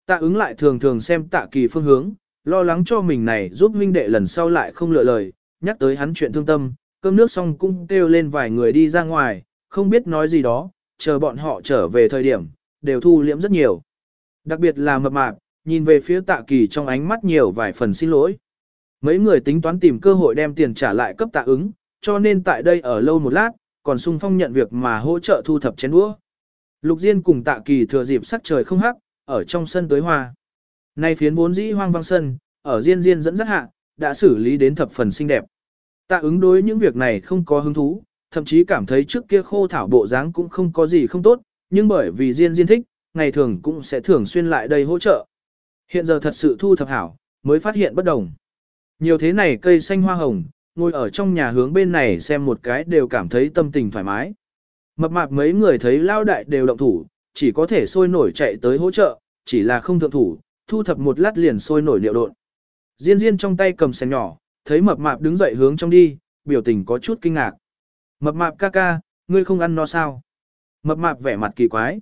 Tạ ứng lại thường thường xem Tạ Kỳ phương hướng, lo lắng cho mình này giúp huynh đệ lần sau lại không lựa lời, nhắc tới hắn chuyện thương tâm, cơm nước xong cũng kêu lên vài người đi ra ngoài, không biết nói gì đó, chờ bọn họ trở về thời điểm, đều thu liễm rất nhiều. Đặc biệt là mập mạp, nhìn về phía Tạ Kỳ trong ánh mắt nhiều vài phần xin lỗi. Mấy người tính toán tìm cơ hội đem tiền trả lại cấp Tạ ứng, cho nên tại đây ở lâu một lát, còn sung phong nhận việc mà hỗ trợ thu thập chén đũa. Lục Diên cùng Tạ Kỳ thừa dịp sắc trời không hắc, ở trong sân tưới hoa. Nay phiến vốn dĩ hoang vắng sân, ở Diên Diên dẫn dắt hạ, đã xử lý đến thập phần xinh đẹp. Tạ ứng đối những việc này không có hứng thú, thậm chí cảm thấy trước kia khô thảo bộ dáng cũng không có gì không tốt, nhưng bởi vì Diên Diên thích, ngày thường cũng sẽ thường xuyên lại đây hỗ trợ. Hiện giờ thật sự thu thập hảo, mới phát hiện bất đồng. Nhiều thế này cây xanh hoa hồng, ngồi ở trong nhà hướng bên này xem một cái đều cảm thấy tâm tình thoải mái. Mập mạp mấy người thấy lao đại đều động thủ, chỉ có thể sôi nổi chạy tới hỗ trợ, chỉ là không thượng thủ, thu thập một lát liền sôi nổi liệu độn. Diên Diên trong tay cầm xẻng nhỏ, thấy mập mạp đứng dậy hướng trong đi, biểu tình có chút kinh ngạc. Mập mạp ca ca, ngươi không ăn no sao? Mập mạp vẻ mặt kỳ quái.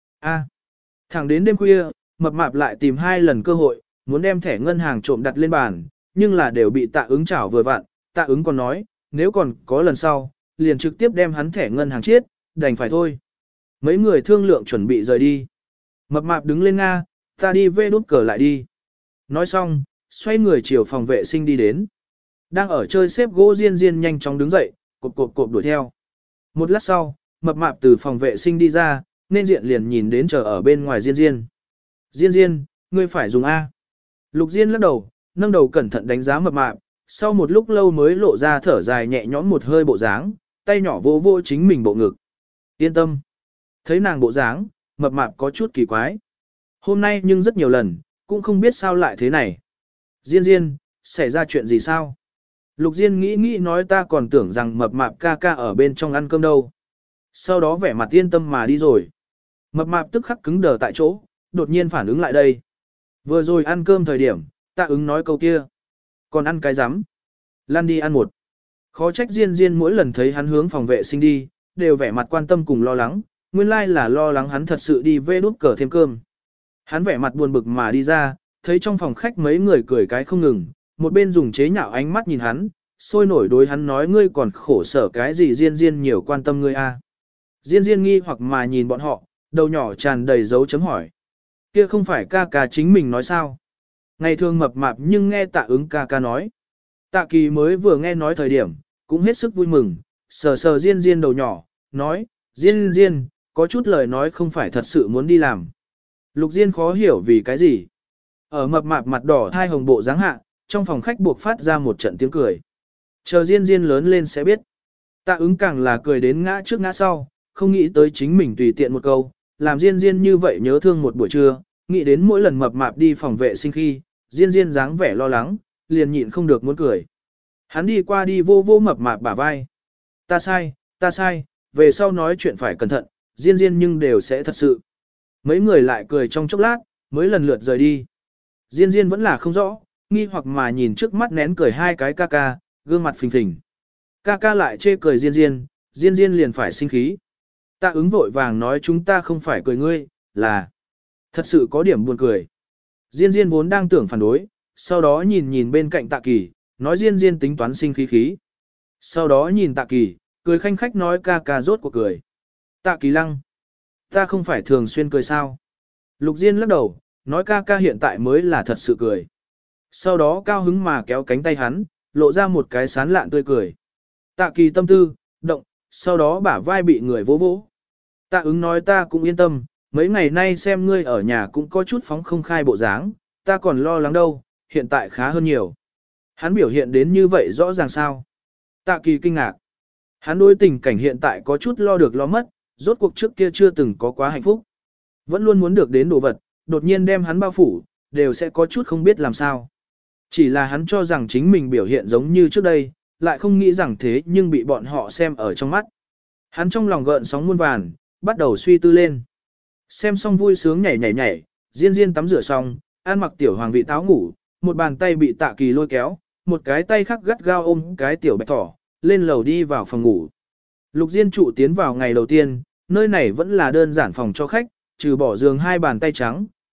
Thẳng đến đêm khuya, mập mạp lại tìm 2 lần cơ hội, muốn đem thẻ ngân hàng trộm đặt lên bàn, nhưng là đều bị Tạ ứng chảo vừa vặn. Tạ ứng còn nói, nếu còn có lần sau, liền trực tiếp đem hắn thẻ ngân hàng chiết, đành phải thôi. Mấy người thương lượng chuẩn bị rời đi. Mập mạp đứng lên Nga, ta đi về đút cờ lại đi. Nói xong, xoay người chiều phòng vệ sinh đi đến. Đang ở chơi xếp gỗ Diên Diên nhanh chóng đứng dậy, cộp đuổi theo. Một lát sau, mập mạp từ phòng vệ sinh đi ra, nên diện liền nhìn đến chờ ở bên ngoài Diên Diên. Diên Diên, ngươi phải dùng A. Lục Diên lắc đầu, nâng đầu cẩn thận đánh giá mập mạp, sau một lúc lâu mới lộ ra thở dài nhẹ nhõm một hơi bộ dáng, tay nhỏ vô vô chính mình bộ ngực. Yên tâm. Thấy nàng bộ dáng, mập mạp có chút kỳ quái. Hôm nay nhưng rất nhiều lần, cũng không biết sao lại thế này. Diên Diên, xảy ra chuyện gì sao? Lục Diên nghĩ nói ta còn tưởng rằng mập mạp ca ca ở bên trong ăn cơm đâu. Sau đó vẻ mặt yên tâm mà đi rồi. Mập mạp tức khắc cứng đờ tại chỗ, đột nhiên phản ứng lại đây. Vừa rồi ăn cơm thời điểm, Tạ ứng nói câu kia. Còn ăn cái rắm Lan đi ăn một. Khó trách Diên Diên mỗi lần thấy hắn hướng phòng vệ sinh đi, đều vẻ mặt quan tâm cùng lo lắng, nguyên lai là lo lắng hắn thật sự đi về đút cờ thêm cơm. Hắn vẻ mặt buồn bực mà đi ra, thấy trong phòng khách mấy người cười cái không ngừng, một bên dùng chế nhạo ánh mắt nhìn hắn, sôi nổi đối hắn nói ngươi còn khổ sở cái gì Diên Diên nhiều quan tâm ngươi a. Diên Diên nghi hoặc mà nhìn bọn họ, đầu nhỏ tràn đầy dấu chấm hỏi. Kia không phải ca ca chính mình nói sao? Ngày thường mập mạp nhưng nghe Tạ ứng ca ca nói. Tạ Kỳ mới vừa nghe nói thời điểm, cũng hết sức vui mừng, sờ sờ Diên Diên đầu nhỏ, nói, Diên Diên, có chút lời nói không phải thật sự muốn đi làm. Lục Diên khó hiểu vì cái gì. Ở mập mạp mặt đỏ thai hồng bộ dáng hạ, trong phòng khách buộc phát ra một trận tiếng cười. Chờ Diên Diên lớn lên sẽ biết. Tạ ứng càng là cười đến ngã trước ngã sau, không nghĩ tới chính mình tùy tiện một câu, làm Diên Diên như vậy nhớ thương một buổi trưa, nghĩ đến mỗi lần mập mạp đi phòng vệ sinh khi, Diên Diên dáng vẻ lo lắng, liền nhịn không được muốn cười. Hắn đi qua đi vô vô mập mạp bả vai. Ta sai, về sau nói chuyện phải cẩn thận, Diên Diên nhưng đều sẽ thật sự. Mấy người lại cười trong chốc lát, mới lần lượt rời đi. Diên Diên vẫn là không rõ, nghi hoặc mà nhìn trước mắt nén cười 2 cái ca ca, gương mặt phình phình. Ca ca lại chê cười Diên Diên, Diên Diên liền phải sinh khí. Tạ ứng vội vàng nói chúng ta không phải cười ngươi, là thật sự có điểm buồn cười. Diên Diên vốn đang tưởng phản đối, sau đó nhìn bên cạnh Tạ Kỳ, nói Diên Diên tính toán sinh khí khí. Sau đó nhìn Tạ Kỳ, cười khanh khách nói ca ca rốt cuộc cười. Tạ Kỳ lăng. Ta không phải thường xuyên cười sao. Lục Diên lắc đầu, nói ca ca hiện tại mới là thật sự cười. Sau đó cao hứng mà kéo cánh tay hắn, lộ ra một cái sán lạn tươi cười. Tạ Kỳ tâm tư, động, sau đó bả vai bị người vỗ vỗ. Tạ ứng nói ta cũng yên tâm, mấy ngày nay xem ngươi ở nhà cũng có chút phóng không khai bộ dáng, ta còn lo lắng đâu, hiện tại khá hơn nhiều. Hắn biểu hiện đến như vậy rõ ràng sao. Tạ Kỳ kinh ngạc. Hắn đối tình cảnh hiện tại có chút lo được lo mất, rốt cuộc trước kia chưa từng có quá hạnh phúc. Vẫn luôn muốn được đến đồ vật, đột nhiên đem hắn bao phủ, đều sẽ có chút không biết làm sao. Chỉ là hắn cho rằng chính mình biểu hiện giống như trước đây, lại không nghĩ rằng thế nhưng bị bọn họ xem ở trong mắt. Hắn trong lòng gợn sóng muôn vàn, bắt đầu suy tư lên. Xem xong vui sướng nhảy, Diên Diên tắm rửa xong, ăn mặc tiểu hoàng vị táo ngủ, một bàn tay bị Tạ Kỳ lôi kéo, một cái tay khác gắt gao ôm cái tiểu bạch thỏ, lên lầu đi vào phòng ngủ. Lục Diên trụ tiến vào ngày đầu tiên, nơi này vẫn là đơn giản phòng cho khách, trừ bỏ giường 2 bàn tay trắng,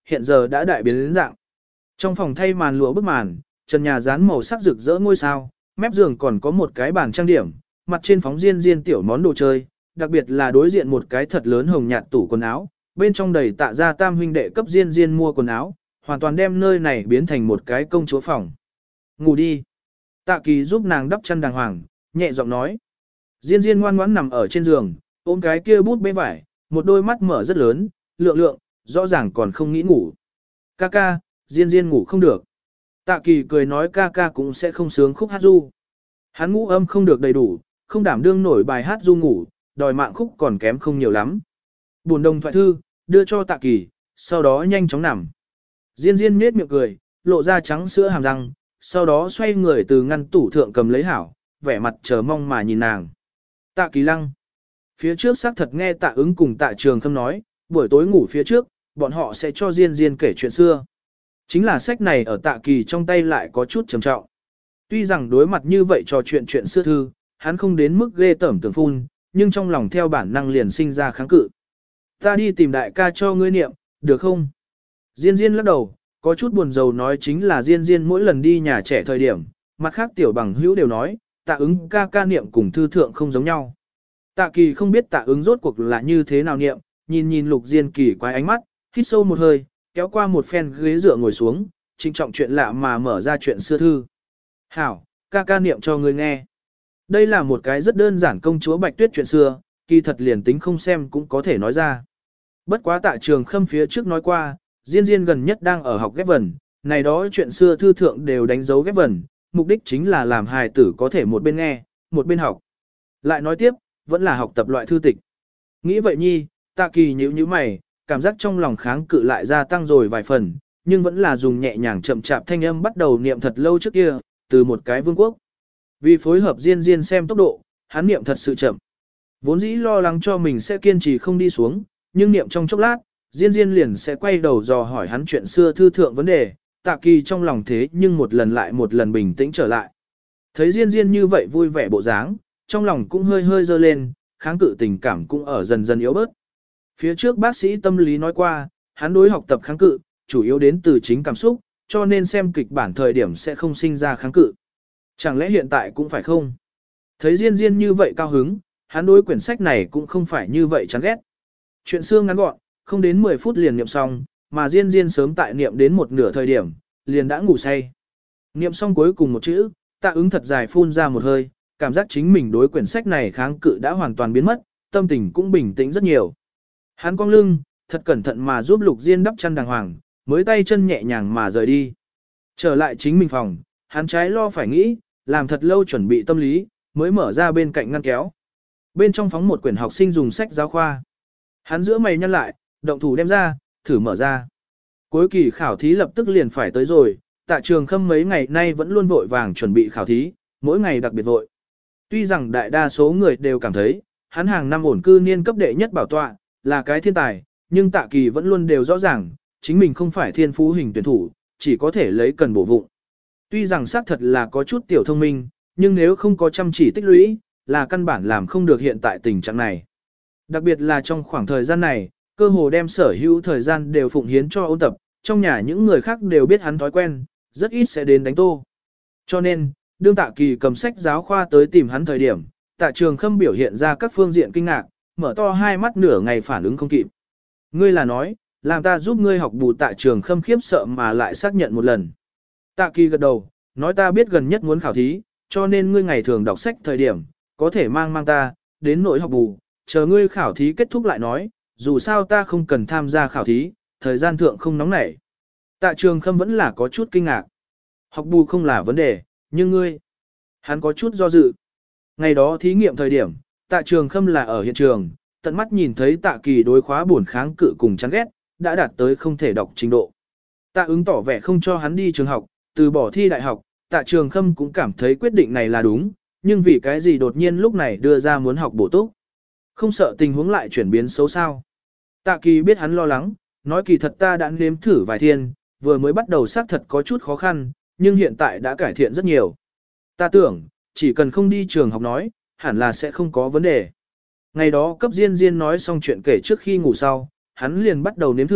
hiện giờ đã đại biến đến dạng. Trong phòng thay màn lụa bức màn, trần nhà dán màu sắc rực rỡ ngôi sao, mép giường còn có một cái bàn trang điểm, mặt trên phóng diên diên tiểu món đồ chơi, đặc biệt là đối diện một cái thật lớn hồng nhạt tủ quần áo, bên trong đầy Tạ gia tam huynh đệ cấp diên diên mua quần áo, hoàn toàn đem nơi này biến thành một cái công chúa phòng. Ngủ đi. Tạ Kỳ giúp nàng đắp chăn đàng hoàng, nhẹ giọng nói. Diên diên ngoan ngoãn nằm ở trên giường, ôm cái kia bút bê vải, một đôi mắt mở rất lớn, lượng lượng, rõ ràng còn không nghĩ ngủ. Ca ca, diên diên ngủ không được. Tạ Kỳ cười nói ca ca cũng sẽ không sướng khúc hát du. Hắn ngũ âm không được đầy đủ, không đảm đương nổi bài hát du ngủ, đòi mạng khúc còn kém không nhiều lắm. Buồn đồng thoại thư, đưa cho Tạ Kỳ, sau đó nhanh chóng nằm. Diên diên nết miệng cười, lộ ra trắng sữa hàm răng, sau đó xoay người từ ngăn tủ thượng cầm lấy hảo, vẻ mặt chờ mong mà nhìn nàng. Tạ Kỳ lăng. Phía trước xác thật nghe Tạ ứng cùng Tạ Trường Khâm nói, buổi tối ngủ phía trước, bọn họ sẽ cho Diên Diên kể chuyện xưa. Chính là sách này ở Tạ Kỳ trong tay lại có chút trầm trọng. Tuy rằng đối mặt như vậy trò chuyện xưa thư, hắn không đến mức ghê tởm tưởng phun, nhưng trong lòng theo bản năng liền sinh ra kháng cự. Ta đi tìm đại ca cho ngươi niệm, được không? Diên Diên lắc đầu, có chút buồn rầu nói chính là Diên Diên mỗi lần đi nhà trẻ thời điểm, mặt khác tiểu bằng hữu đều nói, Tạ ứng ca ca niệm cùng thư thượng không giống nhau. Tạ Kỳ không biết Tạ ứng rốt cuộc là như thế nào niệm, nhìn Lục Diên kỳ quái ánh mắt, hít sâu một hơi, kéo qua một phen ghế dựa ngồi xuống, trinh trọng chuyện lạ mà mở ra chuyện xưa thư. Hảo, ca ca niệm cho ngươi nghe. Đây là một cái rất đơn giản công chúa Bạch Tuyết chuyện xưa, kỳ thật liền tính không xem cũng có thể nói ra. Bất quá Tạ Trường Khâm phía trước nói qua, Diên Diên gần nhất đang ở học ghép vần, này đó chuyện xưa thư thượng đều đánh dấu ghép vần, mục đích chính là làm hài tử có thể một bên nghe, một bên học. Lại nói tiếp, vẫn là học tập loại thư tịch. Nghĩ vậy nhi, Tạ Kỳ nhíu mày, cảm giác trong lòng kháng cự lại gia tăng rồi vài phần, nhưng vẫn là dùng nhẹ nhàng chậm chạp thanh âm bắt đầu niệm thật lâu trước kia, từ một cái vương quốc. Vì phối hợp Diên Diên xem tốc độ, hắn niệm thật sự chậm. Vốn dĩ lo lắng cho mình sẽ kiên trì không đi xuống, nhưng niệm trong chốc lát, Diên Diên liền sẽ quay đầu dò hỏi hắn chuyện xưa thư thượng vấn đề, Tạ Kỳ trong lòng thế nhưng một lần lại một lần bình tĩnh trở lại. Thấy Diên Diên như vậy vui vẻ bộ dáng, trong lòng cũng hơi hơi dơ lên, kháng cự tình cảm cũng ở dần dần yếu bớt. Phía trước bác sĩ tâm lý nói qua, hắn đối học tập kháng cự, chủ yếu đến từ chính cảm xúc, cho nên xem kịch bản thời điểm sẽ không sinh ra kháng cự. Chẳng lẽ hiện tại cũng phải không? Thấy Diên Diên như vậy cao hứng, hắn đối quyển sách này cũng không phải như vậy chán ghét. Chuyện xưa ngắn gọn, không đến 10 phút liền niệm xong, mà Diên Diên sớm tại niệm đến một nửa thời điểm, liền đã ngủ say. Niệm xong cuối cùng một chữ, Tạ ứng thật dài phun ra một hơi, cảm giác chính mình đối quyển sách này kháng cự đã hoàn toàn biến mất, tâm tình cũng bình tĩnh rất nhiều. Hắn cong lưng, thật cẩn thận mà giúp Lục Diên đắp chăn đàng hoàng, mới tay chân nhẹ nhàng mà rời đi. Trở lại chính mình phòng, hắn trái lo phải nghĩ, làm thật lâu chuẩn bị tâm lý, mới mở ra bên cạnh ngăn kéo. Bên trong phóng một quyển học sinh dùng sách giáo khoa. Hắn giữa mày nhăn lại, động thủ đem ra, thử mở ra. Cuối kỳ khảo thí lập tức liền phải tới rồi, Tạ Trường Khâm mấy ngày nay vẫn luôn vội vàng chuẩn bị khảo thí, mỗi ngày đặc biệt vội. Tuy rằng đại đa số người đều cảm thấy, hắn hàng năm ổn cư niên cấp đệ nhất bảo tọa, là cái thiên tài, nhưng Tạ Kỳ vẫn luôn đều rõ ràng, chính mình không phải thiên phú hình tuyển thủ, chỉ có thể lấy cần bổ vụng. Tuy rằng xác thật là có chút tiểu thông minh, nhưng nếu không có chăm chỉ tích lũy, là căn bản làm không được hiện tại tình trạng này. Đặc biệt là trong khoảng thời gian này, cơ hồ đem sở hữu thời gian đều phụng hiến cho ôn tập, trong nhà những người khác đều biết hắn thói quen, rất ít sẽ đến đánh tô. Cho nên, đương Tạ Kỳ cầm sách giáo khoa tới tìm hắn thời điểm, Tạ Trường Khâm biểu hiện ra các phương diện kinh ngạc, mở to hai mắt nửa ngày phản ứng không kịp. Ngươi là nói, làm ta giúp ngươi học bù. Tạ Trường Khâm khiếp sợ mà lại xác nhận một lần. Tạ Kỳ gật đầu, nói ta biết gần nhất muốn khảo thí, cho nên ngươi ngày thường đọc sách thời điểm, có thể mang ta, đến nỗi học bù, chờ ngươi khảo thí kết thúc lại nói, dù sao ta không cần tham gia khảo thí, thời gian thượng không nóng nảy. Tạ Trường Khâm vẫn là có chút kinh ngạc. Học bù không là vấn đề, nhưng ngươi, hắn có chút do dự. Ngày đó thí nghiệm thời điểm, Tạ Trường Khâm là ở hiện trường, tận mắt nhìn thấy Tạ Kỳ đối khóa buồn kháng cự cùng chán ghét, đã đạt tới không thể đọc trình độ. Tạ ứng tỏ vẻ không cho hắn đi trường học, từ bỏ thi đại học, Tạ Trường Khâm cũng cảm thấy quyết định này là đúng, nhưng vì cái gì đột nhiên lúc này đưa ra muốn học bổ túc. Không sợ tình huống lại chuyển biến xấu sao. Tạ Kỳ biết hắn lo lắng, nói kỳ thật ta đã nếm thử vài thiên, vừa mới bắt đầu xác thật có chút khó khăn, nhưng hiện tại đã cải thiện rất nhiều. Ta tưởng, chỉ cần không đi trường học nói, hẳn là sẽ không có vấn đề. Ngày đó cấp Diên Diên nói xong chuyện kể trước khi ngủ sau, hắn liền bắt đầu nếm thử,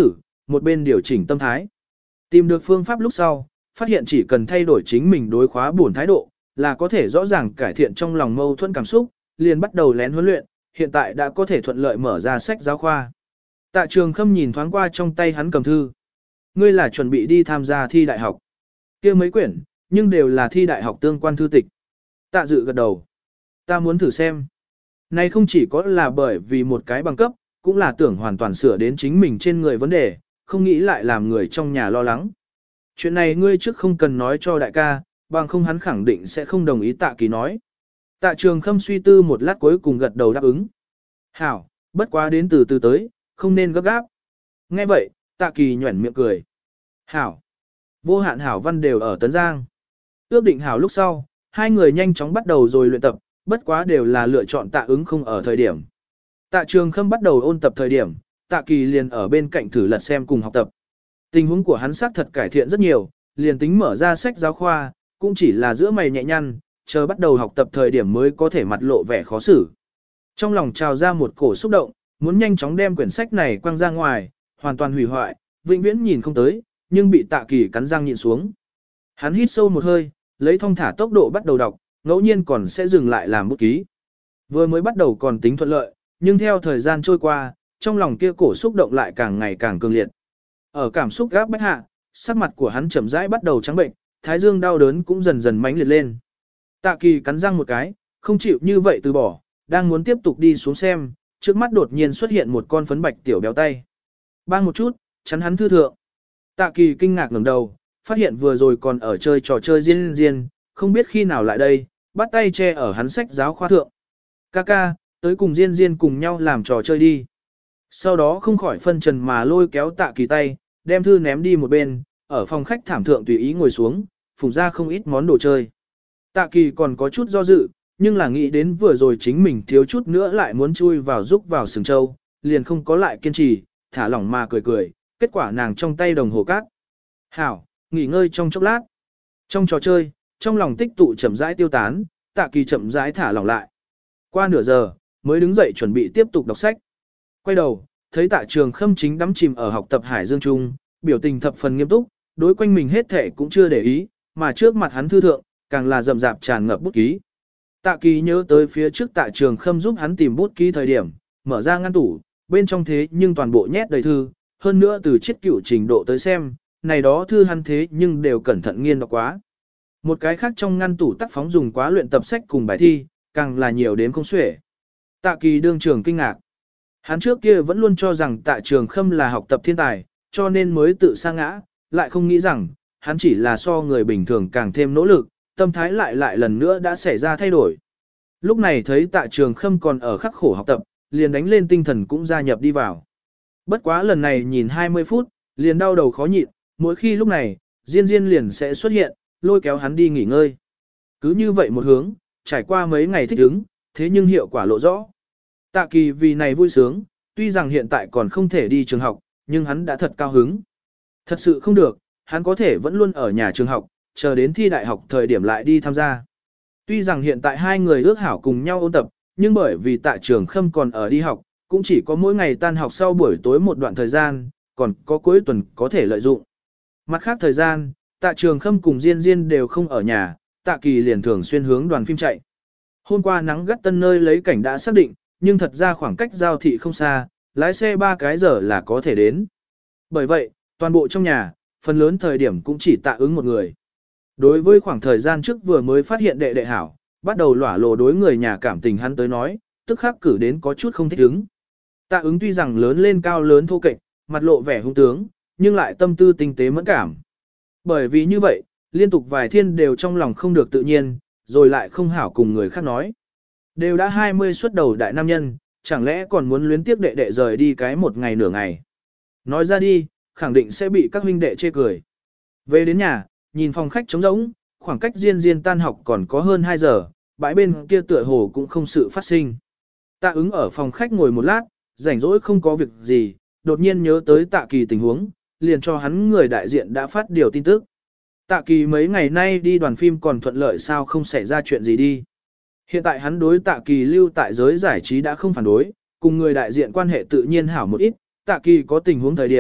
một bên điều chỉnh tâm thái. Tìm được phương pháp lúc sau, phát hiện chỉ cần thay đổi chính mình đối khóa buồn thái độ, là có thể rõ ràng cải thiện trong lòng mâu thuẫn cảm xúc, liền bắt đầu lén huấn luyện, hiện tại đã có thể thuận lợi mở ra sách giáo khoa. Tạ Trường Khâm nhìn thoáng qua trong tay hắn cầm thư. Ngươi là chuẩn bị đi tham gia thi đại học. Kia mấy quyển, nhưng đều là thi đại học tương quan thư tịch. Tạ Dự gật đầu. Ta muốn thử xem. Này không chỉ có là bởi vì một cái bằng cấp, cũng là tưởng hoàn toàn sửa đến chính mình trên người vấn đề, không nghĩ lại làm người trong nhà lo lắng. Chuyện này ngươi trước không cần nói cho đại ca, bằng không hắn khẳng định sẽ không đồng ý Tạ Kỳ nói. Tạ Trường Khâm suy tư một lát cuối cùng gật đầu đáp ứng. Hảo, bất quá đến từ từ tới, không nên gấp gáp. Nghe vậy, Tạ Kỳ nhuẩn miệng cười. Hảo, vô hạn hảo văn đều ở Tấn Giang. Ước định hảo lúc sau, hai người nhanh chóng bắt đầu rồi luyện tập, bất quá đều là lựa chọn Tạ Ứng không ở thời điểm. Tạ Trường Khâm bắt đầu ôn tập thời điểm, Tạ Kỳ liền ở bên cạnh thử lật xem cùng học tập. Tình huống của hắn xác thật cải thiện rất nhiều, liền tính mở ra sách giáo khoa, cũng chỉ là giữa mày nhẹ nhăn, chờ bắt đầu học tập thời điểm mới có thể mặt lộ vẻ khó xử. Trong lòng trào ra một cổ xúc động, muốn nhanh chóng đem quyển sách này quăng ra ngoài, hoàn toàn hủy hoại, vĩnh viễn nhìn không tới, nhưng bị Tạ Kỳ cắn răng nhịn xuống. Hắn hít sâu một hơi, lấy thong thả tốc độ bắt đầu đọc, ngẫu nhiên còn sẽ dừng lại làm bút ký. Vừa mới bắt đầu còn tính thuận lợi, nhưng theo thời gian trôi qua, trong lòng kia cổ xúc động lại càng ngày càng cường liệt. Ở cảm xúc gáp bách hạ, sắc mặt của hắn chậm rãi bắt đầu trắng bệnh, thái dương đau đớn cũng dần dần mãnh liệt lên. Tạ Kỳ cắn răng một cái, không chịu như vậy từ bỏ, đang muốn tiếp tục đi xuống xem, trước mắt đột nhiên xuất hiện một con phấn bạch tiểu béo tay. Bang một chút, chắn hắn thư thượng. Tạ Kỳ kinh ngạc ngẩng đầu, phát hiện vừa rồi còn ở chơi trò chơi riêng, không biết khi nào lại đây, bắt tay che ở hắn sách giáo khoa thượng. Ca, tới cùng riêng cùng nhau làm trò chơi đi. Sau đó không khỏi phân trần mà lôi kéo Tạ Kỳ tay, đem thư ném đi một bên, ở phòng khách thảm thượng tùy ý ngồi xuống, phùng ra không ít món đồ chơi. Tạ Kỳ còn có chút do dự, nhưng là nghĩ đến vừa rồi chính mình thiếu chút nữa lại muốn chui vào rúc vào sừng châu, liền không có lại kiên trì, thả lỏng mà cười, kết quả nàng trong tay đồng hồ cát. Hảo, nghỉ ngơi trong chốc lát. Trong trò chơi, trong lòng tích tụ chậm rãi tiêu tán, Tạ Kỳ chậm rãi thả lỏng lại. Qua nửa giờ, mới đứng dậy chuẩn bị tiếp tục đọc sách. Quay đầu, thấy Tạ Trường Khâm chính đắm chìm ở học tập Hải Dương Trung, biểu tình thập phần nghiêm túc, đối quanh mình hết thể cũng chưa để ý, mà trước mặt hắn thư thượng, càng là rậm rạp tràn ngập bút ký. Tạ Kỳ nhớ tới phía trước Tạ Trường Khâm giúp hắn tìm bút ký thời điểm, mở ra ngăn tủ, bên trong thế nhưng toàn bộ nhét đầy thư, hơn nữa từ chiết cửu trình độ tới xem, này đó thư hắn thế nhưng đều cẩn thận nghiên đọc quá. Một cái khác trong ngăn tủ tác phóng dùng quá luyện tập sách cùng bài thi, càng là nhiều đến không xuể. Tạ Kỳ đương trường kinh ngạc. Hắn trước kia vẫn luôn cho rằng Tạ Trường Khâm là học tập thiên tài, cho nên mới tự sa ngã, lại không nghĩ rằng, hắn chỉ là so người bình thường càng thêm nỗ lực, tâm thái lại lần nữa đã xảy ra thay đổi. Lúc này thấy Tạ Trường Khâm còn ở khắc khổ học tập, liền đánh lên tinh thần cũng gia nhập đi vào. Bất quá lần này nhìn 20 phút, liền đau đầu khó nhịn, mỗi khi lúc này, Diên liền sẽ xuất hiện, lôi kéo hắn đi nghỉ ngơi. Cứ như vậy một hướng, trải qua mấy ngày thích ứng, thế nhưng hiệu quả lộ rõ. Tạ Kỳ vì này vui sướng, tuy rằng hiện tại còn không thể đi trường học, nhưng hắn đã thật cao hứng. Thật sự không được, hắn có thể vẫn luôn ở nhà trường học, chờ đến thi đại học thời điểm lại đi tham gia. Tuy rằng hiện tại hai người ước hảo cùng nhau ôn tập, nhưng bởi vì Tạ Trường Khâm còn ở đi học, cũng chỉ có mỗi ngày tan học sau buổi tối một đoạn thời gian, còn có cuối tuần có thể lợi dụng. Mặt khác thời gian, Tạ Trường Khâm cùng Diên đều không ở nhà, Tạ Kỳ liền thường xuyên hướng đoàn phim chạy. Hôm qua nắng gắt tân nơi lấy cảnh đã xác định, nhưng thật ra khoảng cách giao thị không xa, lái xe 3 cái giờ là có thể đến. Bởi vậy, toàn bộ trong nhà, phần lớn thời điểm cũng chỉ Tạ Ứng một người. Đối với khoảng thời gian trước vừa mới phát hiện đệ đệ hảo, bắt đầu lỏa lộ đối người nhà cảm tình hắn tới nói, tức khắc cử đến có chút không thích ứng. Tạ Ứng tuy rằng lớn lên cao lớn thô kệch, mặt lộ vẻ hung tướng, nhưng lại tâm tư tinh tế mẫn cảm. Bởi vì như vậy, liên tục vài thiên đều trong lòng không được tự nhiên, rồi lại không hảo cùng người khác nói. Đều đã 20 xuất đầu đại nam nhân, chẳng lẽ còn muốn luyến tiếp đệ đệ rời đi cái một ngày nửa ngày. Nói ra đi, khẳng định sẽ bị các huynh đệ chê cười. Về đến nhà, nhìn phòng khách trống rỗng, khoảng cách Diên tan học còn có hơn 2 giờ, bãi bên kia tựa hồ cũng không sự phát sinh. Tạ Ứng ở phòng khách ngồi một lát, rảnh rỗi không có việc gì, đột nhiên nhớ tới Tạ Kỳ tình huống, liền cho hắn người đại diện đã phát điều tin tức. Tạ Kỳ mấy ngày nay đi đoàn phim còn thuận lợi sao không xảy ra chuyện gì đi. Hiện tại hắn đối Tạ Kỳ lưu tại giới giải trí đã không phản đối, cùng người đại diện quan hệ tự nhiên hảo một ít, Tạ Kỳ có tình huống thời điểm,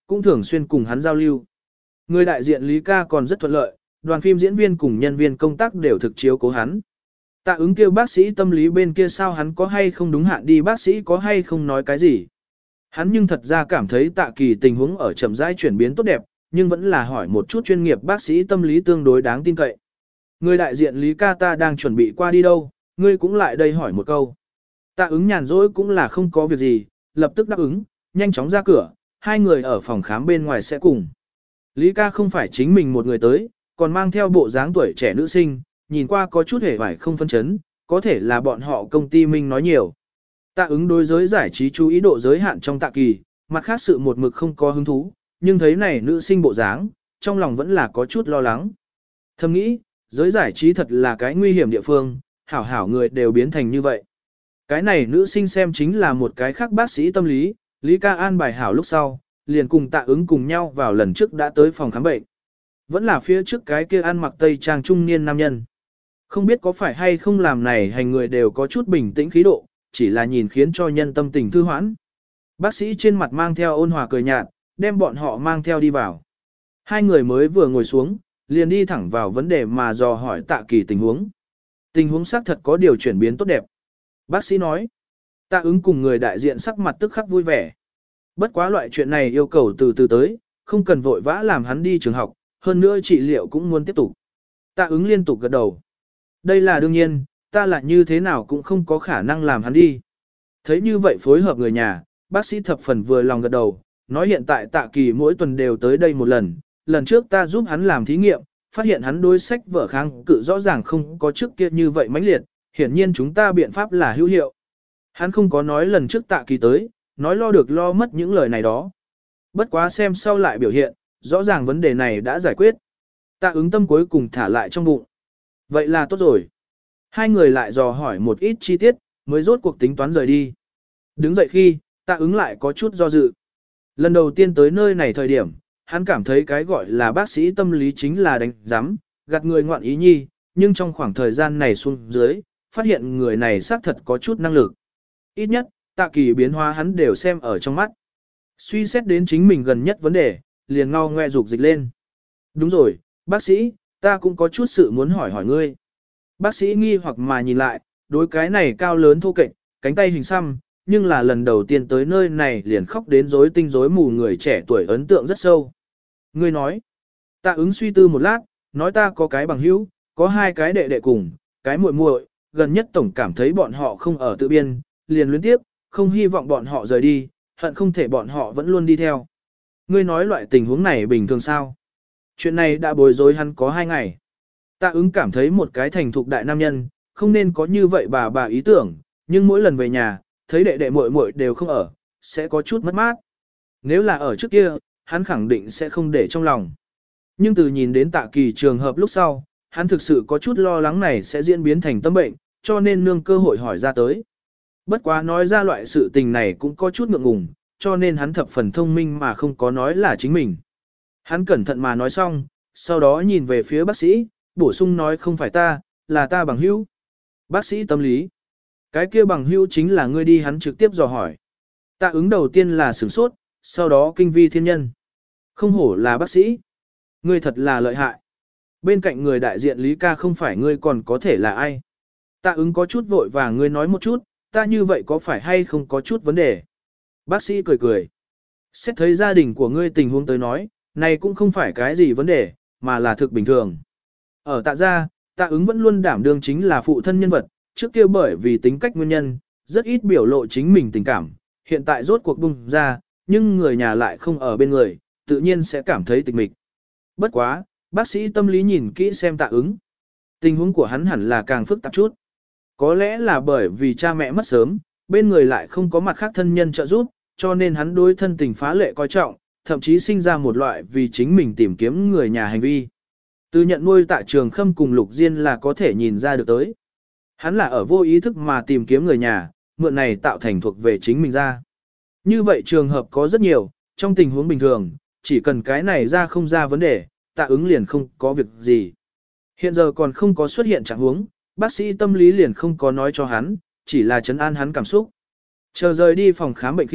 cũng thường xuyên cùng hắn giao lưu. Người đại diện Lý Ca còn rất thuận lợi, đoàn phim diễn viên cùng nhân viên công tác đều thực chiếu cố hắn. Tạ ứng kêu bác sĩ tâm lý bên kia sao hắn có hay không đúng hạn đi bác sĩ có hay không nói cái gì. Hắn nhưng thật ra cảm thấy Tạ Kỳ tình huống ở chậm rãi chuyển biến tốt đẹp, nhưng vẫn là hỏi một chút chuyên nghiệp bác sĩ tâm lý tương đối đáng tin cậy. Người đại diện Lý Ca ta đang chuẩn bị qua đi đâu, ngươi cũng lại đây hỏi một câu. Tạ ứng nhàn rỗi cũng là không có việc gì, lập tức đáp ứng, nhanh chóng ra cửa, hai người ở phòng khám bên ngoài sẽ cùng. Lý Ca không phải chính mình một người tới, còn mang theo bộ dáng tuổi trẻ nữ sinh, nhìn qua có chút hề vải không phân chấn, có thể là bọn họ công ty Minh nói nhiều. Tạ ứng đối giới giải trí chú ý độ giới hạn trong Tạ Kỳ, mặt khác sự một mực không có hứng thú, nhưng thấy này nữ sinh bộ dáng, trong lòng vẫn là có chút lo lắng. Thầm nghĩ, giới giải trí thật là cái nguy hiểm địa phương, hảo hảo người đều biến thành như vậy. Cái này nữ sinh xem chính là một cái khác bác sĩ tâm lý, Lý Ca an bài hảo lúc sau, liền cùng Tạ ứng cùng nhau vào lần trước đã tới phòng khám bệnh. Vẫn là phía trước cái kia ăn mặc tây trang trung niên nam nhân. Không biết có phải hay không làm này hành người đều có chút bình tĩnh khí độ, chỉ là nhìn khiến cho nhân tâm tình thư hoãn. Bác sĩ trên mặt mang theo ôn hòa cười nhạt, đem bọn họ mang theo đi vào. Hai người mới vừa ngồi xuống, liền đi thẳng vào vấn đề mà dò hỏi Tạ Kỳ tình huống. Tình huống xác thật có điều chuyển biến tốt đẹp. Bác sĩ nói, Tạ ứng cùng người đại diện sắc mặt tức khắc vui vẻ. Bất quá loại chuyện này yêu cầu từ từ tới, không cần vội vã làm hắn đi trường học, hơn nữa trị liệu cũng muốn tiếp tục. Tạ ứng liên tục gật đầu. Đây là đương nhiên, ta lại như thế nào cũng không có khả năng làm hắn đi. Thấy như vậy phối hợp người nhà, bác sĩ thập phần vừa lòng gật đầu, nói hiện tại Tạ Kỳ mỗi tuần đều tới đây một lần trước ta giúp hắn làm thí nghiệm, phát hiện hắn đối sách vở kháng cự rõ ràng không có trước kia như vậy mãnh liệt, hiển nhiên chúng ta biện pháp là hữu hiệu. Hắn không có nói lần trước Tạ Kỳ tới, nói lo được lo mất những lời này đó. Bất quá xem sau lại biểu hiện, rõ ràng vấn đề này đã giải quyết. Tạ ứng tâm cuối cùng thả lại trong bụng. Vậy là tốt rồi. Hai người lại dò hỏi một ít chi tiết, mới rốt cuộc tính toán rời đi. Đứng dậy khi, Tạ ứng lại có chút do dự. Lần đầu tiên tới nơi này thời điểm, hắn cảm thấy cái gọi là bác sĩ tâm lý chính là đánh giám, gạt người ngoạn ý nhi, nhưng trong khoảng thời gian này xuống dưới, phát hiện người này xác thật có chút năng lực. Ít nhất, Tạ Kỳ biến hóa hắn đều xem ở trong mắt. Suy xét đến chính mình gần nhất vấn đề, liền ngao ngoe dục dịch lên. Đúng rồi, bác sĩ, ta cũng có chút sự muốn hỏi ngươi. Bác sĩ nghi hoặc mà nhìn lại, đối cái này cao lớn thô kệch, cánh tay hình xăm, nhưng là lần đầu tiên tới nơi này liền khóc đến rối tinh rối mù người trẻ tuổi ấn tượng rất sâu. Ngươi nói, Tạ ứng suy tư một lát, nói ta có cái bằng hữu, có hai cái đệ đệ cùng, cái muội muội, gần nhất tổng cảm thấy bọn họ không ở tự biên, liền luyến tiếp, không hy vọng bọn họ rời đi, hận không thể bọn họ vẫn luôn đi theo. Ngươi nói loại tình huống này bình thường sao? Chuyện này đã bối rối hắn có 2 ngày. Tạ ứng cảm thấy một cái thành thục đại nam nhân, không nên có như vậy bà ý tưởng, nhưng mỗi lần về nhà, thấy đệ đệ muội muội đều không ở, sẽ có chút mất mát. Nếu là ở trước kia, hắn khẳng định sẽ không để trong lòng. Nhưng từ nhìn đến Tạ Kỳ trường hợp lúc sau, hắn thực sự có chút lo lắng này sẽ diễn biến thành tâm bệnh, cho nên nương cơ hội hỏi ra tới. Bất quá nói ra loại sự tình này cũng có chút ngượng ngùng, cho nên hắn thập phần thông minh mà không có nói là chính mình. Hắn cẩn thận mà nói xong, sau đó nhìn về phía bác sĩ, bổ sung nói không phải ta, là ta bằng hữu. Bác sĩ tâm lý. Cái kia bằng hữu chính là ngươi đi hắn trực tiếp dò hỏi. Tạ ứng đầu tiên là sửng sốt, sau đó kinh vi thiên nhân. Không hổ là bác sĩ. Ngươi thật là lợi hại. Bên cạnh người đại diện Lý Ca không phải ngươi còn có thể là ai. Tạ ứng có chút vội vàng ngươi nói một chút, ta như vậy có phải hay không có chút vấn đề. Bác sĩ cười cười. Xét thấy gia đình của ngươi tình huống tới nói, này cũng không phải cái gì vấn đề, mà là thực bình thường. Ở Tạ gia, Tạ ứng vẫn luôn đảm đương chính là phụ thân nhân vật, trước kia bởi vì tính cách nguyên nhân, rất ít biểu lộ chính mình tình cảm, hiện tại rốt cuộc bung ra, nhưng người nhà lại không ở bên người, tự nhiên sẽ cảm thấy tịch mịch. Bất quá, bác sĩ tâm lý nhìn kỹ xem Tạ ứng. Tình huống của hắn hẳn là càng phức tạp chút. Có lẽ là bởi vì cha mẹ mất sớm, bên người lại không có mặt khác thân nhân trợ giúp, cho nên hắn đối thân tình phá lệ coi trọng, thậm chí sinh ra một loại vì chính mình tìm kiếm người nhà hành vi. Từ nhận nuôi Tạ Trường Khâm cùng Lục Diên là có thể nhìn ra được tới. Hắn là ở vô ý thức mà tìm kiếm người nhà, mượn này tạo thành thuộc về chính mình ra. Như vậy trường hợp có rất nhiều, trong tình huống bình thường, chỉ cần cái này ra không ra vấn đề, Tạ ứng liền không có việc gì. Hiện giờ còn không có xuất hiện trạng huống, bác sĩ tâm lý liền không có nói cho hắn, chỉ là trấn an hắn cảm xúc. Chờ rời đi phòng khám bệnh khi,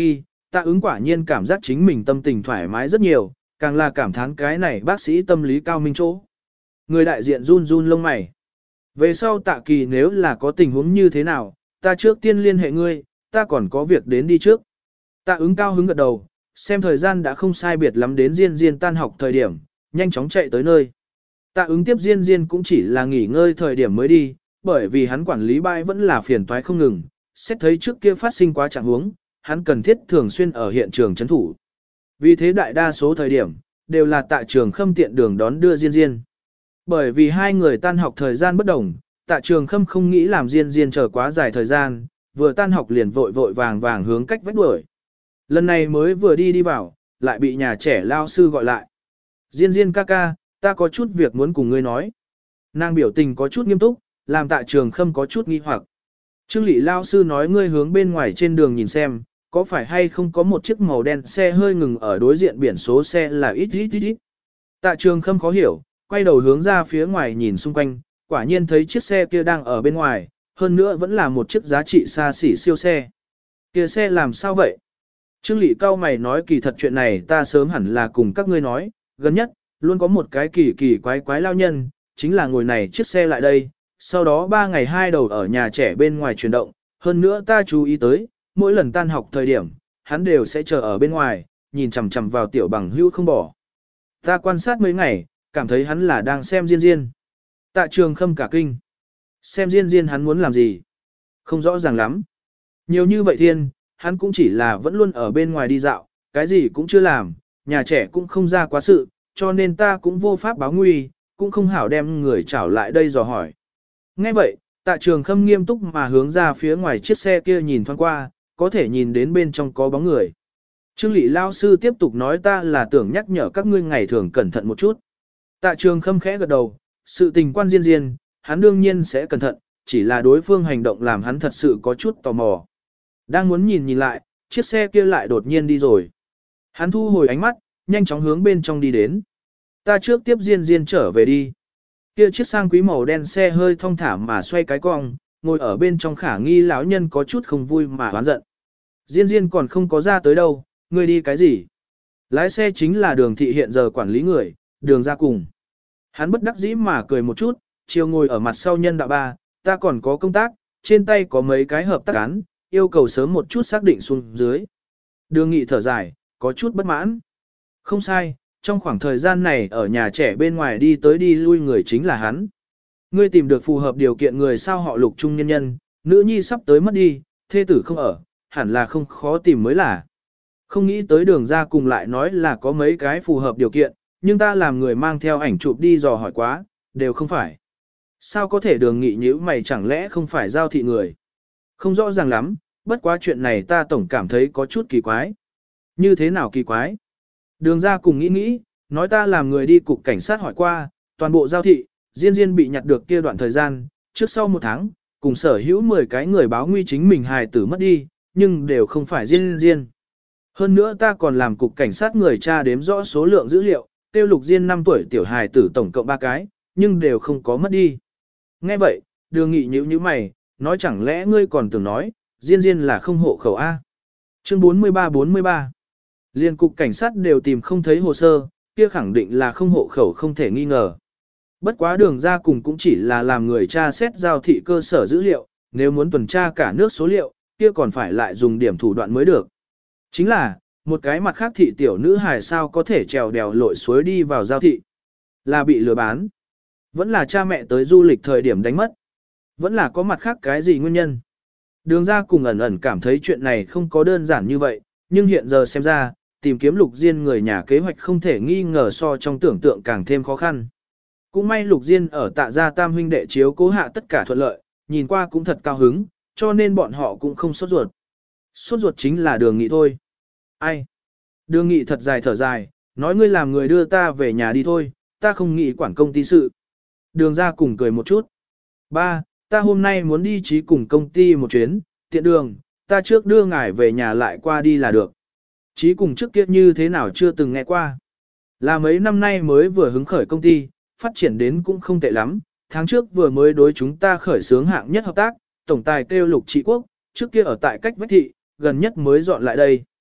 Tạ ứng quả nhiên cảm giác chính mình tâm tình thoải mái rất nhiều, càng là cảm thán cái này bác sĩ tâm lý cao minh chỗ. Người đại diện run run lông mày. Về sau Tạ Kỳ nếu là có tình huống như thế nào, ta trước tiên liên hệ ngươi, ta còn có việc đến đi trước. Tạ ứng cao hứng gật đầu, xem thời gian đã không sai biệt lắm đến Diên Diên tan học thời điểm, nhanh chóng chạy tới nơi. Tạ ứng tiếp Diên Diên cũng chỉ là nghỉ ngơi thời điểm mới đi, bởi vì hắn quản lý bãi vẫn là phiền toái không ngừng, xét thấy trước kia phát sinh quá trạng huống, hắn cần thiết thường xuyên ở hiện trường chấn thủ. Vì thế đại đa số thời điểm, đều là Tạ Trường Khâm tiện đường đón đưa Diên Diên. Bởi vì hai người tan học thời gian bất đồng, Tạ Trường Khâm không nghĩ làm Diên Diên chờ quá dài thời gian, vừa tan học liền vội vội vàng vàng hướng cách vách đuổi. Lần này mới vừa đi vào, lại bị nhà trẻ lao sư gọi lại. Diên Diên ca ca, ta có chút việc muốn cùng ngươi nói. Nàng biểu tình có chút nghiêm túc, làm Tạ Trường Khâm có chút nghi hoặc. Trương Lị lao sư nói ngươi hướng bên ngoài trên đường nhìn xem, có phải hay không có một chiếc màu đen xe hơi ngừng ở đối diện biển số xe là ít. Tạ Trường Khâm khó hiểu, quay đầu hướng ra phía ngoài nhìn xung quanh, quả nhiên thấy chiếc xe kia đang ở bên ngoài, hơn nữa vẫn là một chiếc giá trị xa xỉ siêu xe. Kia xe làm sao vậy? Trương Lị cao mày nói kỳ thật chuyện này ta sớm hẳn là cùng các ngươi nói, gần nhất, luôn có một cái kỳ quái lao nhân, chính là ngồi này chiếc xe lại đây, sau đó 3 ngày 2 đầu ở nhà trẻ bên ngoài chuyển động, hơn nữa ta chú ý tới, mỗi lần tan học thời điểm, hắn đều sẽ chờ ở bên ngoài, nhìn chằm chằm vào tiểu bằng hữu không bỏ. Ta quan sát mấy ngày, cảm thấy hắn là đang xem Diên Diên. Tạ Trường Khâm cả kinh. Xem Diên Diên hắn muốn làm gì? Không rõ ràng lắm. Nhiều như vậy thiên, hắn cũng chỉ là vẫn luôn ở bên ngoài đi dạo, cái gì cũng chưa làm, nhà trẻ cũng không ra quá sự, cho nên ta cũng vô pháp báo nguy, cũng không hảo đem người trảo lại đây dò hỏi. Nghe vậy, Tạ Trường Khâm nghiêm túc mà hướng ra phía ngoài chiếc xe kia nhìn thoáng qua, có thể nhìn đến bên trong có bóng người. Trương Lị lao sư tiếp tục nói ta là tưởng nhắc nhở các ngươi ngày thường cẩn thận một chút. Tạ Trường Khâm khẽ gật đầu, sự tình quan Diên Diên, hắn đương nhiên sẽ cẩn thận, chỉ là đối phương hành động làm hắn thật sự có chút tò mò. Đang muốn nhìn lại, chiếc xe kia lại đột nhiên đi rồi. Hắn thu hồi ánh mắt, nhanh chóng hướng bên trong đi đến. Ta trước tiếp Diên Diên trở về đi. Kia chiếc sang quý màu đen xe hơi thong thả mà xoay cái cong, ngồi ở bên trong khả nghi lão nhân có chút không vui mà oán giận. Diên Diên còn không có ra tới đâu, ngươi đi cái gì? Lái xe chính là Đường thị hiện giờ quản lý người, Đường ra cùng. Hắn bất đắc dĩ mà cười một chút, chiều ngồi ở mặt sau nhân đạo ba, ta còn có công tác, trên tay có mấy cái hợp tác án, yêu cầu sớm một chút xác định xuống dưới. Đường Nghị thở dài, có chút bất mãn. Không sai, trong khoảng thời gian này ở nhà trẻ bên ngoài đi tới đi lui người chính là hắn. Ngươi tìm được phù hợp điều kiện người sao họ Lục trung nhân nhân, nữ nhi sắp tới mất đi, thê tử không ở, hẳn là không khó tìm mới là. Không nghĩ tới Đường ra cùng lại nói là có mấy cái phù hợp điều kiện, nhưng ta làm người mang theo ảnh chụp đi dò hỏi quá, đều không phải. Sao có thể Đường Nghị nhíu mày chẳng lẽ không phải giao thị người? Không rõ ràng lắm, bất quá chuyện này ta tổng cảm thấy có chút kỳ quái. Như thế nào kỳ quái? Đường ra cùng nghĩ, nói ta làm người đi cục cảnh sát hỏi qua, toàn bộ giao thị, Diên Diên bị nhặt được kia đoạn thời gian, trước sau 1 tháng, cùng sở hữu 10 cái người báo nguy chính mình hài tử mất đi, nhưng đều không phải Diên Diên. Hơn nữa ta còn làm cục cảnh sát người tra đếm rõ số lượng dữ liệu, tiêu Lục Diên 5 tuổi tiểu hài tử tổng cộng 3 cái, nhưng đều không có mất đi. Nghe vậy, Đường Nghị nhíu mày, nói chẳng lẽ ngươi còn tưởng nói, Diên Diên là không hộ khẩu A. Chương 43. Liên cục cảnh sát đều tìm không thấy hồ sơ, kia khẳng định là không hộ khẩu không thể nghi ngờ. Bất quá Đường ra cùng cũng chỉ là làm người tra xét giao thị cơ sở dữ liệu, nếu muốn tuần tra cả nước số liệu, kia còn phải lại dùng điểm thủ đoạn mới được. Chính là, một cái mặt khác thị tiểu nữ hài sao có thể trèo đèo lội suối đi vào giao thị. Là bị lừa bán. Vẫn là cha mẹ tới du lịch thời điểm đánh mất. Vẫn là có mặt khác cái gì nguyên nhân. Đường ra cùng ẩn cảm thấy chuyện này không có đơn giản như vậy, nhưng hiện giờ xem ra, tìm kiếm Lục Diên người nhà kế hoạch không thể nghi ngờ so trong tưởng tượng càng thêm khó khăn. Cũng may Lục Diên ở Tạ gia tam huynh đệ chiếu cố hạ tất cả thuận lợi, nhìn qua cũng thật cao hứng, cho nên bọn họ cũng không sốt ruột. Sốt ruột chính là Đường Nghị thôi. Ai? Đường Nghị thật dài thở dài, nói ngươi làm người đưa ta về nhà đi thôi, ta không nghĩ quản công ty sự. Đường ra cùng cười một chút. Ba, ta hôm nay muốn đi trí cùng công ty một chuyến, tiện đường, ta trước đưa ngài về nhà lại qua đi là được. Trí cùng trước kia như thế nào chưa từng nghe qua. Là mấy năm nay mới vừa hứng khởi công ty, phát triển đến cũng không tệ lắm, tháng trước vừa mới đối chúng ta khởi xướng hạng nhất hợp tác, tổng tài kêu Lục Trị Quốc, trước kia ở tại cách vách thị, gần nhất mới dọn lại đây.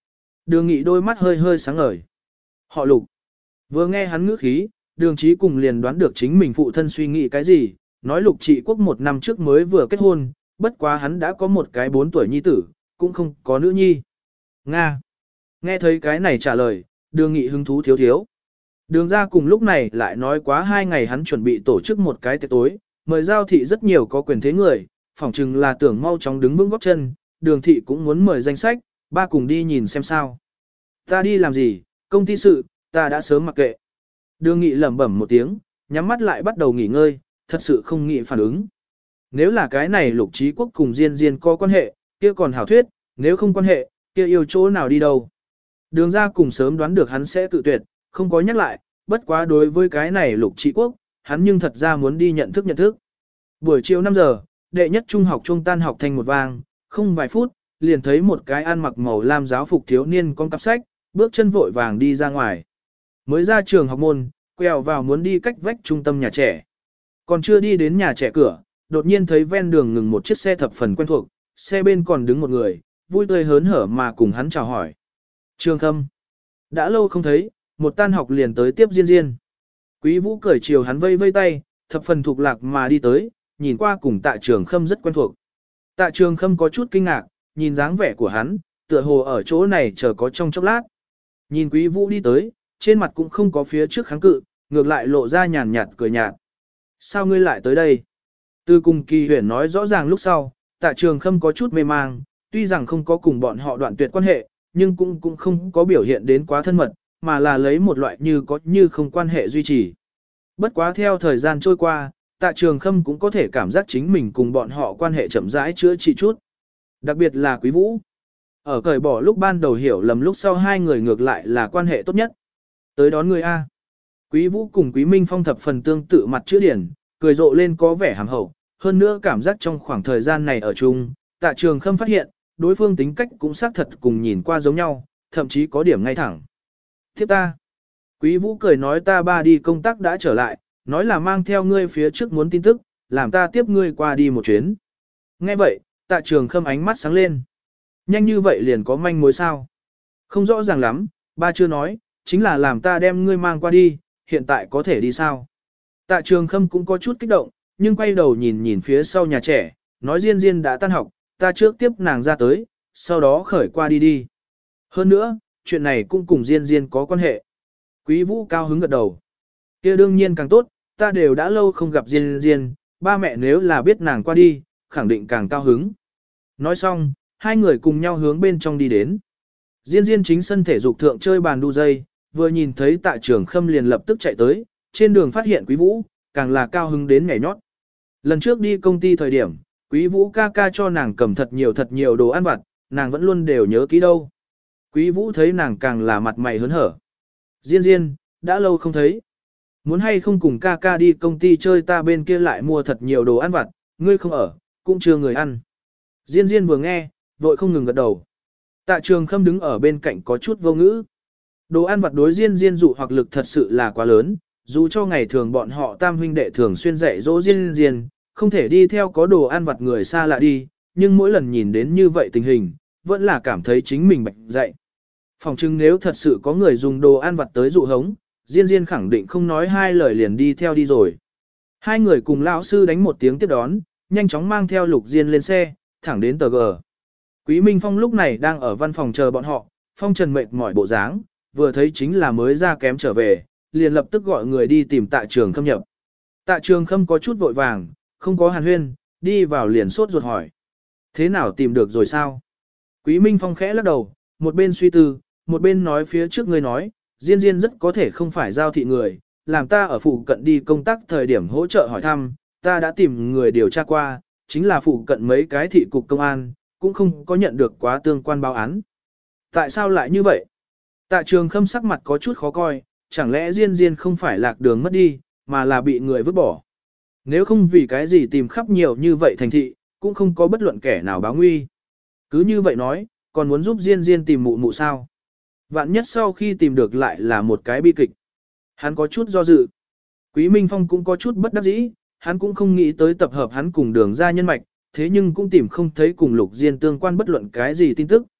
Đường Nghị đôi mắt hơi hơi sáng ngời. Họ Lục. Vừa nghe hắn ngữ khí, Đường Chí cùng liền đoán được chính mình phụ thân suy nghĩ cái gì, nói Lục Trị Quốc 1 năm trước mới vừa kết hôn, bất quá hắn đã có một cái 4 tuổi nhi tử, cũng không có nữ nhi. Nga. Nghe thấy cái này trả lời, Đường Nghị hứng thú thiếu thiếu. Đường ra cùng lúc này lại nói quá 2 ngày hắn chuẩn bị tổ chức một cái tiệc tối, mời giao thị rất nhiều có quyền thế người, phỏng chừng là tưởng mau chóng đứng vững góp chân, Đường thị cũng muốn mời danh sách, ba cùng đi nhìn xem sao. Ta đi làm gì, công ty sự, ta đã sớm mặc kệ. Đường Nghị lẩm bẩm một tiếng, nhắm mắt lại bắt đầu nghỉ ngơi, thật sự không nghĩ phản ứng. Nếu là cái này Lục Chí Quốc cùng Diên Diên có quan hệ, kia còn hảo thuyết, nếu không quan hệ, kia yêu chỗ nào đi đâu. Đường ra cùng sớm đoán được hắn sẽ tự tuyệt, không có nhắc lại, bất quá đối với cái này Lục Chí Quốc, hắn nhưng thật ra muốn đi nhận thức. Buổi chiều 5 giờ, đệ nhất trung học trung tan học thành một vang, không vài phút, liền thấy một cái ăn mặc màu lam giáo phục thiếu niên con cặp sách, bước chân vội vàng đi ra ngoài. Mới ra trường học môn, quẹo vào muốn đi cách vách trung tâm nhà trẻ. Còn chưa đi đến nhà trẻ cửa, đột nhiên thấy ven đường ngừng một chiếc xe thập phần quen thuộc, xe bên còn đứng một người, vui tươi hớn hở mà cùng hắn chào hỏi. Trương Khâm. Đã lâu không thấy, một tan học liền tới tiếp Diên Diên. Quý Vũ cởi chiều hắn vây vây tay, thập phần thuộc lạc mà đi tới, nhìn qua cùng Tạ Trường Khâm rất quen thuộc. Tạ Trường Khâm có chút kinh ngạc, nhìn dáng vẻ của hắn, tựa hồ ở chỗ này chờ có trong chốc lát. Nhìn Quý Vũ đi tới, trên mặt cũng không có phía trước kháng cự, ngược lại lộ ra nhàn nhạt cười nhạt. Sao ngươi lại tới đây? Từ cùng Kỳ Huyền nói rõ ràng lúc sau, Tạ Trường Khâm có chút mê mang, tuy rằng không có cùng bọn họ đoạn tuyệt quan hệ, nhưng cũng không có biểu hiện đến quá thân mật, mà là lấy một loại như có như không quan hệ duy trì. Bất quá theo thời gian trôi qua, Tạ Trường Khâm cũng có thể cảm giác chính mình cùng bọn họ quan hệ chậm rãi chữa trị chút. Đặc biệt là Quý Vũ. Ở cởi bỏ lúc ban đầu hiểu lầm lúc sau hai người ngược lại là quan hệ tốt nhất. Tới đón người A. Quý Vũ cùng Quý Minh Phong thập phần tương tự mặt chữ điển, cười rộ lên có vẻ hàm hậu. Hơn nữa cảm giác trong khoảng thời gian này ở chung, Tạ Trường Khâm phát hiện, đối phương tính cách cũng xác thật cùng nhìn qua giống nhau, thậm chí có điểm ngay thẳng. Tiếp ta. Quý Vũ cười nói ta ba đi công tác đã trở lại, nói là mang theo ngươi phía trước muốn tin tức, làm ta tiếp ngươi qua đi một chuyến. Nghe vậy, Tạ Trường Khâm ánh mắt sáng lên. Nhanh như vậy liền có manh mối sao? Không rõ ràng lắm, ba chưa nói, chính là làm ta đem ngươi mang qua đi, hiện tại có thể đi sao? Tạ Trường Khâm cũng có chút kích động, nhưng quay đầu nhìn phía sau nhà trẻ, nói Diên Diên đã tan học, ta trước tiếp nàng ra tới, sau đó khởi qua đi đi. Hơn nữa, chuyện này cũng cùng Diên Diên có quan hệ. Quý Vũ cao hứng gật đầu. Kia đương nhiên càng tốt, ta đều đã lâu không gặp Diên Diên, ba mẹ nếu là biết nàng qua đi, khẳng định càng cao hứng. Nói xong, hai người cùng nhau hướng bên trong đi đến. Diên Diên chính sân thể dục thượng chơi bàn đu dây, vừa nhìn thấy Tạ Trường Khâm liền lập tức chạy tới, trên đường phát hiện Quý Vũ, càng là cao hứng đến nhảy nhót. Lần trước đi công ty thời điểm, Quý Vũ ca ca cho nàng cầm thật nhiều đồ ăn vặt, nàng vẫn luôn đều nhớ kỹ đâu. Quý Vũ thấy nàng càng là mặt mày hớn hở. Diên Diên, đã lâu không thấy. Muốn hay không cùng ca ca đi công ty chơi ta bên kia lại mua thật nhiều đồ ăn vặt, ngươi không ở, cũng chưa người ăn. Diên Diên vừa nghe, vội không ngừng gật đầu. Tạ Trường Khâm đứng ở bên cạnh có chút vô ngữ. Đồ ăn vặt đối Diên Diên dụ hoặc lực thật sự là quá lớn, dù cho ngày thường bọn họ tam huynh đệ thường xuyên dạy dỗ Diên Diên, không thể đi theo có đồ ăn vặt người xa lạ đi, nhưng mỗi lần nhìn đến như vậy tình hình, vẫn là cảm thấy chính mình bệnh dạy. Phòng chừng nếu thật sự có người dùng đồ ăn vặt tới dụ hống, Diên Diên khẳng định không nói hai lời liền đi theo đi rồi. Hai người cùng lão sư đánh một tiếng tiếp đón, nhanh chóng mang theo Lục Diên lên xe, thẳng đến tờ G. Quý Minh Phong lúc này đang ở văn phòng chờ bọn họ, Phong Trần mệt mỏi bộ dáng, vừa thấy chính là mới ra kém trở về, liền lập tức gọi người đi tìm Tạ Trường Khâm nhập. Tạ Trường Khâm có chút vội vàng, không có hàn huyên, đi vào liền sốt ruột hỏi. Thế nào tìm được rồi sao? Quý Minh Phong khẽ lắc đầu, một bên suy tư, một bên nói phía trước người nói, Diên Diên rất có thể không phải giao thị người, làm ta ở phụ cận đi công tác thời điểm hỗ trợ hỏi thăm, ta đã tìm người điều tra qua, chính là phụ cận mấy cái thị cục công an, cũng không có nhận được quá tương quan báo án. Tại sao lại như vậy? Tạ Trường Khâm sắc mặt có chút khó coi, chẳng lẽ Diên Diên không phải lạc đường mất đi, mà là bị người vứt bỏ. Nếu không vì cái gì tìm khắp nhiều như vậy thành thị, cũng không có bất luận kẻ nào báo nguy. Cứ như vậy nói, còn muốn giúp Diên Diên tìm mụ mụ sao? Vạn nhất sau khi tìm được lại là một cái bi kịch. Hắn có chút do dự. Quý Minh Phong cũng có chút bất đắc dĩ, hắn cũng không nghĩ tới tập hợp hắn cùng đường ra nhân mạch, thế nhưng cũng tìm không thấy cùng Lục Diên tương quan bất luận cái gì tin tức,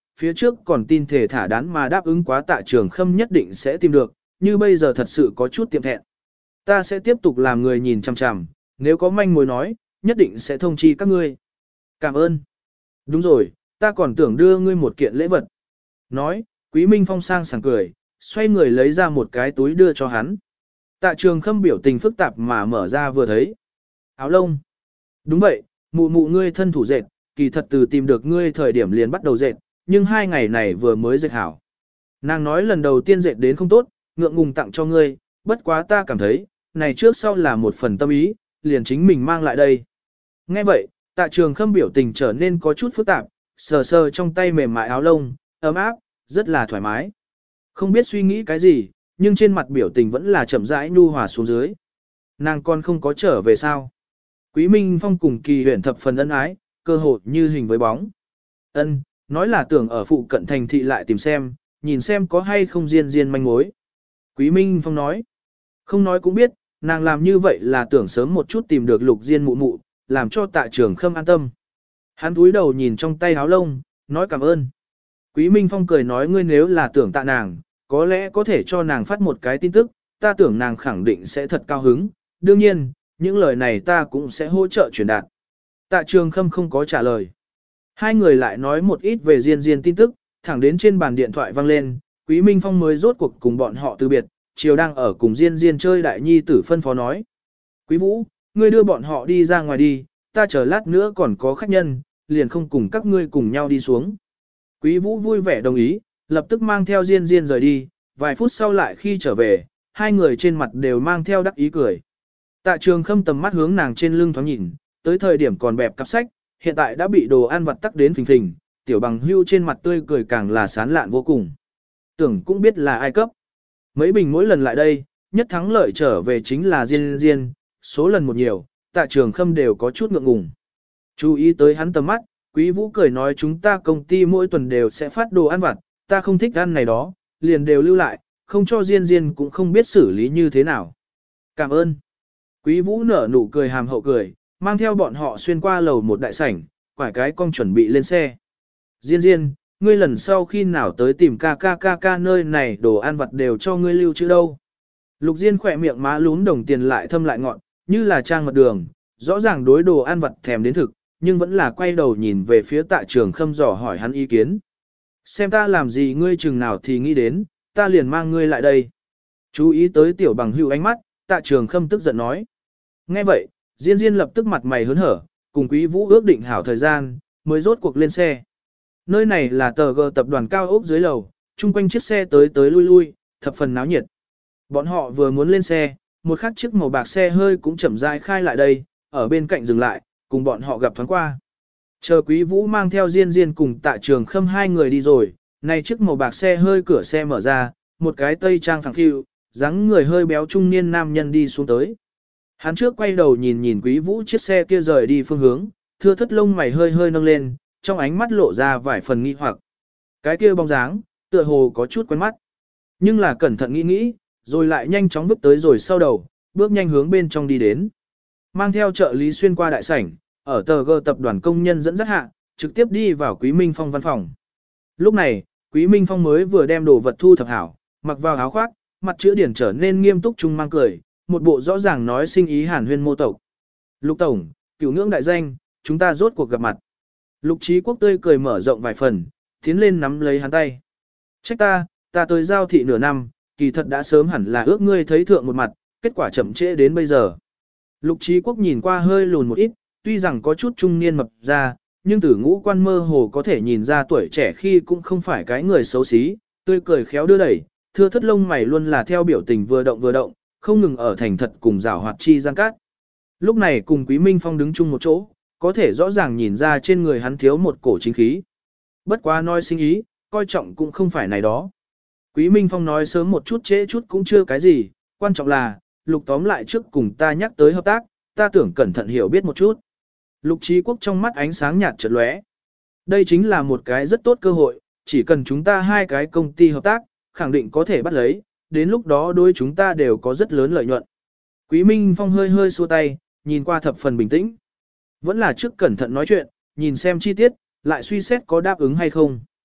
phía trước còn tin thể thả đán mà đáp ứng quá Tạ Trường Khâm nhất định sẽ tìm được, như bây giờ thật sự có chút tiệm thẹn. Ta sẽ tiếp tục làm người nhìn chằm chằm, nếu có manh mối nói, nhất định sẽ thông chi các ngươi. Cảm ơn. Đúng rồi, ta còn tưởng đưa ngươi một kiện lễ vật. Nói, Quý Minh Phong sang sảng cười, xoay người lấy ra một cái túi đưa cho hắn. Tạ Trường Khâm biểu tình phức tạp mà mở ra vừa thấy. Áo lông. Đúng vậy, mụ mụ ngươi thân thủ dệt, kỳ thật từ tìm được ngươi thời điểm liền bắt đầu dệt, nhưng 2 ngày này vừa mới dệt hảo. Nàng nói lần đầu tiên dệt đến không tốt, ngượng ngùng tặng cho ngươi, bất quá ta cảm thấy, này trước sau là một phần tâm ý, liền chính mình mang lại đây. Nghe vậy, Tạ Trường Khâm biểu tình trở nên có chút phức tạp, sờ sờ trong tay mềm mại áo lông, ấm áp, rất là thoải mái. Không biết suy nghĩ cái gì, nhưng trên mặt biểu tình vẫn là chậm rãi nhu hòa xuống dưới. Nàng còn không có trở về sao? Quý Minh Phong cùng Kỳ Huyền thập phần ân ái, cơ hội như hình với bóng. Ân, nói là tưởng ở phụ cận thành thị lại tìm xem, nhìn xem có hay không Diên Diên manh mối. Quý Minh Phong nói, không nói cũng biết, nàng làm như vậy là tưởng sớm một chút tìm được Lục Diên mụ mụ, làm cho Tạ Trường Khâm an tâm. Hắn cúi đầu nhìn trong tay áo lông, nói cảm ơn. Quý Minh Phong cười nói ngươi nếu là tưởng tạ nàng, có lẽ có thể cho nàng phát một cái tin tức, ta tưởng nàng khẳng định sẽ thật cao hứng. Đương nhiên, những lời này ta cũng sẽ hỗ trợ truyền đạt. Tạ Trường Khâm không có trả lời. Hai người lại nói một ít về Diên Diên tin tức, thẳng đến trên bàn điện thoại vang lên, Quý Minh Phong mới rốt cuộc cùng bọn họ từ biệt, chiều đang ở cùng Diên Diên chơi đại nhi tử phân phó nói. Quý Vũ, ngươi đưa bọn họ đi ra ngoài đi, ta chờ lát nữa còn có khách nhân, liền không cùng các ngươi cùng nhau đi xuống. Quý Vũ vui vẻ đồng ý, lập tức mang theo Diên Diên rời đi, vài phút sau lại khi trở về, hai người trên mặt đều mang theo đắc ý cười. Tạ Trường Khâm tầm mắt hướng nàng trên lưng thoáng nhìn, tới thời điểm còn bẹp cặp sách, hiện tại đã bị đồ ăn vặt tắc đến phình phình, tiểu bằng hưu trên mặt tươi cười càng là sán lạn vô cùng. Tưởng cũng biết là ai cấp. Mấy bình mỗi lần lại đây, nhất thắng lợi trở về chính là Diên Diên, số lần một nhiều, Tạ Trường Khâm đều có chút ngượng ngùng. Chú ý tới hắn tầm mắt, Quý Vũ cười nói chúng ta công ty mỗi tuần đều sẽ phát đồ ăn vặt, ta không thích ăn này đó, liền đều lưu lại, không cho Diên Diên cũng không biết xử lý như thế nào. Cảm ơn. Quý Vũ nở nụ cười hàm hậu cười, mang theo bọn họ xuyên qua lầu một đại sảnh, quải cái cong chuẩn bị lên xe. Diên Diên, ngươi lần sau khi nào tới tìm ca nơi này đồ ăn vặt đều cho ngươi lưu trữ đâu. Lục Diên khỏe miệng má lún đồng tiền lại thâm lại ngọn, như là trang mật đường, rõ ràng đối đồ ăn vặt thèm đến thực, nhưng vẫn là quay đầu nhìn về phía Tạ Trường Khâm dò hỏi hắn ý kiến. Xem ta làm gì ngươi chừng nào thì nghĩ đến, ta liền mang ngươi lại đây. Chú ý tới tiểu bằng hữu ánh mắt, Tạ Trường Khâm tức giận nói. Nghe vậy, Diên Diên lập tức mặt mày hớn hở, cùng Quý Vũ ước định hảo thời gian, mới rốt cuộc lên xe. Nơi này là tờ G tập đoàn cao ốc dưới lầu, chung quanh chiếc xe tới tới lui lui, thập phần náo nhiệt. Bọn họ vừa muốn lên xe, một khắc chiếc màu bạc xe hơi cũng chậm rãi khai lại đây, ở bên cạnh dừng lại, cùng bọn họ gặp thoáng qua. Chờ Quý Vũ mang theo Diên Diên cùng Tạ Trường Khâm hai người đi rồi, này chiếc màu bạc xe hơi cửa xe mở ra, một cái tây trang phẳng phiu, dáng người hơi béo trung niên nam nhân đi xuống tới. Hắn trước quay đầu nhìn nhìn Quý Vũ chiếc xe kia rời đi phương hướng, thưa thất lông mày hơi hơi nâng lên, trong ánh mắt lộ ra vài phần nghi hoặc. Cái kia bóng dáng, tựa hồ có chút quen mắt. Nhưng là cẩn thận nghĩ nghĩ, rồi lại nhanh chóng bước tới rồi sau đầu, bước nhanh hướng bên trong đi đến. Mang theo trợ lý xuyên qua đại sảnh, ở tờ G tập đoàn công nhân dẫn dắt hạ, trực tiếp đi vào Quý Minh Phong văn phòng. Lúc này, Quý Minh Phong mới vừa đem đồ vật thu thập hảo, mặc vào áo khoác, mặt chữ điển trở nên nghiêm túc trung mang cười, một bộ rõ ràng nói sinh ý hàn huyên mô tộc. Lục Tổng, cửu ngưỡng đại danh, chúng ta rốt cuộc gặp mặt. Lục Trí Quốc tươi cười mở rộng vài phần, tiến lên nắm lấy hắn tay. Trách ta tới giao thị nửa năm, kỳ thật đã sớm hẳn là ước ngươi thấy thượng một mặt, kết quả chậm trễ đến bây giờ. Lục Trí Quốc nhìn qua hơi lùn một ít, tuy rằng có chút trung niên mập ra, nhưng từ ngũ quan mơ hồ có thể nhìn ra tuổi trẻ khi cũng không phải cái người xấu xí, tươi cười khéo đưa đẩy, thưa thất lông mày luôn là theo biểu tình vừa động, không ngừng ở thành thật cùng rào hoạt chi gian cát. Lúc này cùng Quý Minh Phong đứng chung một chỗ, có thể rõ ràng nhìn ra trên người hắn thiếu một cổ chính khí. Bất quá nói sinh ý, coi trọng cũng không phải này đó. Quý Minh Phong nói sớm một chút trễ chút cũng chưa cái gì, quan trọng là, Lục tóm lại trước cùng ta nhắc tới hợp tác, ta tưởng cẩn thận hiểu biết một chút. Lục Trí Quốc trong mắt ánh sáng nhạt chợt lóe. Đây chính là một cái rất tốt cơ hội, chỉ cần chúng ta hai cái công ty hợp tác, khẳng định có thể bắt lấy, đến lúc đó đôi chúng ta đều có rất lớn lợi nhuận. Quý Minh Phong hơi hơi xua tay, nhìn qua thập phần bình tĩnh. Vẫn là trước cẩn thận nói chuyện, nhìn xem chi tiết, lại suy xét có đáp ứng hay không.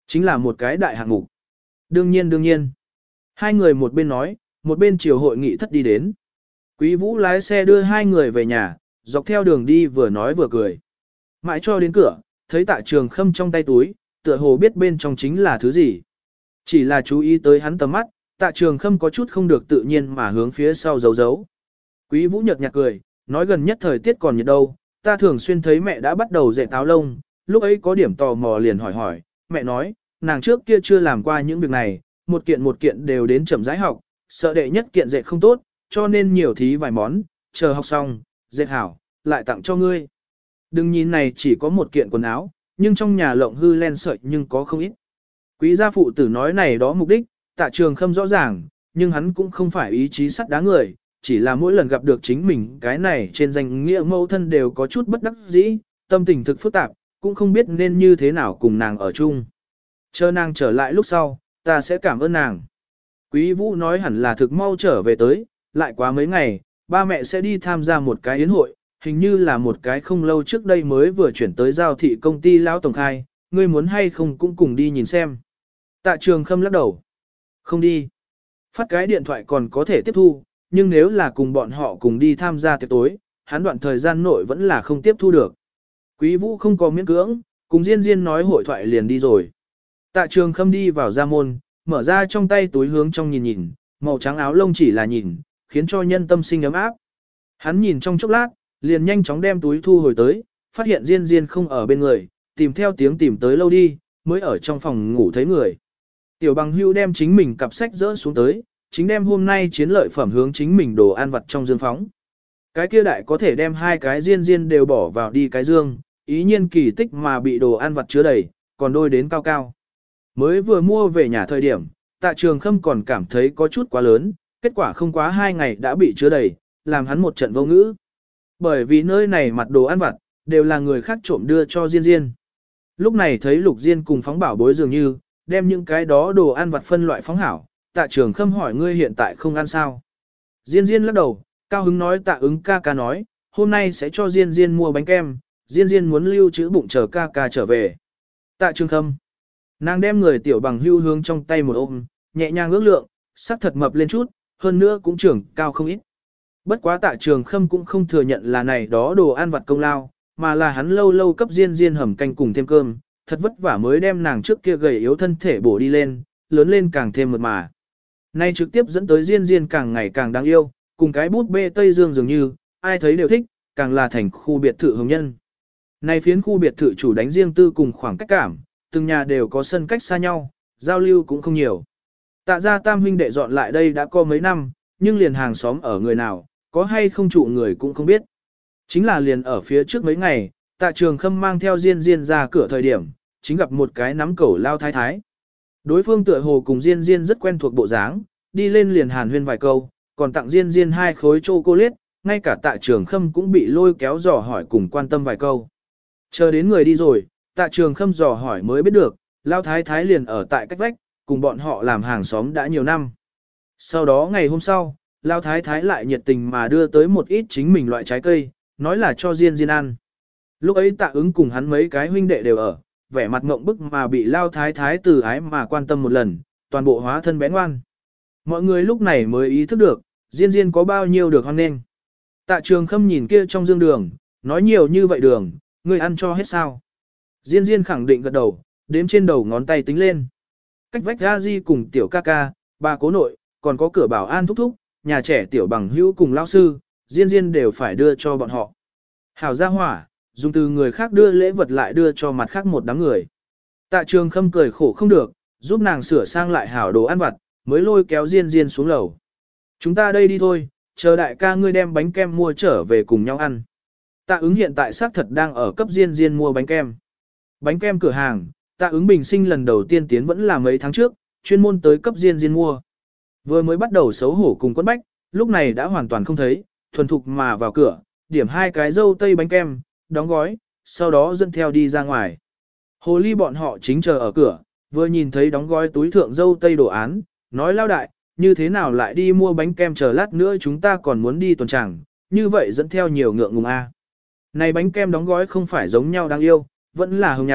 Chính là một cái đại hạng mục. Đương nhiên đương nhiên. Hai người một bên nói, một bên chiều hội nghị thất đi đến. Quý Vũ lái xe đưa hai người về nhà, dọc theo đường đi vừa nói vừa cười. Mãi cho đến cửa, thấy Tạ Trường Khâm trong tay túi, tựa hồ biết bên trong chính là thứ gì. Chỉ là chú ý tới hắn tầm mắt, Tạ Trường Khâm có chút không được tự nhiên mà hướng phía sau giấu giấu. Quý Vũ nhợt nhạt cười, nói gần nhất thời tiết còn nhiệt đâu, ta thường xuyên thấy mẹ đã bắt đầu dệt áo lông, lúc ấy có điểm tò mò liền hỏi, mẹ nói, nàng trước kia chưa làm qua những việc này, một kiện đều đến chậm rãi học, sợ đệ nhất kiện dệt không tốt, cho nên nhiều thí vài món, chờ học xong, dệt hảo, lại tặng cho ngươi. Đừng nhìn này chỉ có một kiện quần áo, nhưng trong nhà lộng hư len sợi nhưng có không ít. Quý gia phụ tử nói này đó mục đích, Tạ Trường Khâm rõ ràng, nhưng hắn cũng không phải ý chí sắt đá người, chỉ là mỗi lần gặp được chính mình cái này trên danh nghĩa mẫu thân đều có chút bất đắc dĩ, tâm tình thực phức tạp, cũng không biết nên như thế nào cùng nàng ở chung. Chờ nàng trở lại lúc sau, ta sẽ cảm ơn nàng. Quý Vũ nói hẳn là thực mau trở về tới, lại quá mấy ngày, ba mẹ sẽ đi tham gia một cái yến hội, hình như là một cái không lâu trước đây mới vừa chuyển tới giao thị công ty lão tổng khai, ngươi muốn hay không cũng cùng đi nhìn xem. Tạ Trường Khâm lắc đầu. Không đi. Phát cái điện thoại còn có thể tiếp thu, nhưng nếu là cùng bọn họ cùng đi tham gia tiệc tối, hắn đoạn thời gian nội vẫn là không tiếp thu được. Quý Vũ không có miễn cưỡng, cùng Diên Diên nói hội thoại liền đi rồi. Tạ Trường Khâm đi vào gia môn, mở ra trong tay túi hướng trong nhìn nhìn, màu trắng áo lông chỉ là nhìn, khiến cho nhân tâm sinh ấm áp. Hắn nhìn trong chốc lát, liền nhanh chóng đem túi thu hồi tới, phát hiện Diên Diên không ở bên người, tìm theo tiếng tìm tới lâu đi, mới ở trong phòng ngủ thấy người. Tiểu Bằng Hưu đem chính mình cặp sách dỡ xuống tới, chính đem hôm nay chiến lợi phẩm hướng chính mình đồ ăn vặt trong dương phóng. Cái kia đại có thể đem hai cái Diên Diên đều bỏ vào đi cái dương, ý nhiên kỳ tích mà bị đồ ăn vặt chứa đầy, còn đôi đến cao cao. Mới vừa mua về nhà thời điểm, Tạ Trường Khâm còn cảm thấy có chút quá lớn, kết quả không quá 2 ngày đã bị chứa đầy, làm hắn một trận vô ngữ. Bởi vì nơi này mặt đồ ăn vặt, đều là người khác trộm đưa cho Diên Diên. Lúc này thấy Lục Diên cùng phóng bảo bối dường như, đem những cái đó đồ ăn vặt phân loại phóng hảo, Tạ Trường Khâm hỏi ngươi hiện tại không ăn sao. Diên Diên lắc đầu, cao hứng nói Tạ ứng ca ca nói, hôm nay sẽ cho Diên Diên mua bánh kem, Diên Diên muốn lưu trữ bụng chờ ca ca trở về. Tạ Trường Khâm. Nàng đem người Tiểu Bằng Hưu hướng trong tay một ôm, nhẹ nhàng ước lượng, sắc thật mập lên chút, hơn nữa cũng trưởng cao không ít. Bất quá Tạ Trường Khâm cũng không thừa nhận là này đó đồ ăn vặt công lao, mà là hắn lâu lâu cấp Diên Diên hầm canh cùng thêm cơm, thật vất vả mới đem nàng trước kia gầy yếu thân thể bổ đi lên, lớn lên càng thêm mượt mà. Nay trực tiếp dẫn tới Diên Diên càng ngày càng đáng yêu, cùng cái bút bê Tây Dương dường như, ai thấy đều thích, càng là thành khu biệt thự hồng nhân. Nay phiến khu biệt thự chủ đánh riêng tư cùng khoảng cách cảm, từng nhà đều có sân cách xa nhau, giao lưu cũng không nhiều. Tạ gia tam huynh đệ dọn lại đây đã có mấy năm, nhưng liền hàng xóm ở người nào, có hay không trụ người cũng không biết. Chính là liền ở phía trước mấy ngày, Tạ Trường Khâm mang theo Diên Diên ra cửa thời điểm, chính gặp một cái nắm cẩu lao thái thái. Đối phương tựa hồ cùng Diên Diên rất quen thuộc bộ dáng, đi lên liền hàn huyên vài câu, còn tặng Diên Diên 2 khối chocolate, ngay cả Tạ Trường Khâm cũng bị lôi kéo dò hỏi cùng quan tâm vài câu. Chờ đến người đi rồi, Tạ Trường Khâm dò hỏi mới biết được, lao thái thái liền ở tại cách vách, cùng bọn họ làm hàng xóm đã nhiều năm. Sau đó ngày hôm sau, lao thái thái lại nhiệt tình mà đưa tới một ít chính mình loại trái cây, nói là cho Diên Diên ăn. Lúc ấy Tạ ứng cùng hắn mấy cái huynh đệ đều ở, vẻ mặt ngộng bức mà bị lao thái thái từ ái mà quan tâm một lần, toàn bộ hóa thân bé ngoan. Mọi người lúc này mới ý thức được, Diên Diên có bao nhiêu được hoan nghênh. Tạ Trường Khâm nhìn kia trong dương đường, nói nhiều như vậy đường, ngươi ăn cho hết sao. Diên Diên khẳng định gật đầu, đếm trên đầu ngón tay tính lên. Cách vách ra di cùng tiểu ca ca, bà cố nội, còn có cửa bảo an thúc thúc, nhà trẻ Tiểu Bằng Hữu cùng lão sư, Diên Diên đều phải đưa cho bọn họ. Hảo gia hỏa, dùng từ người khác đưa lễ vật lại đưa cho mặt khác một đám người. Tạ Trường Khâm cười khổ không được, giúp nàng sửa sang lại hảo đồ ăn vặt, mới lôi kéo Diên Diên xuống lầu. Chúng ta đây đi thôi, chờ đại ca ngươi đem bánh kem mua trở về cùng nhau ăn. Tạ ứng hiện tại xác thật đang ở cấp Diên Diên mua bánh kem. Bánh kem cửa hàng, Tạ ứng bình sinh lần đầu tiên tiến vẫn là mấy tháng trước, chuyên môn tới cấp Diên Diên mua. Vừa mới bắt đầu xấu hổ cùng quấn bách, lúc này đã hoàn toàn không thấy, thuần thục mà vào cửa, điểm 2 cái dâu tây bánh kem, đóng gói, sau đó dẫn theo đi ra ngoài. Hồ ly bọn họ chính chờ ở cửa, vừa nhìn thấy đóng gói túi thượng dâu tây đồ án, nói lao đại, như thế nào lại đi mua bánh kem chờ lát nữa chúng ta còn muốn đi tuần tràng, như vậy dẫn theo nhiều ngượng ngùng a. Này bánh kem đóng gói không phải giống nhau đáng yêu, vẫn là hồng nhạt,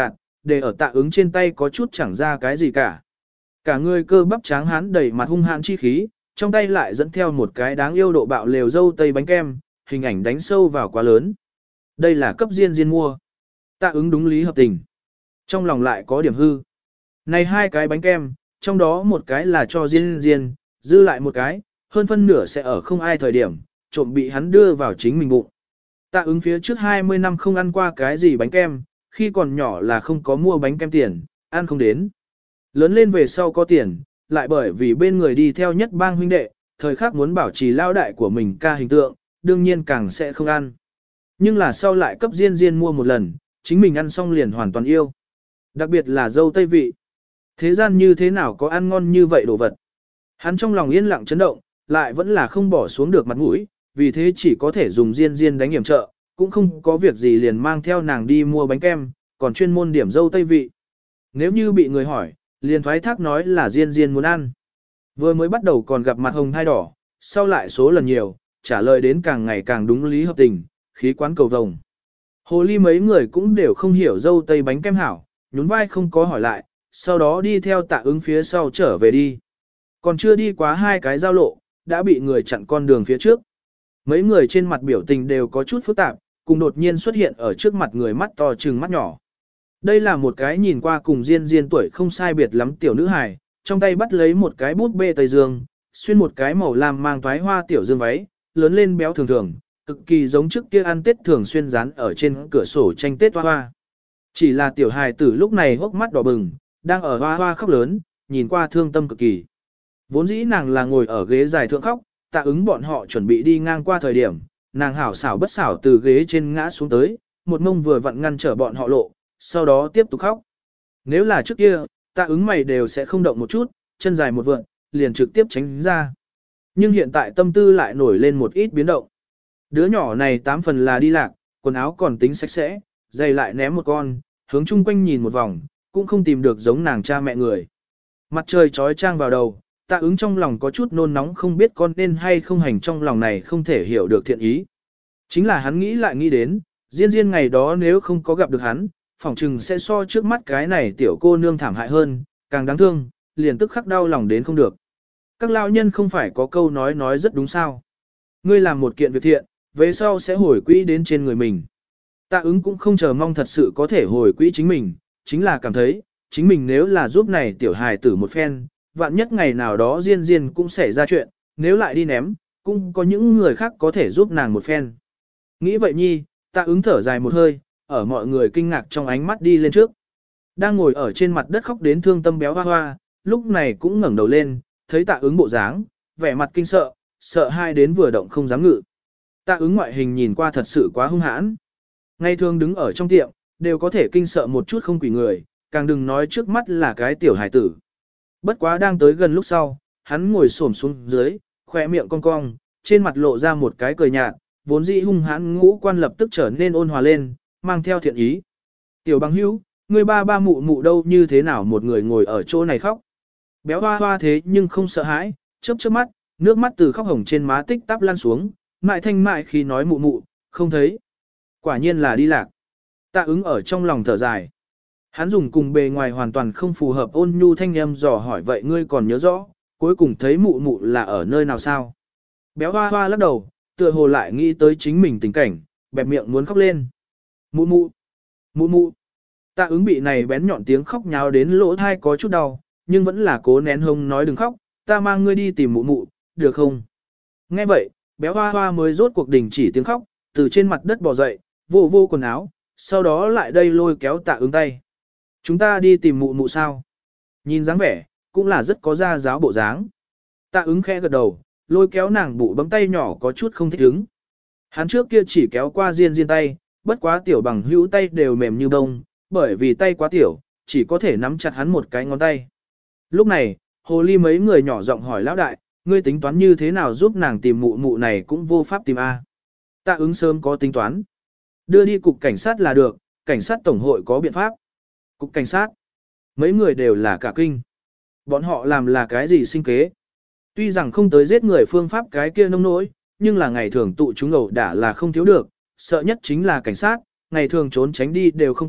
để ở Tạ Ứng trên tay có chút chẳng ra cái gì cả. Cả người cơ bắp tráng hán đầy mặt hung hãn chi khí, trong tay lại dẫn theo một cái đáng yêu độ bạo lều dâu tây bánh kem, hình ảnh đánh sâu vào quá lớn. Đây là cấp Diên mua. Tạ Ứng đúng lý hợp tình. Trong lòng lại có điểm hư. Này hai cái bánh kem, trong đó một cái là cho Diên, dư lại một cái, hơn phân nửa sẽ ở không ai thời điểm, trộm bị hắn đưa vào chính mình bụng. Tạ Ứng phía trước 20 năm không ăn qua cái gì bánh kem, khi còn nhỏ là không có mua bánh kem tiền, ăn không đến. Lớn lên về sau có tiền, lại bởi vì bên người đi theo nhất bang huynh đệ, thời khắc muốn bảo trì lao đại của mình ca hình tượng, đương nhiên càng sẽ không ăn. Nhưng là sau lại cấp Diên mua một lần, chính mình ăn xong liền hoàn toàn yêu. Đặc biệt là dâu tây vị. Thế gian như thế nào có ăn ngon như vậy đồ vật. Hắn trong lòng yên lặng chấn động, lại vẫn là không bỏ xuống được mặt mũi, vì thế chỉ có thể dùng Diên đánh hiểm trợ, cũng không có việc gì liền mang theo nàng đi mua bánh kem, còn chuyên môn điểm dâu tây vị. Nếu như bị người hỏi, liền thoái thác nói là Diên muốn ăn. Vừa mới bắt đầu còn gặp mặt hồng hai đỏ, sau lại số lần nhiều, trả lời đến càng ngày càng đúng lý hợp tình, khí quán cầu vồng. Hồ ly mấy người cũng đều không hiểu dâu tây bánh kem hảo, nhún vai không có hỏi lại, sau đó đi theo Tạ Ứng phía sau trở về đi. Còn chưa đi quá hai cái giao lộ, đã bị người chặn con đường phía trước. Mấy người trên mặt biểu tình đều có chút phức tạp, cùng đột nhiên xuất hiện ở trước mặt người mắt to trừng mắt nhỏ. Đây là một cái nhìn qua cùng Diên tuổi không sai biệt lắm tiểu nữ hài, trong tay bắt lấy một cái bút bê Tây Dương, xuyên một cái màu lam mang toái hoa tiểu dương váy, lớn lên béo thường thường, cực kỳ giống trước kia ăn Tết thường xuyên dán ở trên cửa sổ tranh Tết hoa hoa. Chỉ là tiểu hài tử lúc này hốc mắt đỏ bừng, đang ở hoa hoa khóc lớn, nhìn qua thương tâm cực kỳ. Vốn dĩ nàng là ngồi ở ghế dài thượng khóc, Tạ Ứng bọn họ chuẩn bị đi ngang qua thời điểm, nàng hảo xảo bất xảo từ ghế trên ngã xuống tới, một mông vừa vặn ngăn trở bọn họ lộ, sau đó tiếp tục khóc. Nếu là trước kia, Tạ Ứng mày đều sẽ không động một chút, chân dài một vượn, liền trực tiếp tránh ra. Nhưng hiện tại tâm tư lại nổi lên một ít biến động. Đứa nhỏ này 8 phần là đi lạc, quần áo còn tính sạch sẽ, giày lại ném một con, hướng chung quanh nhìn một vòng, cũng không tìm được giống nàng cha mẹ người. Mặt trời trói trang vào đầu, Tạ Ứng trong lòng có chút nôn nóng không biết con nên hay không hành trong lòng này không thể hiểu được thiện ý. Chính là hắn nghĩ lại nghĩ đến, Diên ngày đó nếu không có gặp được hắn, phỏng chừng sẽ so trước mắt cái này tiểu cô nương thảm hại hơn, càng đáng thương, liền tức khắc đau lòng đến không được. Các lão nhân không phải có câu nói rất đúng sao. Ngươi làm một kiện việc thiện, về sau sẽ hồi quỹ đến trên người mình. Tạ Ứng cũng không chờ mong thật sự có thể hồi quỹ chính mình, chính là cảm thấy, chính mình nếu là giúp này tiểu hài tử một phen, vạn nhất ngày nào đó Diên cũng xảy ra chuyện, nếu lại đi ném, cũng có những người khác có thể giúp nàng một phen. Nghĩ vậy nhi, Tạ Ứng thở dài một hơi, ở mọi người kinh ngạc trong ánh mắt đi lên trước. Đang ngồi ở trên mặt đất khóc đến thương tâm béo hoa hoa, lúc này cũng ngẩng đầu lên, thấy Tạ Ứng bộ dáng, vẻ mặt kinh sợ, sợ hai đến vừa động không dám ngự. Tạ Ứng ngoại hình nhìn qua thật sự quá hung hãn. Ngày thường đứng ở trong tiệm, đều có thể kinh sợ một chút không quỷ người, càng đừng nói trước mắt là cái tiểu hải tử. Bất quá đang tới gần lúc sau, hắn ngồi xổm xuống dưới, khỏe miệng cong cong, trên mặt lộ ra một cái cười nhạt, vốn dĩ hung hãn ngũ quan lập tức trở nên ôn hòa lên, mang theo thiện ý. Tiểu bằng hữu, người ba mụ mụ đâu như thế nào một người ngồi ở chỗ này khóc. Béo hoa hoa thế nhưng không sợ hãi, chớp chớp mắt, nước mắt từ khóc hồng trên má tích tắp lan xuống, mại thanh mại khi nói mụ mụ, không thấy. Quả nhiên là đi lạc. Tạ Ứng ở trong lòng thở dài. Hắn dùng cùng bề ngoài hoàn toàn không phù hợp ôn nhu thanh âm dò hỏi vậy ngươi còn nhớ rõ, cuối cùng thấy mụ mụ là ở nơi nào sao? Béo hoa hoa lắc đầu, tựa hồ lại nghĩ tới chính mình tình cảnh, bẹp miệng muốn khóc lên. Mụ mụ, mụ mụ. Tạ Ứng bị này bén nhọn tiếng khóc nháo đến lỗ thai có chút đau, nhưng vẫn là cố nén hông nói đừng khóc, ta mang ngươi đi tìm mụ mụ, được không? Nghe vậy, béo hoa hoa mới rốt cuộc đình chỉ tiếng khóc, từ trên mặt đất bò dậy, vô quần áo, sau đó lại đây lôi kéo Tạ Ứng tay. Chúng ta đi tìm mụ mụ sao? Nhìn dáng vẻ, cũng là rất có gia giáo bộ dáng. Tạ Ứng khẽ gật đầu, lôi kéo nàng bụ bấm tay nhỏ có chút không thích ứng. Hắn trước kia chỉ kéo qua Diên tay, bất quá tiểu bằng hữu tay đều mềm như bông, bởi vì tay quá tiểu, chỉ có thể nắm chặt hắn một cái ngón tay. Lúc này, hồ ly mấy người nhỏ giọng hỏi lão đại, ngươi tính toán như thế nào giúp nàng tìm mụ mụ này cũng vô pháp tìm A. Tạ Ứng sớm có tính toán. Đưa đi cục cảnh sát là được, cảnh sát tổng hội có biện pháp. Cục cảnh sát. Mấy người đều là cả kinh. Bọn họ làm là cái gì sinh kế? Tuy rằng không tới giết người phương pháp cái kia nông nỗi, nhưng là ngày thường tụ chúng ẩu đả là không thiếu được, sợ nhất chính là cảnh sát, ngày thường trốn tránh đi đều không kịp,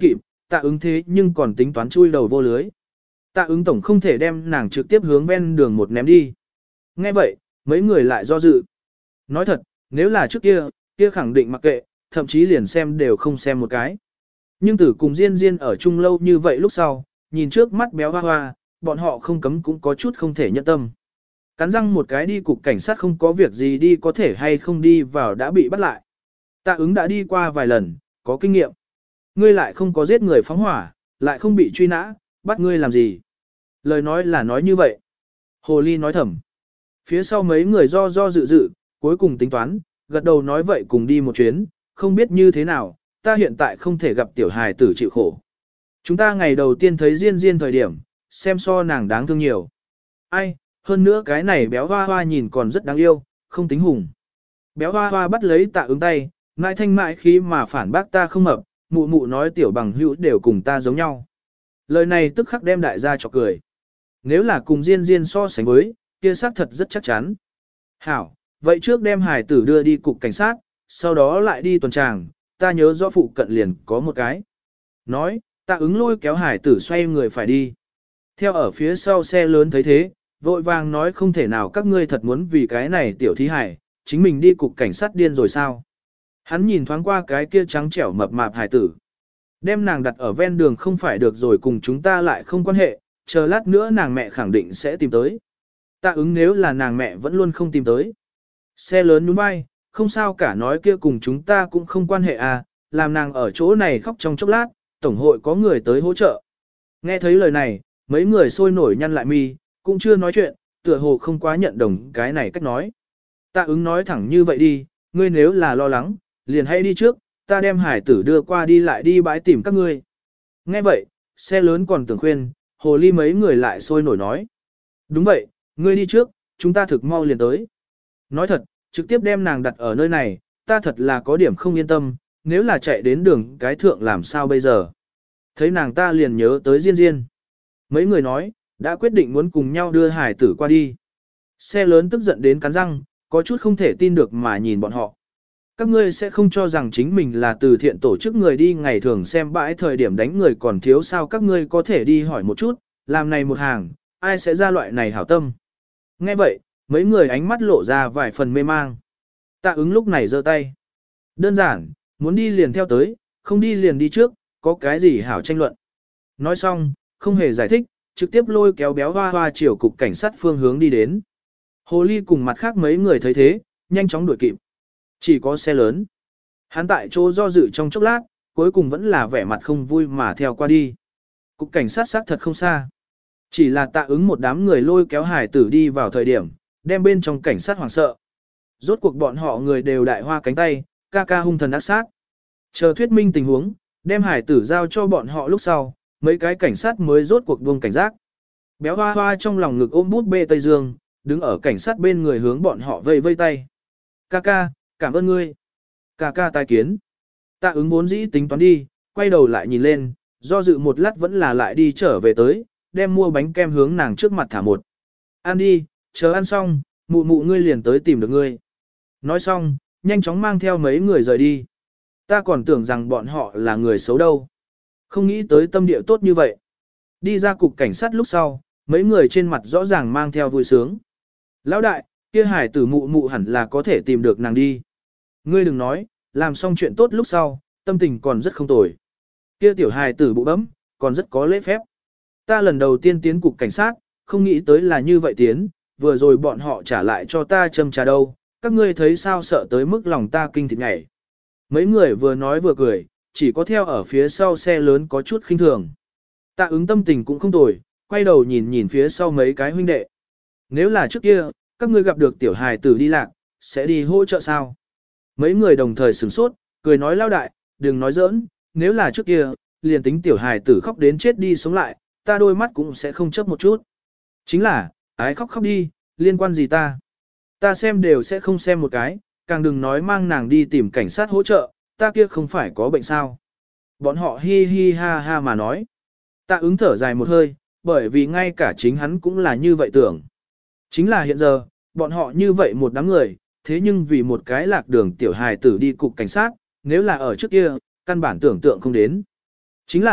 tạ ứng thế nhưng còn tính toán chui đầu vô lưới. Tạ ứng tổng không thể đem nàng trực tiếp hướng ven đường một ném đi. Nghe vậy, mấy người lại do dự. Nói thật, nếu là trước kia, kia khẳng định mặc kệ, thậm chí liền xem đều không xem một cái. Nhưng từ cùng Diên Diên ở chung lâu như vậy lúc sau, nhìn trước mắt béo hoa hoa, bọn họ không cấm cũng có chút không thể nhận tâm. Cắn răng một cái đi cục cảnh sát không có việc gì đi có thể hay không đi vào đã bị bắt lại. Tạ ứng đã đi qua vài lần, có kinh nghiệm. Ngươi lại không có giết người phóng hỏa, lại không bị truy nã, bắt ngươi làm gì? Lời nói là nói như vậy. Hồ Ly nói thầm. Phía sau mấy người do dự, cuối cùng tính toán, gật đầu nói vậy cùng đi một chuyến, không biết như thế nào, ta hiện tại không thể gặp tiểu hài tử chịu khổ. Chúng ta ngày đầu tiên thấy Diên Diên thời điểm, xem so nàng đáng thương nhiều. Ai, hơn nữa cái này béo hoa hoa nhìn còn rất đáng yêu, không tính hùng. Béo hoa hoa bắt lấy Tạ ứng tay, mãi thanh mãi khi mà phản bác ta không mập, mụ mụ nói tiểu bằng hữu đều cùng ta giống nhau. Lời này tức khắc đem đại gia chọc cười. Nếu là cùng Diên Diên so sánh với, kia xác thật rất chắc chắn. Hảo, vậy trước đem hải tử đưa đi cục cảnh sát, sau đó lại đi tuần tràng, ta nhớ rõ phụ cận liền có một cái. Nói, Tạ ứng lôi kéo hải tử xoay người phải đi. Theo ở phía sau xe lớn thấy thế, vội vàng nói không thể nào các ngươi thật muốn vì cái này tiểu thí hải, chính mình đi cục cảnh sát điên rồi sao. Hắn nhìn thoáng qua cái kia trắng trẻo mập mạp hải tử. Đem nàng đặt ở ven đường không phải được rồi cùng chúng ta lại không quan hệ, chờ lát nữa nàng mẹ khẳng định sẽ tìm tới. Tạ ứng nếu là nàng mẹ vẫn luôn không tìm tới. Xe lớn nhún vai, không sao cả nói kia cùng chúng ta cũng không quan hệ à, làm nàng ở chỗ này khóc trong chốc lát, tổng hội có người tới hỗ trợ. Nghe thấy lời này, mấy người sôi nổi nhăn lại mi, cũng chưa nói chuyện, tựa hồ không quá nhận đồng cái này cách nói. Tạ ứng nói thẳng như vậy đi, ngươi nếu là lo lắng, liền hãy đi trước, ta đem hải tử đưa qua đi lại đi bãi tìm các ngươi. Nghe vậy, xe lớn còn tưởng khuyên, hồ ly mấy người lại sôi nổi nói. Đúng vậy, ngươi đi trước, chúng ta thực mau liền tới. Nói thật, trực tiếp đem nàng đặt ở nơi này, ta thật là có điểm không yên tâm, nếu là chạy đến đường cái thượng làm sao bây giờ. Thấy nàng ta liền nhớ tới Diên Diên. Mấy người nói, đã quyết định muốn cùng nhau đưa hải tử qua đi. Xe lớn tức giận đến cắn răng, có chút không thể tin được mà nhìn bọn họ. Các ngươi sẽ không cho rằng chính mình là từ thiện tổ chức người đi ngày thường xem bãi thời điểm đánh người còn thiếu sao các ngươi có thể đi hỏi một chút, làm này một hàng, ai sẽ ra loại này hảo tâm. Nghe vậy, mấy người ánh mắt lộ ra vài phần mê mang. Tạ ứng lúc này giơ tay. Đơn giản, muốn đi liền theo tới, không đi liền đi trước, có cái gì hảo tranh luận. Nói xong, không hề giải thích, trực tiếp lôi kéo béo hoa hoa chiều cục cảnh sát phương hướng đi đến. Hồ ly cùng mặt khác mấy người thấy thế, nhanh chóng đuổi kịp. Chỉ có xe lớn. Hắn tại chỗ do dự trong chốc lát, cuối cùng vẫn là vẻ mặt không vui mà theo qua đi. Cục cảnh sát xác thật không xa. Chỉ là Tạ ứng một đám người lôi kéo hải tử đi vào thời điểm, đem bên trong cảnh sát hoảng sợ. Rốt cuộc bọn họ người đều đại hoa cánh tay, ca ca hung thần ác sát. Chờ thuyết minh tình huống, đem hải tử giao cho bọn họ lúc sau, mấy cái cảnh sát mới rốt cuộc buông cảnh giác. Béo hoa hoa trong lòng ngực ôm bút bê Tây Dương, đứng ở cảnh sát bên người hướng bọn họ vây vây tay. Ca ca, cảm ơn ngươi. Ca ca tai kiến. Tạ ứng vốn dĩ tính toán đi, quay đầu lại nhìn lên, do dự một lát vẫn là lại đi trở về tới, đem mua bánh kem hướng nàng trước mặt thả một. Ăn đi, chờ ăn xong, mụ mụ ngươi liền tới tìm được ngươi. Nói xong, nhanh chóng mang theo mấy người rời đi. Ta còn tưởng rằng bọn họ là người xấu đâu. Không nghĩ tới tâm địa tốt như vậy. Đi ra cục cảnh sát lúc sau, mấy người trên mặt rõ ràng mang theo vui sướng. Lão đại, kia hải tử mụ mụ hẳn là có thể tìm được nàng đi. Ngươi đừng nói, làm xong chuyện tốt lúc sau, tâm tình còn rất không tồi. Kia tiểu hài tử bụ bấm, còn rất có lễ phép. Ta lần đầu tiên tiến cục cảnh sát, không nghĩ tới là như vậy tiến, vừa rồi bọn họ trả lại cho ta châm trà đâu, các ngươi thấy sao sợ tới mức lòng ta kinh thịt nhảy. Mấy người vừa nói vừa cười, chỉ có theo ở phía sau xe lớn có chút khinh thường. Tạ ứng tâm tình cũng không tồi, quay đầu nhìn nhìn phía sau mấy cái huynh đệ. Nếu là trước kia, các ngươi gặp được tiểu hài tử đi lạc, sẽ đi hỗ trợ sao? Mấy người đồng thời sửng sốt, cười nói lao đại, đừng nói giỡn, nếu là trước kia, liền tính tiểu hài tử khóc đến chết đi sống lại, ta đôi mắt cũng sẽ không chớp một chút. Chính là, ái khóc khóc đi, liên quan gì ta? Ta xem đều sẽ không xem một cái, càng đừng nói mang nàng đi tìm cảnh sát hỗ trợ, ta kia không phải có bệnh sao. Bọn họ hi hi ha ha mà nói. Tạ ứng thở dài một hơi, bởi vì ngay cả chính hắn cũng là như vậy tưởng. Chính là hiện giờ, bọn họ như vậy một đám người, thế nhưng vì một cái lạc đường tiểu hài tử đi cục cảnh sát, nếu là ở trước kia, căn bản tưởng tượng không đến. Chính là,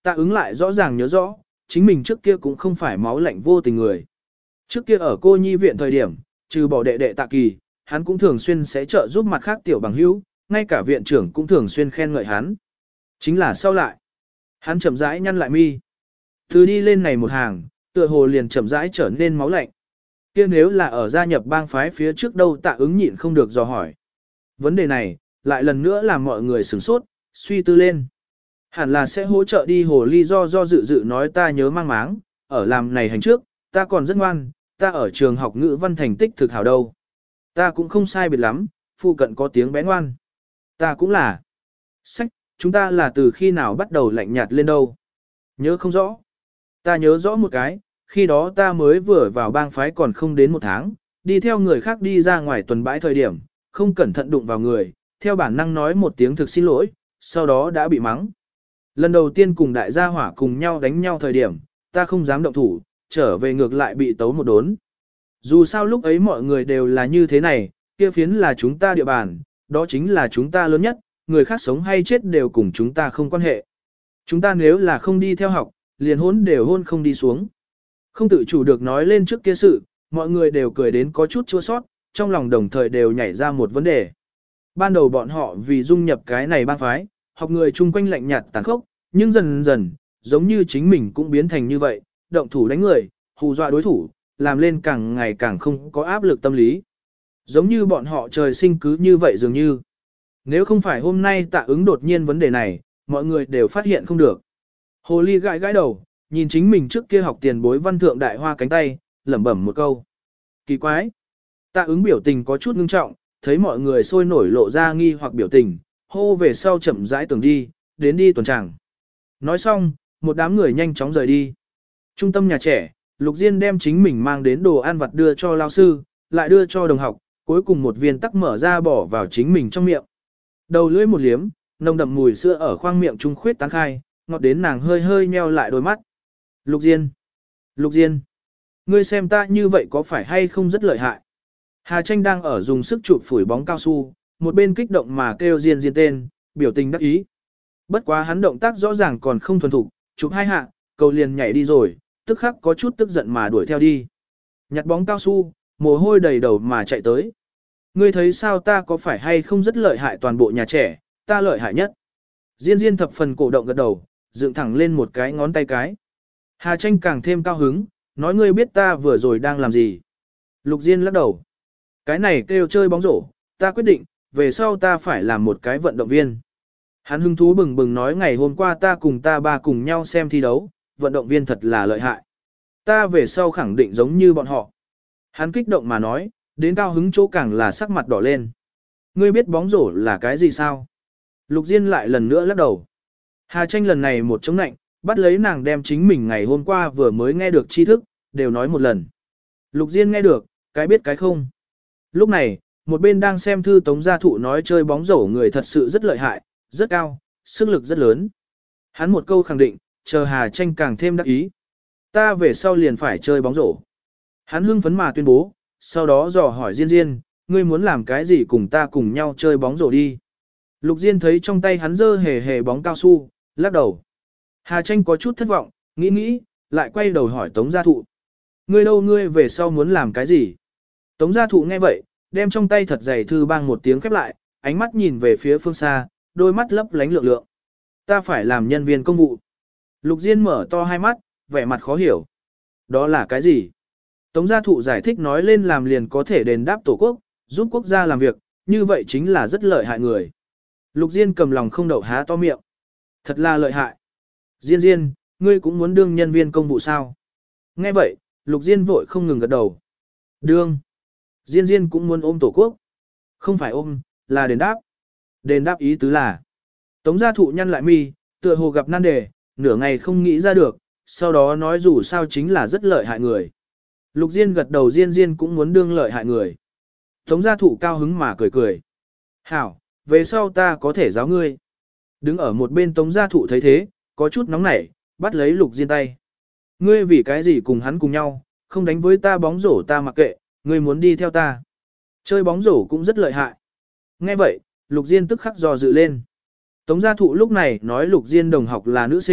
Tạ ứng lại rõ ràng nhớ rõ, chính mình trước kia cũng không phải máu lạnh vô tình người. Trước kia ở cô nhi viện thời điểm, trừ bỏ đệ đệ Tạ Kỳ, hắn cũng thường xuyên sẽ trợ giúp mặt khác tiểu bằng hữu, ngay cả viện trưởng cũng thường xuyên khen ngợi hắn. Chính là sau lại, hắn chậm rãi nhăn lại mi. Từ đi lên này một hàng, tựa hồ liền chậm rãi trở nên máu lạnh. Kia nếu là ở gia nhập bang phái phía trước đâu, Tạ ứng nhịn không được dò hỏi. Vấn đề này, lại lần nữa làm mọi người sửng sốt, suy tư lên. Hẳn là sẽ hỗ trợ đi hồ ly do dự dự nói ta nhớ mang máng, ở làm này hành trước, ta còn rất ngoan, ta ở trường học ngữ văn thành tích thực hảo đâu. Ta cũng không sai biệt lắm, phụ cận có tiếng bé ngoan. Ta cũng là. Sách, chúng ta là từ khi nào bắt đầu lạnh nhạt lên đâu. Nhớ không rõ. Ta nhớ rõ một cái, khi đó ta mới vừa vào bang phái còn không đến một tháng, đi theo người khác đi ra ngoài tuần bãi thời điểm, không cẩn thận đụng vào người, theo bản năng nói một tiếng thực xin lỗi, sau đó đã bị mắng. Lần đầu tiên cùng đại gia hỏa cùng nhau đánh nhau thời điểm, ta không dám động thủ, trở về ngược lại bị tấu một đốn. Dù sao lúc ấy mọi người đều là như thế này, kia phiến là chúng ta địa bàn, đó chính là chúng ta lớn nhất, người khác sống hay chết đều cùng chúng ta không quan hệ. Chúng ta nếu là không đi theo học, liền hôn đều hôn không đi xuống. Không tự chủ được nói lên trước kia sự, mọi người đều cười đến có chút chua sót, trong lòng đồng thời đều nhảy ra một vấn đề. Ban đầu bọn họ vì dung nhập cái này bang phái, học người chung quanh lạnh nhạt tàn khốc, nhưng dần dần, giống như chính mình cũng biến thành như vậy, động thủ đánh người, hù dọa đối thủ, làm lên càng ngày càng không có áp lực tâm lý. Giống như bọn họ trời sinh cứ như vậy dường như. Nếu không phải hôm nay Tạ ứng đột nhiên vấn đề này, mọi người đều phát hiện không được. Hồ ly gãi gãi đầu, nhìn chính mình trước kia học tiền bối văn thượng đại hoa cánh tay, lẩm bẩm một câu. Kỳ quái. Tạ ứng biểu tình có chút ngưng trọng, thấy mọi người sôi nổi lộ ra nghi hoặc biểu tình, hô về sau chậm rãi tưởng đi, đến đi tuần tràng. Nói xong, một đám người nhanh chóng rời đi. Trung tâm nhà trẻ, Lục Diên đem chính mình mang đến đồ ăn vặt đưa cho lao sư, lại đưa cho đồng học, cuối cùng một viên tắc mở ra bỏ vào chính mình trong miệng. Đầu lưỡi một liếm, nồng đậm mùi sữa ở khoang miệng trung khuyết tán khai, ngọt đến nàng hơi hơi nheo lại đôi mắt. Lục Diên! Lục Diên! Ngươi xem ta như vậy có phải hay không rất lợi hại? Hà Tranh đang ở dùng sức chụp phủi bóng cao su, một bên kích động mà kêu Diên Diên tên, biểu tình đắc ý. Bất quá hắn động tác rõ ràng còn không thuần thục, chụp hai hạ, cầu liền nhảy đi rồi, tức khắc có chút tức giận mà đuổi theo đi. Nhặt bóng cao su, mồ hôi đầy đầu mà chạy tới. Ngươi thấy sao, ta có phải hay không rất lợi hại, toàn bộ nhà trẻ, ta lợi hại nhất. Diên Diên thập phần cổ động gật đầu, dựng thẳng lên một cái ngón tay cái. Hà Tranh càng thêm cao hứng, nói ngươi biết ta vừa rồi đang làm gì. Lục Diên lắc đầu. Cái này kêu chơi bóng rổ, ta quyết định, về sau ta phải làm một cái vận động viên. Hắn hứng thú bừng bừng nói ngày hôm qua ta cùng ta ba cùng nhau xem thi đấu, vận động viên thật là lợi hại. Ta về sau khẳng định giống như bọn họ. Hắn kích động mà nói, đến cao hứng chỗ càng là sắc mặt đỏ lên. Ngươi biết bóng rổ là cái gì sao? Lục Diên lại lần nữa lắc đầu. Hà Tranh lần này một chống nạnh, bắt lấy nàng đem chính mình ngày hôm qua vừa mới nghe được tri thức, đều nói một lần. Lục Diên nghe được, cái biết cái không. Lúc này, một bên đang xem thư Tống Gia Thụ nói chơi bóng rổ người thật sự rất lợi hại, rất cao, sức lực rất lớn. Hắn một câu khẳng định, chờ Hà Tranh càng thêm đắc ý. Ta về sau liền phải chơi bóng rổ. Hắn hưng phấn mà tuyên bố, sau đó dò hỏi Diên Diên, ngươi muốn làm cái gì cùng ta cùng nhau chơi bóng rổ đi. Lục Diên thấy trong tay hắn dơ hề hề bóng cao su, lắc đầu. Hà Tranh có chút thất vọng, nghĩ nghĩ, lại quay đầu hỏi Tống Gia Thụ. Ngươi đâu, ngươi về sau muốn làm cái gì? Tống Gia Thụ nghe vậy, đem trong tay thật dày thư bang một tiếng khép lại, ánh mắt nhìn về phía phương xa, đôi mắt lấp lánh lượng lượng. Ta phải làm nhân viên công vụ. Lục Diên mở to hai mắt, vẻ mặt khó hiểu. Đó là cái gì? Tống Gia Thụ giải thích nói lên làm liền có thể đền đáp tổ quốc, giúp quốc gia làm việc, như vậy chính là rất lợi hại người. Lục Diên cầm lòng không đậu há to miệng. Thật là lợi hại. Diên Diên, ngươi cũng muốn đương nhân viên công vụ sao? Nghe vậy, Lục Diên vội không ngừng gật đầu. Đương. Diên Diên cũng muốn ôm tổ quốc. Không phải ôm, là đền đáp. Đền đáp ý tứ là. Tống Gia Thụ nhăn lại mi, tựa hồ gặp nan đề, nửa ngày không nghĩ ra được, sau đó nói dù sao chính là rất lợi hại người. Lục Diên gật đầu, Diên Diên cũng muốn đương lợi hại người. Tống Gia Thụ cao hứng mà cười cười. Hảo, về sau ta có thể giáo ngươi. Đứng ở một bên Tống Gia Thụ thấy thế, có chút nóng nảy, bắt lấy Lục Diên tay. Ngươi vì cái gì cùng hắn cùng nhau, không đánh với ta bóng rổ ta mặc kệ, ngươi muốn đi theo ta. Chơi bóng rổ cũng rất lợi hại. Nghe vậy, Lục Diên tức khắc dò dự lên. Tống Gia Thụ lúc này nói Lục Diên đồng học là nữ sinh,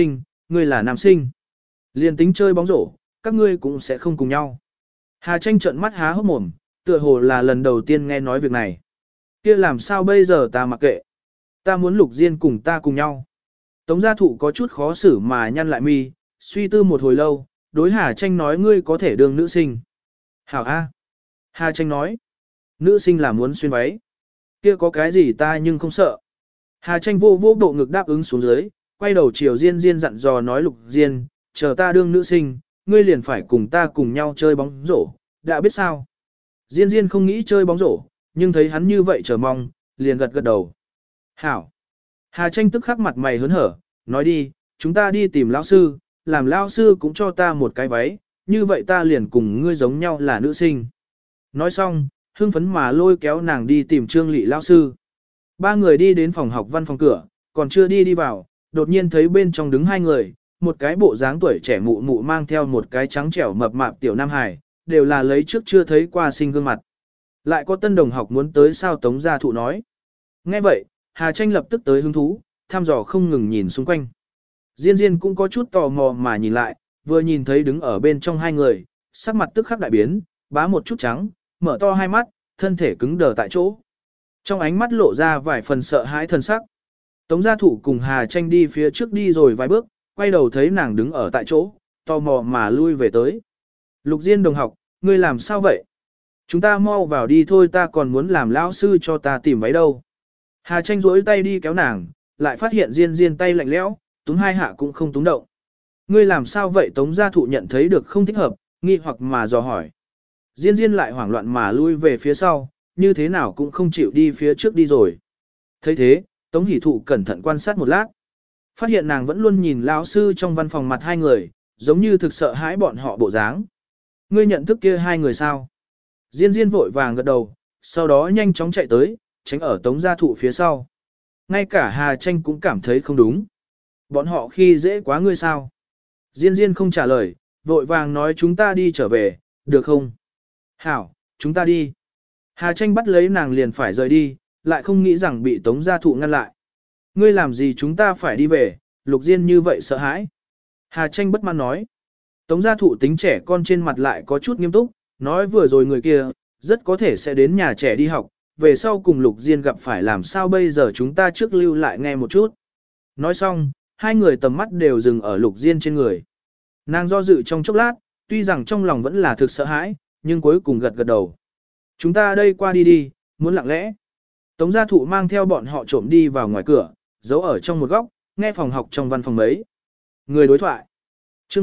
ngươi là nam sinh. Liên tính chơi bóng rổ, các ngươi cũng sẽ không cùng nhau. Hà Tranh trợn mắt há hốc mồm, tựa hồ là lần đầu tiên nghe nói việc này. Kia làm sao bây giờ ta mặc kệ. Ta muốn Lục Diên cùng ta cùng nhau. Tống gia thụ có chút khó xử mà nhăn lại mi, suy tư một hồi lâu, đối Hà Tranh nói ngươi có thể đương nữ sinh. Hảo A. Hà Tranh nói, nữ sinh là muốn xuyên váy. Kia có cái gì ta nhưng không sợ. Hà Tranh vô vô bộ ngực đáp ứng xuống dưới, quay đầu chiều Diên Diên dặn dò nói Lục Diên, chờ ta đương nữ sinh, ngươi liền phải cùng ta cùng nhau chơi bóng rổ, đã biết sao. Diên Diên không nghĩ chơi bóng rổ, nhưng thấy hắn như vậy chờ mong, liền gật gật đầu. Hảo. Hà Tranh tức khắc mặt mày hớn hở, nói đi, chúng ta đi tìm lão sư, làm lão sư cũng cho ta một cái váy, như vậy ta liền cùng ngươi giống nhau là nữ sinh. Nói xong, hưng phấn mà lôi kéo nàng đi tìm Trương Lị lão sư. Ba người đi đến phòng học văn phòng cửa, còn chưa đi vào, đột nhiên thấy bên trong đứng hai người, một cái bộ dáng tuổi trẻ mụ mụ mang theo một cái trắng trẻo mập mạp tiểu nam hải, đều là lấy trước chưa thấy qua sinh gương mặt. Lại có tân đồng học muốn tới sao Tống gia thụ nói. Nghe vậy, Hà Tranh lập tức tới hứng thú, thăm dò không ngừng nhìn xung quanh. Diên Diên cũng có chút tò mò mà nhìn lại, vừa nhìn thấy đứng ở bên trong hai người, sắc mặt tức khắc đại biến, bá một chút trắng, mở to hai mắt, thân thể cứng đờ tại chỗ. Trong ánh mắt lộ ra vài phần sợ hãi thân sắc. Tống gia thủ cùng Hà Tranh đi phía trước đi rồi vài bước, quay đầu thấy nàng đứng ở tại chỗ, tò mò mà lui về tới. Lục Diên đồng học, ngươi làm sao vậy? Chúng ta mau vào đi thôi, ta còn muốn làm lão sư cho ta tìm váy đâu. Hà Tranh duỗi tay đi kéo nàng, lại phát hiện Diên Diên tay lạnh lẽo, túm hai hạ cũng không túm động. Ngươi làm sao vậy? Tống gia thụ nhận thấy được không thích hợp, nghi hoặc mà dò hỏi. Diên Diên lại hoảng loạn mà lui về phía sau, như thế nào cũng không chịu đi phía trước đi rồi. Thấy thế, Tống Hỷ Thụ cẩn thận quan sát một lát. Phát hiện nàng vẫn luôn nhìn lão sư trong văn phòng mặt hai người, giống như thực sợ hãi bọn họ bộ dáng. Ngươi nhận thức kia hai người sao? Diên Diên vội vàng gật đầu, sau đó nhanh chóng chạy tới, tránh ở Tống gia thụ phía sau. Ngay cả Hà Tranh cũng cảm thấy không đúng. Bọn họ khi dễ quá ngươi sao? Diên Diên không trả lời, vội vàng nói chúng ta đi trở về, được không? Hảo, chúng ta đi. Hà Tranh bắt lấy nàng liền phải rời đi, lại không nghĩ rằng bị Tống gia thụ ngăn lại. Ngươi làm gì chúng ta phải đi về, Lục Diên như vậy sợ hãi. Hà Tranh bất mãn nói. Tống gia thụ tính trẻ con trên mặt lại có chút nghiêm túc, nói vừa rồi người kia, rất có thể sẽ đến nhà trẻ đi học, về sau cùng Lục Diên gặp phải làm sao bây giờ chúng ta trước lưu lại nghe một chút. Nói xong, hai người tầm mắt đều dừng ở Lục Diên trên người. Nàng do dự trong chốc lát, tuy rằng trong lòng vẫn là thực sợ hãi, nhưng cuối cùng gật gật đầu. Chúng ta đây qua đi đi, muốn lặng lẽ. Tống gia thụ mang theo bọn họ trộm đi vào ngoài cửa, giấu ở trong một góc, nghe phòng học trong văn phòng mấy. Người đối thoại. Chương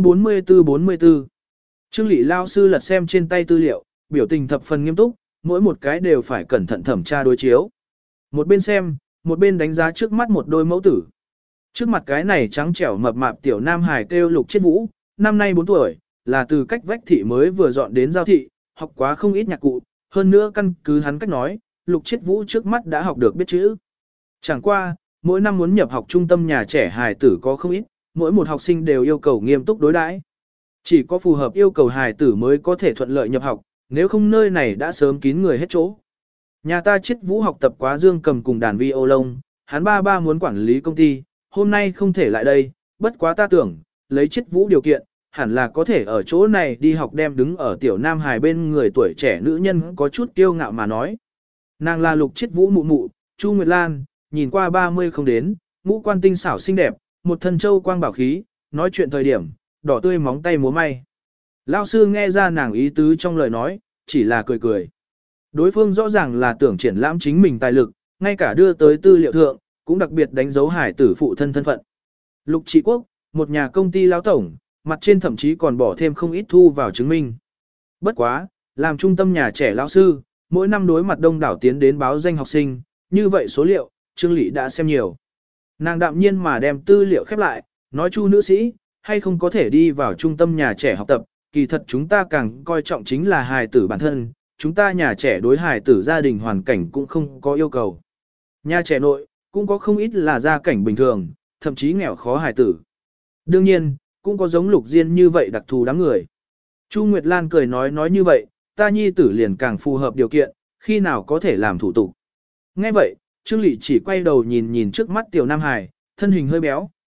44-44. Trương Lị lao sư lật xem trên tay tư liệu, biểu tình thập phần nghiêm túc, mỗi một cái đều phải cẩn thận thẩm tra đối chiếu. Một bên xem, một bên đánh giá trước mắt một đôi mẫu tử. Trước mặt cái này trắng trẻo mập mạp tiểu nam hài kêu Lục Chiết Vũ, năm nay 4 tuổi, là từ cách vách thị mới vừa dọn đến giao thị, học quá không ít nhạc cụ, hơn nữa căn cứ hắn cách nói, Lục Chiết Vũ trước mắt đã học được biết chữ. Chẳng qua, mỗi năm muốn nhập học trung tâm nhà trẻ hài tử có không ít, mỗi một học sinh đều yêu cầu nghiêm túc đối đãi. Chỉ có phù hợp yêu cầu hài tử mới có thể thuận lợi nhập học, nếu không nơi này đã sớm kín người hết chỗ. Nhà ta Chiết Vũ học tập quá dương cầm cùng đàn vi ô lông, hắn ba muốn quản lý công ty, hôm nay không thể lại đây, bất quá ta tưởng, lấy Chiết Vũ điều kiện, hẳn là có thể ở chỗ này đi học đem đứng ở tiểu nam hài bên người tuổi trẻ nữ nhân có chút kiêu ngạo mà nói. Nàng là Lục Chiết Vũ mụ mụ, Chu Nguyệt Lan, nhìn qua 30 không đến, ngũ quan tinh xảo xinh đẹp, một thân châu quang bảo khí, nói chuyện thời điểm, đỏ tươi móng tay múa may. Lão sư nghe ra nàng ý tứ trong lời nói, chỉ là cười cười. Đối phương rõ ràng là tưởng triển lãm chính mình tài lực, ngay cả đưa tới tư liệu thượng, cũng đặc biệt đánh dấu hải tử phụ thân thân phận. Lục Trị Quốc, một nhà công ty lão tổng, mặt trên thậm chí còn bỏ thêm không ít thu vào chứng minh. Bất quá, làm trung tâm nhà trẻ lão sư, mỗi năm đối mặt đông đảo tiến đến báo danh học sinh, như vậy số liệu, Trương Lị đã xem nhiều. Nàng đạm nhiên mà đem tư liệu khép lại, nói Chu nữ sĩ, hay không có thể đi vào trung tâm nhà trẻ học tập, kỳ thật chúng ta càng coi trọng chính là hài tử bản thân, chúng ta nhà trẻ đối hài tử gia đình hoàn cảnh cũng không có yêu cầu. Nhà trẻ nội, cũng có không ít là gia cảnh bình thường, thậm chí nghèo khó hài tử. Đương nhiên, cũng có giống Lục Diên như vậy đặc thù đám người. Chu Nguyệt Lan cười nói như vậy, ta nhi tử liền càng phù hợp điều kiện, khi nào có thể làm thủ tục. Nghe vậy, Trương Lị chỉ quay đầu nhìn trước mắt tiểu nam hài, thân hình hơi béo,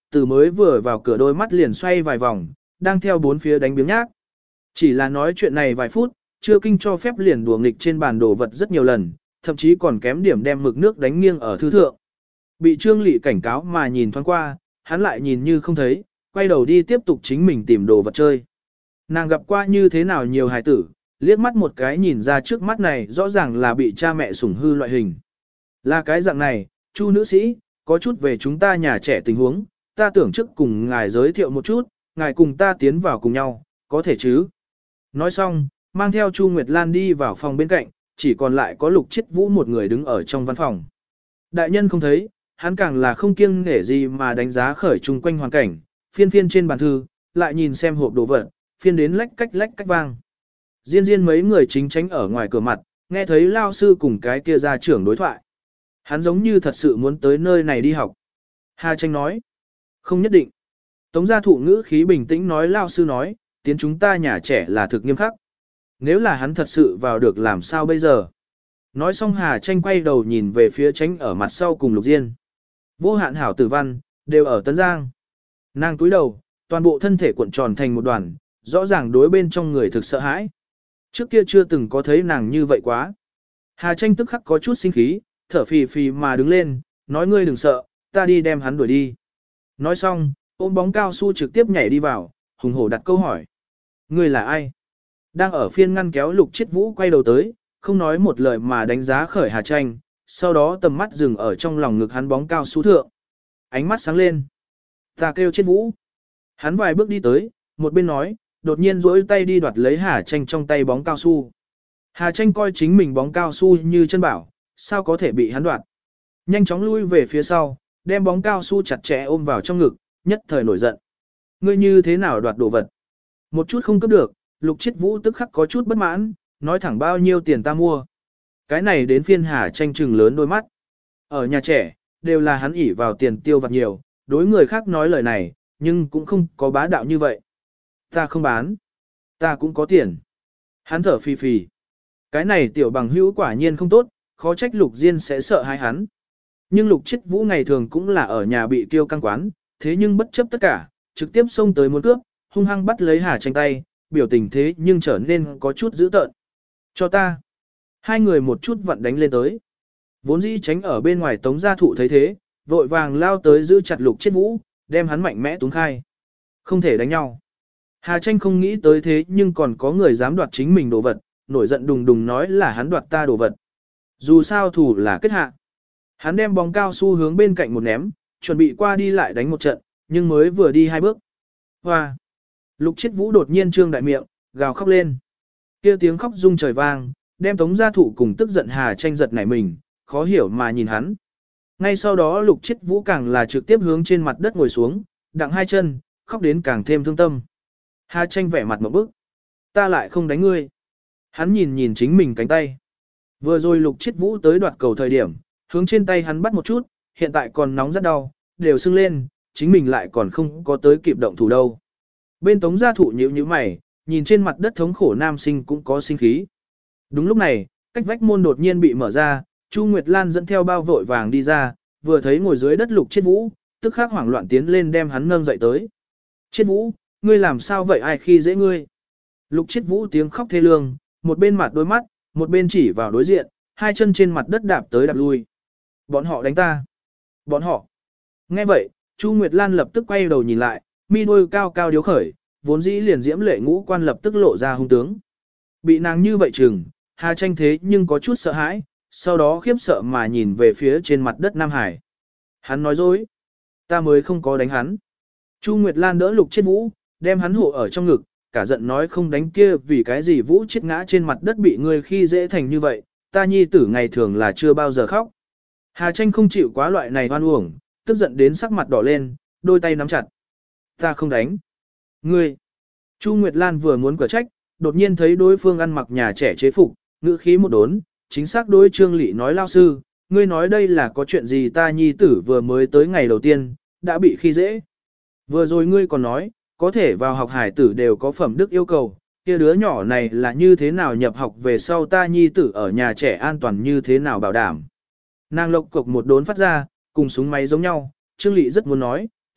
từ mới vừa vào cửa đôi mắt liền xoay vài vòng, đang theo bốn phía đánh biếng nhác. Chỉ là nói chuyện này vài phút, chưa kinh cho phép liền đùa nghịch trên bàn đồ vật rất nhiều lần, thậm chí còn kém điểm đem mực nước đánh nghiêng ở thư thượng. Bị Trương Lệ cảnh cáo mà nhìn thoáng qua, hắn lại nhìn như không thấy, quay đầu đi tiếp tục chính mình tìm đồ vật chơi. Nàng gặp qua như thế nào nhiều hài tử, liếc mắt một cái nhìn ra trước mắt này rõ ràng là bị cha mẹ sủng hư loại hình. Là cái dạng này, Chu nữ sĩ, có chút về chúng ta nhà trẻ tình huống, ta tưởng trước cùng ngài giới thiệu một chút, ngài cùng ta tiến vào cùng nhau, có thể chứ? Nói xong, mang theo Chu Nguyệt Lan đi vào phòng bên cạnh, chỉ còn lại có Lục Chiết Vũ một người đứng ở trong văn phòng. Đại nhân không thấy, hắn càng là không kiêng nể gì mà đánh giá khởi chung quanh hoàn cảnh, phiên phiên trên bàn thư, lại nhìn xem hộp đồ vật, phiên đến lách cách vang. Diên mấy người chính tránh ở ngoài cửa mặt, nghe thấy lao sư cùng cái kia gia trưởng đối thoại. Hắn giống như thật sự muốn tới nơi này đi học. Hà Tranh nói, không nhất định. Tống gia thụ ngữ khí bình tĩnh nói lao sư nói, tiến chúng ta nhà trẻ là thực nghiêm khắc. Nếu là hắn thật sự vào được làm sao bây giờ? Nói xong Hà Tranh quay đầu nhìn về phía tránh ở mặt sau cùng Lục Diên. Vô hạn hảo tử văn, đều ở Tấn Giang. Nàng túi đầu, toàn bộ thân thể cuộn tròn thành một đoàn, rõ ràng đối bên trong người thực sợ hãi. Trước kia chưa từng có thấy nàng như vậy quá. Hà Tranh tức khắc có chút sinh khí, thở phì phì mà đứng lên, nói ngươi đừng sợ, ta đi đem hắn đuổi đi. Nói xong, ôm bóng cao su trực tiếp nhảy đi vào, hùng hổ đặt câu hỏi. Ngươi là ai? Đang ở phiên ngăn kéo Lục Chiết Vũ quay đầu tới, không nói một lời mà đánh giá khởi Hà Tranh, sau đó tầm mắt dừng ở trong lòng ngực hắn bóng cao su thượng. Ánh mắt sáng lên. Ta kêu Chiết Vũ. Hắn vài bước đi tới, một bên nói, đột nhiên duỗi tay đi đoạt lấy Hà Tranh trong tay bóng cao su. Hà Tranh coi chính mình bóng cao su như chân bảo, sao có thể bị hắn đoạt. Nhanh chóng lui về phía sau, đem bóng cao su chặt chẽ ôm vào trong ngực, nhất thời nổi giận. Ngươi như thế nào đoạt đồ vật? Một chút không cấp được, Lục Chiết Vũ tức khắc có chút bất mãn, nói thẳng bao nhiêu tiền ta mua. Cái này đến phiên Hà Tranh trừng lớn đôi mắt. Ở nhà trẻ, đều là hắn ỉ vào tiền tiêu vặt nhiều, đối người khác nói lời này, nhưng cũng không có bá đạo như vậy. Ta không bán. Ta cũng có tiền. Hắn thở phì phì. Cái này tiểu bằng hữu quả nhiên không tốt, khó trách Lục Diên sẽ sợ hãi hắn. Nhưng Lục Chiết Vũ ngày thường cũng là ở nhà bị tiêu căng quán, thế nhưng bất chấp tất cả, trực tiếp xông tới muốn cướp, hung hăng bắt lấy Hà Tranh tay, biểu tình thế nhưng trở nên có chút dữ tợn. Cho ta. Hai người một chút vặn đánh lên tới. Vốn dĩ tránh ở bên ngoài Tống gia thụ thấy thế, vội vàng lao tới giữ chặt Lục Chiết Vũ, đem hắn mạnh mẽ túng khai. Không thể đánh nhau. Hà Tranh không nghĩ tới thế nhưng còn có người dám đoạt chính mình đồ vật, nổi giận đùng đùng nói là hắn đoạt ta đồ vật. Dù sao thủ là kết hạ. Hắn đem bóng cao su hướng bên cạnh một ném, chuẩn bị qua đi lại đánh một trận, nhưng mới vừa đi hai bước. Hoa! Lục Chiết Vũ đột nhiên trương đại miệng, gào khóc lên. Kia tiếng khóc rung trời vang, đem Tống gia thụ cùng tức giận Hà Tranh giật nảy mình, khó hiểu mà nhìn hắn. Ngay sau đó Lục Chiết Vũ càng là trực tiếp hướng trên mặt đất ngồi xuống, đặng hai chân, khóc đến càng thêm thương tâm. Hà Tranh vẻ mặt một bức. Ta lại không đánh ngươi. Hắn nhìn nhìn chính mình cánh tay. Vừa rồi Lục Chiết Vũ tới đoạt cầu thời điểm, hướng trên tay hắn bắt một chút, hiện tại còn nóng rất đau, đều sưng lên, chính mình lại còn không có tới kịp động thủ đâu. Bên Tống gia thụ nhíu nhíu mày, nhìn trên mặt đất thống khổ nam sinh cũng có sinh khí. Đúng lúc này, cách vách môn đột nhiên bị mở ra, Chu Nguyệt Lan dẫn theo bao vội vàng đi ra, vừa thấy ngồi dưới đất Lục Chiết Vũ, tức khắc hoảng loạn tiến lên đem hắn nâng dậy tới. Chiết Vũ, ngươi làm sao vậy, ai khi dễ ngươi? Lục Chiết Vũ tiếng khóc thê lương, một bên mặt đôi mắt, một bên chỉ vào đối diện, hai chân trên mặt đất đạp tới đạp lui. Bọn họ đánh ta. Bọn họ. Nghe vậy, Chu Nguyệt Lan lập tức quay đầu nhìn lại, mi đôi cao cao điếu khởi, vốn dĩ liền diễm lệ ngũ quan lập tức lộ ra hung tướng. Bị nàng như vậy chừng, Hà Tranh thế nhưng có chút sợ hãi, sau đó khiếp sợ mà nhìn về phía trên mặt đất Nam Hải. Hắn nói dối. Ta mới không có đánh hắn. Chu Nguyệt Lan đỡ Lục Chiết Vũ, đem hắn hộ ở trong ngực, cả giận nói không đánh kia vì cái gì Vũ chết ngã trên mặt đất bị người khi dễ thành như vậy, ta nhi tử ngày thường là chưa bao giờ khóc. Hà Tranh không chịu quá loại này hoan uổng, tức giận đến sắc mặt đỏ lên, đôi tay nắm chặt. Ta không đánh. Ngươi. Chu Nguyệt Lan vừa muốn quả trách, đột nhiên thấy đối phương ăn mặc nhà trẻ chế phục, ngữ khí một đốn, chính xác đối Trương Lị nói lao sư, ngươi nói đây là có chuyện gì, ta nhi tử vừa mới tới ngày đầu tiên, đã bị khi dễ. Vừa rồi ngươi còn nói, có thể vào học hải tử đều có phẩm đức yêu cầu, kia đứa nhỏ này là như thế nào nhập học về sau ta nhi tử ở nhà trẻ an toàn như thế nào bảo đảm. Nàng lộc cục một đốn phát ra, cùng súng máy giống nhau, Trương Lị rất muốn nói,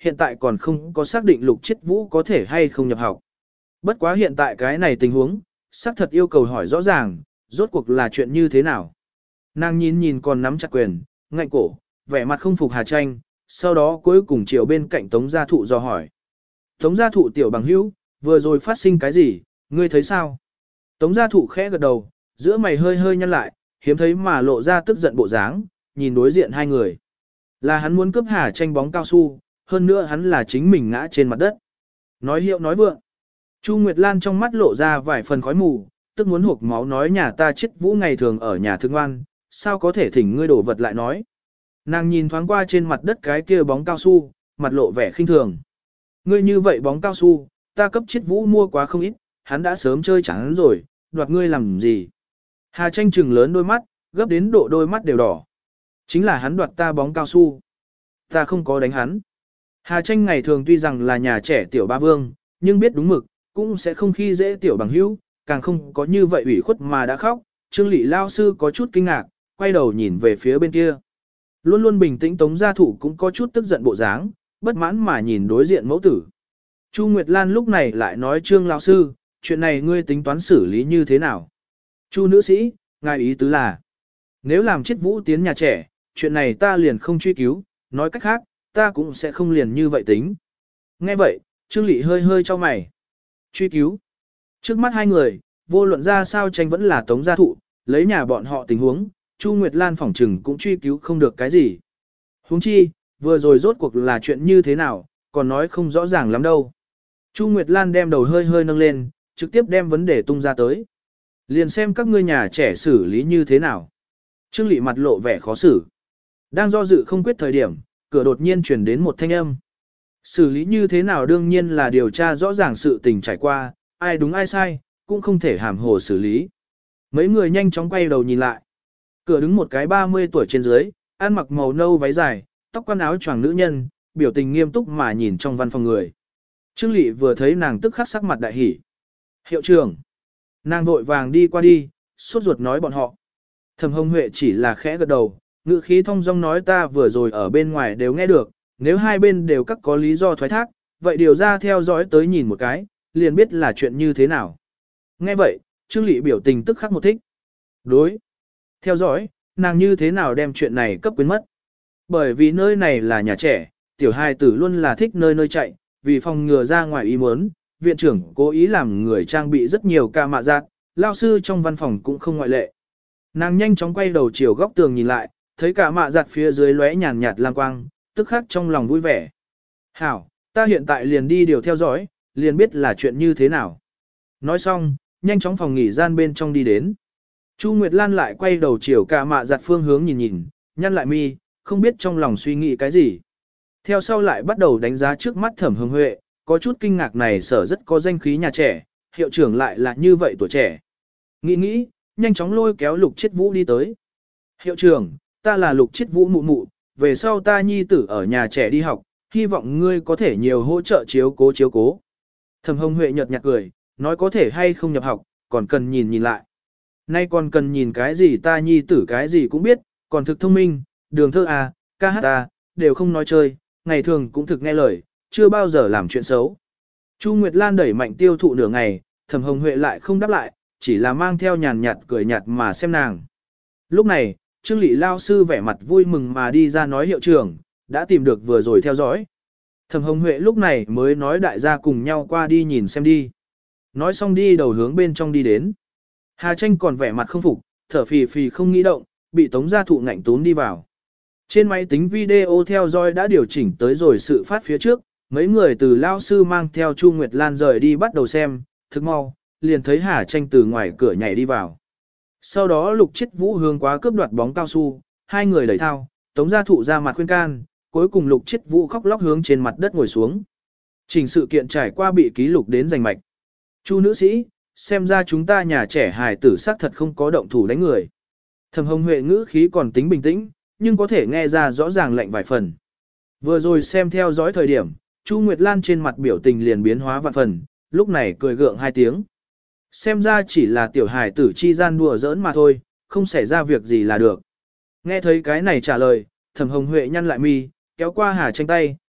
hiện tại còn không có xác định Lục Chiết Vũ có thể hay không nhập học. Bất quá hiện tại cái này tình huống, xác thật yêu cầu hỏi rõ ràng, rốt cuộc là chuyện như thế nào. Nàng nhìn còn nắm chặt quyền, ngạnh cổ, vẻ mặt không phục Hà Tranh, sau đó cuối cùng chiều bên cạnh Tống Gia Thụ dò hỏi. Tống Gia Thụ tiểu bằng hữu, vừa rồi phát sinh cái gì, ngươi thấy sao? Tống Gia Thụ khẽ gật đầu, giữa mày hơi hơi nhăn lại, hiếm thấy mà lộ ra tức giận bộ dáng, nhìn đối diện hai người. Là hắn muốn cướp Hà Tranh bóng cao su, hơn nữa hắn là chính mình ngã trên mặt đất. Nói hiệu nói vượng. Chu Nguyệt Lan trong mắt lộ ra vài phần khói mù, tức muốn hộc máu nói nhà ta chết Vũ ngày thường ở nhà thương ngoan, sao có thể thỉnh ngươi đổ vật lại nói. Nàng nhìn thoáng qua trên mặt đất cái kia bóng cao su, mặt lộ vẻ khinh thường. Ngươi như vậy bóng cao su, ta cấp chết Vũ mua quá không ít, hắn đã sớm chơi chẳng rồi, đoạt ngươi làm gì. Hà Tranh trừng lớn đôi mắt, gấp đến độ đôi mắt đều đỏ. Chính là hắn đoạt ta bóng cao su. Ta không có đánh hắn. Hà Tranh ngày thường tuy rằng là nhà trẻ tiểu ba vương, nhưng biết đúng mực, cũng sẽ không khi dễ tiểu bằng hữu, càng không có như vậy ủy khuất mà đã khóc. Trương Lị lao sư có chút kinh ngạc, quay đầu nhìn về phía bên kia. Luôn luôn bình tĩnh Tống Gia Thụ cũng có chút tức giận bộ dáng, bất mãn mà nhìn đối diện mẫu tử. Chu Nguyệt Lan lúc này lại nói Trương lão sư, chuyện này ngươi tính toán xử lý như thế nào? Chu nữ sĩ, ngài ý tứ là, nếu làm chết Vũ tiến nhà trẻ, chuyện này ta liền không truy cứu, nói cách khác, ta cũng sẽ không liền như vậy tính. Nghe vậy, Trương Lị hơi hơi cho mày. Truy cứu. Trước mắt hai người, vô luận ra sao tranh vẫn là Tống Gia Thụ, lấy nhà bọn họ tình huống, Chu Nguyệt Lan phỏng trừng cũng truy cứu không được cái gì. Huống chi, vừa rồi rốt cuộc là chuyện như thế nào, còn nói không rõ ràng lắm đâu. Chu Nguyệt Lan đem đầu hơi hơi nâng lên, trực tiếp đem vấn đề tung ra tới. Liền xem các ngươi nhà trẻ xử lý như thế nào. Trương Lị mặt lộ vẻ khó xử. Đang do dự không quyết thời điểm, cửa đột nhiên truyền đến một thanh âm. Xử lý như thế nào đương nhiên là điều tra rõ ràng sự tình trải qua, ai đúng ai sai, cũng không thể hàm hồ xử lý. Mấy người nhanh chóng quay đầu nhìn lại. Cửa đứng một cái 30 tuổi trên dưới, ăn mặc màu nâu váy dài, tóc quăn áo choàng nữ nhân, biểu tình nghiêm túc mà nhìn trong văn phòng người. Trương Lị vừa thấy nàng tức khắc sắc mặt đại hỉ. Hiệu trưởng. Nàng vội vàng đi qua đi, sốt ruột nói bọn họ. Thẩm Hồng Huệ chỉ là khẽ gật đầu, ngữ khí thông dong nói ta vừa rồi ở bên ngoài đều nghe được, nếu hai bên đều các có lý do thoái thác, vậy điều ra theo dõi tới nhìn một cái, liền biết là chuyện như thế nào. Nghe vậy, Trương Lị biểu tình tức khắc một thích. Đối. Theo dõi, nàng như thế nào đem chuyện này cấp quên mất. Bởi vì nơi này là nhà trẻ, tiểu hài tử luôn là thích nơi nơi chạy, vì phòng ngừa ra ngoài ý muốn, viện trưởng cố ý làm người trang bị rất nhiều ca mạ giác, lao sư trong văn phòng cũng không ngoại lệ. Nàng nhanh chóng quay đầu chiều góc tường nhìn lại, thấy cả mạ giặt phía dưới lóe nhàn nhạt lam quang, tức khắc trong lòng vui vẻ. Hảo, ta hiện tại liền đi điều theo dõi, liền biết là chuyện như thế nào. Nói xong, nhanh chóng phòng nghỉ gian bên trong đi đến. Chu Nguyệt Lan lại quay đầu chiều cả mạ giặt phương hướng nhìn, nhăn lại mi, không biết trong lòng suy nghĩ cái gì. Theo sau lại bắt đầu đánh giá trước mắt Thẩm Hồng Huệ, có chút kinh ngạc này sở rất có danh khí nhà trẻ, hiệu trưởng lại là như vậy tuổi trẻ. Nghĩ, nhanh chóng lôi kéo Lục Chiết Vũ đi tới. Hiệu trưởng, ta là Lục Chiết Vũ mụ mụ, về sau ta nhi tử ở nhà trẻ đi học, hy vọng ngươi có thể nhiều hỗ trợ chiếu cố. Thẩm Hồng Huệ nhợt nhạt cười, nói có thể hay không nhập học, còn cần nhìn lại. Nay còn cần nhìn cái gì ta nhi tử cái gì cũng biết, còn thực thông minh, đường thơ à, ca hát à, đều không nói chơi, ngày thường cũng thực nghe lời, chưa bao giờ làm chuyện xấu. Chu Nguyệt Lan đẩy mạnh tiêu thụ nửa ngày, Thẩm Hồng Huệ lại không đáp lại, chỉ là mang theo nhàn nhạt cười nhạt mà xem nàng. Lúc này, Trương Lị lao sư vẻ mặt vui mừng mà đi ra nói hiệu trưởng, đã tìm được vừa rồi theo dõi. Thẩm Hồng Huệ lúc này mới nói đại gia cùng nhau qua đi nhìn xem đi. Nói xong đi đầu hướng bên trong đi đến. Hà Tranh còn vẻ mặt không phục, thở phì phì không nghĩ động, bị Tống Gia Thụ ngạnh tún đi vào. Trên máy tính video theo dõi đã điều chỉnh tới rồi sự phát phía trước, mấy người từ lao sư mang theo Chu Nguyệt Lan rời đi bắt đầu xem, thực mau, liền thấy Hà Tranh từ ngoài cửa nhảy đi vào. Sau đó Lục Chiết Vũ hướng quá cướp đoạt bóng cao su, hai người đẩy thao, Tống Gia Thụ ra mặt khuyên can, cuối cùng Lục Chiết Vũ khóc lóc hướng trên mặt đất ngồi xuống. Trình sự kiện trải qua bị ký lục đến giành mạch. Chu nữ sĩ, xem ra chúng ta nhà trẻ hài tử xác thật không có động thủ đánh người. Thẩm Hồng Huệ ngữ khí còn tính bình tĩnh, nhưng có thể nghe ra rõ ràng lạnh vài phần. Vừa rồi xem theo dõi thời điểm, Chu Nguyệt Lan trên mặt biểu tình liền biến hóa vạn phần, lúc này cười gượng hai tiếng. Xem ra chỉ là tiểu hài tử chi gian đùa giỡn mà thôi, không xảy ra việc gì là được. Nghe thấy cái này trả lời, Thẩm Hồng Huệ nhăn lại mi, kéo qua Hà Tranh tay,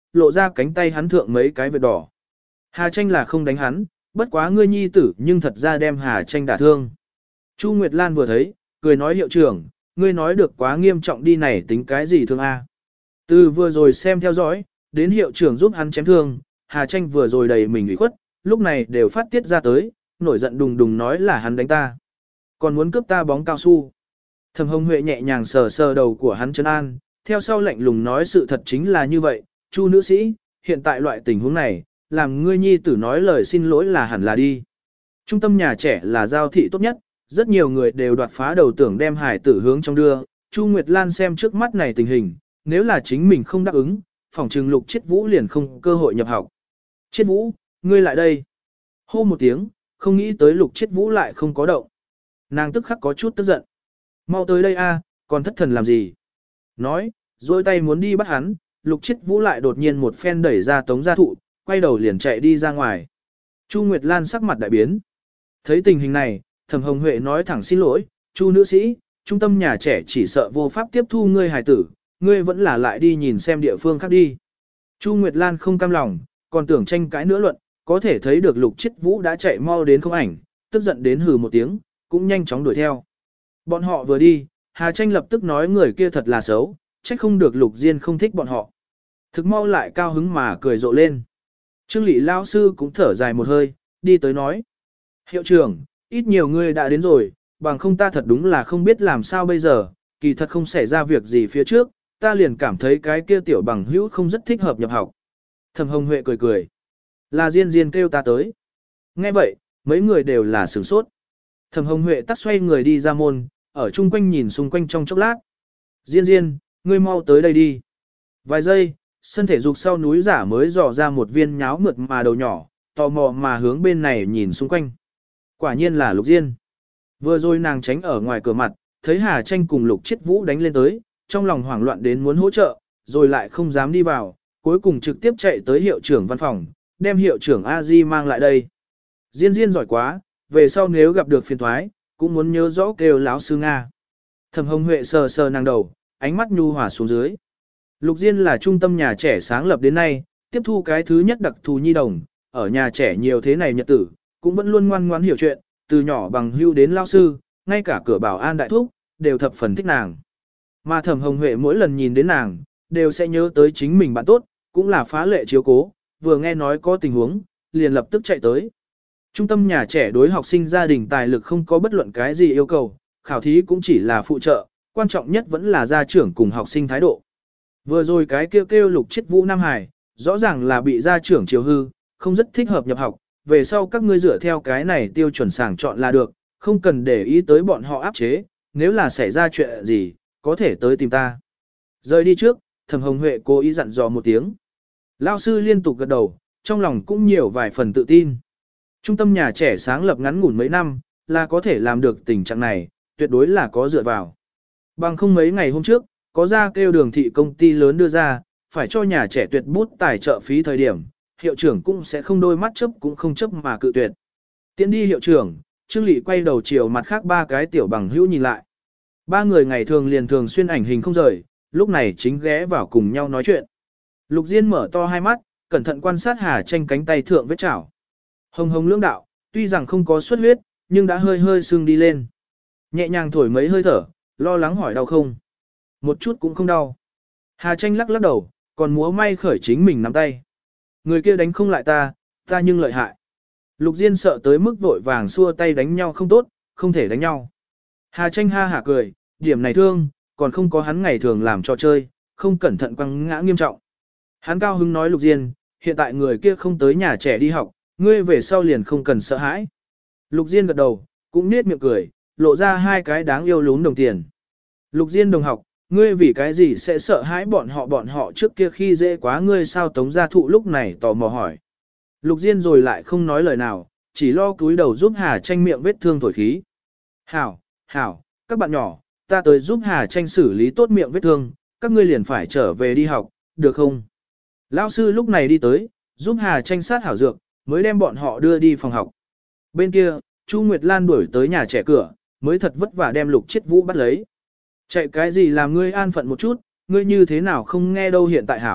lộ ra cánh tay hắn thượng mấy cái vết đỏ. Hà Tranh là không đánh hắn, bất quá ngươi nhi tử nhưng thật ra đem Hà Tranh đả thương. Chu Nguyệt Lan vừa thấy, cười nói hiệu trưởng, ngươi nói được quá nghiêm trọng đi này tính cái gì thương a? Từ vừa rồi xem theo dõi, đến hiệu trưởng giúp hắn chém thương, Hà Tranh vừa rồi đầy mình ủy khuất, lúc này đều phát tiết ra tới, nổi giận đùng đùng nói là hắn đánh ta. Còn muốn cướp ta bóng cao su. Thẩm Hồng Huệ nhẹ nhàng sờ sờ đầu của hắn trấn an, theo sau lạnh lùng nói sự thật chính là như vậy, Chu nữ sĩ, hiện tại loại tình huống này, làm ngươi nhi tử nói lời xin lỗi là hẳn là đi. Trung tâm nhà trẻ là giao thị tốt nhất, rất nhiều người đều đoạt phá đầu tưởng đem hải tử hướng trong đưa, Chu Nguyệt Lan xem trước mắt này tình hình, nếu là chính mình không đáp ứng, phòng trừng Lục Chiết Vũ liền không cơ hội nhập học. Chiết Vũ, ngươi lại đây. Hô một tiếng, không nghĩ tới Lục Chiết Vũ lại không có động. Nàng tức khắc có chút tức giận. Mau tới đây a, còn thất thần làm gì? Nói, dôi tay muốn đi bắt hắn, Lục Chiết Vũ lại đột nhiên một phen đẩy ra Tống Gia Thụ, quay đầu liền chạy đi ra ngoài. Chu Nguyệt Lan sắc mặt đại biến. Thấy tình hình này, Thẩm Hồng Huệ nói thẳng xin lỗi, Chu nữ sĩ, trung tâm nhà trẻ chỉ sợ vô pháp tiếp thu ngươi hài tử, ngươi vẫn là lại đi nhìn xem địa phương khác đi. Chu Nguyệt Lan không cam lòng, còn tưởng tranh cãi nữa luận, có thể thấy được Lục Chiết Vũ đã chạy mau đến không ảnh, tức giận đến hừ một tiếng, cũng nhanh chóng đuổi theo. Bọn họ vừa đi, Hà Tranh lập tức nói người kia thật là xấu, trách không được Lục Diên không thích bọn họ. Thực mau lại cao hứng mà cười rộ lên. Trương Lị lao sư cũng thở dài một hơi, đi tới nói. Hiệu trưởng, ít nhiều người đã đến rồi, bằng không ta thật đúng là không biết làm sao bây giờ, kỳ thật không xảy ra việc gì phía trước, ta liền cảm thấy cái kia tiểu bằng hữu không rất thích hợp nhập học. Thẩm Hồng Huệ cười cười. Là Diên Diên kêu ta tới. Nghe vậy, mấy người đều là sửng sốt. Thẩm Hồng Huệ tắt xoay người đi ra môn, ở chung quanh nhìn xung quanh trong chốc lát. Diên Diên, ngươi mau tới đây đi. Vài giây, sân thể dục sau núi giả mới dò ra một viên nháo mượt mà đầu nhỏ, tò mò mà hướng bên này nhìn xung quanh. Quả nhiên là Lục Diên. Vừa rồi nàng tránh ở ngoài cửa mặt, thấy Hà Tranh cùng Lục Chiết Vũ đánh lên tới, trong lòng hoảng loạn đến muốn hỗ trợ, rồi lại không dám đi vào, cuối cùng trực tiếp chạy tới hiệu trưởng văn phòng, đem hiệu trưởng A Di mang lại đây. Diên Diên giỏi quá, về sau nếu gặp được phiền thoái, cũng muốn nhớ rõ kêu láo sư Nga. Thẩm Hồng Huệ sờ sờ nàng đầu, ánh mắt nhu hòa xuống dưới. Lục Diên là trung tâm nhà trẻ sáng lập đến nay, tiếp thu cái thứ nhất đặc thù nhi đồng, ở nhà trẻ nhiều thế này nhật tử, cũng vẫn luôn ngoan ngoãn hiểu chuyện, từ nhỏ bằng hưu đến lao sư, ngay cả cửa bảo an đại thúc, đều thập phần thích nàng. Mà Thẩm Hồng Huệ mỗi lần nhìn đến nàng, đều sẽ nhớ tới chính mình bạn tốt, cũng là phá lệ chiếu cố, vừa nghe nói có tình huống, liền lập tức chạy tới. Trung tâm nhà trẻ đối học sinh gia đình tài lực không có bất luận cái gì yêu cầu, khảo thí cũng chỉ là phụ trợ, quan trọng nhất vẫn là gia trưởng cùng học sinh thái độ. Vừa rồi cái kêu Lục Chiết Vũ Nam Hải, rõ ràng là bị gia trưởng chiều hư, không rất thích hợp nhập học, về sau các ngươi dựa theo cái này tiêu chuẩn sàng chọn là được, không cần để ý tới bọn họ áp chế, nếu là xảy ra chuyện gì, có thể tới tìm ta. Rời đi trước, Thẩm Hồng Huệ cố ý dặn dò một tiếng. Lao sư liên tục gật đầu, trong lòng cũng nhiều vài phần tự tin. Trung tâm nhà trẻ sáng lập ngắn ngủn mấy năm, là có thể làm được tình trạng này, tuyệt đối là có dựa vào. Bằng không mấy ngày hôm trước, có ra kêu Đường thị công ty lớn đưa ra, phải cho nhà trẻ tuyệt bút tài trợ phí thời điểm, hiệu trưởng cũng sẽ không đôi mắt chớp cũng không chớp mà cự tuyệt. Tiến đi hiệu trưởng, Trương Lị quay đầu chiều mặt khác ba cái tiểu bằng hữu nhìn lại. Ba người ngày thường liền thường xuyên ảnh hình không rời, lúc này chính ghé vào cùng nhau nói chuyện. Lục Diên mở to hai mắt, cẩn thận quan sát Hà Tranh cánh tay thượng vết chảo. Hồng hồng lưỡng đạo, tuy rằng không có xuất huyết, nhưng đã hơi hơi sưng đi lên. Nhẹ nhàng thổi mấy hơi thở, lo lắng hỏi đau không. Một chút cũng không đau. Hà Tranh lắc lắc đầu, còn múa may khởi chính mình nắm tay. Người kia đánh không lại ta, ta nhưng lợi hại. Lục Diên sợ tới mức vội vàng xua tay đánh nhau không tốt, không thể đánh nhau. Hà Tranh ha hả cười, điểm này thương, còn không có hắn ngày thường làm trò chơi, không cẩn thận quăng ngã nghiêm trọng. Hắn cao hứng nói Lục Diên, hiện tại người kia không tới nhà trẻ đi học, ngươi về sau liền không cần sợ hãi. Lục Diên gật đầu, cũng nết miệng cười, lộ ra hai cái đáng yêu lún đồng tiền. Lục Diên đồng học, ngươi vì cái gì sẽ sợ hãi bọn họ trước kia khi dễ quá ngươi sao Tống Gia Thụ lúc này tò mò hỏi. Lục Diên rồi lại không nói lời nào, chỉ lo cúi đầu giúp Hà Tranh miệng vết thương thổi khí. Hảo, hảo, các bạn nhỏ, ta tới giúp Hà Tranh xử lý tốt miệng vết thương, các ngươi liền phải trở về đi học, được không? Lão sư lúc này đi tới, giúp Hà Tranh sát hảo dược, mới đem bọn họ đưa đi phòng học. Bên kia, Chu Nguyệt Lan đuổi tới nhà trẻ cửa, mới thật vất vả đem Lục Chiết Vũ bắt lấy. Chạy cái gì làm ngươi an phận một chút, ngươi như thế nào không nghe đâu hiện tại hảo,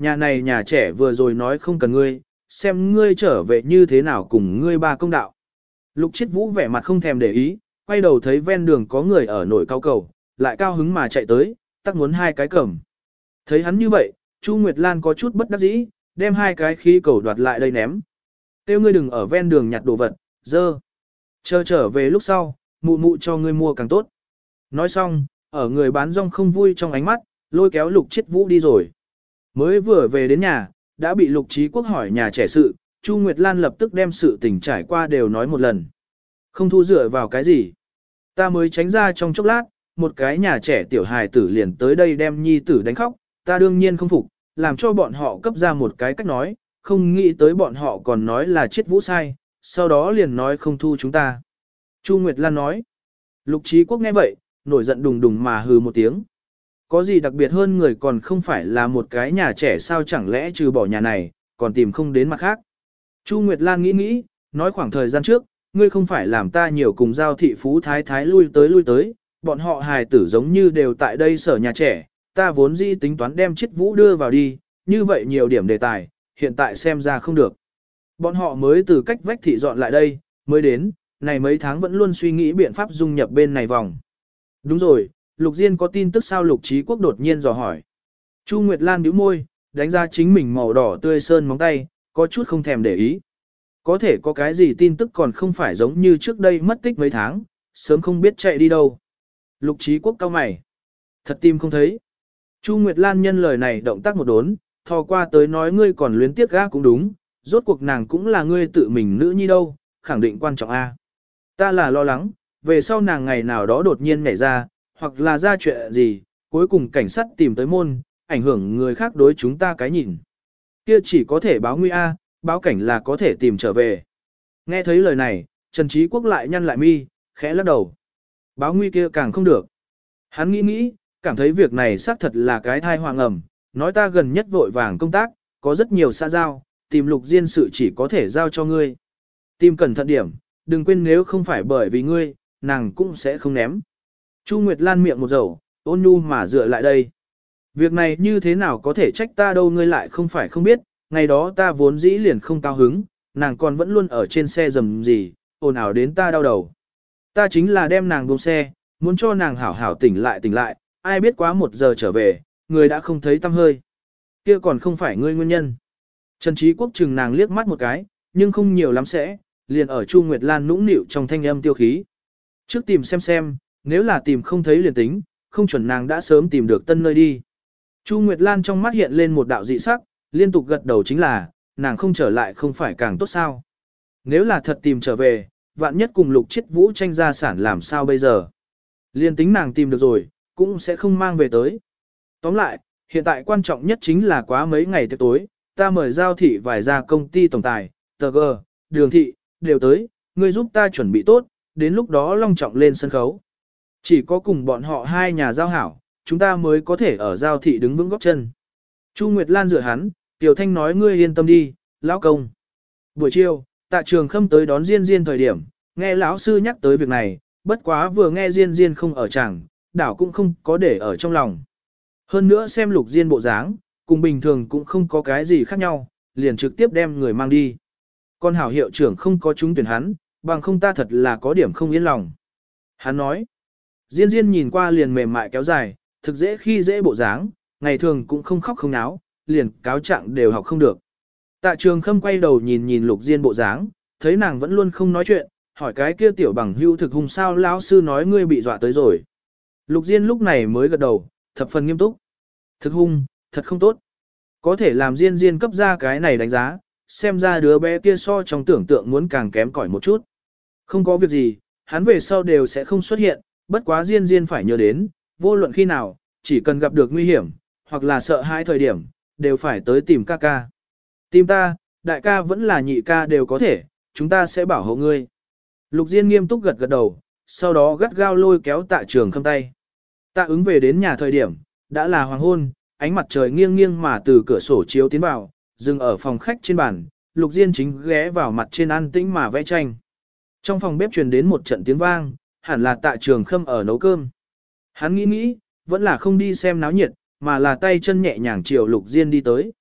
nhà này nhà trẻ vừa rồi nói không cần ngươi, xem ngươi trở về như thế nào cùng ngươi ba công đạo. Lục Chiết Vũ vẻ mặt không thèm để ý, quay đầu thấy ven đường có người ở nổi cao cầu, lại cao hứng mà chạy tới, tắc muốn hai cái cầm. Thấy hắn như vậy, Chu Nguyệt Lan có chút bất đắc dĩ, đem hai cái khí cầu đoạt lại đây ném. Tiêu ngươi đừng ở ven đường nhặt đồ vật, dơ. Chờ trở về lúc sau, mụ mụ cho ngươi mua càng tốt. Nói xong, ở người bán rong không vui trong ánh mắt, lôi kéo Lục Chiết Vũ đi rồi. Mới vừa về đến nhà, đã bị Lục Trí Quốc hỏi nhà trẻ sự, Chu Nguyệt Lan lập tức đem sự tình trải qua đều nói một lần. Không thu dựa vào cái gì. Ta mới tránh ra trong chốc lát, một cái nhà trẻ tiểu hài tử liền tới đây đem nhi tử đánh khóc, ta đương nhiên không phục, làm cho bọn họ cấp ra một cái cách nói, không nghĩ tới bọn họ còn nói là Chiết Vũ sai, sau đó liền nói không thu chúng ta. Chu Nguyệt Lan nói. Lục Trí Quốc nghe vậy, nổi giận đùng đùng mà hừ một tiếng. Có gì đặc biệt hơn người còn không phải là một cái nhà trẻ sao, chẳng lẽ trừ bỏ nhà này, còn tìm không đến mặt khác. Chu Nguyệt Lan nghĩ nghĩ, nói khoảng thời gian trước, ngươi không phải làm ta nhiều cùng giao thị phú thái thái lui tới, bọn họ hài tử giống như đều tại đây sở nhà trẻ, ta vốn dĩ tính toán đem Chiết Vũ đưa vào đi, như vậy nhiều điểm đề tài, hiện tại xem ra không được. Bọn họ mới từ cách vách thị dọn lại đây, mới đến, này mấy tháng vẫn luôn suy nghĩ biện pháp dung nhập bên này vòng. Đúng rồi, Lục Diên có tin tức sao? Lục Trí Quốc đột nhiên dò hỏi. Chu Nguyệt Lan nhíu môi, đánh ra chính mình màu đỏ tươi sơn móng tay, có chút không thèm để ý. Có thể có cái gì tin tức còn không phải giống như trước đây mất tích mấy tháng, sớm không biết chạy đi đâu. Lục Trí Quốc cau mày. Thật tim không thấy. Chu Nguyệt Lan nhân lời này động tác một đốn, thò qua tới nói ngươi còn luyến tiếc gã cũng đúng, rốt cuộc nàng cũng là ngươi tự mình nữ nhi đâu, khẳng định quan trọng a. Ta là lo lắng, về sau nàng ngày nào đó đột nhiên nhảy ra, hoặc là ra chuyện gì, cuối cùng cảnh sát tìm tới môn, ảnh hưởng người khác đối chúng ta cái nhìn. Kia chỉ có thể báo nguy a, báo cảnh là có thể tìm trở về. Nghe thấy lời này, Trần Trí Quốc lại nhăn lại mi, khẽ lắc đầu. Báo nguy kia càng không được. Hắn nghĩ, cảm thấy việc này xác thật là cái thai hoàng ẩm, nói ta gần nhất vội vàng công tác, có rất nhiều xã giao, tìm Lục Diên sự chỉ có thể giao cho ngươi. Tìm cẩn thận điểm, đừng quên nếu không phải bởi vì ngươi, nàng cũng sẽ không ném. Chu Nguyệt Lan miệng một dầu, ôn nhu mà dựa lại đây. Việc này như thế nào có thể trách ta đâu, ngươi lại không phải không biết, ngày đó ta vốn dĩ liền không cao hứng, nàng còn vẫn luôn ở trên xe rầm gì, ồn ào đến ta đau đầu. Ta chính là đem nàng buông xe, muốn cho nàng hảo hảo tỉnh lại, ai biết quá 1 giờ trở về, người đã không thấy tăm hơi. Kia còn không phải ngươi nguyên nhân. Trần Trí Quốc chừng nàng liếc mắt một cái, nhưng không nhiều lắm sẽ, liền ở Chu Nguyệt Lan nũng nịu trong thanh âm tiêu khí. Trước tìm xem, nếu là tìm không thấy liền tính, không chuẩn nàng đã sớm tìm được tân nơi đi. Chu Nguyệt Lan trong mắt hiện lên một đạo dị sắc, liên tục gật đầu chính là, nàng không trở lại không phải càng tốt sao. Nếu là thật tìm trở về, vạn nhất cùng Lục Chiết Vũ tranh gia sản làm sao bây giờ. Liên tính nàng tìm được rồi, cũng sẽ không mang về tới. Tóm lại, hiện tại quan trọng nhất chính là quá mấy ngày tới tối, ta mời giao thị vài gia công ty tổng tài, tờ gờ, đường thị, đều tới, ngươi giúp ta chuẩn bị tốt, đến lúc đó long trọng lên sân khấu. Chỉ có cùng bọn họ hai nhà giao hảo, chúng ta mới có thể ở giao thị đứng vững góp chân. Chu Nguyệt Lan dựa hắn, Tiểu Thanh nói ngươi yên tâm đi, lão công. Buổi chiều, Tạ Trường Khâm tới đón Diên thời điểm, nghe lão sư nhắc tới việc này, bất quá vừa nghe Diên không ở chẳng, đảo cũng không có để ở trong lòng. Hơn nữa xem Lục Diên bộ dáng, cùng bình thường cũng không có cái gì khác nhau, liền trực tiếp đem người mang đi. Con hảo hiệu trưởng không có trúng tuyển hắn, bằng không ta thật là có điểm không yên lòng. Hắn nói, Diên nhìn qua liền mềm mại kéo dài, thực dễ khi dễ bộ dáng, ngày thường cũng không khóc không náo, liền cáo trạng đều học không được. Tạ Trường Khâm quay đầu nhìn Lục Diên bộ dáng, thấy nàng vẫn luôn không nói chuyện, hỏi cái kia tiểu bằng hưu thực hung sao, lão sư nói ngươi bị dọa tới rồi. Lục Diên lúc này mới gật đầu, thập phần nghiêm túc. Thực hung, thật không tốt. Có thể làm Diên cấp ra cái này đánh giá, xem ra đứa bé kia so trong tưởng tượng muốn càng kém cỏi một chút. Không có việc gì, hắn về sau đều sẽ không xuất hiện, bất quá Diên phải nhớ đến, vô luận khi nào, chỉ cần gặp được nguy hiểm, hoặc là sợ hãi thời điểm, đều phải tới tìm ca ca. Tìm ta, đại ca vẫn là nhị ca đều có thể, chúng ta sẽ bảo hộ ngươi. Lục Diên nghiêm túc gật đầu, sau đó gắt gao lôi kéo Tạ Trường Khâm tay. Tạ ứng về đến nhà thời điểm, đã là hoàng hôn, ánh mặt trời nghiêng mà từ cửa sổ chiếu tiến vào, dừng ở phòng khách trên bàn, Lục Diên chính ghé vào mặt trên an tĩnh mà vẽ tranh. Trong phòng bếp truyền đến một trận tiếng vang, hẳn là Tạ Trường Khâm ở nấu cơm. Hắn nghĩ, vẫn là không đi xem náo nhiệt, mà là tay chân nhẹ nhàng chiều Lục Diên đi tới.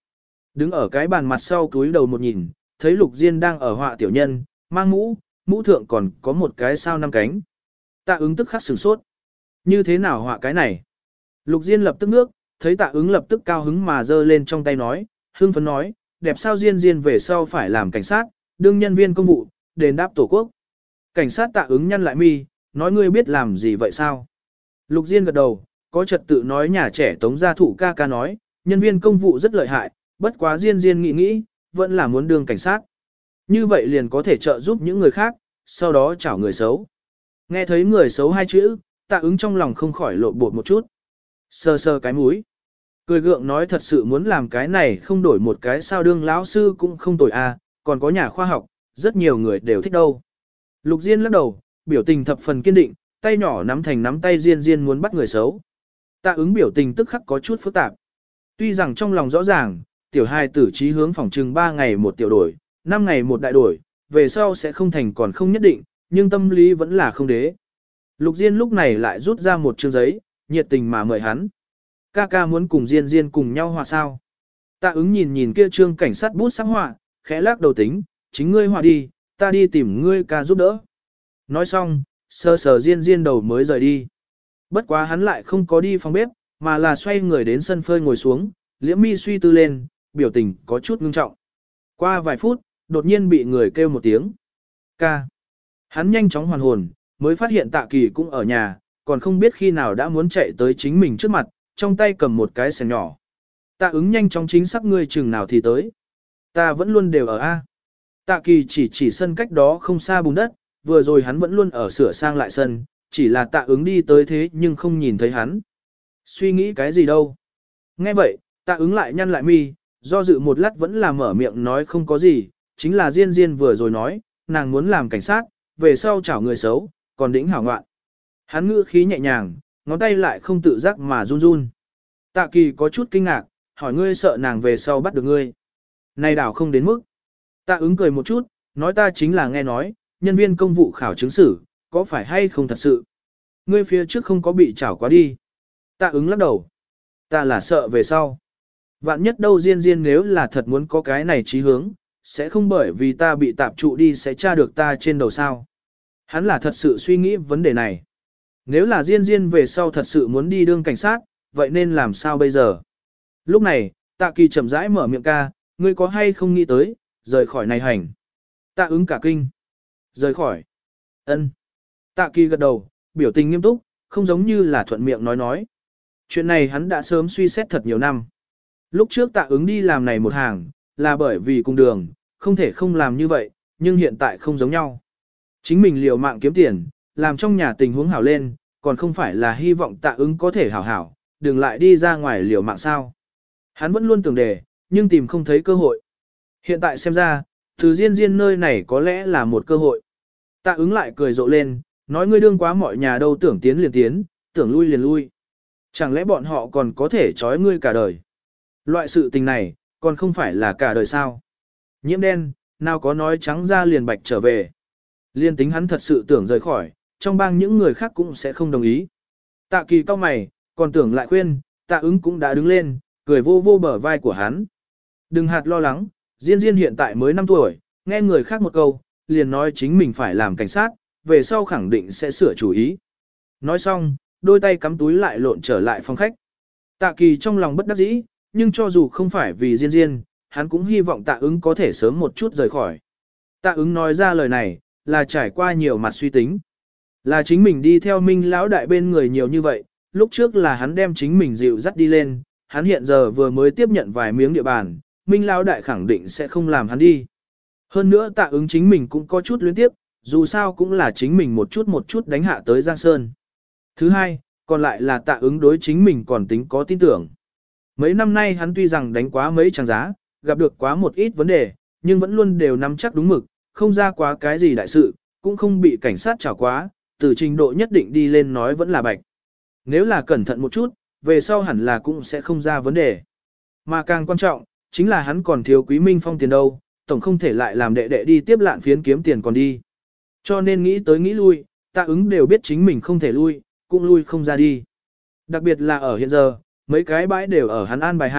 Đứng ở cái bàn mặt sau túi đầu một nhìn, thấy Lục Diên đang ở họa tiểu nhân, mang mũ, mũ thượng còn có một cái sao 5 cánh. Tạ ứng tức khắc sửng sốt. Như thế nào họa cái này? Lục Diên lập tức nước, thấy Tạ ứng lập tức cao hứng mà giơ lên trong tay nói, hưng phấn nói, đẹp sao Diên về sau phải làm cảnh sát, đương nhân viên công vụ, đền đáp tổ quốc. Cảnh sát Tạ ứng nhăn lại mi, nói ngươi biết làm gì vậy sao? Lục Diên gật đầu, có trật tự nói nhà trẻ Tống gia thụ ca ca nói, nhân viên công vụ rất lợi hại, bất quá Diên nghĩ nghĩ, vẫn là muốn đương cảnh sát. Như vậy liền có thể trợ giúp những người khác, sau đó chảo người xấu. Nghe thấy người xấu hai chữ, Tạ ứng trong lòng không khỏi lộn bột một chút. Sờ sờ cái mũi. Cười gượng nói thật sự muốn làm cái này không đổi một cái sao đương lão sư cũng không tồi à, còn có nhà khoa học, rất nhiều người đều thích đâu. Lục Diên lắc đầu, biểu tình thập phần kiên định, tay nhỏ nắm thành nắm tay Diên muốn bắt người xấu. Tạ ứng biểu tình tức khắc có chút phức tạp. Tuy rằng trong lòng rõ ràng, tiểu hài tử trí hướng phòng trừng 3 ngày một tiểu đổi, 5 ngày một đại đổi, về sau sẽ không thành còn không nhất định, nhưng tâm lý vẫn là không đế. Lục Diên lúc này lại rút ra một chương giấy, nhiệt tình mà mời hắn. Ca ca muốn cùng Diên cùng nhau họa sao? Tạ ứng nhìn kia trương cảnh sát bút sắc họa, khẽ lắc đầu tính, chính ngươi họa đi, ta đi tìm ngươi ca giúp đỡ. Nói xong, sờ sờ Diên đầu mới rời đi. Bất quá hắn lại không có đi phòng bếp, mà là xoay người đến sân phơi ngồi xuống, liễm mi suy tư lên, biểu tình có chút ngưng trọng. Qua vài phút, đột nhiên bị người kêu một tiếng. Ca. Hắn nhanh chóng hoàn hồn, mới phát hiện Tạ Kỳ cũng ở nhà, còn không biết khi nào đã muốn chạy tới chính mình trước mặt, trong tay cầm một cái xẻng nhỏ. Tạ ứng nhanh chóng chính xác ngươi chừng nào thì tới. Ta vẫn luôn đều ở A. Tạ Kỳ chỉ sân cách đó không xa bùn đất, vừa rồi hắn vẫn luôn ở sửa sang lại sân, chỉ là Tạ ứng đi tới thế nhưng không nhìn thấy hắn. Suy nghĩ cái gì đâu. Nghe vậy, Tạ ứng lại nhăn lại mi, do dự một lát vẫn là mở miệng nói không có gì, chính là Diên vừa rồi nói, nàng muốn làm cảnh sát, về sau chảo người xấu, còn đỉnh hảo ngoạn. Hắn ngữ khí nhẹ nhàng, ngón tay lại không tự giác mà run run. Tạ Kỳ có chút kinh ngạc, hỏi ngươi sợ nàng về sau bắt được ngươi. Này đảo không đến mức. Tạ ứng cười một chút, nói ta chính là nghe nói, nhân viên công vụ khảo chứng sử, có phải hay không thật sự. Ngươi phía trước không có bị chảo quá đi. Tạ ứng lắc đầu. Ta là sợ về sau. Vạn nhất đâu Diên nếu là thật muốn có cái này chí hướng, sẽ không bởi vì ta bị tạp trụ đi sẽ tra được ta trên đầu sao. Hắn là thật sự suy nghĩ vấn đề này. Nếu là Diên về sau thật sự muốn đi đương cảnh sát, vậy nên làm sao bây giờ? Lúc này, Tạ Kỳ chậm rãi mở miệng ca, ngươi có hay không nghĩ tới, rời khỏi này hành. Tạ ứng cả kinh. Rời khỏi. Ân. Tạ Kỳ gật đầu, biểu tình nghiêm túc, không giống như là thuận miệng nói. Chuyện này hắn đã sớm suy xét thật nhiều năm. Lúc trước Tạ ứng đi làm này một hàng, là bởi vì cùng đường, không thể không làm như vậy, nhưng hiện tại không giống nhau. Chính mình liều mạng kiếm tiền, làm trong nhà tình huống hảo lên, còn không phải là hy vọng Tạ ứng có thể hảo, đừng lại đi ra ngoài liều mạng sao. Hắn vẫn luôn tưởng đề, nhưng tìm không thấy cơ hội. Hiện tại xem ra, từ Diên nơi này có lẽ là một cơ hội. Tạ ứng lại cười rộ lên, nói ngươi đương quá mọi nhà đâu tưởng tiến liền tiến, tưởng lui liền lui. Chẳng lẽ bọn họ còn có thể trói ngươi cả đời? Loại sự tình này, còn không phải là cả đời sao? Nhiễm đen, nào có nói trắng ra liền bạch trở về. Liên tính hắn thật sự tưởng rời khỏi, trong bang những người khác cũng sẽ không đồng ý. Tạ Kỳ cau mày, còn tưởng lại khuyên, Tạ ứng cũng đã đứng lên, cười vô bờ vai của hắn. Đừng hạt lo lắng, Diên hiện tại mới 5 tuổi, nghe người khác một câu, liền nói chính mình phải làm cảnh sát, về sau khẳng định sẽ sửa chủ ý. Nói xong, đôi tay cắm túi lại lộn trở lại phòng khách. Tạ Kỳ trong lòng bất đắc dĩ, nhưng cho dù không phải vì Diên, hắn cũng hy vọng Tạ ứng có thể sớm một chút rời khỏi. Tạ ứng nói ra lời này, là trải qua nhiều mặt suy tính. Là chính mình đi theo Minh lão đại bên người nhiều như vậy, lúc trước là hắn đem chính mình dịu dắt đi lên, hắn hiện giờ vừa mới tiếp nhận vài miếng địa bàn, Minh lão đại khẳng định sẽ không làm hắn đi. Hơn nữa Tạ ứng chính mình cũng có chút luyến tiếp, dù sao cũng là chính mình một chút đánh hạ tới Giang Sơn. Thứ hai, còn lại là Tạ ứng đối chính mình còn tính có tin tưởng. Mấy năm nay hắn tuy rằng đánh quá mấy tràng giá, gặp được quá một ít vấn đề, nhưng vẫn luôn đều nắm chắc đúng mực, không ra quá cái gì đại sự, cũng không bị cảnh sát trảo quá, từ trình độ nhất định đi lên nói vẫn là bạch. Nếu là cẩn thận một chút, về sau hẳn là cũng sẽ không ra vấn đề. Mà càng quan trọng, chính là hắn còn thiếu Quý Minh Phong tiền đâu, tổng không thể lại làm đệ đệ đi tiếp lạn phiến kiếm tiền còn đi. Cho nên nghĩ tới nghĩ lui, Tạ ứng đều biết chính mình không thể lui, cũng lui không ra đi. Đặc biệt là ở hiện giờ, mấy cái bãi đều ở hắn an bài hạ,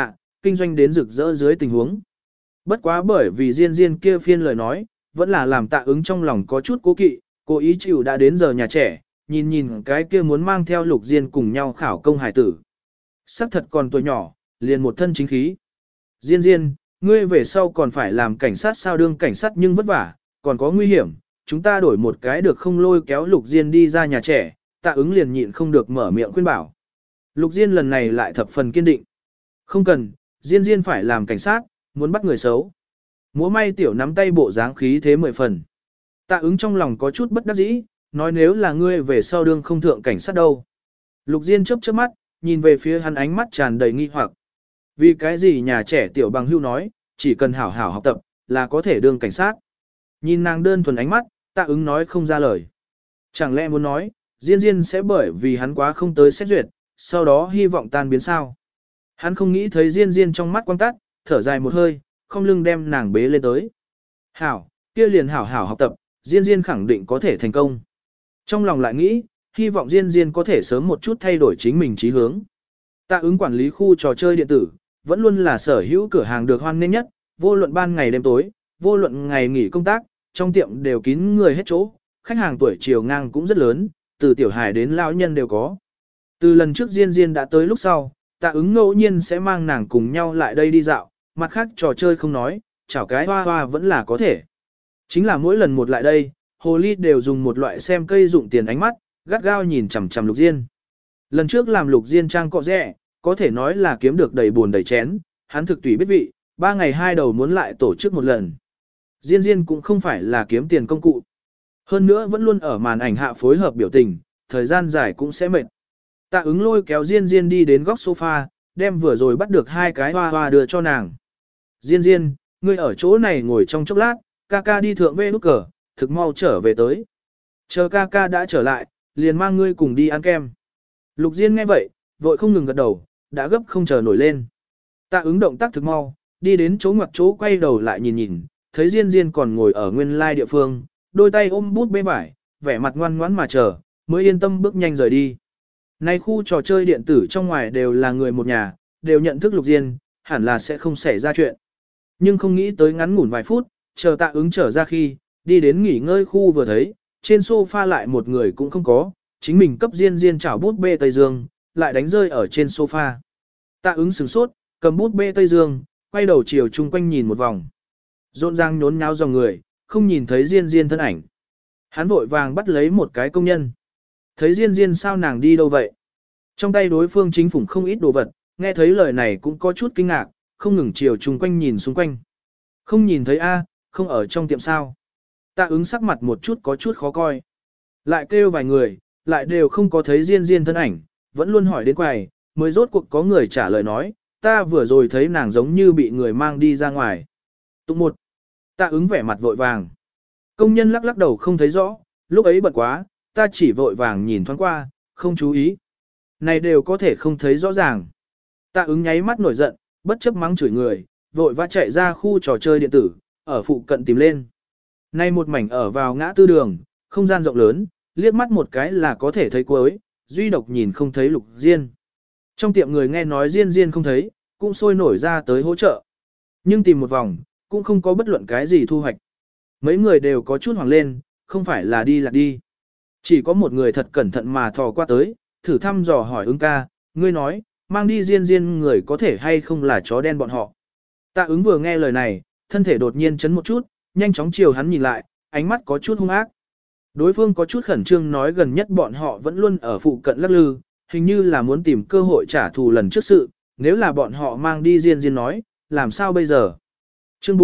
kinh doanh đến rực rỡ dưới tình huống. Bất quá bởi vì Diên Diên kia phiên lời nói, vẫn là làm Tạ Ứng trong lòng có chút cố kỵ, cố ý chịu đã đến giờ nhà trẻ, nhìn nhìn cái kia muốn mang theo Lục Diên cùng nhau khảo công hải tử. Sắc thật còn tuổi nhỏ, liền một thân chính khí. Diên Diên, ngươi về sau còn phải làm cảnh sát sao, đương cảnh sát nhưng vất vả, còn có nguy hiểm, chúng ta đổi một cái được không, lôi kéo Lục Diên đi ra nhà trẻ, Tạ Ứng liền nhịn không được mở miệng khuyên bảo. Lục Diên lần này lại thập phần kiên định. Không cần, Diên Diên phải làm cảnh sát, muốn bắt người xấu. Múa may tiểu nắm tay bộ dáng khí thế 10 phần. Tạ Ứng trong lòng có chút bất đắc dĩ, nói nếu là ngươi về sau đương không thượng cảnh sát đâu. Lục Diên chớp chớp mắt, nhìn về phía hắn, ánh mắt tràn đầy nghi hoặc. Vì cái gì nhà trẻ tiểu bằng hưu nói, chỉ cần hảo hảo học tập, là có thể đương cảnh sát. Nhìn nàng đơn thuần ánh mắt, Tạ Ứng nói không ra lời. Chẳng lẽ muốn nói, Diên Diên sẽ bởi vì hắn quá không tới xét duyệt, sau đó hy vọng tan biến sao. Hắn không nghĩ thấy Diên Diên trong mắt quang tắt, thở dài một hơi, không lưng đem nàng bế lên tới. Hảo, kia liền hảo hảo học tập, Diên Diên khẳng định có thể thành công. Trong lòng lại nghĩ, hy vọng Diên Diên có thể sớm một chút thay đổi chính mình chí hướng. Tạ Ứng quản lý khu trò chơi điện tử, vẫn luôn là sở hữu cửa hàng được hoan nghênh nhất, vô luận ban ngày đêm tối, vô luận ngày nghỉ công tác, trong tiệm đều kín người hết chỗ, khách hàng tuổi chiều ngang cũng rất lớn, từ tiểu hài đến lão nhân đều có. Từ lần trước Diên Diên đã tới lúc sau, Tạ Ứng ngẫu nhiên sẽ mang nàng cùng nhau lại đây đi dạo, mặt khác trò chơi không nói, chảo cái hoa hoa vẫn là có thể. Chính là mỗi lần một lại đây, hồ ly đều dùng một loại xem cây dụng tiền ánh mắt, gắt gao nhìn chằm chằm Lục Diên. Lần trước làm Lục Diên trang cọ rẻ, có thể nói là kiếm được đầy buồn đầy chén, hắn thực tùy biết vị, 3 ngày 2 đầu muốn lại tổ chức một lần. Diên Diên cũng không phải là kiếm tiền công cụ. Hơn nữa vẫn luôn ở màn ảnh hạ phối hợp biểu tình, thời gian dài cũng sẽ mệt. Tạ Ứng lôi kéo Diên Diên đi đến góc sofa, đem vừa rồi bắt được 2 cái hoa hoa đưa cho nàng. Diên Diên, ngươi ở chỗ này ngồi trong chốc lát, ca ca đi thượng về nút cờ, thực mau trở về tới. Chờ ca ca đã trở lại, liền mang ngươi cùng đi ăn kem. Lục Diên nghe vậy, vội không ngừng gật đầu, đã gấp không chờ nổi lên. Tạ Ứng động tác thực mau, đi đến chỗ ngoặc chỗ quay đầu lại nhìn nhìn, thấy Diên Diên còn ngồi ở nguyên lai địa phương, đôi tay ôm bút bê vải, vẻ mặt ngoan ngoãn mà chờ, mới yên tâm bước nhanh rời đi. Nay khu trò chơi điện tử trong ngoài đều là người một nhà, đều nhận thức Lục Diên, hẳn là sẽ không xảy ra chuyện. Nhưng không nghĩ tới ngắn ngủn vài phút, chờ Tạ Ứng trở ra khi, đi đến nghỉ ngơi khu vừa thấy, trên sofa lại một người cũng không có, chính mình cấp Diên Diên chảo bút bê Tây Dương, lại đánh rơi ở trên sofa. Tạ Ứng sửng sốt, cầm bút bê Tây Dương, quay đầu chiều chung quanh nhìn một vòng. Rộn ràng nhốn nháo dòng người, không nhìn thấy Diên Diên thân ảnh. Hắn vội vàng bắt lấy một cái công nhân. Thấy Diên Diên sao nàng đi đâu vậy? Trong tay đối phương chính phủng không ít đồ vật, nghe thấy lời này cũng có chút kinh ngạc, không ngừng chiều chung quanh nhìn xung quanh. Không nhìn thấy a, không ở trong tiệm sao? Tạ Ứng sắc mặt một chút có chút khó coi. Lại kêu vài người, lại đều không có thấy Diên Diên thân ảnh, vẫn luôn hỏi đến quầy, mới rốt cuộc có người trả lời nói, ta vừa rồi thấy nàng giống như bị người mang đi ra ngoài. Tụng một. Tạ Ứng vẻ mặt vội vàng. Công nhân lắc lắc đầu không thấy rõ, lúc ấy bận quá, ta chỉ vội vàng nhìn thoáng qua, không chú ý. Này đều có thể không thấy rõ ràng. Tạ Ứng nháy mắt nổi giận, bất chấp mắng chửi người, vội vã chạy ra khu trò chơi điện tử, ở phụ cận tìm lên. Nay một mảnh ở vào ngã tư đường, không gian rộng lớn, liếc mắt một cái là có thể thấy cuối, duy độc nhìn không thấy Lục Diên. Trong tiệm người nghe nói Diên Diên không thấy, cũng sôi nổi ra tới hỗ trợ. Nhưng tìm một vòng, cũng không có bất luận cái gì thu hoạch. Mấy người đều có chút hoảng lên, không phải là đi lạc đi. Chỉ có một người thật cẩn thận mà thò qua tới, thử thăm dò hỏi Ứng ca, ngươi nói, mang đi Diên Diên người có thể hay không là chó đen bọn họ. Tạ Ứng vừa nghe lời này, thân thể đột nhiên chấn một chút, nhanh chóng chiều hắn nhìn lại, ánh mắt có chút hung ác. Đối phương có chút khẩn trương nói gần nhất bọn họ vẫn luôn ở phụ cận lắc lư, hình như là muốn tìm cơ hội trả thù lần trước sự, nếu là bọn họ mang đi Diên Diên nói, làm sao bây giờ? Chương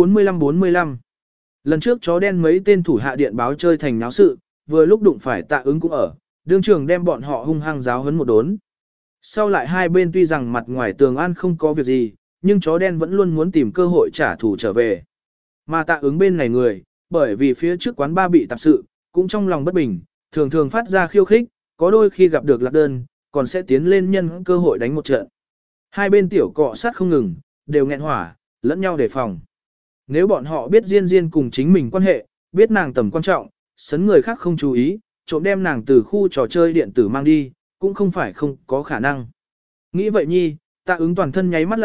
45. Lần trước chó đen mấy tên thủ hạ điện báo chơi thành náo sự, vừa lúc đụng phải Tạ Ứng cũng ở, đương trường đem bọn họ hung hăng giáo huấn một đốn. Sau lại hai bên tuy rằng mặt ngoài tường an không có việc gì, nhưng chó đen vẫn luôn muốn tìm cơ hội trả thù trở về. Mà Tạ Ứng bên này người, bởi vì phía trước quán ba bị tạp sự, cũng trong lòng bất bình, thường thường phát ra khiêu khích, có đôi khi gặp được lạc đơn, còn sẽ tiến lên nhân cơ hội đánh một trận. Hai bên tiểu cọ sát không ngừng, đều nghẹn hỏa, lẫn nhau đề phòng. Nếu bọn họ biết Diên Diên cùng chính mình quan hệ, biết nàng tầm quan trọng, sấn người khác không chú ý, trộm đem nàng từ khu trò chơi điện tử mang đi, cũng không phải không có khả năng. Nghĩ vậy nhi, Tạ Ứng toàn thân nháy mắt lạnh,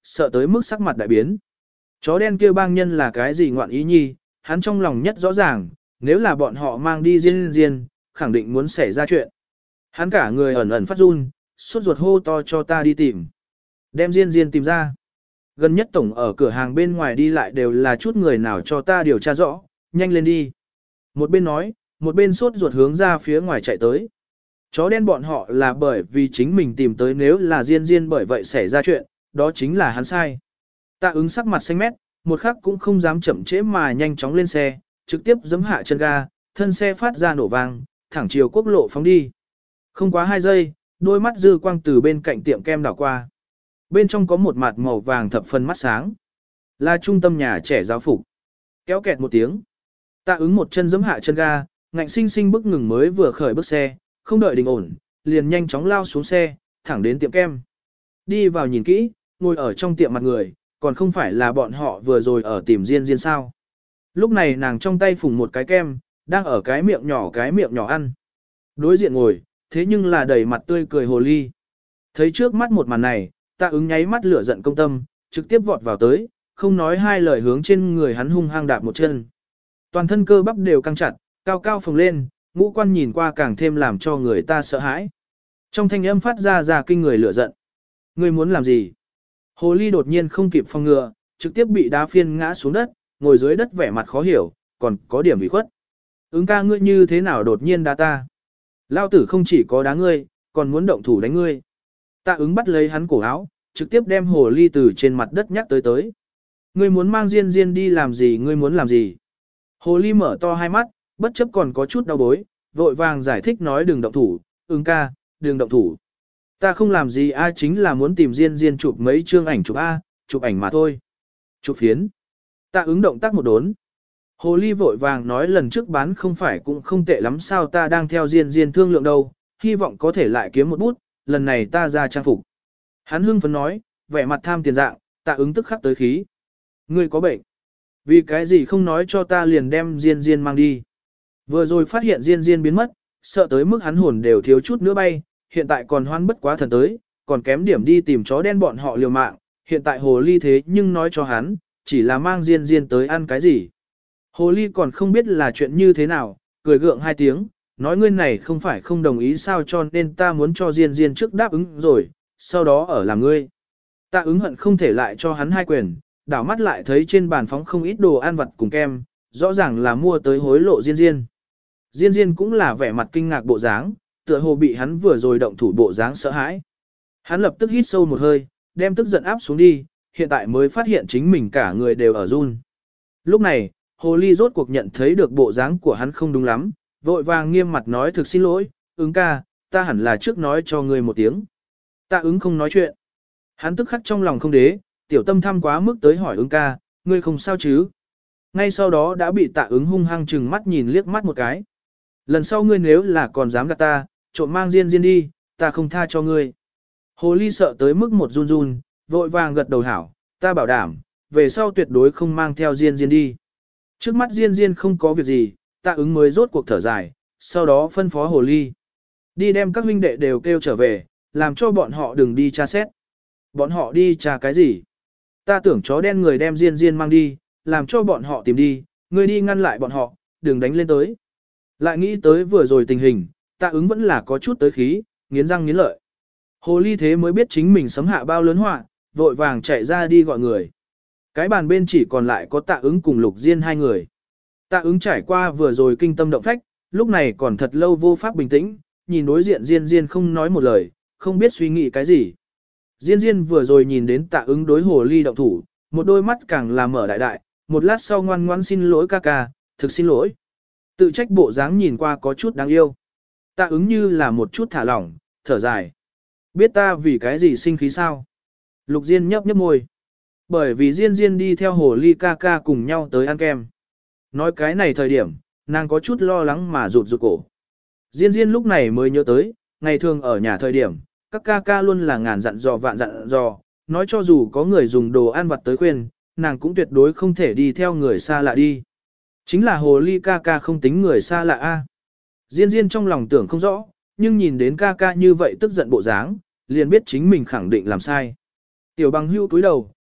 sợ tới mức sắc mặt đại biến. Chó đen kia bang nhân là cái gì ngoạn ý nhi, hắn trong lòng nhất rõ ràng, nếu là bọn họ mang đi Diên Diên, khẳng định muốn xảy ra chuyện. Hắn cả người ẩn ẩn phát run, sốt ruột hô to cho ta đi tìm. Đem Diên Diên tìm ra. Gần nhất tổng ở cửa hàng bên ngoài đi lại đều là chút người nào cho ta điều tra rõ, nhanh lên đi. Một bên nói, một bên sốt ruột hướng ra phía ngoài chạy tới. Chó đen bọn họ là bởi vì chính mình tìm tới, nếu là Diên Diên bởi vậy xảy ra chuyện, đó chính là hắn sai. Tạ ứng sắc mặt xanh mét, một khắc cũng không dám chậm trễ mà nhanh chóng lên xe, trực tiếp giẫm hạ chân ga, thân xe phát ra nổ vang, thẳng chiều quốc lộ phóng đi. Không quá 2 giây, đôi mắt dư quang từ bên cạnh tiệm kem đảo qua. Bên trong có một mặt màu vàng thập phần mắt sáng. Là trung tâm nhà trẻ giáo phục. Kéo kẹt một tiếng. Tạ ứng một chân giẫm hạ chân ga, ngạnh sinh sinh bước ngừng mới vừa khởi bước xe, không đợi đình ổn, liền nhanh chóng lao xuống xe, thẳng đến tiệm kem. Đi vào nhìn kỹ, ngồi ở trong tiệm mặt người, còn không phải là bọn họ vừa rồi ở tìm Diên Diên sao. Lúc này nàng trong tay phủng một cái kem, đang ở cái miệng nhỏ ăn. Đối diện ngồi, thế nhưng là đầy mặt tươi cười hồ ly. Thấy trước mắt một màn này, Tạ ứng nháy mắt lửa giận công tâm, trực tiếp vọt vào tới, không nói hai lời hướng trên người hắn hung hăng đạp một chân. Toàn thân cơ bắp đều căng chặt, cao cao phồng lên, ngũ quan nhìn qua càng thêm làm cho người ta sợ hãi. Trong thanh âm phát ra kinh người lửa giận. Ngươi muốn làm gì? Hồ ly đột nhiên không kịp phòng ngừa, trực tiếp bị đá phiên ngã xuống đất, ngồi dưới đất vẻ mặt khó hiểu, còn có điểm bị khuất. Ứng ca, ngươi như thế nào đột nhiên đá ta? Lao tử không chỉ có đá ngươi, còn muốn động thủ đánh ngươi. Tạ ứng bắt lấy hắn cổ áo, trực tiếp đem hồ ly từ trên mặt đất nhắc tới. Ngươi muốn mang Diên Diên đi làm gì, ngươi muốn làm gì? Hồ ly mở to hai mắt, bất chấp còn có chút đau bối, vội vàng giải thích nói đừng động thủ, ứng ca, đừng động thủ. Ta không làm gì chính là muốn tìm Diên Diên chụp mấy chương ảnh chụp chụp ảnh mà thôi. Chụp phiến. Tạ ứng động tác một đốn. Hồ ly vội vàng nói lần trước bán không phải cũng không tệ lắm sao, ta đang theo Diên Diên thương lượng đâu, hy vọng có thể lại kiếm một bút, lần này ta ra trang phục. Hắn hưng phấn nói, vẻ mặt tham tiền dạng, Tạ ứng tức khắc tới khí. Ngươi có bệnh. Vì cái gì không nói cho ta liền đem Diên Diên mang đi. Vừa rồi phát hiện Diên Diên biến mất, sợ tới mức hắn hồn đều thiếu chút nữa bay, hiện tại còn hoan bất quá thần tới, còn kém điểm đi tìm chó đen bọn họ liều mạng, hiện tại hồ ly thế nhưng nói cho hắn, chỉ là mang Diên Diên tới ăn cái gì. Hồ ly còn không biết là chuyện như thế nào, cười gượng 2 tiếng, nói ngươi này không phải không đồng ý sao, cho nên ta muốn cho Diên Diên trước đáp ứng rồi, sau đó ở làm ngươi. Tạ ứng hận không thể lại cho hắn 2 quyền, đảo mắt lại thấy trên bàn phóng không ít đồ ăn vặt cùng kem, rõ ràng là mua tới hối lộ Diên Diên. Diên Diên cũng là vẻ mặt kinh ngạc bộ dáng, tựa hồ bị hắn vừa rồi động thủ bộ dáng sợ hãi. Hắn lập tức hít sâu một hơi, đem tức giận áp xuống đi, hiện tại mới phát hiện chính mình cả người đều ở run. Lúc này, hồ ly rốt cuộc nhận thấy được bộ dáng của hắn không đúng lắm, vội vàng nghiêm mặt nói thực xin lỗi, ứng ca, ta hẳn là trước nói cho ngươi một tiếng. Tạ ứng không nói chuyện. Hắn tức khắc trong lòng không đế, tiểu tâm thăm quá mức tới hỏi ứng ca, ngươi không sao chứ? Ngay sau đó đã bị Tạ ứng hung hăng chừng mắt nhìn liếc mắt một cái. Lần sau ngươi nếu là còn dám gạt ta, trộm mang Diên Diên đi, ta không tha cho ngươi. Hồ ly sợ tới mức một run run, vội vàng gật đầu hảo, ta bảo đảm, về sau tuyệt đối không mang theo Diên Diên đi. Trước mắt Diên Diên không có việc gì, Tạ ứng mới rốt cuộc thở dài, sau đó phân phó hồ ly. Đi đem các huynh đệ đều kêu trở về, làm cho bọn họ đừng đi tra xét. Bọn họ đi tra cái gì? Ta tưởng chó đen người đem Diên Diên mang đi, làm cho bọn họ tìm đi, ngươi đi ngăn lại bọn họ, đừng đánh lên tới. Lại nghĩ tới vừa rồi tình hình, Tạ ứng vẫn là có chút tới khí, nghiến răng nghiến lợi. Hồ ly thế mới biết chính mình sấm hạ bao lớn họa, vội vàng chạy ra đi gọi người. Cái bàn bên chỉ còn lại có Tạ ứng cùng Lục Diên 2 người. Tạ ứng trải qua vừa rồi kinh tâm động phách, lúc này còn thật lâu vô pháp bình tĩnh, nhìn đối diện Diên Diên không nói một lời, không biết suy nghĩ cái gì. Diên Diên vừa rồi nhìn đến Tạ ứng đối hồ ly động thủ, một đôi mắt càng là mở đại đại, một lát sau ngoan ngoãn xin lỗi ca ca, thực xin lỗi. Tự trách bộ dáng nhìn qua có chút đáng yêu. Tạ ứng như là một chút thả lỏng, thở dài. Biết ta vì cái gì sinh khí sao? Lục Diên nhấp nhấp môi. Bởi vì Diên Diên đi theo hồ ly ca ca cùng nhau tới ăn kem. Nói cái này thời điểm, nàng có chút lo lắng mà rụt rụt cổ. Diên Diên lúc này mới nhớ tới, ngày thường ở nhà thời điểm, các ca ca luôn là ngàn dặn dò vạn dặn dò, nói cho dù có người dùng đồ ăn vặt tới khuyên, nàng cũng tuyệt đối không thể đi theo người xa lạ đi. Chính là hồ ly ca ca không tính người xa lạ a. Diên Diên trong lòng tưởng không rõ, nhưng nhìn đến ca ca như vậy tức giận bộ dáng, liền biết chính mình khẳng định làm sai. Tiểu bằng hưu cúi đầu,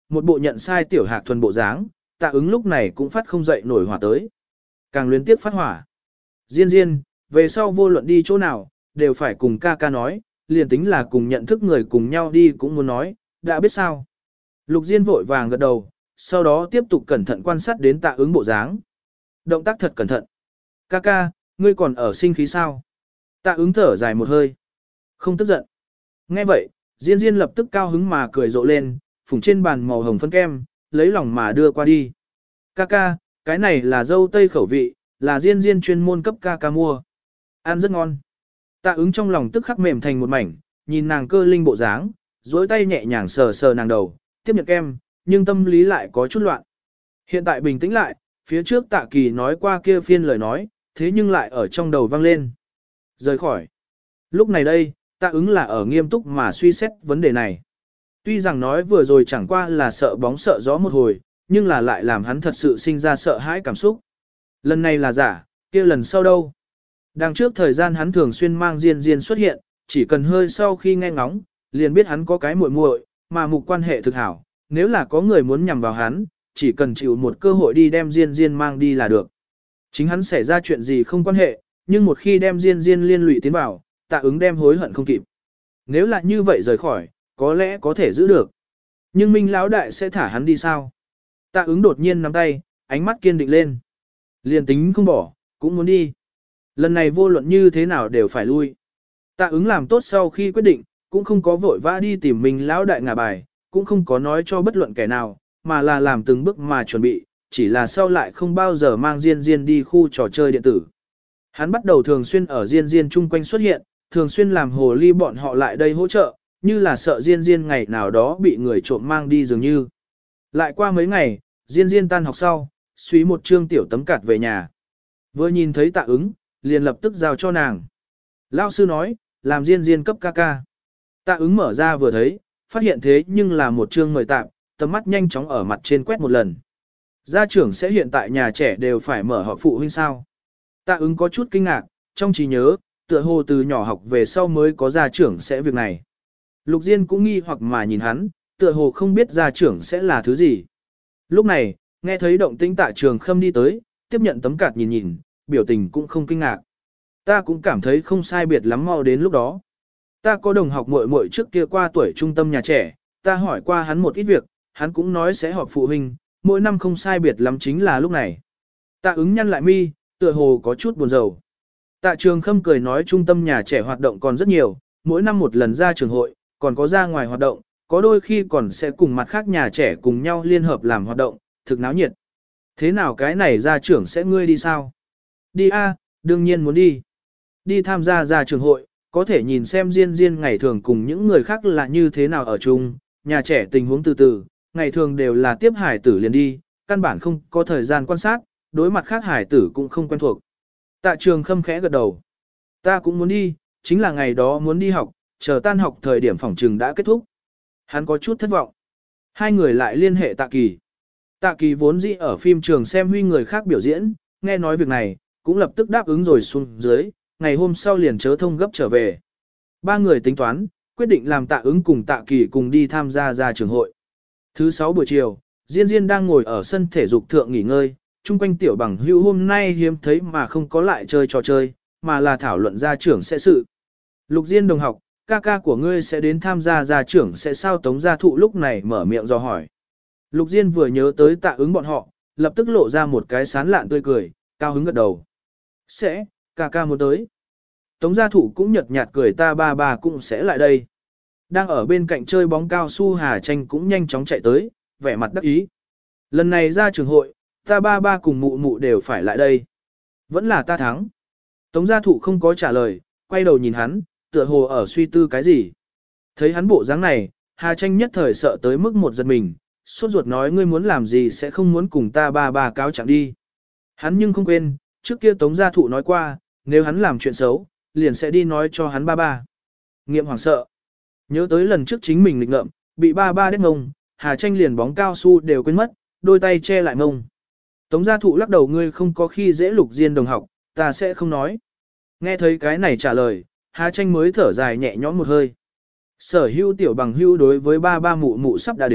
một bộ nhận sai tiểu hạc thuần bộ dáng, Tạ Ứng lúc này cũng phát không dậy nổi hỏa tới. Càng luyến tiếp phát hỏa. Diên Diên, về sau vô luận đi chỗ nào, đều phải cùng ca ca nói, liền tính là cùng nhận thức người cùng nhau đi cũng muốn nói, đã biết sao. Lục Diên vội vàng gật đầu, sau đó tiếp tục cẩn thận quan sát đến Tạ Ứng bộ dáng. Động tác thật cẩn thận. Ca ca, ngươi còn ở sinh khí sao? Tạ Ứng thở dài một hơi. Không tức giận. Nghe vậy, Diên Diên lập tức cao hứng mà cười rộ lên, phủng trên bàn màu hồng phân kem, lấy lòng mà đưa qua đi. Ca ca, cái này là dâu tây khẩu vị, là Diên Diên chuyên môn cấp ca ca mua. Ăn rất ngon. Tạ Ứng trong lòng tức khắc mềm thành một mảnh, nhìn nàng cơ linh bộ dáng, duỗi tay nhẹ nhàng sờ sờ nàng đầu, tiếp nhận kem, nhưng tâm lý lại có chút loạn. Hiện tại bình tĩnh lại, phía trước Tạ Kỳ nói qua kia phiên lời nói, thế nhưng lại ở trong đầu vang lên. Rời khỏi. Lúc này đây, Tạ Ứng là ở nghiêm túc mà suy xét vấn đề này. Tuy rằng nói vừa rồi chẳng qua là sợ bóng sợ gió một hồi, nhưng là lại làm hắn thật sự sinh ra sợ hãi cảm xúc. Lần này là giả, kia lần sau đâu? Đằng trước thời gian hắn thường xuyên mang Diên Diên xuất hiện, chỉ cần hơi sau khi nghe ngóng, liền biết hắn có cái muội muội, mà mục quan hệ thực hảo, nếu là có người muốn nhằm vào hắn, chỉ cần chịu một cơ hội đi đem Diên Diên mang đi là được. Chính hắn xảy ra chuyện gì không quan hệ, nhưng một khi đem Diên Diên liên lụy tiến vào, Tạ Ứng đem hối hận không kịp. Nếu là như vậy rời khỏi, có lẽ có thể giữ được. Nhưng Minh Lão đại sẽ thả hắn đi sao? Tạ Ứng đột nhiên nắm tay, ánh mắt kiên định lên. Liền tính không bỏ, cũng muốn đi. Lần này vô luận như thế nào đều phải lui. Tạ Ứng làm tốt sau khi quyết định, cũng không có vội vã đi tìm Minh Lão đại ngả bài, cũng không có nói cho bất luận kẻ nào, mà là làm từng bước mà chuẩn bị, chỉ là sau lại không bao giờ mang Diên Diên đi khu trò chơi điện tử. Hắn bắt đầu thường xuyên ở Diên Diên chung quanh xuất hiện, thường xuyên làm hồ ly bọn họ lại đây hỗ trợ, như là sợ Diên Diên ngày nào đó bị người trộm mang đi dường như. Lại qua mấy ngày, Diên Diên tan học sau, suý một trương tiểu tấm cạt về nhà. Vừa nhìn thấy Tạ Ứng, liền lập tức giao cho nàng. Lão sư nói, làm Diên Diên cấp ca ca. Tạ Ứng mở ra vừa thấy, phát hiện thế nhưng là một trương mời tạm, tầm mắt nhanh chóng ở mặt trên quét một lần. Gia trưởng sẽ hiện tại nhà trẻ đều phải mở họp phụ huynh sao? Tạ Ứng có chút kinh ngạc, trong trí nhớ, tựa hồ từ nhỏ học về sau mới có gia trưởng sẽ việc này. Lục Diên cũng nghi hoặc mà nhìn hắn, tựa hồ không biết gia trưởng sẽ là thứ gì. Lúc này, nghe thấy động tĩnh Tạ Trường Khâm đi tới, tiếp nhận tấm card nhìn nhìn, biểu tình cũng không kinh ngạc. Ta cũng cảm thấy không sai biệt lắm mau đến lúc đó. Ta có đồng học muội muội trước kia qua tuổi trung tâm nhà trẻ, ta hỏi qua hắn một ít việc, hắn cũng nói sẽ họp phụ huynh, mỗi năm không sai biệt lắm chính là lúc này. Tạ Ứng nhăn lại mi, tựa hồ có chút buồn rầu. Tạ Trường Khâm cười nói trung tâm nhà trẻ hoạt động còn rất nhiều, mỗi năm một lần ra trường hội, còn có ra ngoài hoạt động, có đôi khi còn sẽ cùng mặt khác nhà trẻ cùng nhau liên hợp làm hoạt động, thực náo nhiệt. Thế nào cái này ra trưởng sẽ ngươi đi sao? Đi a, đương nhiên muốn đi. Đi tham gia ra trường hội, có thể nhìn xem Diên Diên ngày thường cùng những người khác là như thế nào ở chung, nhà trẻ tình huống từ từ, ngày thường đều là tiếp hải tử liền đi, căn bản không có thời gian quan sát, đối mặt khác hải tử cũng không quen thuộc. Tạ Trường Khâm khẽ gật đầu. Ta cũng muốn đi, chính là ngày đó muốn đi học, chờ tan học thời điểm phỏng trừng đã kết thúc. Hắn có chút thất vọng. Hai người lại liên hệ Tạ Kỳ. Tạ Kỳ vốn dĩ ở phim trường xem Huy người khác biểu diễn, nghe nói việc này, cũng lập tức đáp ứng rồi xuống dưới, ngày hôm sau liền chớ thông gấp trở về. Ba người tính toán, quyết định làm Tạ Ứng cùng Tạ Kỳ cùng đi tham gia ra trường hội. Thứ 6 buổi chiều, Diên Diên đang ngồi ở sân thể dục thượng nghỉ ngơi, chung quanh tiểu bằng hữu hôm nay hiếm thấy mà không có lại chơi trò chơi, mà là thảo luận gia trưởng sẽ sự. Lục Diên đồng học, ca ca của ngươi sẽ đến tham gia gia trưởng sẽ sao Tống Gia Thụ lúc này mở miệng do hỏi. Lục Diên vừa nhớ tới Tạ Ứng bọn họ, lập tức lộ ra một cái sán lạn tươi cười, cao hứng gật đầu. Sẽ, ca ca muốn tới. Tống Gia Thụ cũng nhợt nhạt cười ta ba ba cũng sẽ lại đây. Đang ở bên cạnh chơi bóng cao su Hà Tranh cũng nhanh chóng chạy tới, vẻ mặt đắc ý. Lần này ra trường hội, ta ba ba cùng mụ mụ đều phải lại đây. Vẫn là ta thắng. Tống Gia Thụ không có trả lời, quay đầu nhìn hắn, tựa hồ ở suy tư cái gì. Thấy hắn bộ dáng này, Hà Tranh nhất thời sợ tới mức một giật mình, sốt ruột nói ngươi muốn làm gì sẽ không muốn cùng ta ba ba cáo trạng đi. Hắn nhưng không quên, trước kia Tống Gia Thụ nói qua, nếu hắn làm chuyện xấu, liền sẽ đi nói cho hắn ba ba. Nghiệm hoảng sợ. Nhớ tới lần trước chính mình nghịch ngợm, bị ba ba đét ngông, Hà Tranh liền bóng cao su đều quên mất, đôi tay che lại ngông. Tống Gia Thụ lắc đầu ngươi không có khi dễ Lục Diên đồng học, ta sẽ không nói. Nghe thấy cái này trả lời, Hà Tranh mới thở dài nhẹ nhõm một hơi. Sở hữu tiểu bằng hữu đối với ba ba mụ mụ sắp đã đến,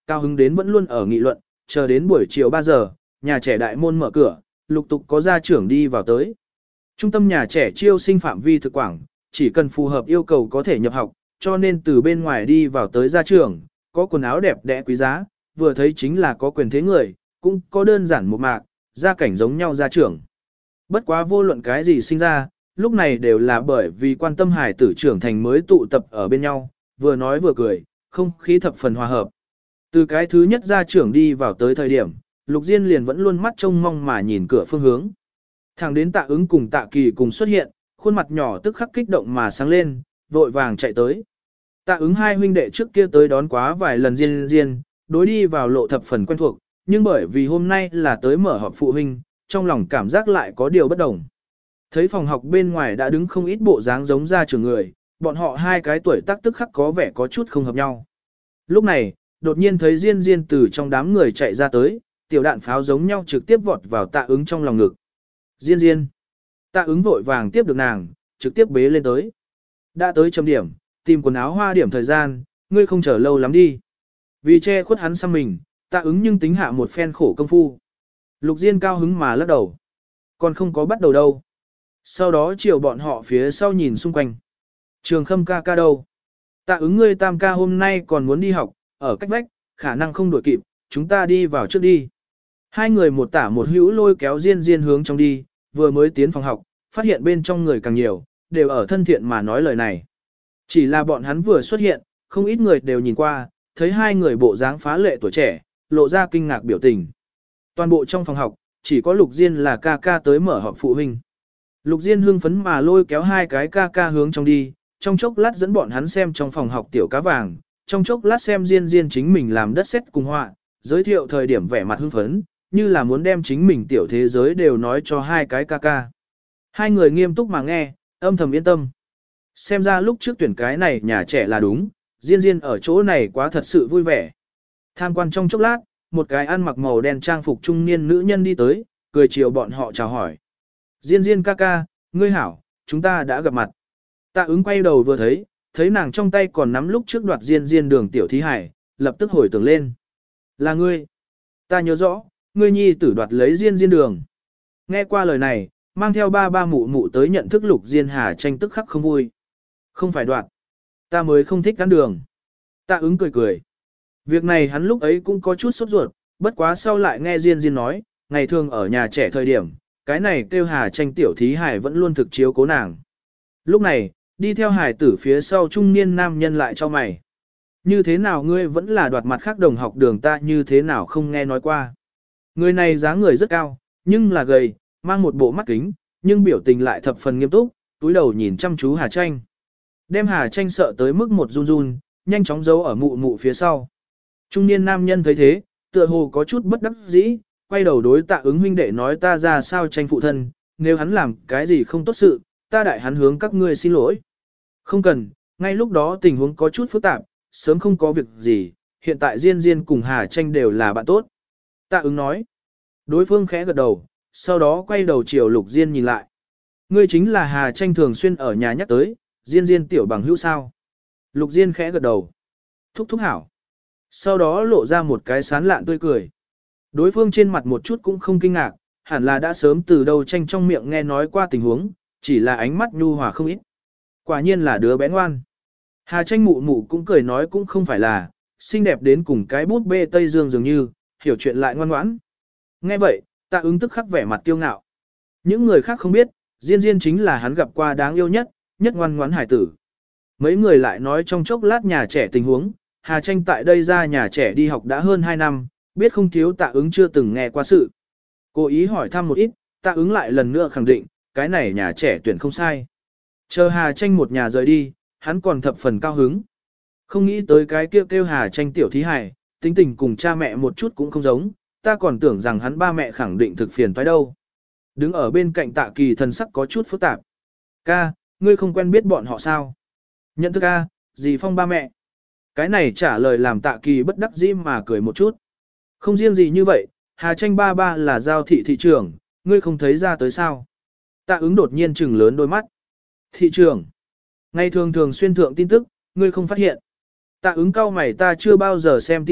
cao hứng đến vẫn luôn ở nghị luận, chờ đến buổi chiều 3 giờ, nhà trẻ đại môn mở cửa, lục tục có gia trưởng đi vào tới. Trung tâm nhà trẻ chiêu sinh phạm vi thực quảng, chỉ cần phù hợp yêu cầu có thể nhập học, cho nên từ bên ngoài đi vào tới gia trưởng, có quần áo đẹp đẽ quý giá, vừa thấy chính là có quyền thế người, cũng có đơn giản một mạc, gia cảnh giống nhau gia trưởng. Bất quá vô luận cái gì sinh ra, lúc này đều là bởi vì quan tâm hải tử trưởng thành mới tụ tập ở bên nhau, vừa nói vừa cười, không khí thập phần hòa hợp. Từ cái thứ nhất gia trưởng đi vào tới thời điểm, Lục Diên liền vẫn luôn mắt trông mong mà nhìn cửa phương hướng. Thẳng đến Tạ Ứng cùng Tạ Kỳ cùng xuất hiện, khuôn mặt nhỏ tức khắc kích động mà sáng lên, vội vàng chạy tới. Tạ Ứng hai huynh đệ trước kia tới đón quá vài lần Diên, đối đi vào lộ thập phần quen thuộc, nhưng bởi vì hôm nay là tới mở họp phụ huynh, trong lòng cảm giác lại có điều bất đồng. Thấy phòng học bên ngoài đã đứng không ít bộ dáng giống gia trưởng người, bọn họ hai cái tuổi tác tức khắc có vẻ có chút không hợp nhau. Lúc này, đột nhiên thấy Diên từ trong đám người chạy ra tới, tiểu đạn pháo giống nhau trực tiếp vọt vào Tạ Ứng trong lòng ngực. Diên. Tạ Ứng vội vàng tiếp được nàng, trực tiếp bế lên tới. Đã tới chấm điểm, tìm quần áo hoa điểm thời gian, ngươi không chờ lâu lắm đi. Vì che khuất hắn xăm mình, Tạ Ứng nhưng tính hạ một phen khổ công phu. Lục Diên cao hứng mà lắc đầu. Còn không có bắt đầu đâu. Sau đó chiều bọn họ phía sau nhìn xung quanh. Trường Khâm ca đâu? Tạ Ứng ngươi tam ca hôm nay còn muốn đi học, ở cách vách, khả năng không đuổi kịp, chúng ta đi vào trước đi. Hai người một tả một hữu lôi kéo Diên hướng trong đi, vừa mới tiến phòng học, phát hiện bên trong người càng nhiều, đều ở thân thiện mà nói lời này. Chỉ là bọn hắn vừa xuất hiện, không ít người đều nhìn qua, thấy hai người bộ dáng phá lệ tuổi trẻ, lộ ra kinh ngạc biểu tình. Toàn bộ trong phòng học, chỉ có Lục Diên là ca ca tới mở họp phụ huynh. Lục Diên hưng phấn mà lôi kéo hai cái ca ca hướng trong đi, trong chốc lát dẫn bọn hắn xem trong phòng học tiểu cá vàng, trong chốc lát xem Diên chính mình làm đất sét cùng họa, giới thiệu thời điểm vẻ mặt hưng phấn, như là muốn đem chính mình tiểu thế giới đều nói cho hai cái ca ca. Hai người nghiêm túc mà nghe, âm thầm yên tâm. Xem ra lúc trước tuyển cái này nhà trẻ là đúng, Diên ở chỗ này quá thật sự vui vẻ. Tham quan trong chốc lát, một cái ăn mặc màu đen trang phục trung niên nữ nhân đi tới, cười chiều bọn họ chào hỏi. Diên ca ca, ngươi hảo, chúng ta đã gặp mặt. Tạ Ứng quay đầu vừa thấy nàng trong tay còn nắm lúc trước đoạt Diên đường tiểu thí hải, lập tức hồi tưởng lên. Là ngươi. Ta nhớ rõ, ngươi nhi tử đoạt lấy Diên đường. Nghe qua lời này, mang theo ba mụ tới nhận thức Lục Diên Hà tranh tức khắc không vui. Không phải đoạt. Ta mới không thích ăn đường. Tạ Ứng cười. Việc này hắn lúc ấy cũng có chút sốt ruột, bất quá sau lại nghe Diên nói, ngày thường ở nhà trẻ thời điểm, cái này kêu Hà tranh tiểu thí hải vẫn luôn thực chiếu cố nàng. Lúc này, đi theo hải tử phía sau trung niên nam nhân lại cho mày. Như thế nào ngươi vẫn là đoạt mặt khác đồng học đường ta như thế nào không nghe nói qua. Người này dáng người rất cao, nhưng là gầy, mang một bộ mắt kính, nhưng biểu tình lại thập phần nghiêm túc, túi đầu nhìn chăm chú Hà tranh. Đem Hà tranh sợ tới mức một run, nhanh chóng giấu ở mụ phía sau. Trung niên nam nhân thấy thế, tựa hồ có chút bất đắc dĩ, quay đầu đối Tạ Ứng huynh đệ nói ta ra sao tranh phụ thân, nếu hắn làm cái gì không tốt sự, ta đại hắn hướng các ngươi xin lỗi. Không cần, ngay lúc đó tình huống có chút phức tạp, sớm không có việc gì, hiện tại Diên cùng Hà tranh đều là bạn tốt. Tạ Ứng nói. Đối phương khẽ gật đầu, sau đó quay đầu chiều Lục Diên nhìn lại. Ngươi chính là Hà tranh thường xuyên ở nhà nhắc tới, Diên tiểu bằng hữu sao. Lục Diên khẽ gật đầu. Thúc hảo. Sau đó lộ ra một cái sán lạn tươi cười. Đối phương trên mặt một chút cũng không kinh ngạc, hẳn là đã sớm từ đầu tranh trong miệng nghe nói qua tình huống, chỉ là ánh mắt nhu hòa không ít. Quả nhiên là đứa bé ngoan. Hà tranh mụ cũng cười nói cũng không phải là, xinh đẹp đến cùng cái bút bê Tây Dương dường như, hiểu chuyện lại ngoan ngoãn. Nghe vậy, Tạ Ứng tức khắc vẻ mặt kiêu ngạo. Những người khác không biết, Diên chính là hắn gặp qua đáng yêu nhất ngoan ngoãn hải tử. Mấy người lại nói trong chốc lát nhà trẻ tình huống, Hà tranh tại đây ra nhà trẻ đi học đã hơn 2 năm, biết không thiếu Tạ Ứng chưa từng nghe qua sự. Cố ý hỏi thăm một ít, Tạ Ứng lại lần nữa khẳng định, cái này nhà trẻ tuyển không sai. Chờ Hà tranh một nhà rời đi, hắn còn thập phần cao hứng. Không nghĩ tới cái kêu Hà tranh tiểu thí hài, tính tình cùng cha mẹ một chút cũng không giống, ta còn tưởng rằng hắn ba mẹ khẳng định thực phiền toái đâu. Đứng ở bên cạnh Tạ Kỳ thần sắc có chút phức tạp. Ca, ngươi không quen biết bọn họ sao? Nhận thức ca, dì Phong ba mẹ. Cái này trả lời làm Tạ Kỳ bất đắc dĩ mà cười một chút. Không riêng gì như vậy, Hà tranh ba là giao thị trưởng, ngươi không thấy ra tới sao? Tạ Ứng đột nhiên trừng lớn đôi mắt. Thị trưởng. Ngày thường xuyên thượng tin tức, ngươi không phát hiện. Tạ Ứng cau mày ta chưa bao giờ xem tin tức,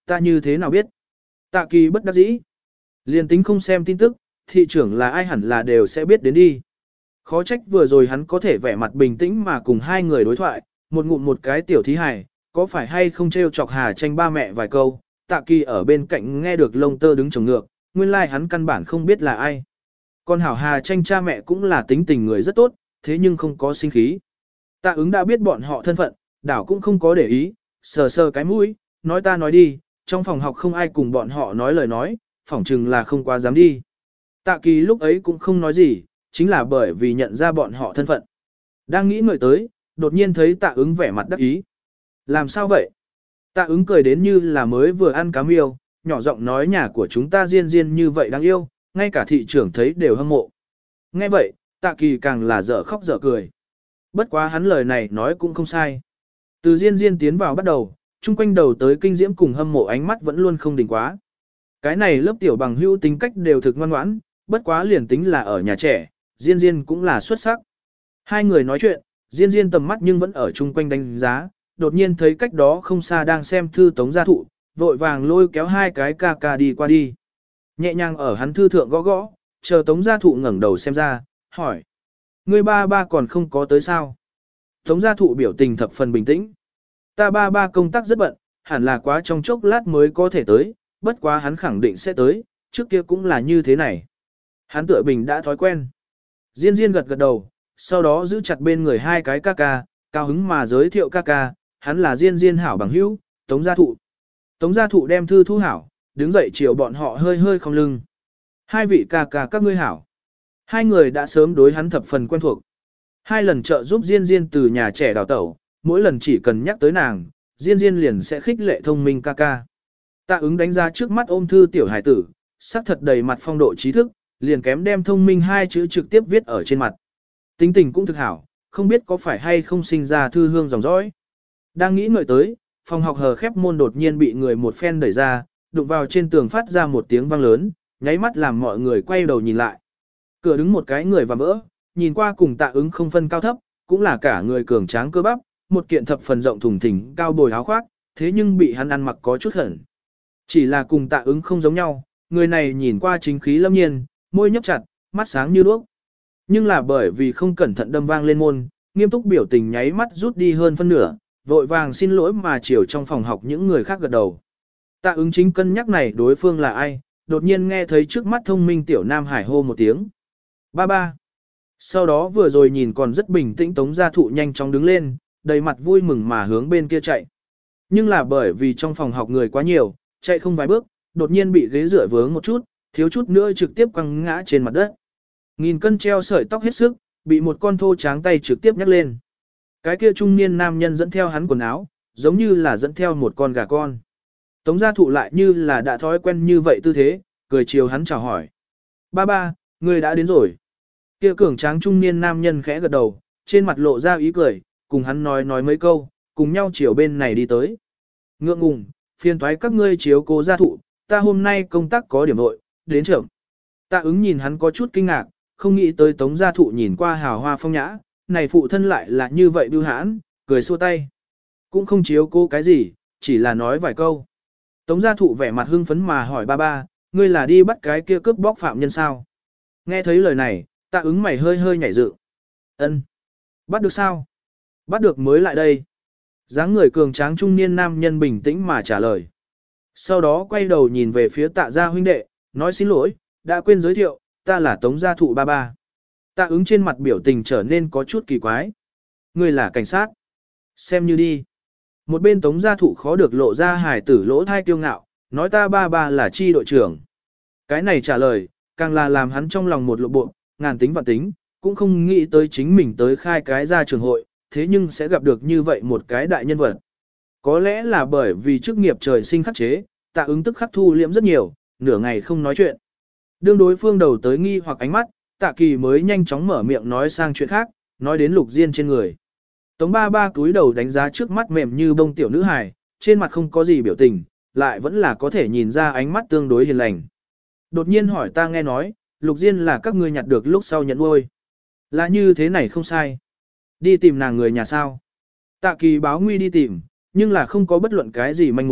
ta như thế nào biết? Tạ Kỳ bất đắc dĩ. Liên tính không xem tin tức, thị trưởng là ai hẳn là đều sẽ biết đến đi. Khó trách vừa rồi hắn có thể vẻ mặt bình tĩnh mà cùng hai người đối thoại, một ngụm một cái tiểu thí hài, có phải hay không trêu chọc Hà Tranh ba mẹ vài câu, Tạ Kỳ ở bên cạnh nghe được lông tơ đứng trồng ngược, nguyên lai like hắn căn bản không biết là ai. Còn hảo Hà Tranh cha mẹ cũng là tính tình người rất tốt, thế nhưng không có sinh khí. Tạ ứng đã biết bọn họ thân phận, đảo cũng không có để ý, sờ sờ cái mũi, nói ta nói đi, trong phòng học không ai cùng bọn họ nói lời nói, phỏng chừng là không quá dám đi. Tạ Kỳ lúc ấy cũng không nói gì, chính là bởi vì nhận ra bọn họ thân phận. Đang nghĩ ngợi tới, đột nhiên thấy Tạ ứng vẻ mặt đắc ý. Làm sao vậy? Tạ ứng cười đến như là mới vừa ăn cá miêu, nhỏ giọng nói nhà của chúng ta Diên Diên như vậy đáng yêu, ngay cả thị trưởng thấy đều hâm mộ. Nghe vậy, Tạ Kỳ càng là dở khóc dở cười. Bất quá hắn lời này nói cũng không sai. Từ Diên Diên tiến vào bắt đầu, chung quanh đầu tới kinh diễm cùng hâm mộ ánh mắt vẫn luôn không đỉnh quá. Cái này lớp tiểu bằng hữu tính cách đều thực ngoan ngoãn, bất quá liền tính là ở nhà trẻ, Diên Diên cũng là xuất sắc. Hai người nói chuyện, Diên Diên tầm mắt nhưng vẫn ở chung quanh đánh giá, đột nhiên thấy cách đó không xa đang xem thư Tống Gia Thụ, vội vàng lôi kéo hai cái ca ca đi qua đi. Nhẹ nhàng ở hắn thư thượng gõ gõ, chờ Tống Gia Thụ ngẩng đầu xem ra, hỏi. Ngươi ba ba còn không có tới sao? Tống Gia Thụ biểu tình thập phần bình tĩnh. Ta ba ba công tác rất bận, hẳn là quá trong chốc lát mới có thể tới, bất quá hắn khẳng định sẽ tới, trước kia cũng là như thế này. Hắn tựa bình đã thói quen. Diên Diên gật gật đầu, sau đó giữ chặt bên người hai cái ca ca, cao hứng mà giới thiệu ca ca, hắn là Diên Diên hảo bằng hữu, Tống Gia Thụ. Tống Gia Thụ đem thư thu hảo, đứng dậy chiều bọn họ hơi hơi không lưng. Hai vị ca ca các ngươi hảo. Hai người đã sớm đối hắn thập phần quen thuộc. Hai lần trợ giúp Diên Diên từ nhà trẻ đào tẩu, mỗi lần chỉ cần nhắc tới nàng, Diên Diên liền sẽ khích lệ thông minh ca ca. Tạ ứng đánh giá trước mắt ôm thư tiểu hải tử, sắc thật đầy mặt phong độ trí thức, liền kém đem thông minh hai chữ trực tiếp viết ở trên mặt. Tính tình cũng thực hảo, không biết có phải hay không sinh ra thư hương dòng dõi. Đang nghĩ ngợi tới, phòng học hờ khép môn đột nhiên bị người một phen đẩy ra, đụng vào trên tường phát ra một tiếng vang lớn, nháy mắt làm mọi người quay đầu nhìn lại. Cửa đứng một cái người và vỡ, nhìn qua cùng Tạ ứng không phân cao thấp, cũng là cả người cường tráng cơ bắp, một kiện thập phần rộng thùng thình cao bồi áo khoác, thế nhưng bị hắn ăn mặc có chút hẩn. Chỉ là cùng Tạ ứng không giống nhau, người này nhìn qua chính khí lâm nhiên, môi nhấp chặt, mắt sáng như đuốc. Nhưng là bởi vì không cẩn thận đâm vang lên môn, nghiêm túc biểu tình nháy mắt rút đi hơn phân nửa, vội vàng xin lỗi mà chiều trong phòng học những người khác gật đầu. Tạ ứng chính cân nhắc này đối phương là ai, đột nhiên nghe thấy trước mắt thông minh tiểu nam hải hô một tiếng. Ba ba. Sau đó vừa rồi nhìn còn rất bình tĩnh Tống Gia Thụ nhanh chóng đứng lên, đầy mặt vui mừng mà hướng bên kia chạy. Nhưng là bởi vì trong phòng học người quá nhiều, chạy không vài bước, đột nhiên bị ghế dựa vướng một chút, thiếu chút nữa trực tiếp quăng ngã trên mặt đất. Nghìn cân treo sợi tóc hết sức, bị một con thô tráng tay trực tiếp nhắc lên. Cái kia trung niên nam nhân dẫn theo hắn quần áo, giống như là dẫn theo một con gà con. Tống Gia Thụ lại như là đã thói quen như vậy tư thế, cười chiều hắn chào hỏi. Ba ba, người đã đến rồi. Kia cường tráng trung niên nam nhân khẽ gật đầu, trên mặt lộ ra ý cười, cùng hắn nói mấy câu, cùng nhau chiều bên này đi tới. Ngượng ngùng, phiền thoái các ngươi chiếu cố Gia Thụ, ta hôm nay công tác có điểm vội, đến trưởng. Tạ ứng nhìn hắn có chút kinh ngạc, không nghĩ tới Tống Gia Thụ nhìn qua hào hoa phong nhã, này phụ thân lại là như vậy bưu hãn, cười xua tay. Cũng không chiếu cố cái gì, chỉ là nói vài câu. Tống Gia Thụ vẻ mặt hưng phấn mà hỏi ba ba, ngươi là đi bắt cái kia cướp bóc phạm nhân sao? Nghe thấy lời này, Tạ ứng mày hơi hơi nhảy dựng. Ân, bắt được sao? Bắt được mới lại đây. Dáng người cường tráng trung niên nam nhân bình tĩnh mà trả lời. Sau đó quay đầu nhìn về phía Tạ gia huynh đệ, nói xin lỗi, đã quên giới thiệu, ta là Tống Gia Thụ ba ba. Tạ ứng trên mặt biểu tình trở nên có chút kỳ quái. Ngươi là cảnh sát. Xem như đi. Một bên Tống Gia Thụ khó được lộ ra hài tử lỗ thai kiêu ngạo, nói ta ba ba là chi đội trưởng. Cái này trả lời, càng là làm hắn trong lòng một lộ bộ, ngàn tính vạn tính, cũng không nghĩ tới chính mình tới khai cái ra trường hội, thế nhưng sẽ gặp được như vậy một cái đại nhân vật. Có lẽ là bởi vì chức nghiệp trời sinh khắc chế, Tạ ứng tức khắc thu liễm rất nhiều, nửa ngày không nói chuyện. Đương đối phương đầu tới nghi hoặc ánh mắt, Tạ Kỳ mới nhanh chóng mở miệng nói sang chuyện khác, nói đến Lục Diên trên người. Tống ba ba cúi đầu đánh giá trước mắt mềm như bông tiểu nữ hài, trên mặt không có gì biểu tình, lại vẫn là có thể nhìn ra ánh mắt tương đối hiền lành. Đột nhiên hỏi ta nghe nói, Lục Diên là các ngươi nhặt được lúc sau nhận nuôi. Là như thế này không sai. Đi tìm nàng người nhà sao. Tạ Kỳ báo nguy đi tìm, nhưng là không có bất luận cái gì manh mối,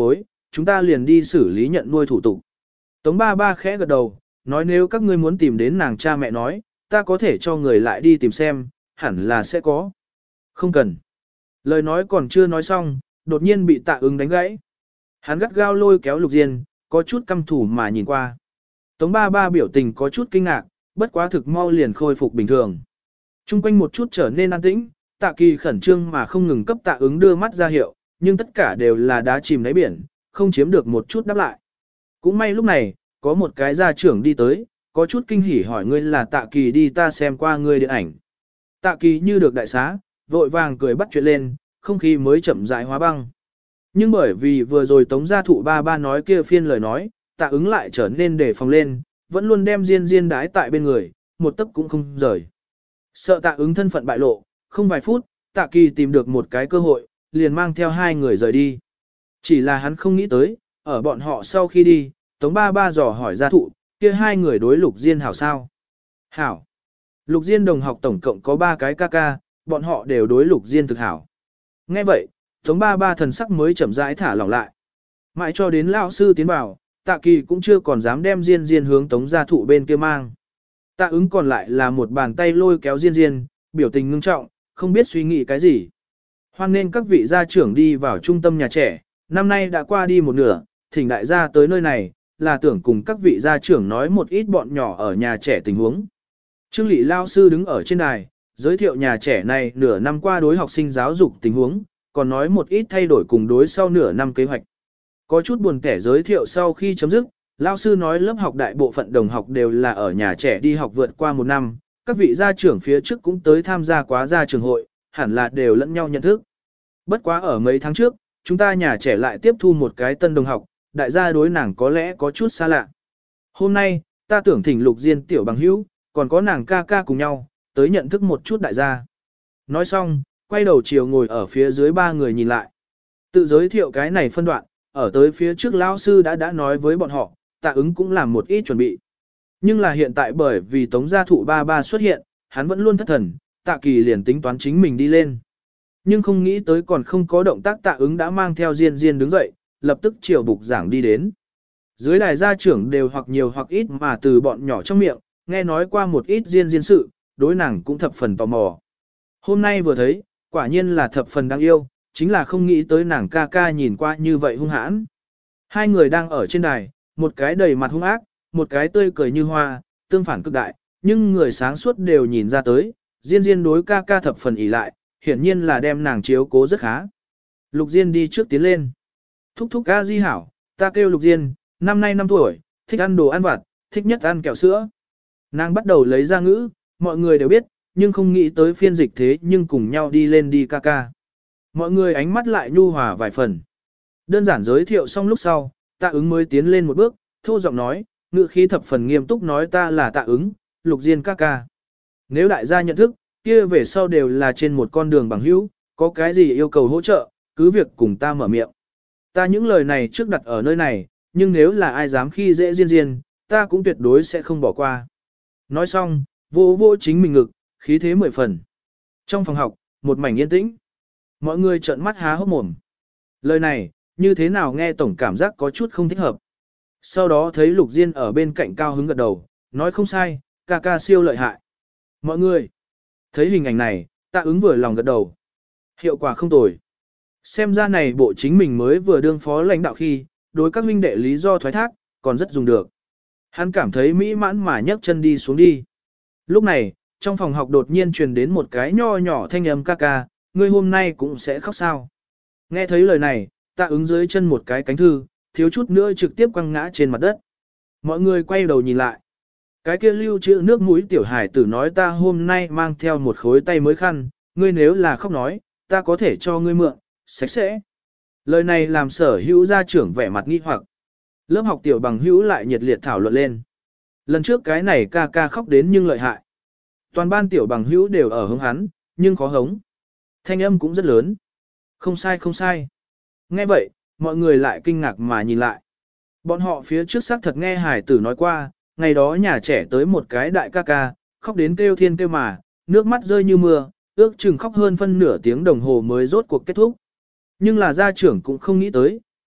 chúng ta liền đi xử lý nhận nuôi thủ tục. Tống ba ba khẽ gật đầu, nói nếu các ngươi muốn tìm đến nàng cha mẹ nói, ta có thể cho người lại đi tìm xem, hẳn là sẽ có. Không cần. Lời nói còn chưa nói xong, đột nhiên bị Tạ Ứng đánh gãy. Hắn gắt gao lôi kéo Lục Diên, có chút căm thủ mà nhìn qua. Tống ba ba biểu tình có chút kinh ngạc, bất quá thực mau liền khôi phục bình thường. Trung quanh một chút trở nên an tĩnh, Tạ Kỳ khẩn trương mà không ngừng cấp Tạ Ứng đưa mắt ra hiệu, nhưng tất cả đều là đá chìm đáy biển, không chiếm được một chút đáp lại. Cũng may lúc này, có một cái gia trưởng đi tới, có chút kinh hỉ hỏi ngươi là Tạ Kỳ đi ta xem qua ngươi điện ảnh. Tạ Kỳ như được đại xá, vội vàng cười bắt chuyện lên, không khí mới chậm rãi hóa băng. Nhưng bởi vì vừa rồi Tống gia thụ ba ba nói kia phiên lời nói, Tạ Ứng lại trở nên đề phòng lên, vẫn luôn đem Diên Diên đái tại bên người, một tấc cũng không rời. Sợ Tạ Ứng thân phận bại lộ, không vài phút, Tạ Kỳ tìm được một cái cơ hội, liền mang theo hai người rời đi. Chỉ là hắn không nghĩ tới, ở bọn họ sau khi đi, Tống ba ba dò hỏi gia thụ, kia hai người đối Lục Diên hảo sao? Hảo. Lục Diên đồng học tổng cộng có 3 cái ca ca, bọn họ đều đối Lục Diên thực hảo. Nghe vậy, Tống ba ba thần sắc mới chậm rãi thả lỏng lại. Mãi cho đến lão sư tiến vào, Tạ Kỳ cũng chưa còn dám đem Diên Diên hướng Tống gia thụ bên kia mang. Tạ Ứng còn lại là một bàn tay lôi kéo Diên Diên, biểu tình ngưng trọng, không biết suy nghĩ cái gì. Hoan nên các vị gia trưởng đi vào trung tâm nhà trẻ, năm nay đã qua đi một nửa, thỉnh đại gia tới nơi này, là tưởng cùng các vị gia trưởng nói một ít bọn nhỏ ở nhà trẻ tình huống. Trương Lị lao sư đứng ở trên đài, giới thiệu nhà trẻ này nửa năm qua đối học sinh giáo dục tình huống, còn nói một ít thay đổi cùng đối sau nửa năm kế hoạch. Có chút buồn kẻ giới thiệu sau khi chấm dứt, lao sư nói lớp học đại bộ phận đồng học đều là ở nhà trẻ đi học vượt qua một năm, các vị gia trưởng phía trước cũng tới tham gia quá gia trưởng hội, hẳn là đều lẫn nhau nhận thức. Bất quá ở mấy tháng trước, chúng ta nhà trẻ lại tiếp thu một cái tân đồng học, đại gia đối nàng có lẽ có chút xa lạ. Hôm nay, ta tưởng thỉnh Lục Diên tiểu bằng hữu, còn có nàng ca ca cùng nhau, tới nhận thức một chút đại gia. Nói xong, quay đầu chiều ngồi ở phía dưới 3 người nhìn lại. Tự giới thiệu cái này phân đoạn, ở tới phía trước lão sư đã nói với bọn họ, Tạ Ứng cũng làm một ít chuẩn bị. Nhưng là hiện tại bởi vì Tống gia thụ ba ba xuất hiện, hắn vẫn luôn thất thần, Tạ Kỳ liền tính toán chính mình đi lên. Nhưng không nghĩ tới còn không có động tác Tạ Ứng đã mang theo Diên Diên đứng dậy, lập tức chiều bục giảng đi đến. Dưới đài gia trưởng đều hoặc nhiều hoặc ít mà từ bọn nhỏ trong miệng, nghe nói qua một ít Diên Diên sự, đối nàng cũng thập phần tò mò. Hôm nay vừa thấy, quả nhiên là thập phần đáng yêu, chính là không nghĩ tới nàng ca ca nhìn qua như vậy hung hãn. Hai người đang ở trên đài, một cái đầy mặt hung ác, một cái tươi cười như hoa, tương phản cực đại, nhưng người sáng suốt đều nhìn ra tới, Diên Diên đối ca ca thập phần ỷ lại, hiển nhiên là đem nàng chiếu cố rất khá. Lục Diên đi trước tiến lên. Thúc thúc ca di hảo, ta kêu Lục Diên, năm nay 5 tuổi, thích ăn đồ ăn vặt, thích nhất ăn kẹo sữa. Nàng bắt đầu lấy ra ngữ, mọi người đều biết, nhưng không nghĩ tới phiên dịch thế nhưng cùng nhau đi lên đi ca ca. Mọi người ánh mắt lại nhu hòa vài phần. Đơn giản giới thiệu xong lúc sau, Tạ Ứng mới tiến lên một bước, thô giọng nói, ngữ khí thập phần nghiêm túc nói ta là Tạ Ứng, Lục Diên ca ca. Nếu đại gia nhận thức, kia về sau đều là trên một con đường bằng hữu, có cái gì yêu cầu hỗ trợ, cứ việc cùng ta mở miệng. Ta những lời này trước đặt ở nơi này, nhưng nếu là ai dám khi dễ Diên Diên, ta cũng tuyệt đối sẽ không bỏ qua. Nói xong, vô vô chính mình ngực, khí thế 10 phần. Trong phòng học, một mảnh yên tĩnh. Mọi người trợn mắt há hốc mồm. Lời này, như thế nào nghe tổng cảm giác có chút không thích hợp. Sau đó thấy Lục Diên ở bên cạnh cao hứng gật đầu, nói không sai, ca ca siêu lợi hại. Mọi người, thấy hình ảnh này, Tạ Ứng vừa lòng gật đầu. Hiệu quả không tồi. Xem ra này bộ chính mình mới vừa đương phó lãnh đạo khi, đối các huynh đệ lý do thoái thác, còn rất dùng được. Hắn cảm thấy mỹ mãn mà nhấc chân đi xuống đi. Lúc này, trong phòng học đột nhiên truyền đến một cái nho nhỏ thanh âm ca ca, ngươi hôm nay cũng sẽ khóc sao. Nghe thấy lời này, Tạ Ứng dưới chân một cái cánh thư, thiếu chút nữa trực tiếp quăng ngã trên mặt đất. Mọi người quay đầu nhìn lại. Cái kia lưu trữ nước mũi tiểu hải tử nói ta hôm nay mang theo một khối tay mới khăn, ngươi nếu là khóc nói, ta có thể cho ngươi mượn, sạch sẽ. Lời này làm Sở Hữu gia trưởng vẻ mặt nghi hoặc. Lớp học tiểu bằng hữu lại nhiệt liệt thảo luận lên. Lần trước cái này ca ca khóc đến nhưng lợi hại. Toàn ban tiểu bằng hữu đều ở hướng hắn, nhưng khó hống. Thanh âm cũng rất lớn. Không sai không sai. Nghe vậy, mọi người lại kinh ngạc mà nhìn lại. Bọn họ phía trước xác thật nghe hải tử nói qua, ngày đó nhà trẻ tới một cái đại ca ca, khóc đến kêu thiên kêu mà, nước mắt rơi như mưa, ước chừng khóc hơn phân nửa tiếng đồng hồ mới rốt cuộc kết thúc. Nhưng là gia trưởng cũng không nghĩ tới,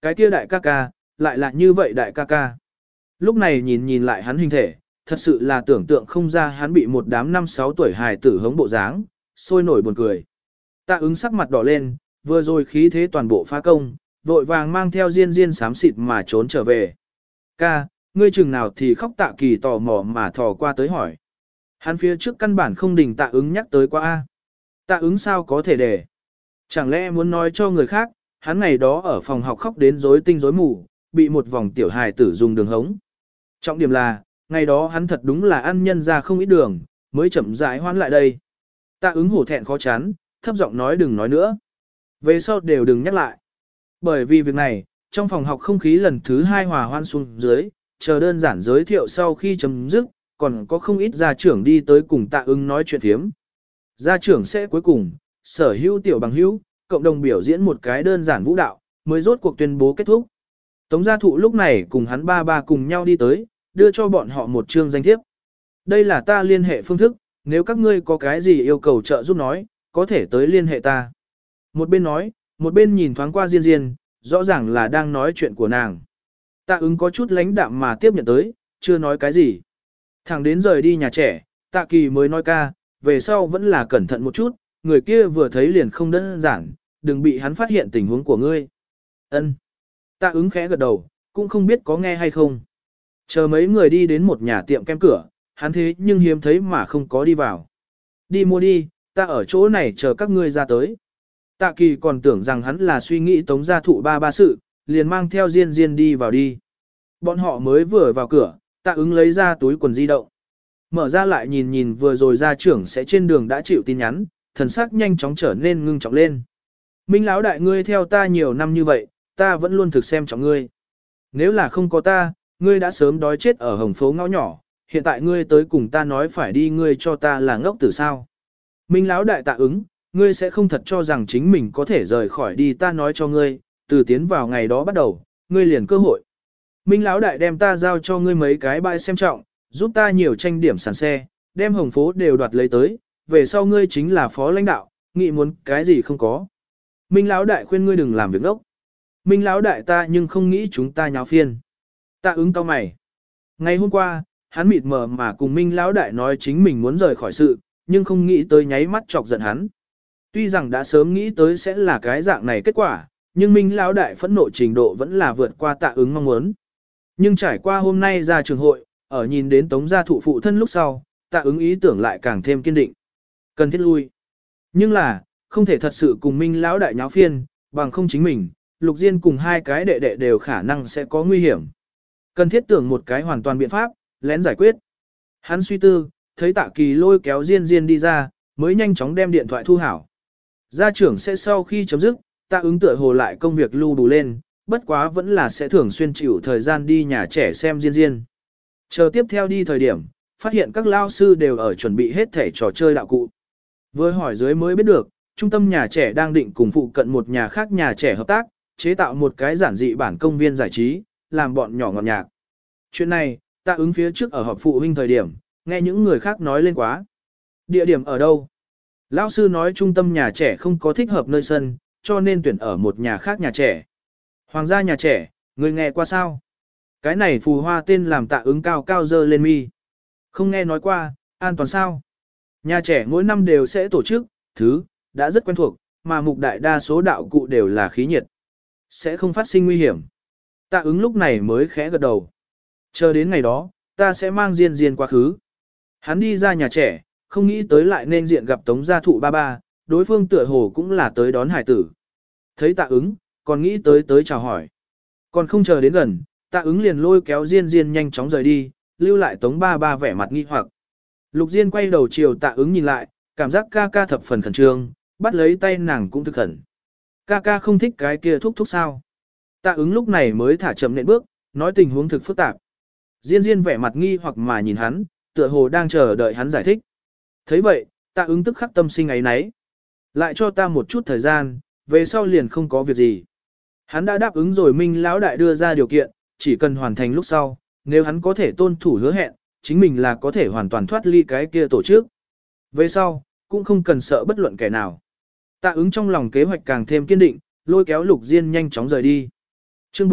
Cái kia đại ca ca, lại là như vậy đại ca ca. Lúc này nhìn nhìn lại hắn hình thể, thật sự là tưởng tượng không ra hắn bị một đám 5-6 tuổi hài tử hống bộ dáng, sôi nổi buồn cười. Tạ ứng sắc mặt đỏ lên, vừa rồi khí thế toàn bộ phá công, vội vàng mang theo Diên Diên xám xịt mà trốn trở về. Ca, ngươi chừng nào thì khóc Tạ Kỳ tò mò mà thò qua tới hỏi. Hắn phía trước căn bản không đình Tạ ứng nhắc tới qua A. Tạ ứng sao có thể để? Chẳng lẽ muốn nói cho người khác, hắn ngày đó ở phòng học khóc đến rối tinh rối mù, bị một vòng tiểu hài tử dùng đường hống. Trọng điểm là, ngày đó hắn thật đúng là ăn nhân ra không ít đường, mới chậm rãi hoán lại đây. Tạ ứng hổ thẹn khó chán, thấp giọng nói đừng nói nữa. Về sau đều đừng nhắc lại. Bởi vì việc này, trong phòng học không khí lần thứ 2 hòa hoan xuống dưới, chờ đơn giản giới thiệu sau khi chấm dứt, còn có không ít gia trưởng đi tới cùng Tạ ứng nói chuyện thiếm. Gia trưởng sẽ cuối cùng, sở hữu tiểu bằng hữu, cộng đồng biểu diễn một cái đơn giản vũ đạo, mới rốt cuộc tuyên bố kết thúc. Tống gia thụ lúc này cùng hắn ba cùng nhau đi tới, đưa cho bọn họ một chương danh thiếp. Đây là ta liên hệ phương thức, nếu các ngươi có cái gì yêu cầu trợ giúp nói, có thể tới liên hệ ta. Một bên nói, một bên nhìn thoáng qua Diên Diên, rõ ràng là đang nói chuyện của nàng. Tạ ứng có chút lãnh đạm mà tiếp nhận tới, chưa nói cái gì. Thẳng đến rời đi nhà trẻ, Tạ Kỳ mới nói ca, về sau vẫn là cẩn thận một chút, người kia vừa thấy liền không đơn giản, đừng bị hắn phát hiện tình huống của ngươi. Ân. Tạ ứng khẽ gật đầu, cũng không biết có nghe hay không. Chờ mấy người đi đến một nhà tiệm kem cửa, hắn thế nhưng hiếm thấy mà không có đi vào. Đi mua đi, ta ở chỗ này chờ các ngươi ra tới. Tạ Kỳ còn tưởng rằng hắn là suy nghĩ Tống gia thụ ba sự, liền mang theo Diên Diên đi vào đi. Bọn họ mới vừa vào cửa, Tạ ứng lấy ra túi quần di động. Mở ra lại nhìn nhìn vừa rồi gia trưởng sẽ trên đường đã chịu tin nhắn, thần sắc nhanh chóng trở nên ngưng trọng lên. Minh lão đại ngươi theo ta nhiều năm như vậy, ta vẫn luôn thực xem trọng ngươi. Nếu là không có ta, ngươi đã sớm đói chết ở hồng phố ngõ nhỏ, hiện tại ngươi tới cùng ta nói phải đi ngươi cho ta là ngốc tử sao. Minh lão đại Tạ ứng, ngươi sẽ không thật cho rằng chính mình có thể rời khỏi đi ta nói cho ngươi, từ tiến vào ngày đó bắt đầu, ngươi liền cơ hội. Minh lão đại đem ta giao cho ngươi mấy cái bãi xem trọng, giúp ta nhiều tranh điểm sàn xe, đem hồng phố đều đoạt lấy tới, về sau ngươi chính là phó lãnh đạo, nghĩ muốn cái gì không có. Minh lão đại khuyên ngươi đừng làm việc ngốc. Minh lão đại ta nhưng không nghĩ chúng ta nháo phiên. Tạ ứng cau mày. Ngày hôm qua, hắn mịt mờ mà cùng Minh lão đại nói chính mình muốn rời khỏi sự, nhưng không nghĩ tới nháy mắt chọc giận hắn. Tuy rằng đã sớm nghĩ tới sẽ là cái dạng này kết quả, nhưng Minh lão đại phẫn nộ trình độ vẫn là vượt qua Tạ ứng mong muốn. Nhưng trải qua hôm nay ra trường hội, ở nhìn đến Tống gia thụ phụ thân lúc sau, Tạ ứng ý tưởng lại càng thêm kiên định. Cần thiết lui. Nhưng là, không thể thật sự cùng Minh lão đại nháo phiên, bằng không chính mình, Lục Diên cùng hai cái đệ đệ đều khả năng sẽ có nguy hiểm. Cần thiết tưởng một cái hoàn toàn biện pháp, lén giải quyết. Hắn suy tư, thấy Tạ Kỳ lôi kéo Diên Diên đi ra, mới nhanh chóng đem điện thoại thu hảo. Gia trưởng sẽ sau khi chấm dứt, Tạ ứng tựa hồ lại công việc lưu đủ lên, bất quá vẫn là sẽ thường xuyên chịu thời gian đi nhà trẻ xem Diên Diên. Chờ tiếp theo đi thời điểm, phát hiện các lao sư đều ở chuẩn bị hết thể trò chơi đạo cụ. Với hỏi dưới mới biết được, trung tâm nhà trẻ đang định cùng phụ cận một nhà khác nhà trẻ hợp tác, chế tạo một cái giản dị bản công viên giải trí, làm bọn nhỏ ngọt nhạc. Chuyện này, Tạ ứng phía trước ở họp phụ huynh thời điểm, nghe những người khác nói lên quá. Địa điểm ở đâu? Lão sư nói trung tâm nhà trẻ không có thích hợp nơi sân, cho nên tuyển ở một nhà khác nhà trẻ. Hoàng gia nhà trẻ, người nghe qua sao? Cái này phù hoa tên làm Tạ ứng cao cao dơ lên mi. Không nghe nói qua, an toàn sao? Nhà trẻ mỗi năm đều sẽ tổ chức, đã rất quen thuộc, mà mục đại đa số đạo cụ đều là khí nhiệt. Sẽ không phát sinh nguy hiểm. Tạ ứng lúc này mới khẽ gật đầu. Chờ đến ngày đó, ta sẽ mang Diên Diên quá khứ. Hắn đi ra nhà trẻ, không nghĩ tới lại nên diện gặp Tống gia thụ ba, đối phương tựa hồ cũng là tới đón hải tử. Thấy Tạ ứng, còn nghĩ tới chào hỏi. Còn không chờ đến gần, Tạ ứng liền lôi kéo Diên Diên nhanh chóng rời đi, lưu lại Tống ba vẻ mặt nghi hoặc. Lục Diên quay đầu chiều Tạ ứng nhìn lại, cảm giác ca ca thập phần khẩn trương, bắt lấy tay nàng cũng thực khẩn. Ca ca không thích cái kia thúc sao. Tạ ứng lúc này mới thả chậm nện bước, nói tình huống thực phức tạp. Diên Diên vẻ mặt nghi hoặc mà nhìn hắn, tựa hồ đang chờ đợi hắn giải thích. Thấy vậy, Tạ ứng tức khắc tâm sinh ấy nấy. Lại cho ta một chút thời gian, về sau liền không có việc gì. Hắn đã đáp ứng rồi Minh lão đại đưa ra điều kiện, chỉ cần hoàn thành lúc sau, nếu hắn có thể tôn thủ hứa hẹn, chính mình là có thể hoàn toàn thoát ly cái kia tổ chức. Về sau, cũng không cần sợ bất luận kẻ nào. Tạ ứng trong lòng kế hoạch càng thêm kiên định, lôi kéo Lục Diên nhanh chóng rời đi. Chương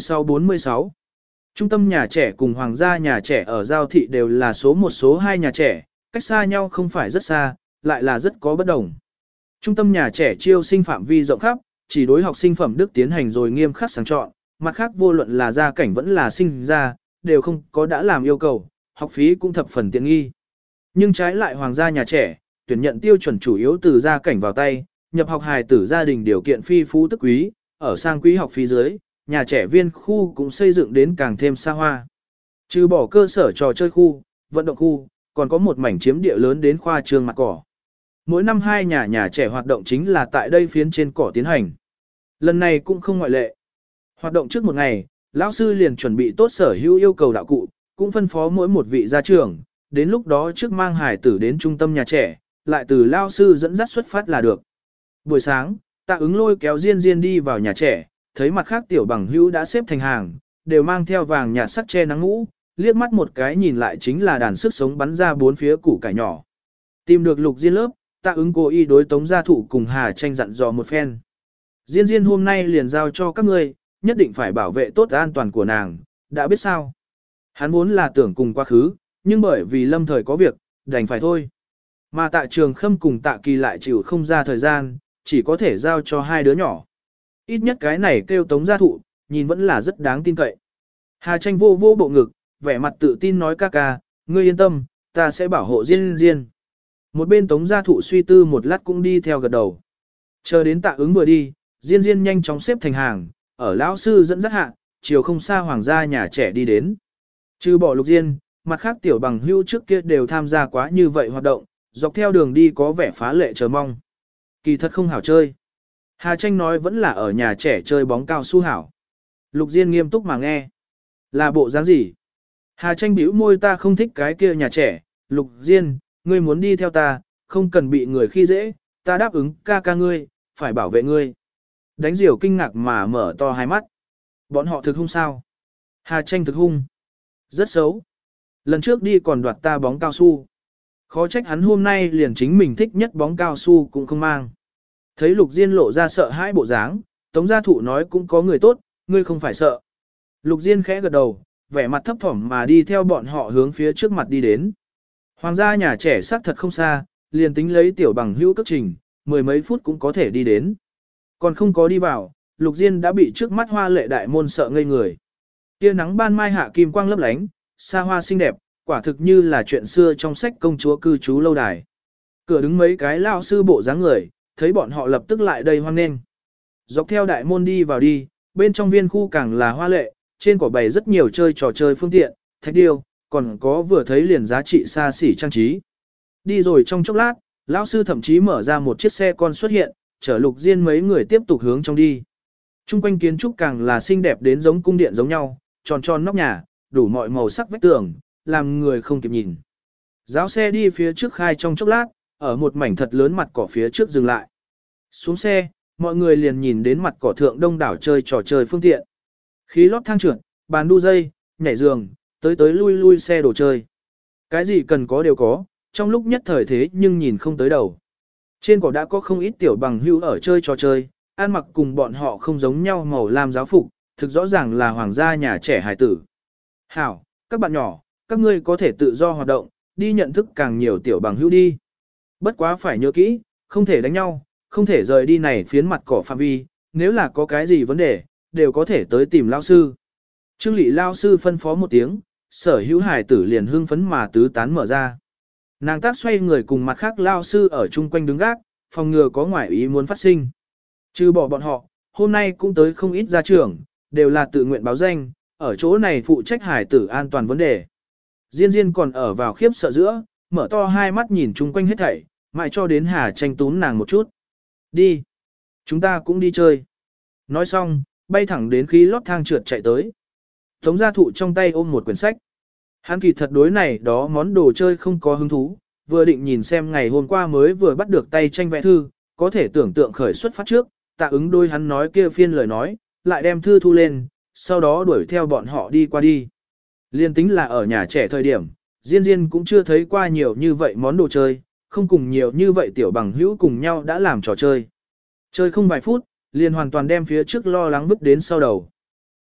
46. Trung tâm nhà trẻ cùng hoàng gia nhà trẻ ở giao thị đều là số một số 2 nhà trẻ, cách xa nhau không phải rất xa, lại là rất có bất đồng. Trung tâm nhà trẻ chiêu sinh phạm vi rộng khắp, chỉ đối học sinh phẩm đức tiến hành rồi nghiêm khắc sàng chọn, mặt khác vô luận là gia cảnh vẫn là sinh ra, đều không có đã làm yêu cầu, học phí cũng thập phần tiện nghi. Nhưng trái lại hoàng gia nhà trẻ, tuyển nhận tiêu chuẩn chủ yếu từ gia cảnh vào tay, nhập học hài tử gia đình điều kiện phi phú tức quý, ở sang quý học phí dưới, nhà trẻ viên khu cũng xây dựng đến càng thêm xa hoa. Trừ bỏ cơ sở trò chơi khu, vận động khu, còn có một mảnh chiếm địa lớn đến khoa trường mặt cỏ. Mỗi năm 2 nhà trẻ hoạt động chính là tại đây phiến trên cỏ tiến hành. Lần này cũng không ngoại lệ. Hoạt động trước một ngày, lão sư liền chuẩn bị tốt sở hữu yêu cầu đạo cụ, cũng phân phó mỗi một vị gia trưởng, đến lúc đó trước mang hài tử đến trung tâm nhà trẻ, lại từ lão sư dẫn dắt xuất phát là được. Buổi sáng, Tạ Ứng lôi kéo Diên Diên đi vào nhà trẻ, thấy mặt khác tiểu bằng hữu đã xếp thành hàng, đều mang theo vàng nhạt sắc che nắng mũ, liếc mắt một cái nhìn lại chính là đàn sức sống bắn ra bốn phía củ cải nhỏ. Tìm được Lục Diên lớp, Tạ Ứng cố ý đối Tống gia thụ cùng Hà Tranh dặn dò một phen. Diên Diên hôm nay liền giao cho các ngươi, nhất định phải bảo vệ tốt an toàn của nàng, đã biết sao. Hắn vốn là tưởng cùng quá khứ, nhưng bởi vì lâm thời có việc, đành phải thôi. Mà Tạ Trường Khâm cùng Tạ Kỳ lại chịu không ra thời gian, chỉ có thể giao cho 2 đứa nhỏ. Ít nhất cái này kêu Tống gia thụ, nhìn vẫn là rất đáng tin cậy. Hà Tranh vô vô bộ ngực, vẻ mặt tự tin nói ca ca, ngươi yên tâm, ta sẽ bảo hộ Diên Diên. Một bên Tống gia thụ suy tư một lát cũng đi theo gật đầu. Chờ đến Tạ Ứng vừa đi, Diên Diên nhanh chóng xếp thành hàng, ở lão sư dẫn dắt hạ, chiều không xa hoàng gia nhà trẻ đi đến. Trừ bỏ Lục Diên, mặt khác tiểu bằng hữu trước kia đều tham gia quá như vậy hoạt động, dọc theo đường đi có vẻ phá lệ chờ mong. Kỳ thật không hảo chơi. Hà Tranh nói vẫn là ở nhà trẻ chơi bóng cao su hảo. Lục Diên nghiêm túc mà nghe. Là bộ dáng gì? Hà Tranh bĩu môi, ta không thích cái kia nhà trẻ. Lục Diên, ngươi muốn đi theo ta, không cần bị người khi dễ, ta đáp ứng ca ca ngươi, phải bảo vệ ngươi. Đánh Diều kinh ngạc mà mở to hai mắt. Bọn họ thực hung sao? Hà Tranh thực hung. Rất xấu. Lần trước đi còn đoạt ta bóng cao su. Khó trách hắn hôm nay liền chính mình thích nhất bóng cao su cũng không mang. Thấy Lục Diên lộ ra sợ hãi bộ dáng, Tống gia thụ nói cũng có người tốt, ngươi không phải sợ. Lục Diên khẽ gật đầu, vẻ mặt thấp thỏm mà đi theo bọn họ hướng phía trước mặt đi đến. Hoàng gia nhà trẻ xác thật không xa, liền tính lấy tiểu bằng hữu cước trình, 10 mấy phút cũng có thể đi đến. Còn không có đi vào, Lục Diên đã bị trước mắt hoa lệ đại môn sợ ngây người. Tia nắng ban mai hạ kim quang lấp lánh, xa hoa xinh đẹp, quả thực như là chuyện xưa trong sách công chúa cư trú lâu đài. Cửa đứng mấy cái lao sư bộ dáng người, thấy bọn họ lập tức lại đây hoan nghênh. Dọc theo đại môn đi vào đi, bên trong viên khu càng là hoa lệ, trên cỏ bày rất nhiều chơi trò chơi phương tiện, thạch điêu, còn có vừa thấy liền giá trị xa xỉ trang trí. Đi rồi trong chốc lát, lão sư thậm chí mở ra một chiếc xe con xuất hiện, chở Lục Diên mấy người tiếp tục hướng trong đi. Trung quanh kiến trúc càng là xinh đẹp đến giống cung điện giống nhau, tròn tròn nóc nhà, đủ mọi màu sắc vách tường, làm người không kịp nhìn. Giáo xe đi phía trước khai trong chốc lát, ở một mảnh thật lớn mặt cỏ phía trước dừng lại. Xuống xe, mọi người liền nhìn đến mặt cỏ thượng đông đảo chơi trò chơi phương tiện. Khí lót thang trượt, bàn đu dây, nhảy giường, tới tới lui lui xe đồ chơi. Cái gì cần có đều có, trong lúc nhất thời thế nhưng nhìn không tới đầu. Trên cỏ đã có không ít tiểu bằng hữu ở chơi trò chơi, ăn mặc cùng bọn họ không giống nhau màu lam giáo phục, thực rõ ràng là hoàng gia nhà trẻ hài tử. Hảo, các bạn nhỏ, các ngươi có thể tự do hoạt động, đi nhận thức càng nhiều tiểu bằng hữu đi. Bất quá phải nhớ kỹ, không thể đánh nhau, không thể rời đi này phiến mặt cỏ phạm vi, nếu là có cái gì vấn đề, đều có thể tới tìm lao sư. Trương Lị lao sư phân phó một tiếng, sở hữu hài tử liền hưng phấn mà tứ tán mở ra. Nàng tác xoay người cùng mặt khác lao sư ở chung quanh đứng gác, phòng ngừa có ngoại ý muốn phát sinh. Trừ bỏ bọn họ, hôm nay cũng tới không ít gia trưởng, đều là tự nguyện báo danh, ở chỗ này phụ trách hài tử an toàn vấn đề. Diên Diên còn ở vào khiếp sợ giữa, mở to hai mắt nhìn chung quanh hết thảy, mãi cho đến Hà Tranh túm nàng một chút. Đi. Chúng ta cũng đi chơi. Nói xong, bay thẳng đến khí lót thang trượt chạy tới. Tống gia thụ trong tay ôm một quyển sách. Hắn kỳ thật đối này đó món đồ chơi không có hứng thú, vừa định nhìn xem ngày hôm qua mới vừa bắt được tay tranh vẽ thư, có thể tưởng tượng khởi xuất phát trước, Tạ Ứng đôi hắn nói kia phiên lời nói, lại đem thư thu lên, sau đó đuổi theo bọn họ đi qua đi. Liên tính là ở nhà trẻ thời điểm, Diên Diên cũng chưa thấy qua nhiều như vậy món đồ chơi, không cùng nhiều như vậy tiểu bằng hữu cùng nhau đã làm trò chơi. Chơi không vài phút, liền hoàn toàn đem phía trước lo lắng vứt đến sau đầu.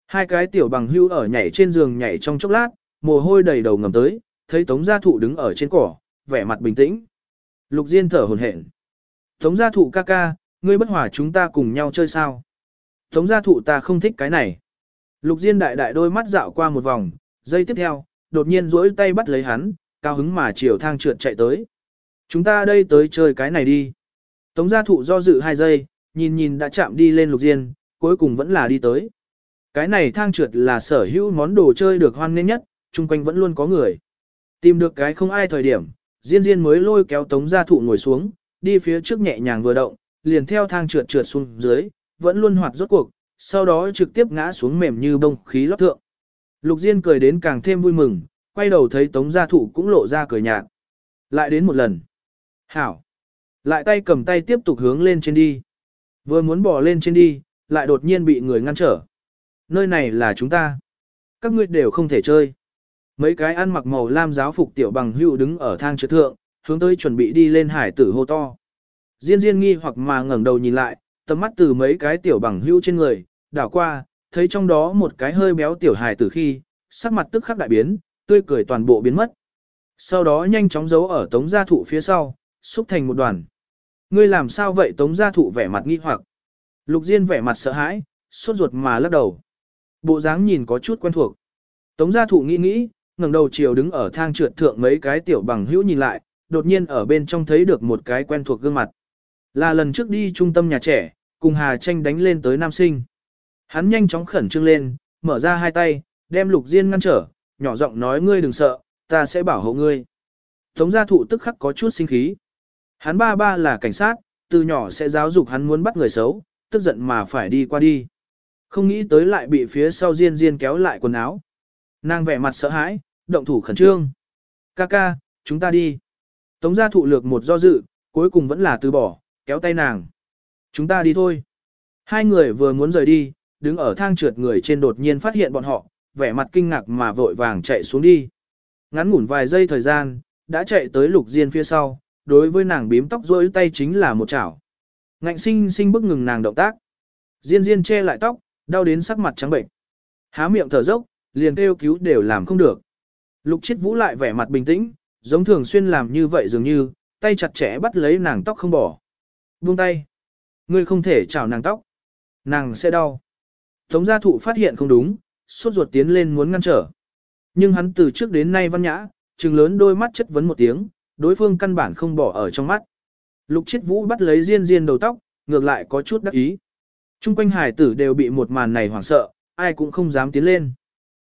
Hai cái tiểu bằng hưu ở nhảy trên giường nhảy trong chốc lát, mồ hôi đầy đầu ngầm tới, thấy Tống Gia Thụ đứng ở trên cỏ, vẻ mặt bình tĩnh. Lục Diên thở hổn hển. Tống Gia Thụ ca ca, ngươi bất hòa chúng ta cùng nhau chơi sao? Tống Gia Thụ ta không thích cái này. Lục Diên đại đại đôi mắt dạo qua một vòng, giây tiếp theo, đột nhiên duỗi tay bắt lấy hắn, cao hứng mà chiều thang trượt chạy tới. Chúng ta đây tới chơi cái này đi. Tống Gia Thụ do dự 2 giây, nhìn đã chạm đi lên Lục Diên, cuối cùng vẫn là đi tới. Cái này thang trượt là sở hữu món đồ chơi được hoan nghênh nhất, chung quanh vẫn luôn có người. Tìm được cái không ai thời điểm, Diên mới lôi kéo Tống Gia Thụ ngồi xuống, đi phía trước nhẹ nhàng vừa động, liền theo thang trượt xuống dưới, vẫn luôn hoạt rốt cuộc, sau đó trực tiếp ngã xuống mềm như bông khí lót thượng. Lục Diên cười đến càng thêm vui mừng, quay đầu thấy Tống Gia Thụ cũng lộ ra cười nhạt. Lại đến một lần. Hảo. Lại tay cầm tay tiếp tục hướng lên trên đi. Vừa muốn bỏ lên trên đi, lại đột nhiên bị người ngăn trở. Nơi này là chúng ta. Các ngươi đều không thể chơi. Mấy cái ăn mặc màu lam giáo phục tiểu bằng hữu đứng ở thang trượt thượng, hướng tới chuẩn bị đi lên hải tử hô to. Diên nghi hoặc mà ngẩng đầu nhìn lại, tầm mắt từ mấy cái tiểu bằng hữu trên người, đảo qua, thấy trong đó một cái hơi béo tiểu hải tử khi, sắc mặt tức khắc đại biến, tươi cười toàn bộ biến mất. Sau đó nhanh chóng giấu ở Tống Gia Thụ phía sau, xúc thành một đoàn. Ngươi làm sao vậy? Tống Gia Thụ vẻ mặt nghi hoặc. Lục Diên vẻ mặt sợ hãi, sốt ruột mà lắc đầu. Bộ dáng nhìn có chút quen thuộc. Tống Gia Thụ nghĩ, ngẩng đầu chiều đứng ở thang trượt thượng mấy cái tiểu bằng hữu nhìn lại, đột nhiên ở bên trong thấy được một cái quen thuộc gương mặt. Là lần trước đi trung tâm nhà trẻ, cùng Hà Tranh đánh lên tới nam sinh. Hắn nhanh chóng khẩn trương lên, mở ra 2 tay, đem Lục Diên ngăn trở, nhỏ giọng nói ngươi đừng sợ, ta sẽ bảo hộ ngươi. Tống Gia Thụ tức khắc có chút sinh khí. Hắn ba là cảnh sát, từ nhỏ sẽ giáo dục hắn muốn bắt người xấu, tức giận mà phải đi qua đi. Không nghĩ tới lại bị phía sau Diên kéo lại quần áo. Nàng vẻ mặt sợ hãi, động thủ khẩn trương. Ca, chúng ta đi. Tống Gia Thụ lược một do dự, cuối cùng vẫn là từ bỏ, kéo tay nàng. Chúng ta đi thôi. Hai người vừa muốn rời đi, đứng ở thang trượt người trên đột nhiên phát hiện bọn họ, vẻ mặt kinh ngạc mà vội vàng chạy xuống đi. Ngắn ngủn vài giây thời gian, đã chạy tới Lục Diên phía sau, đối với nàng bím tóc rối tay chính là một chảo. Ngạnh sinh bức ngừng nàng động tác. Diên che lại tóc, đau đến sắc mặt trắng bệnh. Há miệng thở dốc, liền kêu cứu đều làm không được. Lục Chiết Vũ lại vẻ mặt bình tĩnh, giống thường xuyên làm như vậy dường như, tay chặt chẽ bắt lấy nàng tóc không bỏ. Buông tay. Ngươi không thể chảo nàng tóc. Nàng sẽ đau. Tống Gia Thụ phát hiện không đúng, sốt ruột tiến lên muốn ngăn trở. Nhưng hắn từ trước đến nay văn nhã, trừng lớn đôi mắt chất vấn một tiếng, đối phương căn bản không bỏ ở trong mắt. Lục Chiết Vũ bắt lấy Diên đầu tóc, ngược lại có chút đắc ý. Trung quanh hải tử đều bị một màn này hoảng sợ, ai cũng không dám tiến lên.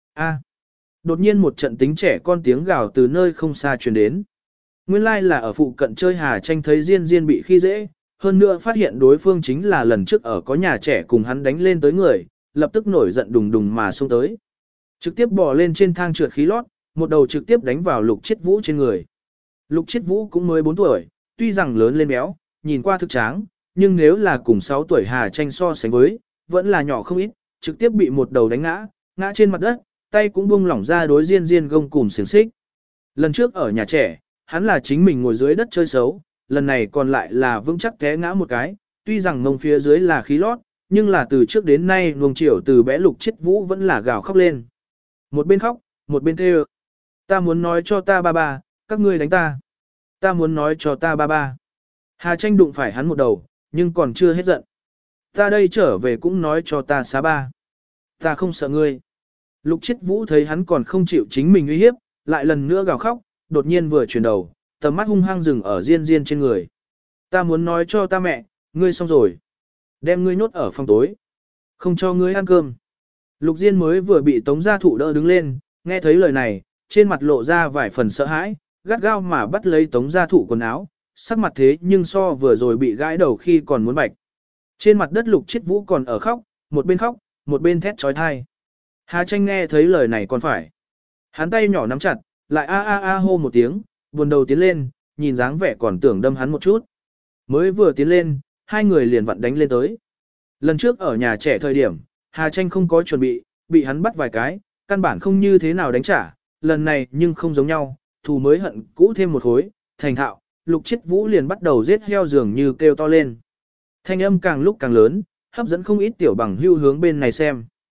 Đột nhiên một trận tính trẻ con tiếng gào từ nơi không xa truyền đến. Nguyên lai là ở phụ cận chơi Hà Tranh thấy Diên bị khi dễ, hơn nữa phát hiện đối phương chính là lần trước ở có nhà trẻ cùng hắn đánh lên tới người, lập tức nổi giận đùng đùng mà xông tới. Trực tiếp bò lên trên thang trượt khí lót, một đầu trực tiếp đánh vào Lục Chiết Vũ trên người. Lục Chiết Vũ cũng mới 4 tuổi, tuy rằng lớn lên béo, nhìn qua thực tráng, nhưng nếu là cùng 6 tuổi Hà Tranh so sánh với, vẫn là nhỏ không ít, trực tiếp bị một đầu đánh ngã trên mặt đất, tay cũng buông lỏng ra đối Diên gông cùm xiềng xích. Lần trước ở nhà trẻ, hắn là chính mình ngồi dưới đất chơi xấu, lần này còn lại là vững chắc té ngã một cái, tuy rằng ngông phía dưới là khí lót, nhưng là từ trước đến nay nuông chiều từ bé Lục Chiết Vũ vẫn là gào khóc lên. Một bên khóc, một bên kêu. Ta muốn nói cho ta ba, các ngươi đánh ta. Ta muốn nói cho ta ba. Hà Tranh đụng phải hắn một đầu, nhưng còn chưa hết giận. Ta đây trở về cũng nói cho ta xá ba. Ta không sợ ngươi. Lục Chiết Vũ thấy hắn còn không chịu chính mình uy hiếp, lại lần nữa gào khóc, đột nhiên vừa chuyển đầu, tầm mắt hung hăng dừng ở Diên trên người. Ta muốn nói cho ta mẹ, ngươi xong rồi. Đem ngươi nhốt ở phòng tối. Không cho ngươi ăn cơm. Lục Diên mới vừa bị Tống Gia Thụ đỡ đứng lên, nghe thấy lời này, trên mặt lộ ra vài phần sợ hãi, gắt gao mà bắt lấy Tống Gia Thụ quần áo, sắc mặt thế nhưng so vừa rồi bị gãi đầu khi còn muốn bạch. Trên mặt đất Lục Chiết Vũ còn ở khóc, một bên thét trói thai. Hà Tranh nghe thấy lời này còn phải. Hắn tay nhỏ nắm chặt, lại a hô một tiếng, buồn đầu tiến lên, nhìn dáng vẻ còn tưởng đâm hắn một chút. Mới vừa tiến lên, hai người liền vặn đánh lên tới. Lần trước ở nhà trẻ thời điểm, Hà Tranh không có chuẩn bị hắn bắt vài cái, căn bản không như thế nào đánh trả, lần này nhưng không giống nhau, thù mới hận cũ thêm một hối, thành thạo, Lục Chiết Vũ liền bắt đầu giết heo dường như kêu to lên. Thanh âm càng lúc càng lớn, hấp dẫn không ít tiểu bằng hưu hướng bên này xem.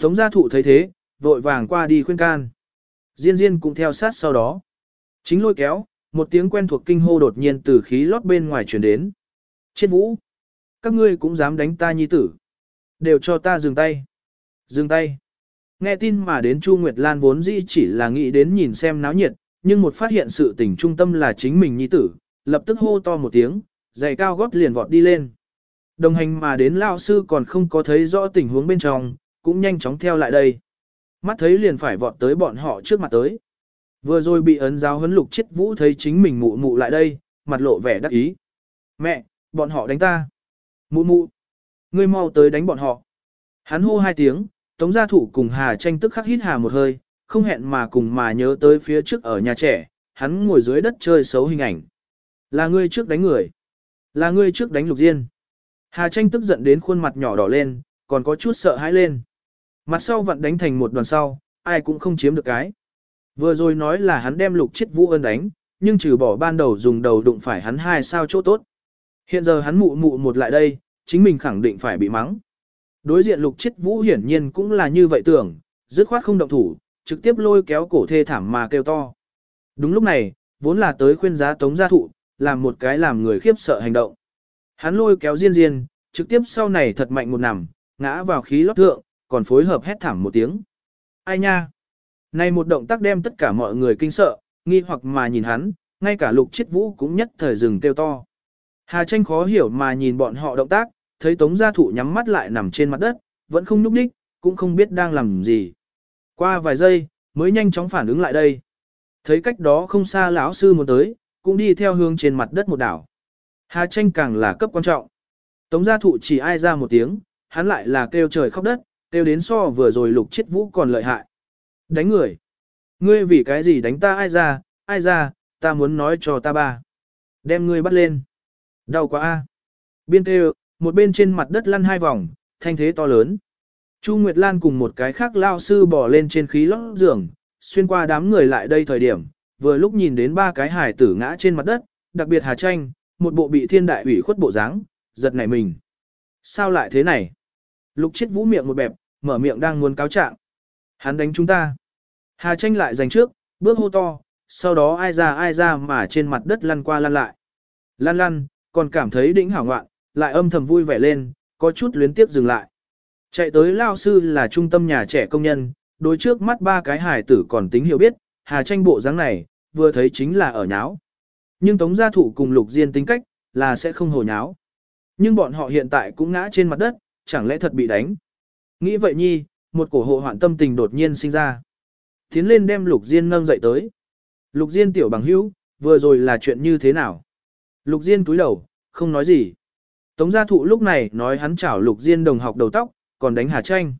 Tống gia thụ thấy thế, vội vàng qua đi khuyên can. Diên Diên cũng theo sát sau đó. Chính lôi kéo, một tiếng quen thuộc kinh hô đột nhiên từ khí lót bên ngoài truyền đến. Triết Vũ, các ngươi cũng dám đánh ta nhi tử. Đều cho ta dừng tay. Dừng tay. Nghe tin mà đến Chu Nguyệt Lan vốn dĩ chỉ là nghĩ đến nhìn xem náo nhiệt, nhưng một phát hiện sự tình trung tâm là chính mình nhi tử, lập tức hô to một tiếng, giày cao gót liền vọt đi lên. Đồng hành mà đến lão sư còn không có thấy rõ tình huống bên trong, cũng nhanh chóng theo lại đây. Mắt thấy liền phải vọt tới bọn họ trước mặt tới. Vừa rồi bị ấn giáo huấn Lục Chiết Vũ thấy chính mình mụ mụ lại đây, mặt lộ vẻ đắc ý. Mẹ, bọn họ đánh ta. Mụ mụ, ngươi mau tới đánh bọn họ. Hắn hô 2 tiếng, Tống gia thụ cùng Hà Tranh tức khắc hít hà một hơi, không hẹn mà cùng mà nhớ tới phía trước ở nhà trẻ, hắn ngồi dưới đất chơi xấu hình ảnh. Là ngươi trước đánh người. Là ngươi trước đánh Lục Diên. Hà Tranh tức giận đến khuôn mặt nhỏ đỏ lên, còn có chút sợ hãi lên. Mặt sau vặn đánh thành một đoàn sau, ai cũng không chiếm được cái. Vừa rồi nói là hắn đem Lục Chiết Vũ ân đánh, nhưng trừ bỏ ban đầu dùng đầu đụng phải hắn 2 sao chỗ tốt. Hiện giờ hắn mụ mụ một lại đây, chính mình khẳng định phải bị mắng. Đối diện Lục Chiết Vũ hiển nhiên cũng là như vậy tưởng, dứt khoát không động thủ, trực tiếp lôi kéo cổ thê thảm mà kêu to. Đúng lúc này, vốn là tới khuyên giá Tống gia thụ, làm một cái làm người khiếp sợ hành động. Hắn lôi kéo Diên Diên, trực tiếp sau này thật mạnh một nằm, ngã vào khí lót thượng, còn phối hợp hét thảm một tiếng. Ai nha? Này một động tác đem tất cả mọi người kinh sợ, nghi hoặc mà nhìn hắn, ngay cả Lục Chiết Vũ cũng nhất thời dừng kêu to. Hà Tranh khó hiểu mà nhìn bọn họ động tác, thấy Tống gia thụ nhắm mắt lại nằm trên mặt đất, vẫn không nhúc nhích, cũng không biết đang làm gì. Qua vài giây, mới nhanh chóng phản ứng lại đây. Thấy cách đó không xa lão sư muốn tới, cũng đi theo hướng trên mặt đất một đảo. Hà Tranh càng là cấp quan trọng. Tống gia thụ chỉ ai ra một tiếng, hắn lại là kêu trời khóc đất, kêu đến so vừa rồi Lục Chiết Vũ còn lợi hại. Đánh người. Ngươi vì cái gì đánh ta ai ra, ta muốn nói cho ta ba. Đem ngươi bắt lên. Đau quá a. Biên kêu, một bên trên mặt đất lăn 2 vòng, thanh thế to lớn. Chu Nguyệt Lan cùng một cái khác lao sư bò lên trên khí lót giường, xuyên qua đám người lại đây thời điểm, vừa lúc nhìn đến 3 cái hài tử ngã trên mặt đất, đặc biệt Hà Tranh, một bộ bị thiên đại ủy khuất bộ dáng, giật nảy mình. Sao lại thế này? Lục Chiết Vũ miệng một bẹp, mở miệng đang muốn cáo trạng. Hắn đánh chúng ta. Hà Tranh lại giành trước, bước hô to, sau đó ai ra mà trên mặt đất lăn qua lăn lại. Lăn lăn, còn cảm thấy đỉnh hảo ngoạn, lại âm thầm vui vẻ lên, có chút luyến tiếp dừng lại. Chạy tới lao sư là trung tâm nhà trẻ công nhân, đối trước mắt 3 cái hài tử còn tính hiểu biết, Hà Tranh bộ dáng này, vừa thấy chính là ở nháo. Nhưng Tống gia thụ cùng Lục Diên tính cách, là sẽ không hồ nháo. Nhưng bọn họ hiện tại cũng ngã trên mặt đất, chẳng lẽ thật bị đánh. Nghĩ vậy nhi, một cổ hộ hoạn tâm tình đột nhiên sinh ra. Tiến lên đem Lục Diên nâng dậy tới. Lục Diên tiểu bằng hữu, vừa rồi là chuyện như thế nào? Lục Diên túi đầu, không nói gì. Tống gia thụ lúc này nói hắn chảo Lục Diên đồng học đầu tóc, còn đánh Hà Tranh.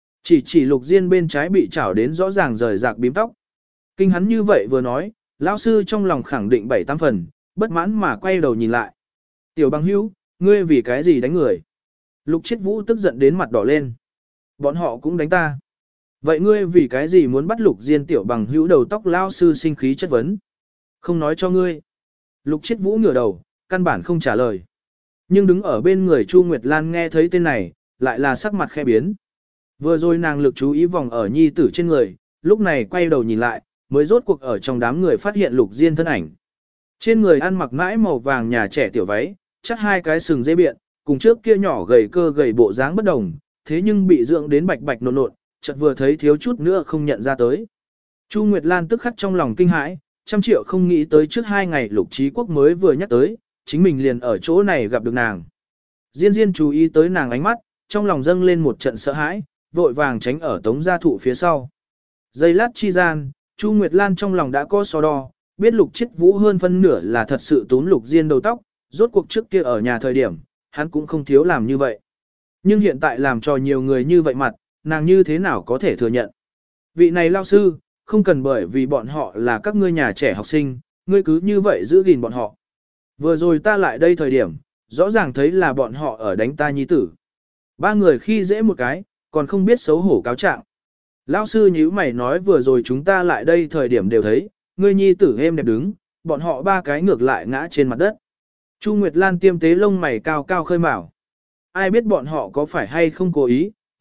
Chỉ Lục Diên bên trái bị chảo đến rõ ràng rời rạc bím tóc. Kinh hắn như vậy vừa nói, lão sư trong lòng khẳng định 7-8 phần, bất mãn mà quay đầu nhìn lại. Tiểu bằng hữu, ngươi vì cái gì đánh người? Lục Chiết Vũ tức giận đến mặt đỏ lên. Bọn họ cũng đánh ta. Vậy ngươi vì cái gì muốn bắt Lục Diên tiểu bằng hữu đầu tóc lão sư sinh khí chất vấn? Không nói cho ngươi. Lục Chiết Vũ ngửa đầu, căn bản không trả lời. Nhưng đứng ở bên người Chu Nguyệt Lan nghe thấy tên này, lại là sắc mặt khẽ biến. Vừa rồi nàng lực chú ý vòng ở nhi tử trên người, lúc này quay đầu nhìn lại, mới rốt cuộc ở trong đám người phát hiện Lục Diên thân ảnh. Trên người ăn mặc mãi màu vàng nhà trẻ tiểu váy, chắc 2 cái sừng dây biện, cùng trước kia nhỏ gầy cơ gầy bộ dáng bất đồng, thế nhưng bị dưỡng đến bạch bạch nộn nộn, chợt vừa thấy thiếu chút nữa không nhận ra tới. Chu Nguyệt Lan tức khắc trong lòng kinh hãi, 100 triệu không nghĩ tới trước 2 ngày Lục Trí Quốc mới vừa nhắc tới, chính mình liền ở chỗ này gặp được nàng. Diên Diên chú ý tới nàng ánh mắt, trong lòng dâng lên một trận sợ hãi, vội vàng tránh ở Tống gia thụ phía sau. Giây lát chi gian, Chu Nguyệt Lan trong lòng đã có so đo, biết Lục Chiết Vũ hơn phân nửa là thật sự tốn Lục Diên đầu tóc, rốt cuộc trước kia ở nhà thời điểm, hắn cũng không thiếu làm như vậy. Nhưng hiện tại làm cho nhiều người như vậy mặt, nàng như thế nào có thể thừa nhận. Vị này lao sư, không cần bởi vì bọn họ là các ngươi nhà trẻ học sinh, ngươi cứ như vậy giữ gìn bọn họ. Vừa rồi ta lại đây thời điểm, rõ ràng thấy là bọn họ ở đánh ta nhi tử. 3 người khi dễ một cái, còn không biết xấu hổ cáo trạng. Lão sư nhíu mày nói vừa rồi chúng ta lại đây thời điểm đều thấy, ngươi nhi tử êm đẹp đứng, bọn họ 3 cái ngược lại ngã trên mặt đất. Chu Nguyệt Lan tiêm tế lông mày cao cao khơi mào. Ai biết bọn họ có phải hay không cố ý,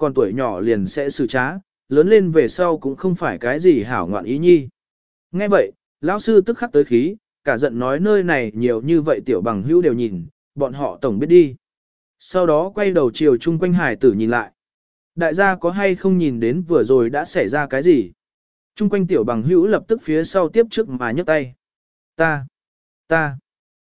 còn tuổi nhỏ liền sẽ xử trá, lớn lên về sau cũng không phải cái gì hảo ngoạn ý nhi. Nghe vậy, lão sư tức khắc tới khí, cả giận nói nơi này nhiều như vậy tiểu bằng hữu đều nhìn, bọn họ tổng biết đi. Sau đó quay đầu chiều chung quanh hải tử nhìn lại. Đại gia có hay không nhìn đến vừa rồi đã xảy ra cái gì? Chung quanh tiểu bằng hữu lập tức phía sau tiếp trước mà nhấc tay. Ta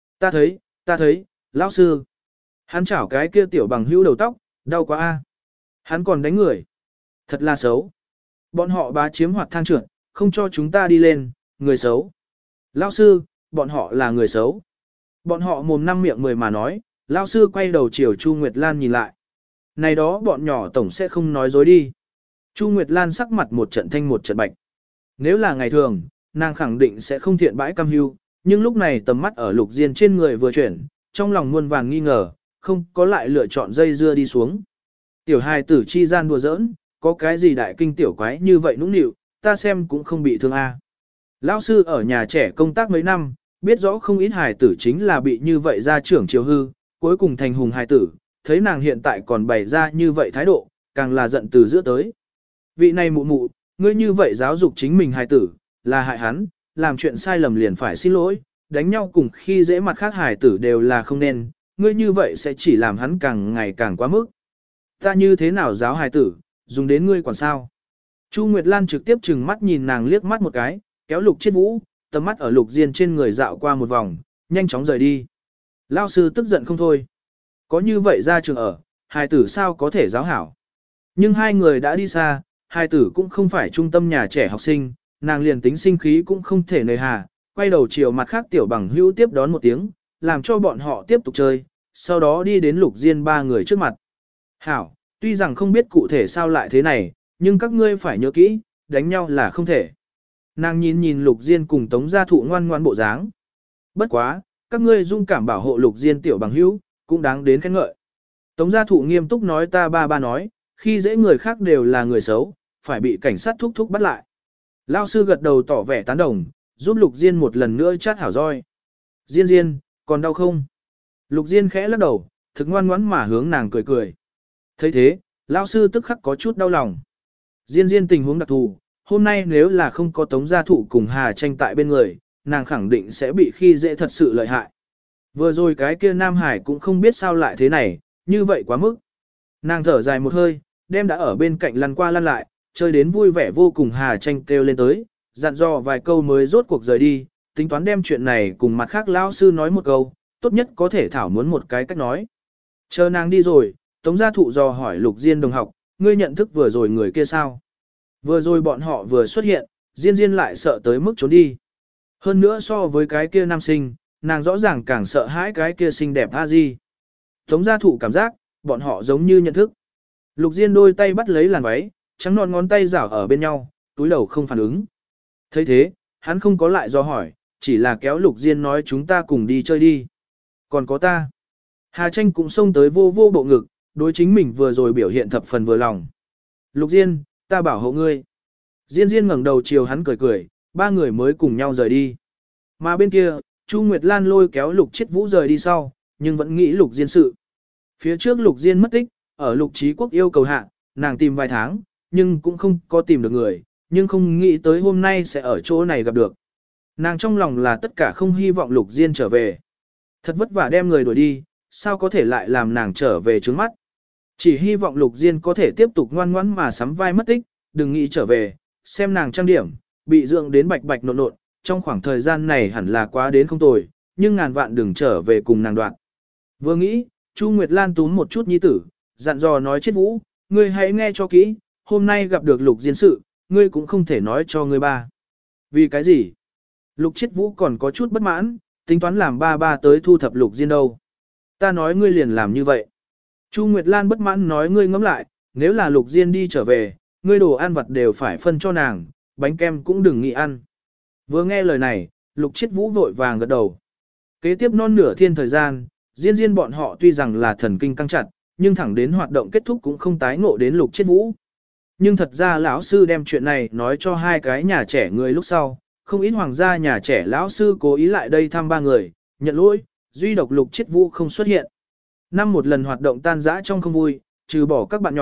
thấy, lão sư. Hắn chảo cái kia tiểu bằng hữu đầu tóc, đau quá a. Hắn còn đánh người. Thật là xấu. Bọn họ bá chiếm hoặc thang trượt, không cho chúng ta đi lên, người xấu. Lão sư, bọn họ là người xấu. Bọn họ mồm năm miệng mười mà nói, lão sư quay đầu chiều Chu Nguyệt Lan nhìn lại. Này đó bọn nhỏ tổng sẽ không nói dối đi. Chu Nguyệt Lan sắc mặt một trận thanh một trận bạch. Nếu là ngày thường, nàng khẳng định sẽ không thiện bãi cam hưu, nhưng lúc này tầm mắt ở Lục Diên trên người vừa chuyển, trong lòng muôn vàng nghi ngờ, không có lại lựa chọn dây dưa đi xuống. Tiểu hài tử chi gian đùa giỡn, có cái gì đại kinh tiểu quái như vậy nũng nịu, ta xem cũng không bị thương a. Lão sư ở nhà trẻ công tác mấy năm, biết rõ không ít hài tử chính là bị như vậy ra trưởng chiều hư, cuối cùng thành hùng hài tử, thấy nàng hiện tại còn bày ra như vậy thái độ, càng là giận từ giữa tới. Vị này mụ mụ, ngươi như vậy giáo dục chính mình hài tử, là hại hắn, làm chuyện sai lầm liền phải xin lỗi, đánh nhau cùng khi dễ mặt khác hài tử đều là không nên, ngươi như vậy sẽ chỉ làm hắn càng ngày càng quá mức. Ta như thế nào giáo hài tử, dùng đến ngươi còn sao? Chu Nguyệt Lan trực tiếp trừng mắt nhìn nàng liếc mắt một cái, kéo Lục Chiết Vũ, tầm mắt ở Lục Diên trên người dạo qua một vòng, nhanh chóng rời đi. Lão sư tức giận không thôi. Có như vậy ra trường ở, hài tử sao có thể giáo hảo? Nhưng hai người đã đi xa, hài tử cũng không phải trung tâm nhà trẻ học sinh, nàng liền tính sinh khí cũng không thể nề hà, quay đầu chiều mặt khác tiểu bằng hữu tiếp đón một tiếng, làm cho bọn họ tiếp tục chơi, sau đó đi đến Lục Diên ba người trước mặt. Hảo, tuy rằng không biết cụ thể sao lại thế này, nhưng các ngươi phải nhớ kỹ, đánh nhau là không thể. Nàng nhìn Lục Diên cùng Tống Gia Thụ ngoan ngoan bộ dáng. Bất quá, các ngươi dung cảm bảo hộ Lục Diên tiểu bằng hữu, cũng đáng đến khen ngợi. Tống Gia Thụ nghiêm túc nói ta ba nói, khi dễ người khác đều là người xấu, phải bị cảnh sát thúc thúc bắt lại. Lao sư gật đầu tỏ vẻ tán đồng, giúp Lục Diên một lần nữa chát hảo roi. Diên, còn đau không? Lục Diên khẽ lắc đầu, thực ngoan ngoãn mà hướng nàng cười cười. Thấy thế, Lao sư tức khắc có chút đau lòng. Diên tình huống đặc thù, hôm nay nếu là không có Tống Gia Thụ cùng Hà Tranh tại bên người, nàng khẳng định sẽ bị khi dễ thật sự lợi hại. Vừa rồi cái kia Nam Hải cũng không biết sao lại thế này, như vậy quá mức. Nàng thở dài một hơi, đem đã ở bên cạnh lăn qua lăn lại, chơi đến vui vẻ vô cùng Hà Tranh kêu lên tới, dặn dò vài câu mới rốt cuộc rời đi, tính toán đem chuyện này cùng mặt khác lão sư nói một câu, tốt nhất có thể thảo muốn một cái cách nói. Chờ nàng đi rồi, Tống Gia Thụ dò hỏi Lục Diên đồng học, ngươi nhận thức vừa rồi người kia sao? Vừa rồi bọn họ vừa xuất hiện, Diên lại sợ tới mức trốn đi. Hơn nữa so với cái kia nam sinh, nàng rõ ràng càng sợ hãi cái kia xinh đẹp a di. Tống Gia Thụ cảm giác, bọn họ giống như nhận thức. Lục Diên đôi tay bắt lấy làn váy, trắng non ngón tay rảo ở bên nhau, túi đầu không phản ứng. Thấy thế, hắn không có lại do hỏi, chỉ là kéo Lục Diên nói chúng ta cùng đi chơi đi. Còn có ta. Hà Tranh cũng xông tới vô bộ ngực, đối chính mình vừa rồi biểu hiện thập phần vừa lòng. Lục Diên, ta bảo hộ ngươi. Diên ngẩng đầu chiều hắn cười, ba người mới cùng nhau rời đi. Mà bên kia, Chu Nguyệt Lan lôi kéo Lục Chiết Vũ rời đi sau, nhưng vẫn nghĩ Lục Diên sự. Phía trước Lục Diên mất tích, ở Lục Trí Quốc yêu cầu hạ, nàng tìm vài tháng, nhưng cũng không có tìm được người, nhưng không nghĩ tới hôm nay sẽ ở chỗ này gặp được. Nàng trong lòng là tất cả không hy vọng Lục Diên trở về. Thật vất vả đem người đuổi đi, sao có thể lại làm nàng trở về trước mắt. Chỉ hy vọng Lục Diên có thể tiếp tục ngoan ngoãn mà sắm vai mất tích, đừng nghĩ trở về, xem nàng trang điểm, bị dưỡng đến bạch nộn, trong khoảng thời gian này hẳn là quá đến không tồi, nhưng ngàn vạn đừng trở về cùng nàng đoạn. Vừa nghĩ, Chu Nguyệt Lan túm một chút nhi tử, dặn dò nói Chiết Vũ, ngươi hãy nghe cho kỹ, hôm nay gặp được Lục Diên sự, ngươi cũng không thể nói cho ngươi ba. Vì cái gì? Lục Chiết Vũ còn có chút bất mãn, tính toán làm ba tới thu thập Lục Diên đâu. Ta nói ngươi liền làm như vậy. Chu Nguyệt Lan bất mãn nói ngươi ngẫm lại, nếu là Lục Diên đi trở về, ngươi đồ ăn vặt đều phải phân cho nàng, bánh kem cũng đừng nghĩ ăn. Vừa nghe lời này, Lục Chiết Vũ vội vàng gật đầu. Kế tiếp non nửa thiên thời gian, Diên bọn họ tuy rằng là thần kinh căng chặt, nhưng thẳng đến hoạt động kết thúc cũng không tái ngộ đến Lục Chiết Vũ. Nhưng thật ra lão sư đem chuyện này nói cho hai cái nhà trẻ người lúc sau, không ít hoàng gia nhà trẻ lão sư cố ý lại đây thăm ba người, nhận lỗi, duy độc Lục Chiết Vũ không xuất hiện. Năm một lần hoạt động tan rã trong không vui, trừ bỏ các bạn nhỏ,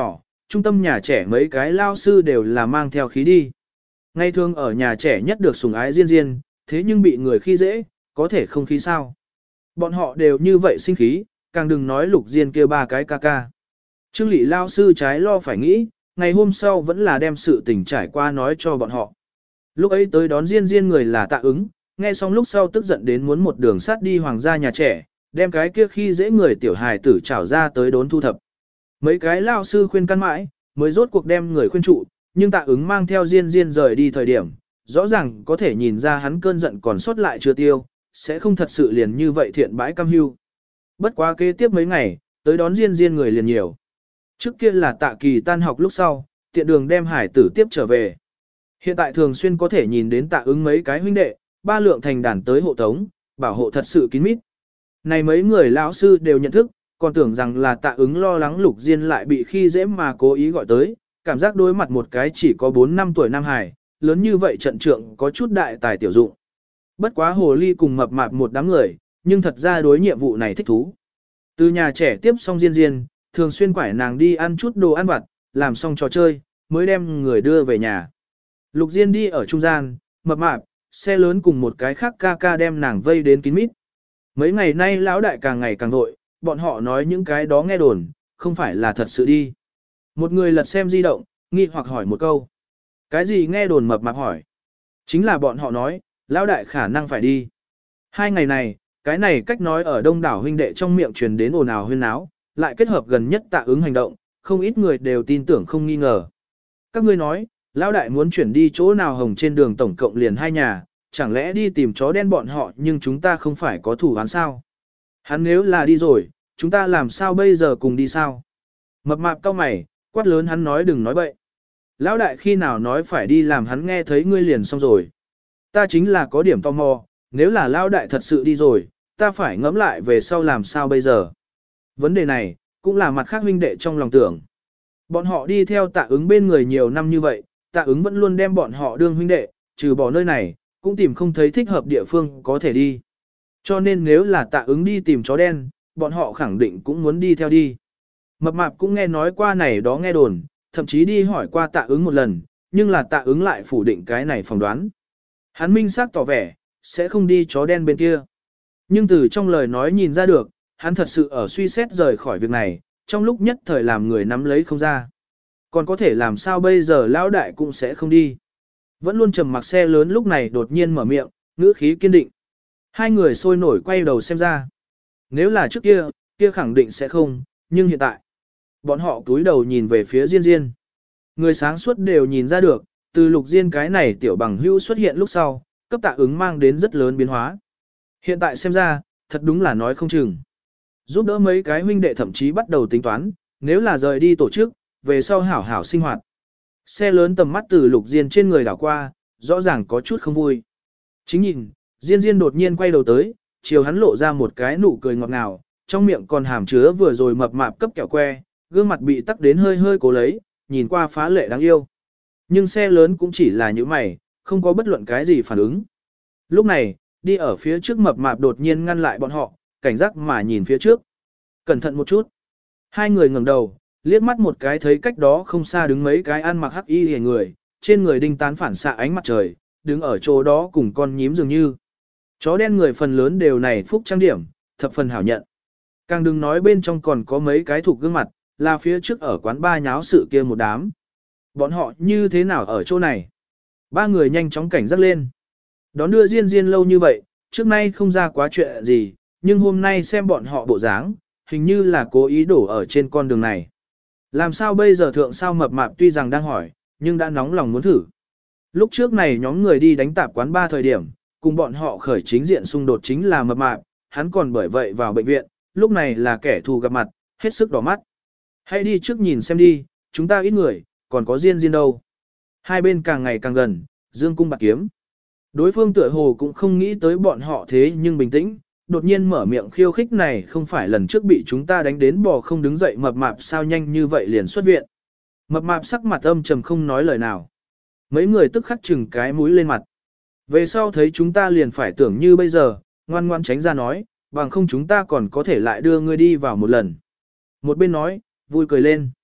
trung tâm nhà trẻ mấy cái lao sư đều là mang theo khí đi. Ngày thường ở nhà trẻ nhất được sủng ái Diên Diên, thế nhưng bị người khi dễ, có thể không khí sao. Bọn họ đều như vậy sinh khí, càng đừng nói Lục Diên kia ba cái ca ca. Trương Lị lao sư trái lo phải nghĩ, ngày hôm sau vẫn là đem sự tình trải qua nói cho bọn họ. Lúc ấy tới đón Diên Diên người là Tạ Ứng, nghe xong lúc sau tức giận đến muốn một đường sát đi hoàng gia nhà trẻ, đem cái kia khi dễ người tiểu hài tử trảo ra tới đốn thu thập. Mấy cái lao sư khuyên căn mãi, mới rốt cuộc đem người khuyên trụ, nhưng Tạ Ứng mang theo Diên Diên rời đi thời điểm, rõ ràng có thể nhìn ra hắn cơn giận còn sót lại chưa tiêu, sẽ không thật sự liền như vậy thiện bãi cam hưu. Bất quá kế tiếp mấy ngày, tới đón Diên Diên người liền nhiều. Trước kia là Tạ Kỳ tan học lúc sau, tiện đường đem hải tử tiếp trở về. Hiện tại thường xuyên có thể nhìn đến Tạ Ứng mấy cái huynh đệ, ba lượng thành đàn tới hộ tống, bảo hộ thật sự kín mít. Này mấy người lão sư đều nhận thức, còn tưởng rằng là Tạ Ứng lo lắng Lục Diên lại bị khi dễ mà cố ý gọi tới, cảm giác đối mặt một cái chỉ có 4 năm tuổi nam hải, lớn như vậy trận trượng có chút đại tài tiểu dụng. Bất quá hồ ly cùng mập mạp một đám người, nhưng thật ra đối nhiệm vụ này thích thú. Từ nhà trẻ tiếp xong Diên Diên, thường xuyên quải nàng đi ăn chút đồ ăn vặt, làm xong trò chơi, mới đem người đưa về nhà. Lục Diên đi ở trung gian, mập mạp, xe lớn cùng một cái khác ca ca đem nàng vây đến kín mít. Mấy ngày nay lão đại càng ngày càng vội, bọn họ nói những cái đó nghe đồn, không phải là thật sự đi. Một người lật xem di động, nghi hoặc hỏi một câu. Cái gì nghe đồn mập mạp hỏi? Chính là bọn họ nói, lão đại khả năng phải đi. 2 ngày này, cái này cách nói ở đông đảo huynh đệ trong miệng truyền đến ồn ào huyên náo, lại kết hợp gần nhất Tạ Ứng hành động, không ít người đều tin tưởng không nghi ngờ. Các ngươi nói, lão đại muốn chuyển đi chỗ nào hồng trên đường tổng cộng liền 2 nhà, chẳng lẽ đi tìm chó đen bọn họ nhưng chúng ta không phải có thủ án sao? Hắn nếu là đi rồi, chúng ta làm sao bây giờ cùng đi sao? Mập mạp cau mày, quát lớn hắn nói đừng nói bậy. Lão đại khi nào nói phải đi làm hắn nghe thấy ngươi liền xong rồi. Ta chính là có điểm tò mò, nếu là lão đại thật sự đi rồi, ta phải ngẫm lại về sau làm sao bây giờ. Vấn đề này, cũng là mặt khác huynh đệ trong lòng tưởng. Bọn họ đi theo Tạ Ứng bên người nhiều năm như vậy, Tạ Ứng vẫn luôn đem bọn họ đương huynh đệ, trừ bỏ nơi này, cũng tìm không thấy thích hợp địa phương có thể đi. Cho nên nếu là Tạ Ứng đi tìm chó đen, bọn họ khẳng định cũng muốn đi theo đi. Mập mạp cũng nghe nói qua này đó nghe đồn, thậm chí đi hỏi qua Tạ Ứng một lần, nhưng là Tạ Ứng lại phủ định cái này phỏng đoán. Hắn minh xác tỏ vẻ, sẽ không đi chó đen bên kia. Nhưng từ trong lời nói nhìn ra được, hắn thật sự ở suy xét rời khỏi việc này, trong lúc nhất thời làm người nắm lấy không ra. Còn có thể làm sao bây giờ lão đại cũng sẽ không đi. Vẫn luôn trầm mặc xe lớn lúc này đột nhiên mở miệng, ngữ khí kiên định. Hai người sôi nổi quay đầu xem ra. Nếu là trước kia, kia khẳng định sẽ không, nhưng hiện tại. Bọn họ cúi đầu nhìn về phía Diên Diên. Người sáng suốt đều nhìn ra được, từ Lục Diên cái này tiểu bằng hữu xuất hiện lúc sau, cấp Tạ Ứng mang đến rất lớn biến hóa. Hiện tại xem ra, thật đúng là nói không chừng. Giúp đỡ mấy cái huynh đệ thậm chí bắt đầu tính toán, nếu là rời đi tổ chức, về sau hảo hảo sinh hoạt. Xe lớn tầm mắt từ Lục Diên trên người đảo qua, rõ ràng có chút không vui. Chính nhìn, Diên Diên đột nhiên quay đầu tới, chiều hắn lộ ra một cái nụ cười ngọt ngào, trong miệng còn hàm chứa vừa rồi mập mạp cấp kẹo que, gương mặt bị tắc đến hơi hơi cố lấy, nhìn qua phá lệ đáng yêu. Nhưng xe lớn cũng chỉ là những mày, không có bất luận cái gì phản ứng. Lúc này, đi ở phía trước mập mạp đột nhiên ngăn lại bọn họ, cảnh giác mà nhìn phía trước. Cẩn thận một chút. Hai người ngẩng đầu, liếc mắt một cái thấy cách đó không xa đứng mấy cái ăn mặc hắc y hề người, trên người đinh tán phản xạ ánh mặt trời, đứng ở chỗ đó cùng con nhím dường như. Chó đen người phần lớn đều này phúc trang điểm, thập phần hảo nhận. Càng đừng nói bên trong còn có mấy cái thuộc gương mặt, là phía trước ở quán ba nháo sự kia một đám. Bọn họ như thế nào ở chỗ này? Ba người nhanh chóng cảnh giác lên. Đón đưa Diên Diên lâu như vậy, trước nay không ra quá chuyện gì, nhưng hôm nay xem bọn họ bộ dáng, hình như là cố ý đổ ở trên con đường này. Làm sao bây giờ thượng sao mập mạp tuy rằng đang hỏi, nhưng đã nóng lòng muốn thử. Lúc trước này nhóm người đi đánh tạp quán ba thời điểm, cùng bọn họ khởi chính diện xung đột chính là mập mạp, hắn còn bởi vậy vào bệnh viện, lúc này là kẻ thù gặp mặt, hết sức đỏ mắt. Hãy đi trước nhìn xem đi, chúng ta ít người, còn có Diên Diên đâu. Hai bên càng ngày càng gần, dương cung bạc kiếm. Đối phương tựa hồ cũng không nghĩ tới bọn họ thế nhưng bình tĩnh, đột nhiên mở miệng khiêu khích này không phải lần trước bị chúng ta đánh đến bò không đứng dậy mập mạp sao nhanh như vậy liền xuất viện. Mập mạp sắc mặt âm trầm không nói lời nào. Mấy người tức khắc chừng cái mũi lên mặt. Về sau thấy chúng ta liền phải tưởng như bây giờ, ngoan ngoan tránh ra nói, bằng không chúng ta còn có thể lại đưa ngươi đi vào một lần. Một bên nói, vui cười lên.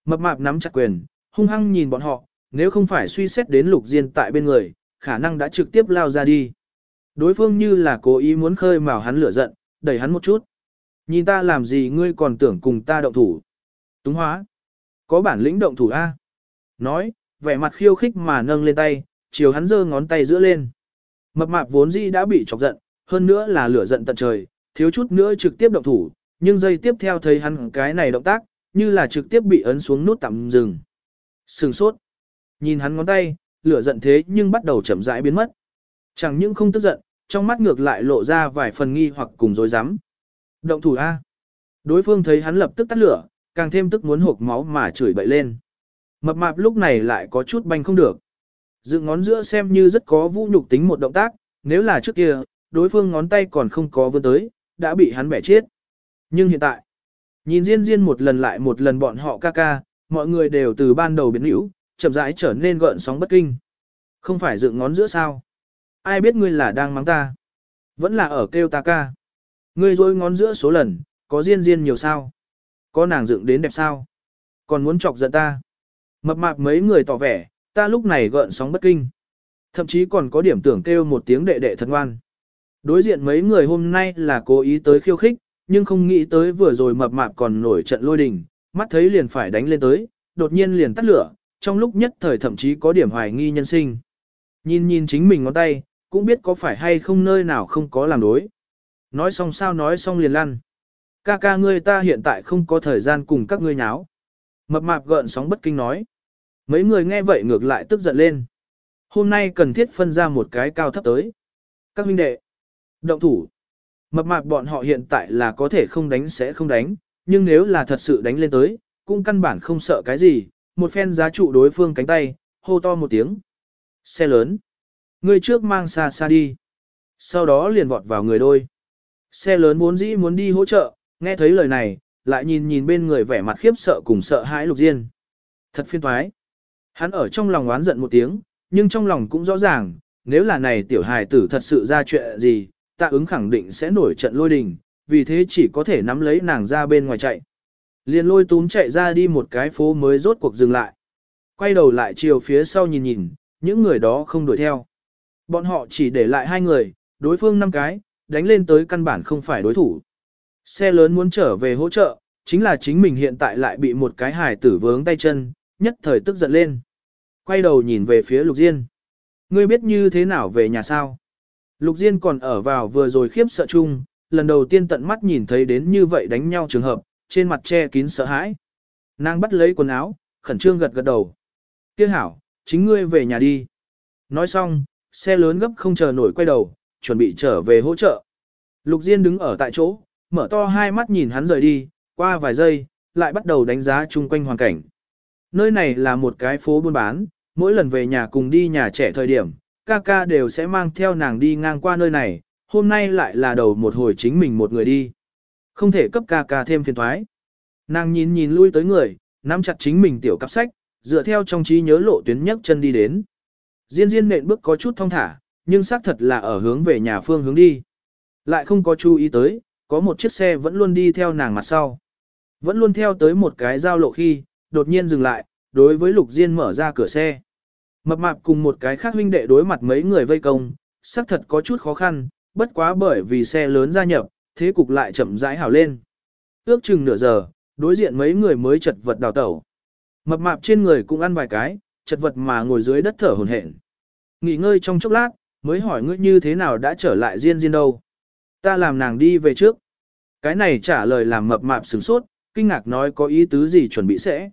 Mập mạp nắm chặt quyền, hung hăng nhìn bọn họ, nếu không phải suy xét đến Lục Diên tại bên người, khả năng đã trực tiếp lao ra đi. Đối phương như là cố ý muốn khơi mào hắn lửa giận, đẩy hắn một chút. Nhìn ta làm gì ngươi còn tưởng cùng ta động thủ. Túng hóa. Có bản lĩnh động thủ A. Nói, vẻ mặt khiêu khích mà nâng lên tay, chiều hắn giơ ngón tay giữa lên. Mập mạp vốn dĩ đã bị chọc giận, hơn nữa là lửa giận tận trời, thiếu chút nữa trực tiếp động thủ, nhưng giây tiếp theo thấy hắn cái này động tác, như là trực tiếp bị ấn xuống nút tạm dừng. Sừng sốt. Nhìn hắn ngón tay, lửa giận thế nhưng bắt đầu chậm rãi biến mất. Chẳng những không tức giận, trong mắt ngược lại lộ ra vài phần nghi hoặc cùng dối rắm. Động thủ A. Đối phương thấy hắn lập tức tắt lửa, càng thêm tức muốn hộc máu mà chửi bậy lên. Mập mạp lúc này lại có chút banh không được. Dựng ngón giữa xem như rất có vũ nhục tính một động tác, nếu là trước kia, đối phương ngón tay còn không có vươn tới, đã bị hắn bẻ chết. Nhưng hiện tại, nhìn Diên Diên một lần lại một lần bọn họ ca ca, mọi người đều từ ban đầu biến hữu, chậm rãi trở nên gợn sóng bất kinh. Không phải dựng ngón giữa sao? Ai biết ngươi là đang mắng ta? Vẫn là ở kêu ta ca. Ngươi dối ngón giữa số lần, có Diên Diên nhiều sao? Có nàng dựng đến đẹp sao? Còn muốn chọc giận ta? Mập mạp mấy người tỏ vẻ, ta lúc này gợn sóng bất kinh. Thậm chí còn có điểm tưởng kêu một tiếng đệ đệ thật ngoan. Đối diện mấy người hôm nay là cố ý tới khiêu khích, nhưng không nghĩ tới vừa rồi mập mạp còn nổi trận lôi đình, mắt thấy liền phải đánh lên tới, đột nhiên liền tắt lửa, trong lúc nhất thời thậm chí có điểm hoài nghi nhân sinh. Nhìn chính mình ngón tay, cũng biết có phải hay không nơi nào không có làm đối. Nói xong sao nói xong liền lăn. Ca ca ngươi ta hiện tại không có thời gian cùng các ngươi nháo. Mập mạp gợn sóng bất kinh nói. Mấy người nghe vậy ngược lại tức giận lên. Hôm nay cần thiết phân ra một cái cao thấp tới. Các huynh đệ, động thủ. Mập mạp bọn họ hiện tại là có thể không đánh sẽ không đánh, nhưng nếu là thật sự đánh lên tới, cũng căn bản không sợ cái gì, một phen giá trụ đối phương cánh tay, hô to một tiếng. Xe lớn. Người trước mang xa xa đi. Sau đó liền vọt vào người đôi. Xe lớn vốn dĩ muốn đi hỗ trợ, nghe thấy lời này, lại nhìn bên người vẻ mặt khiếp sợ cùng sợ hãi Lục Diên. Thật phiền toái. Hắn ở trong lòng oán giận một tiếng, nhưng trong lòng cũng rõ ràng, nếu là này tiểu hài tử thật sự ra chuyện gì, Tạ Ứng khẳng định sẽ nổi trận lôi đình, vì thế chỉ có thể nắm lấy nàng ra bên ngoài chạy. Liền lôi túm chạy ra đi một cái phố mới rốt cuộc dừng lại. Quay đầu lại chiều phía sau nhìn, những người đó không đuổi theo. Bọn họ chỉ để lại 2 người, đối phương 5 cái, đánh lên tới căn bản không phải đối thủ. Xe lớn muốn trở về hỗ trợ, chính là chính mình hiện tại lại bị một cái hài tử vướng tay chân, nhất thời tức giận lên. Quay đầu nhìn về phía Lục Diên. Ngươi biết như thế nào về nhà sao? Lục Diên còn ở vào vừa rồi khiếp sợ chung, lần đầu tiên tận mắt nhìn thấy đến như vậy đánh nhau trường hợp, trên mặt che kín sợ hãi. Nàng bắt lấy quần áo, khẩn trương gật gật đầu. Kia hảo, chính ngươi về nhà đi. Nói xong, xe lớn gấp không chờ nổi quay đầu, chuẩn bị trở về hỗ trợ. Lục Diên đứng ở tại chỗ, mở to hai mắt nhìn hắn rời đi, qua vài giây, lại bắt đầu đánh giá chung quanh hoàn cảnh. Nơi này là một cái phố buôn bán, mỗi lần về nhà cùng đi nhà trẻ thời điểm, ca ca đều sẽ mang theo nàng đi ngang qua nơi này, hôm nay lại là đầu một hồi chính mình một người đi. Không thể cấp ca ca thêm phiền thoái. Nàng nhìn lui tới người, nắm chặt chính mình tiểu cặp sách, dựa theo trong trí nhớ lộ tuyến nhấc chân đi đến. Diên nện bước có chút thong thả, nhưng xác thật là ở hướng về nhà phương hướng đi. Lại không có chú ý tới, có một chiếc xe vẫn luôn đi theo nàng mặt sau. Vẫn luôn theo tới một cái giao lộ khi, đột nhiên dừng lại, đối với Lục Diên mở ra cửa xe. Mập mạp cùng một cái khác huynh đệ đối mặt mấy người vây công, xác thật có chút khó khăn, bất quá bởi vì xe lớn gia nhập, thế cục lại chậm rãi hảo lên. Ước chừng nửa giờ, đối diện mấy người mới chật vật đào tẩu. Mập mạp trên người cũng ăn vài cái, chật vật mà ngồi dưới đất thở hổn hển. Nghỉ ngơi trong chốc lát, mới hỏi ngươi như thế nào đã trở lại Diên đâu. Ta làm nàng đi về trước. Cái này trả lời làm mập mạp sửng sốt, kinh ngạc nói có ý tứ gì chuẩn bị sẽ.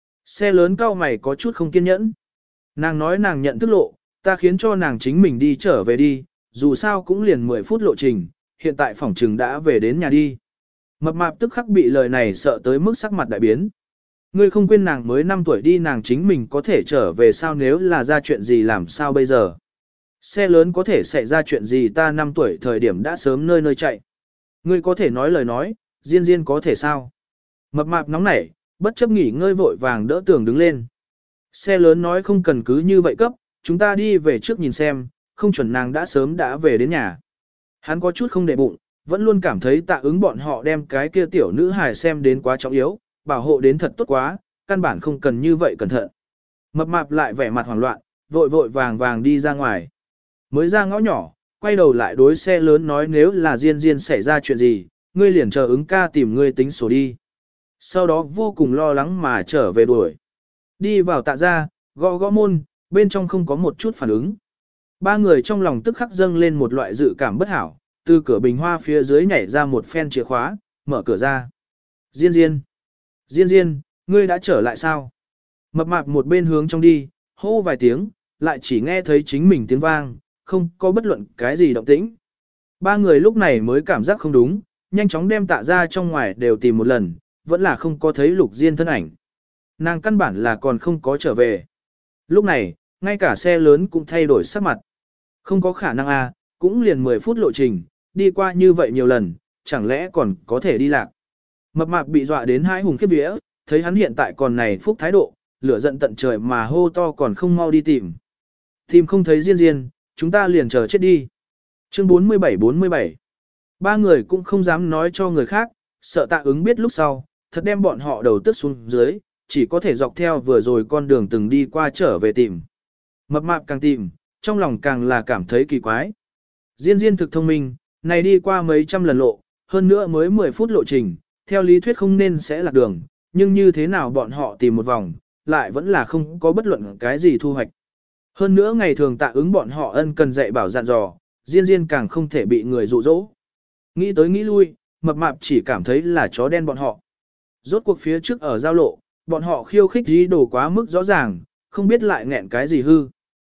Xe lớn cao mày có chút không kiên nhẫn. Nàng nói nàng nhận thức lộ, ta khiến cho nàng chính mình đi trở về đi, dù sao cũng liền 10 phút lộ trình, hiện tại phỏng trừng đã về đến nhà đi. Mập mạp tức khắc bị lời này sợ tới mức sắc mặt đại biến. Ngươi không quên nàng mới 5 tuổi đi nàng chính mình có thể trở về sao nếu là ra chuyện gì làm sao bây giờ. Xe lớn có thể xảy ra chuyện gì ta 5 tuổi thời điểm đã sớm nơi nơi chạy. Ngươi có thể nói lời nói, Diên có thể sao. Mập mạp nóng nảy, bất chấp nghỉ ngơi vội vàng đỡ tường đứng lên. Xe lớn nói không cần cứ như vậy cấp, chúng ta đi về trước nhìn xem, không chuẩn nàng đã sớm đã về đến nhà. Hắn có chút không để bụng, vẫn luôn cảm thấy Tạ Ứng bọn họ đem cái kia tiểu nữ hài xem đến quá trọng yếu, bảo hộ đến thật tốt quá, căn bản không cần như vậy cẩn thận. Mập mạp lại vẻ mặt hoảng loạn, vội vội vàng vàng đi ra ngoài. Mới ra ngõ nhỏ, quay đầu lại đối xe lớn nói nếu là Diên Diên xảy ra chuyện gì, ngươi liền chờ ứng ca tìm ngươi tính sổ đi. Sau đó vô cùng lo lắng mà trở về đuổi. Đi vào Tạ gia, gõ gõ môn, bên trong không có một chút phản ứng. Ba người trong lòng tức khắc dâng lên một loại dự cảm bất hảo, từ cửa bình hoa phía dưới nhảy ra một phen chìa khóa, mở cửa ra. Diên Diên! Diên Diên, ngươi đã trở lại sao? Mập mạp một bên hướng trong đi, hô vài tiếng, lại chỉ nghe thấy chính mình tiếng vang, không có bất luận cái gì động tĩnh. Ba người lúc này mới cảm giác không đúng, nhanh chóng đem Tạ ra trong ngoài đều tìm một lần, vẫn là không có thấy Lục Diên thân ảnh. Nàng căn bản là còn không có trở về. Lúc này, ngay cả xe lớn cũng thay đổi sắc mặt. Không có khả năng cũng liền 10 phút lộ trình, đi qua như vậy nhiều lần, chẳng lẽ còn có thể đi lạc. Mập mạp bị dọa đến hãi hùng khiếp vía, thấy hắn hiện tại còn này phúc thái độ, lửa giận tận trời mà hô to còn không mau đi tìm. Tìm không thấy Diên Diên, chúng ta liền chờ chết đi. Chương 47. Ba người cũng không dám nói cho người khác, sợ Tạ Ứng biết lúc sau, thật đem bọn họ đầu tức xuống dưới, chỉ có thể dọc theo vừa rồi con đường từng đi qua trở về tìm. Mập mạp càng tìm, trong lòng càng là cảm thấy kỳ quái. Diên Diên thực thông minh, này đi qua mấy trăm lần lộ, hơn nữa mới 10 phút lộ trình, theo lý thuyết không nên sẽ lạc đường, nhưng như thế nào bọn họ tìm một vòng, lại vẫn là không có bất luận cái gì thu hoạch. Hơn nữa ngày thường Tạ Ứng bọn họ ân cần dạy bảo dặn dò, Diên Diên càng không thể bị người dụ dỗ. Nghĩ tới nghĩ lui, mập mạp chỉ cảm thấy là chó đen bọn họ. Rốt cuộc phía trước ở giao lộ, bọn họ khiêu khích ý đồ quá mức rõ ràng, không biết lại nghẹn cái gì hư.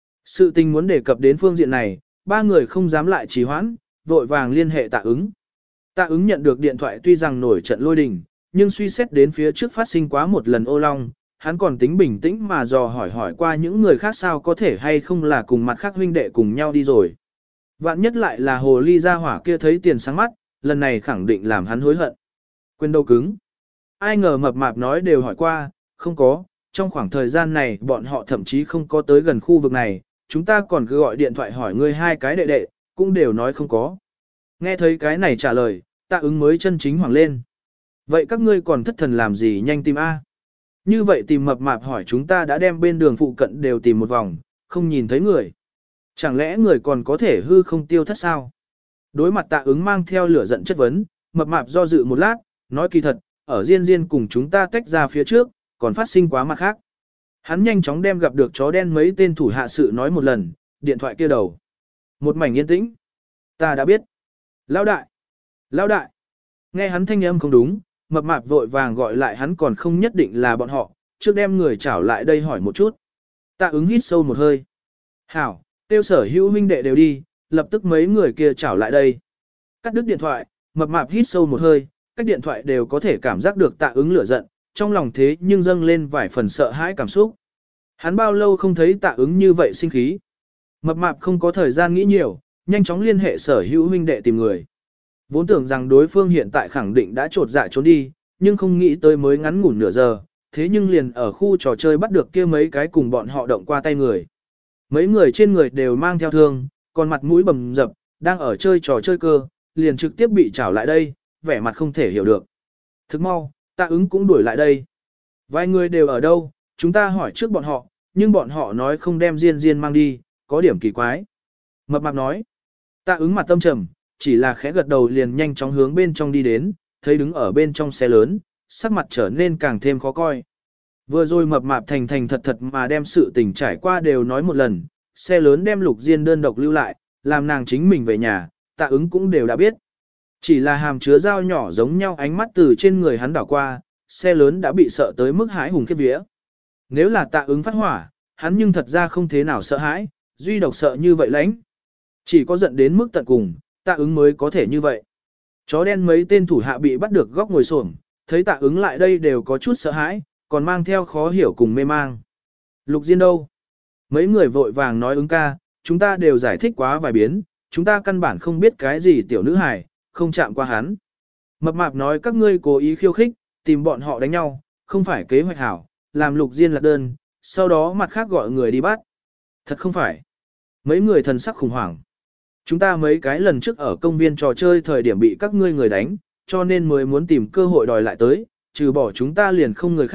Sự tình muốn đề cập đến phương diện này, ba người không dám lại trì hoãn, vội vàng liên hệ Tạ Ứng. Tạ Ứng nhận được điện thoại tuy rằng nổi trận lôi đình, nhưng suy xét đến phía trước phát sinh quá một lần ô long, hắn còn tính bình tĩnh mà dò hỏi qua những người khác sao có thể hay không là cùng mặt khác huynh đệ cùng nhau đi rồi. Vạn nhất lại là hồ ly gia hỏa kia thấy tiền sáng mắt, lần này khẳng định làm hắn hối hận. Quên đâu cứng. Ai ngờ mập mạp nói đều hỏi qua, không có, trong khoảng thời gian này bọn họ thậm chí không có tới gần khu vực này, chúng ta còn cứ gọi điện thoại hỏi ngươi hai cái đệ đệ, cũng đều nói không có. Nghe thấy cái này trả lời, Tạ Ứng mới chân chính hoảng lên. Vậy các ngươi còn thất thần làm gì nhanh tìm A? Như vậy tìm mập mạp hỏi chúng ta đã đem bên đường phụ cận đều tìm một vòng, không nhìn thấy người. Chẳng lẽ người còn có thể hư không tiêu thất sao? Đối mặt Tạ Ứng mang theo lửa giận chất vấn, mập mạp do dự một lát, nói kỳ thật, ở Diên Diên cùng chúng ta tách ra phía trước, còn phát sinh quá mặt khác. Hắn nhanh chóng đem gặp được chó đen mấy tên thủ hạ sự nói một lần, điện thoại kia đầu. Một mảnh yên tĩnh. Ta đã biết. Lão đại. Lão đại. Nghe hắn thanh âm không đúng, mập mạp vội vàng gọi lại hắn còn không nhất định là bọn họ, trước đem người chảo lại đây hỏi một chút. Tạ Ứng hít sâu một hơi. Hảo, tiêu sở hữu huynh đệ đều đi, lập tức mấy người kia chảo lại đây. Cắt đứt điện thoại, mập mạp hít sâu một hơi, cách điện thoại đều có thể cảm giác được Tạ Ứng lửa giận, trong lòng thế nhưng dâng lên vài phần sợ hãi cảm xúc. Hắn bao lâu không thấy Tạ Ứng như vậy sinh khí. Mập mạp không có thời gian nghĩ nhiều, nhanh chóng liên hệ sở hữu huynh đệ tìm người. Vốn tưởng rằng đối phương hiện tại khẳng định đã trột dạ trốn đi, nhưng không nghĩ tới mới ngắn ngủn nửa giờ, thế nhưng liền ở khu trò chơi bắt được kia mấy cái cùng bọn họ động qua tay người. Mấy người trên người đều mang theo thương, còn mặt mũi bầm dập, đang ở chơi trò chơi cơ, liền trực tiếp bị trảo lại đây, vẻ mặt không thể hiểu được. Thức mau, Tạ Ứng cũng đuổi lại đây. Vài người đều ở đâu, chúng ta hỏi trước bọn họ, nhưng bọn họ nói không đem Diên Diên mang đi, có điểm kỳ quái. Mập mạp nói. Tạ Ứng mặt tâm trầm, chỉ là khẽ gật đầu liền nhanh chóng hướng bên trong đi đến, thấy đứng ở bên trong xe lớn, sắc mặt trở nên càng thêm khó coi. Vừa rồi mập mạp thành thành thật thật mà đem sự tình trải qua đều nói một lần, xe lớn đem Lục Diên đơn độc lưu lại, làm nàng chính mình về nhà, Tạ Ứng cũng đều đã biết. Chỉ là hàm chứa dao nhỏ giống nhau ánh mắt từ trên người hắn đảo qua, xe lớn đã bị sợ tới mức hãi hùng khiếp vía. Nếu là Tạ Ứng phát hỏa, hắn nhưng thật ra không thế nào sợ hãi, duy độc sợ như vậy lãnh. Chỉ có giận đến mức tận cùng, Tạ Ứng mới có thể như vậy. Chó đen mấy tên thủ hạ bị bắt được góc ngồi xổm, thấy Tạ Ứng lại đây đều có chút sợ hãi, còn mang theo khó hiểu cùng mê mang. Lục Diên đâu? Mấy người vội vàng nói Ứng ca, chúng ta đều giải thích quá vài biến, chúng ta căn bản không biết cái gì tiểu nữ hài, không chạm qua hắn. Mập mạp nói các ngươi cố ý khiêu khích, tìm bọn họ đánh nhau, không phải kế hoạch hảo, làm Lục Diên lạc đơn, sau đó mặt khác gọi người đi bắt. Thật không phải. Mấy người thần sắc khủng hoảng. Chúng ta mấy cái lần trước ở công viên trò chơi thời điểm bị các ngươi người đánh, cho nên mới muốn tìm cơ hội đòi lại tới, trừ bỏ chúng ta liền không người khác,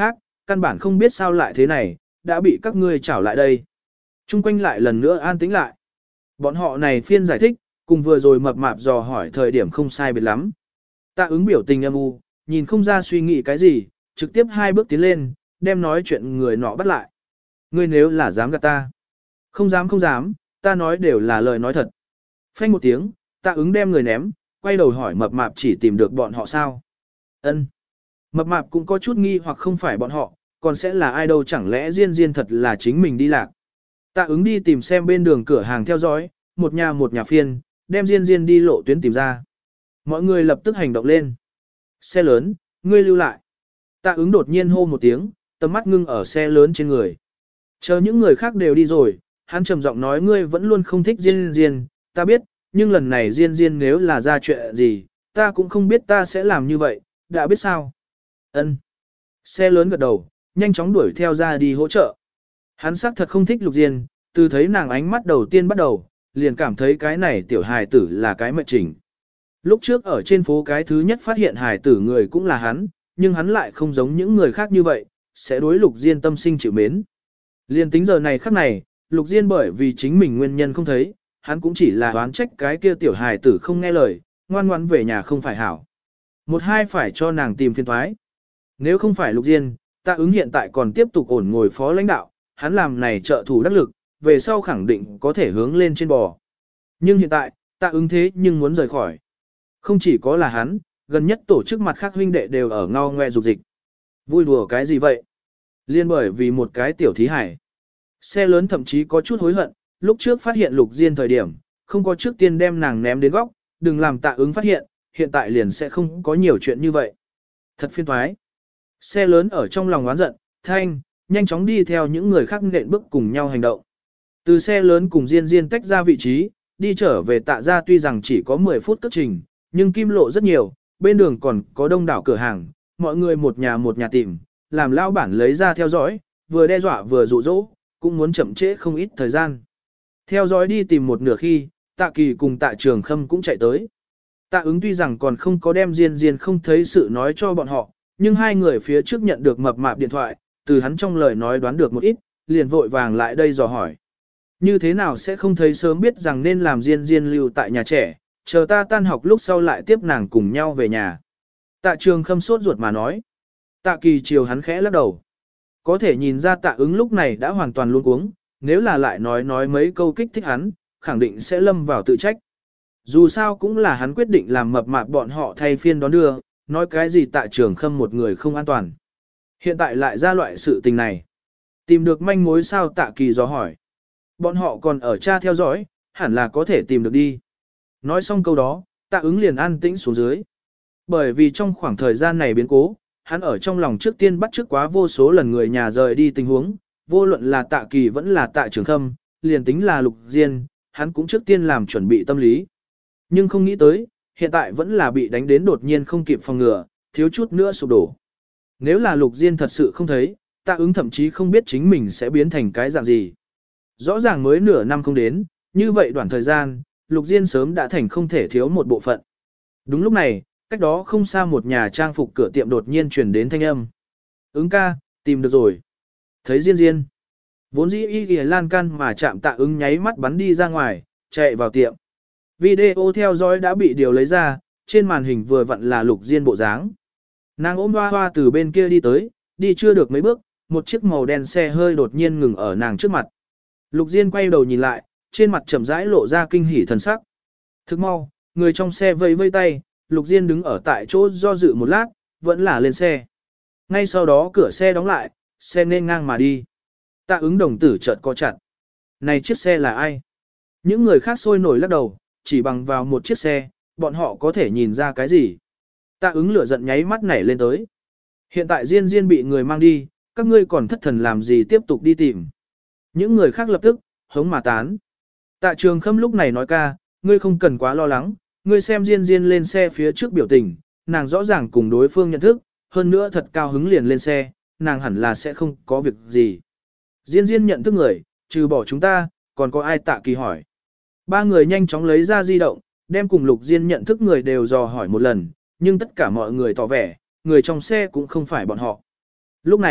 căn bản không biết sao lại thế này, đã bị các ngươi trảo lại đây. Trung quanh lại lần nữa an tĩnh lại. Bọn họ này phiên giải thích, cùng vừa rồi mập mạp dò hỏi thời điểm không sai biệt lắm. Tạ ứng biểu tình âm u, nhìn không ra suy nghĩ cái gì, trực tiếp 2 bước tiến lên, đem nói chuyện người nọ bắt lại. Ngươi nếu là dám gạt ta. Không dám không dám, ta nói đều là lời nói thật. Phanh một tiếng, Tạ ứng đem người ném, quay đầu hỏi mập mạp chỉ tìm được bọn họ sao. Ân. Mập mạp cũng có chút nghi hoặc không phải bọn họ, còn sẽ là ai đâu, chẳng lẽ Diên Diên thật là chính mình đi lạc. Tạ ứng đi tìm xem bên đường cửa hàng theo dõi, một nhà phiên, đem Diên Diên đi lộ tuyến tìm ra. Mọi người lập tức hành động lên. Xe lớn, ngươi lưu lại. Tạ ứng đột nhiên hô một tiếng, tầm mắt ngưng ở xe lớn trên người. Chờ những người khác đều đi rồi, hắn trầm giọng nói ngươi vẫn luôn không thích Diên Diên, ta biết, nhưng lần này Diên Diên nếu là ra chuyện gì, ta cũng không biết ta sẽ làm như vậy, đã biết sao. Ân. Xe lớn gật đầu, nhanh chóng đuổi theo ra đi hỗ trợ. Hắn xác thật không thích Lục Diên, từ thấy nàng ánh mắt đầu tiên bắt đầu, liền cảm thấy cái này tiểu hài tử là cái mệnh trình. Lúc trước ở trên phố cái thứ nhất phát hiện hài tử người cũng là hắn, nhưng hắn lại không giống những người khác như vậy, sẽ đối Lục Diên tâm sinh chịu mến. Liền tính giờ này khắc này, Lục Diên bởi vì chính mình nguyên nhân không thấy, hắn cũng chỉ là oán trách cái kia tiểu hài tử không nghe lời, ngoan ngoãn về nhà không phải hảo. Một hai phải cho nàng tìm phiền thoái. Nếu không phải Lục Diên, Tạ ứng hiện tại còn tiếp tục ổn ngồi phó lãnh đạo, hắn làm này trợ thủ đắc lực, về sau khẳng định có thể hướng lên trên bò. Nhưng hiện tại, Tạ ứng thế nhưng muốn rời khỏi. Không chỉ có là hắn, gần nhất tổ chức mặt khác huynh đệ đều ở ngao ngoe dục dịch. Vui đùa cái gì vậy? Liên bởi vì một cái tiểu thí hải. Xe lớn thậm chí có chút hối hận, lúc trước phát hiện Lục Diên thời điểm, không có trước tiên đem nàng ném đến góc, đừng làm Tạ ứng phát hiện, hiện tại liền sẽ không có nhiều chuyện như vậy. Thật phiền toái. Xe lớn ở trong lòng oán giận, thanh, nhanh chóng đi theo những người khác nện bước cùng nhau hành động. Từ xe lớn cùng Diên Diên tách ra vị trí, đi trở về Tạ gia tuy rằng chỉ có 10 phút cất trình, nhưng kim lộ rất nhiều, bên đường còn có đông đảo cửa hàng, mọi người một nhà tìm, làm lao bản lấy ra theo dõi, vừa đe dọa vừa dụ dỗ, cũng muốn chậm trễ không ít thời gian. Theo dõi đi tìm một nửa khi, Tạ Kỳ cùng Tạ Trường Khâm cũng chạy tới. Tạ ứng tuy rằng còn không có đem Diên Diên không thấy sự nói cho bọn họ, nhưng hai người phía trước nhận được mập mạp điện thoại, từ hắn trong lời nói đoán được một ít, liền vội vàng lại đây dò hỏi. Như thế nào sẽ không thấy sớm biết rằng nên làm Diên Diên lưu tại nhà trẻ, chờ ta tan học lúc sau lại tiếp nàng cùng nhau về nhà. Tạ Trường Khâm sốt ruột mà nói. Tạ Kỳ chiều hắn khẽ lắc đầu. Có thể nhìn ra Tạ ứng lúc này đã hoàn toàn luống cuống, nếu là lại nói mấy câu kích thích hắn, khẳng định sẽ lâm vào tự trách. Dù sao cũng là hắn quyết định làm mập mạp bọn họ thay phiên đón đưa, nói cái gì Tạ Trường Khâm một người không an toàn. Hiện tại lại ra loại sự tình này. Tìm được manh mối sao? Tạ Kỳ dò hỏi. Bọn họ còn ở tra theo dõi, hẳn là có thể tìm được đi. Nói xong câu đó, Tạ ứng liền an tĩnh xuống dưới. Bởi vì trong khoảng thời gian này biến cố, hắn ở trong lòng trước tiên bắt chước quá vô số lần người nhà rời đi tình huống, vô luận là Tạ Kỳ vẫn là Tạ Trường Khâm, liền tính là Lục Diên, hắn cũng trước tiên làm chuẩn bị tâm lý. Nhưng không nghĩ tới, hiện tại vẫn là bị đánh đến đột nhiên không kịp phòng ngừa, thiếu chút nữa sụp đổ. Nếu là Lục Diên thật sự không thấy, Tạ ứng thậm chí không biết chính mình sẽ biến thành cái dạng gì. Rõ ràng mới nửa năm không đến, như vậy đoạn thời gian, Lục Diên sớm đã thành không thể thiếu một bộ phận. Đúng lúc này, cách đó không xa một nhà trang phục cửa tiệm đột nhiên truyền đến thanh âm. Ứng ca, tìm được rồi. Thấy Diên Diên. Vốn dĩ y kìa lan can mà chạm Tạ ứng nháy mắt bắn đi ra ngoài, chạy vào tiệm. Video theo dõi đã bị điều lấy ra, trên màn hình vừa vặn là Lục Diên bộ dáng. Nàng ôm hoa hoa từ bên kia đi tới, đi chưa được mấy bước, một chiếc màu đen xe hơi đột nhiên ngừng ở nàng trước mặt. Lục Diên quay đầu nhìn lại, trên mặt chậm rãi lộ ra kinh hỉ thần sắc. Thức mau, người trong xe vẫy vây tay, Lục Diên đứng ở tại chỗ do dự một lát, vẫn là lên xe. Ngay sau đó cửa xe đóng lại, xe nên ngang mà đi. Tạ ứng đồng tử chợt co chặt. Này chiếc xe là ai? Những người khác sôi nổi lắc đầu, chỉ bằng vào một chiếc xe, bọn họ có thể nhìn ra cái gì? Tạ ứng lửa giận nháy mắt nảy lên tới. Hiện tại Diên Diên bị người mang đi, các ngươi còn thất thần làm gì tiếp tục đi tìm? Những người khác lập tức, hống mà tán. Tạ Trường Khâm lúc này nói ca, ngươi không cần quá lo lắng, ngươi xem Diên Diên lên xe phía trước biểu tình, nàng rõ ràng cùng đối phương nhận thức, hơn nữa thật cao hứng liền lên xe, nàng hẳn là sẽ không có việc gì. Diên Diên nhận thức người, trừ bỏ chúng ta, còn có ai? Tạ Kỳ hỏi. Ba người nhanh chóng lấy ra di động, đem cùng Lục Diên nhận thức người đều dò hỏi một lần, nhưng tất cả mọi người tỏ vẻ, người trong xe cũng không phải bọn họ. Lúc này,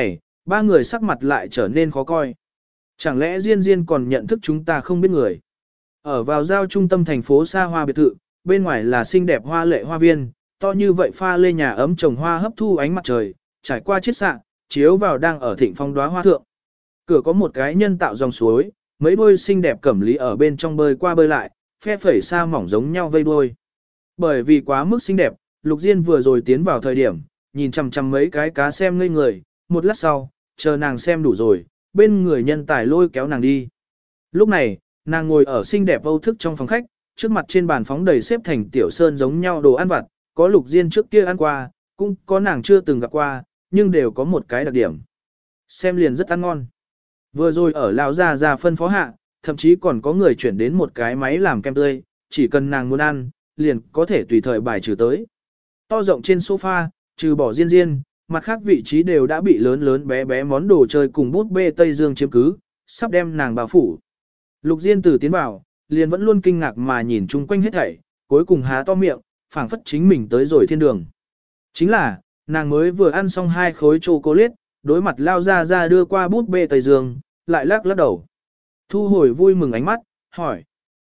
ba người sắc mặt lại trở nên khó coi. Chẳng lẽ Diên Diên còn nhận thức chúng ta không biết người? Ở vào giao trung tâm thành phố xa hoa biệt thự, bên ngoài là xinh đẹp hoa lệ hoa viên, to như vậy pha lê nhà ấm trồng hoa hấp thu ánh mặt trời, trải qua chiết xạ, chiếu vào đang ở thịnh phong đóa hoa thượng. Cửa có một cái nhân tạo dòng suối, mấy đôi xinh đẹp cẩm lý ở bên trong bơi qua bơi lại, phe phẩy xa mỏng giống nhau vây đuôi. Bởi vì quá mức xinh đẹp, Lục Diên vừa rồi tiến vào thời điểm, nhìn chằm chằm mấy cái cá xem ngây người, một lát sau, chờ nàng xem đủ rồi, bên người nhân tài lôi kéo nàng đi. Lúc này, nàng ngồi ở xinh đẹp âu thức trong phòng khách, trước mặt trên bàn phóng đầy xếp thành tiểu sơn giống nhau đồ ăn vặt, có Lục Diên trước kia ăn qua, cũng có nàng chưa từng gặp qua, nhưng đều có một cái đặc điểm. Xem liền rất ăn ngon. Vừa rồi ở lão gia gia phân phó hạ, thậm chí còn có người chuyển đến một cái máy làm kem tươi, chỉ cần nàng muốn ăn, liền có thể tùy thời bài trừ tới. To rộng trên sofa, trừ bỏ Diên Diên, mặt khác vị trí đều đã bị lớn lớn bé bé món đồ chơi cùng bút bê Tây Dương chiếm cứ, sắp đem nàng bao phủ. Lục Diên từ tiến vào, liền vẫn luôn kinh ngạc mà nhìn chung quanh hết thảy, cuối cùng há to miệng, phảng phất chính mình tới rồi thiên đường. Chính là, nàng mới vừa ăn xong 2 khối chocolate, đối mặt lao ra đưa qua bút bê Tây Dương, lại lắc lắc đầu. Thu hồi vui mừng ánh mắt, hỏi.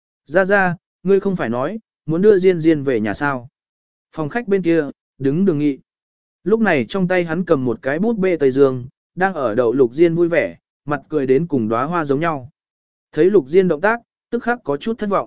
Ra, ngươi không phải nói, muốn đưa Diên Diên về nhà sao? Phòng khách bên kia, đứng đường nghị. Lúc này trong tay hắn cầm một cái bút bê Tây Dương, đang ở đậu Lục Diên vui vẻ, mặt cười đến cùng đóa hoa giống nhau. Thấy Lục Diên động tác, tức khắc có chút thất vọng.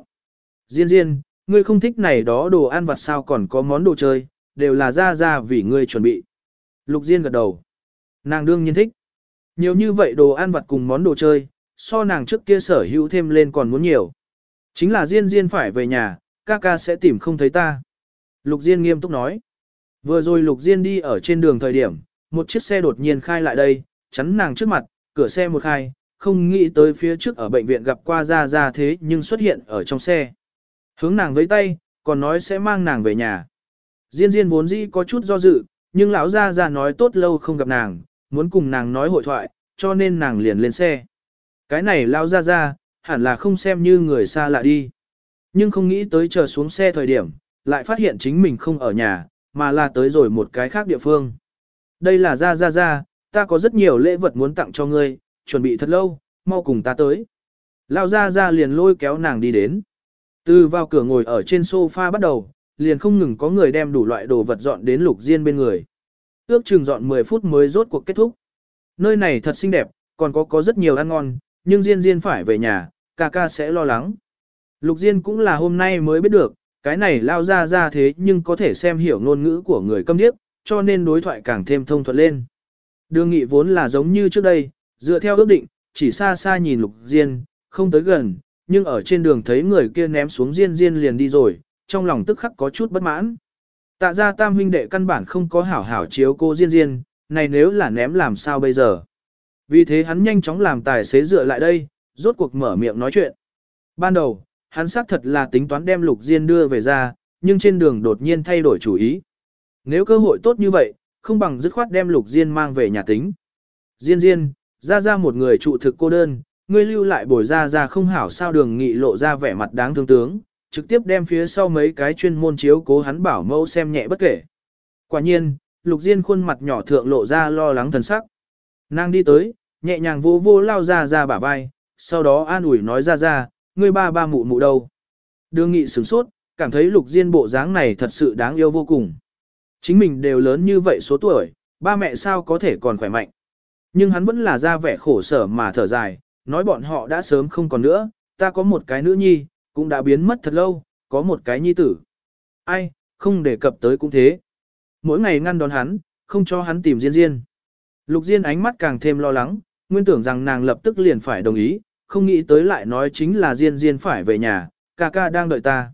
Diên, ngươi không thích này đó đồ ăn vặt sao còn có món đồ chơi, đều là ra vì ngươi chuẩn bị. Lục Diên gật đầu. Nàng đương nhiên thích. Nhiều như vậy đồ ăn vặt cùng món đồ chơi, so nàng trước kia sở hữu thêm lên còn muốn nhiều. Chính là Diên phải về nhà, ca sẽ tìm không thấy ta. Lục Diên nghiêm túc nói. Vừa rồi Lục Diên đi ở trên đường thời điểm, một chiếc xe đột nhiên khai lại đây, chắn nàng trước mặt, cửa xe một khai, không nghĩ tới phía trước ở bệnh viện gặp qua ra thế nhưng xuất hiện ở trong xe. Hướng nàng với tay, còn nói sẽ mang nàng về nhà. Diên vốn dĩ có chút do dự, nhưng lão ra nói tốt lâu không gặp nàng, muốn cùng nàng nói hội thoại, cho nên nàng liền lên xe. Cái này lão ra, hẳn là không xem như người xa lạ đi. Nhưng không nghĩ tới chờ xuống xe thời điểm, lại phát hiện chính mình không ở nhà, mà là tới rồi một cái khác địa phương. Đây là ra, ta có rất nhiều lễ vật muốn tặng cho ngươi, chuẩn bị thật lâu, mau cùng ta tới. Lão ra liền lôi kéo nàng đi đến. Từ vào cửa ngồi ở trên sofa bắt đầu, liền không ngừng có người đem đủ loại đồ vật dọn đến Lục Diên bên người. Ước chừng dọn 10 phút mới rốt cuộc kết thúc. Nơi này thật xinh đẹp, còn có rất nhiều ăn ngon, nhưng Diên phải về nhà, ca sẽ lo lắng. Lục Diên cũng là hôm nay mới biết được, cái này lao ra thế nhưng có thể xem hiểu ngôn ngữ của người câm điếc, cho nên đối thoại càng thêm thông thuận lên. Đường Nghị vốn là giống như trước đây, dựa theo ước định, chỉ xa xa nhìn Lục Diên, không tới gần, nhưng ở trên đường thấy người kia ném xuống Diên liền đi rồi, trong lòng tức khắc có chút bất mãn. Tạ ra tam huynh đệ căn bản không có hảo hảo chiếu cô Diên, này nếu là ném làm sao bây giờ. Vì thế hắn nhanh chóng làm tài xế dựa lại đây, rốt cuộc mở miệng nói chuyện. Ban đầu, hắn xác thật là tính toán đem Lục Diên đưa về ra, nhưng trên đường đột nhiên thay đổi chủ ý. Nếu cơ hội tốt như vậy, không bằng dứt khoát đem Lục Diên mang về nhà tính. Diên, ra một người trụ thực cô đơn, ngươi lưu lại bồi ra không hảo sao. Đường Nghị lộ ra vẻ mặt đáng thương tướng, trực tiếp đem phía sau mấy cái chuyên môn chiếu cố hắn bảo mẫu xem nhẹ bất kể. Quả nhiên, Lục Diên khuôn mặt nhỏ thượng lộ ra lo lắng thần sắc. Nàng đi tới, nhẹ nhàng vô lao ra bả vai, sau đó an ủi nói ra, ngươi ba mụ đâu. Đường Nghị sửng sốt, cảm thấy Lục Diên bộ dáng này thật sự đáng yêu vô cùng. Chính mình đều lớn như vậy số tuổi, ba mẹ sao có thể còn khỏe mạnh. Nhưng hắn vẫn là ra vẻ khổ sở mà thở dài, nói bọn họ đã sớm không còn nữa, ta có một cái nữ nhi, cũng đã biến mất thật lâu, có một cái nhi tử. Ai, không đề cập tới cũng thế. Mỗi ngày ngăn đón hắn, không cho hắn tìm Diên. Lục Diên ánh mắt càng thêm lo lắng, nguyên tưởng rằng nàng lập tức liền phải đồng ý, không nghĩ tới lại nói chính là Diên phải về nhà, ca đang đợi ta.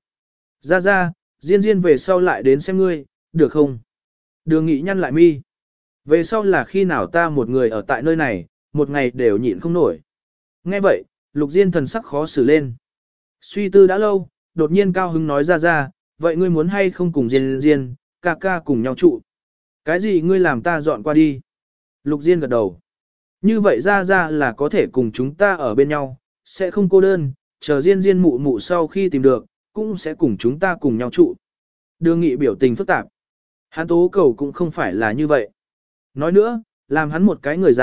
Ra, Diên về sau lại đến xem ngươi, được không? Đường Nghị nhăn lại mi. Về sau là khi nào ta một người ở tại nơi này, một ngày đều nhịn không nổi. Nghe vậy, Lục Diên thần sắc khó xử lên. Suy tư đã lâu, đột nhiên cao hứng nói ra, vậy ngươi muốn hay không cùng Diên, ca cùng nhau trụ? Cái gì ngươi làm ta dọn qua đi? Lục Diên gật đầu. Như vậy ra là có thể cùng chúng ta ở bên nhau, sẽ không cô đơn, chờ Diên mụ sau khi tìm được, cũng sẽ cùng chúng ta cùng nhau trụ. Đường Nghị biểu tình phức tạp. Hắn tố cầu cũng không phải là như vậy. Nói nữa, làm hắn một cái người già,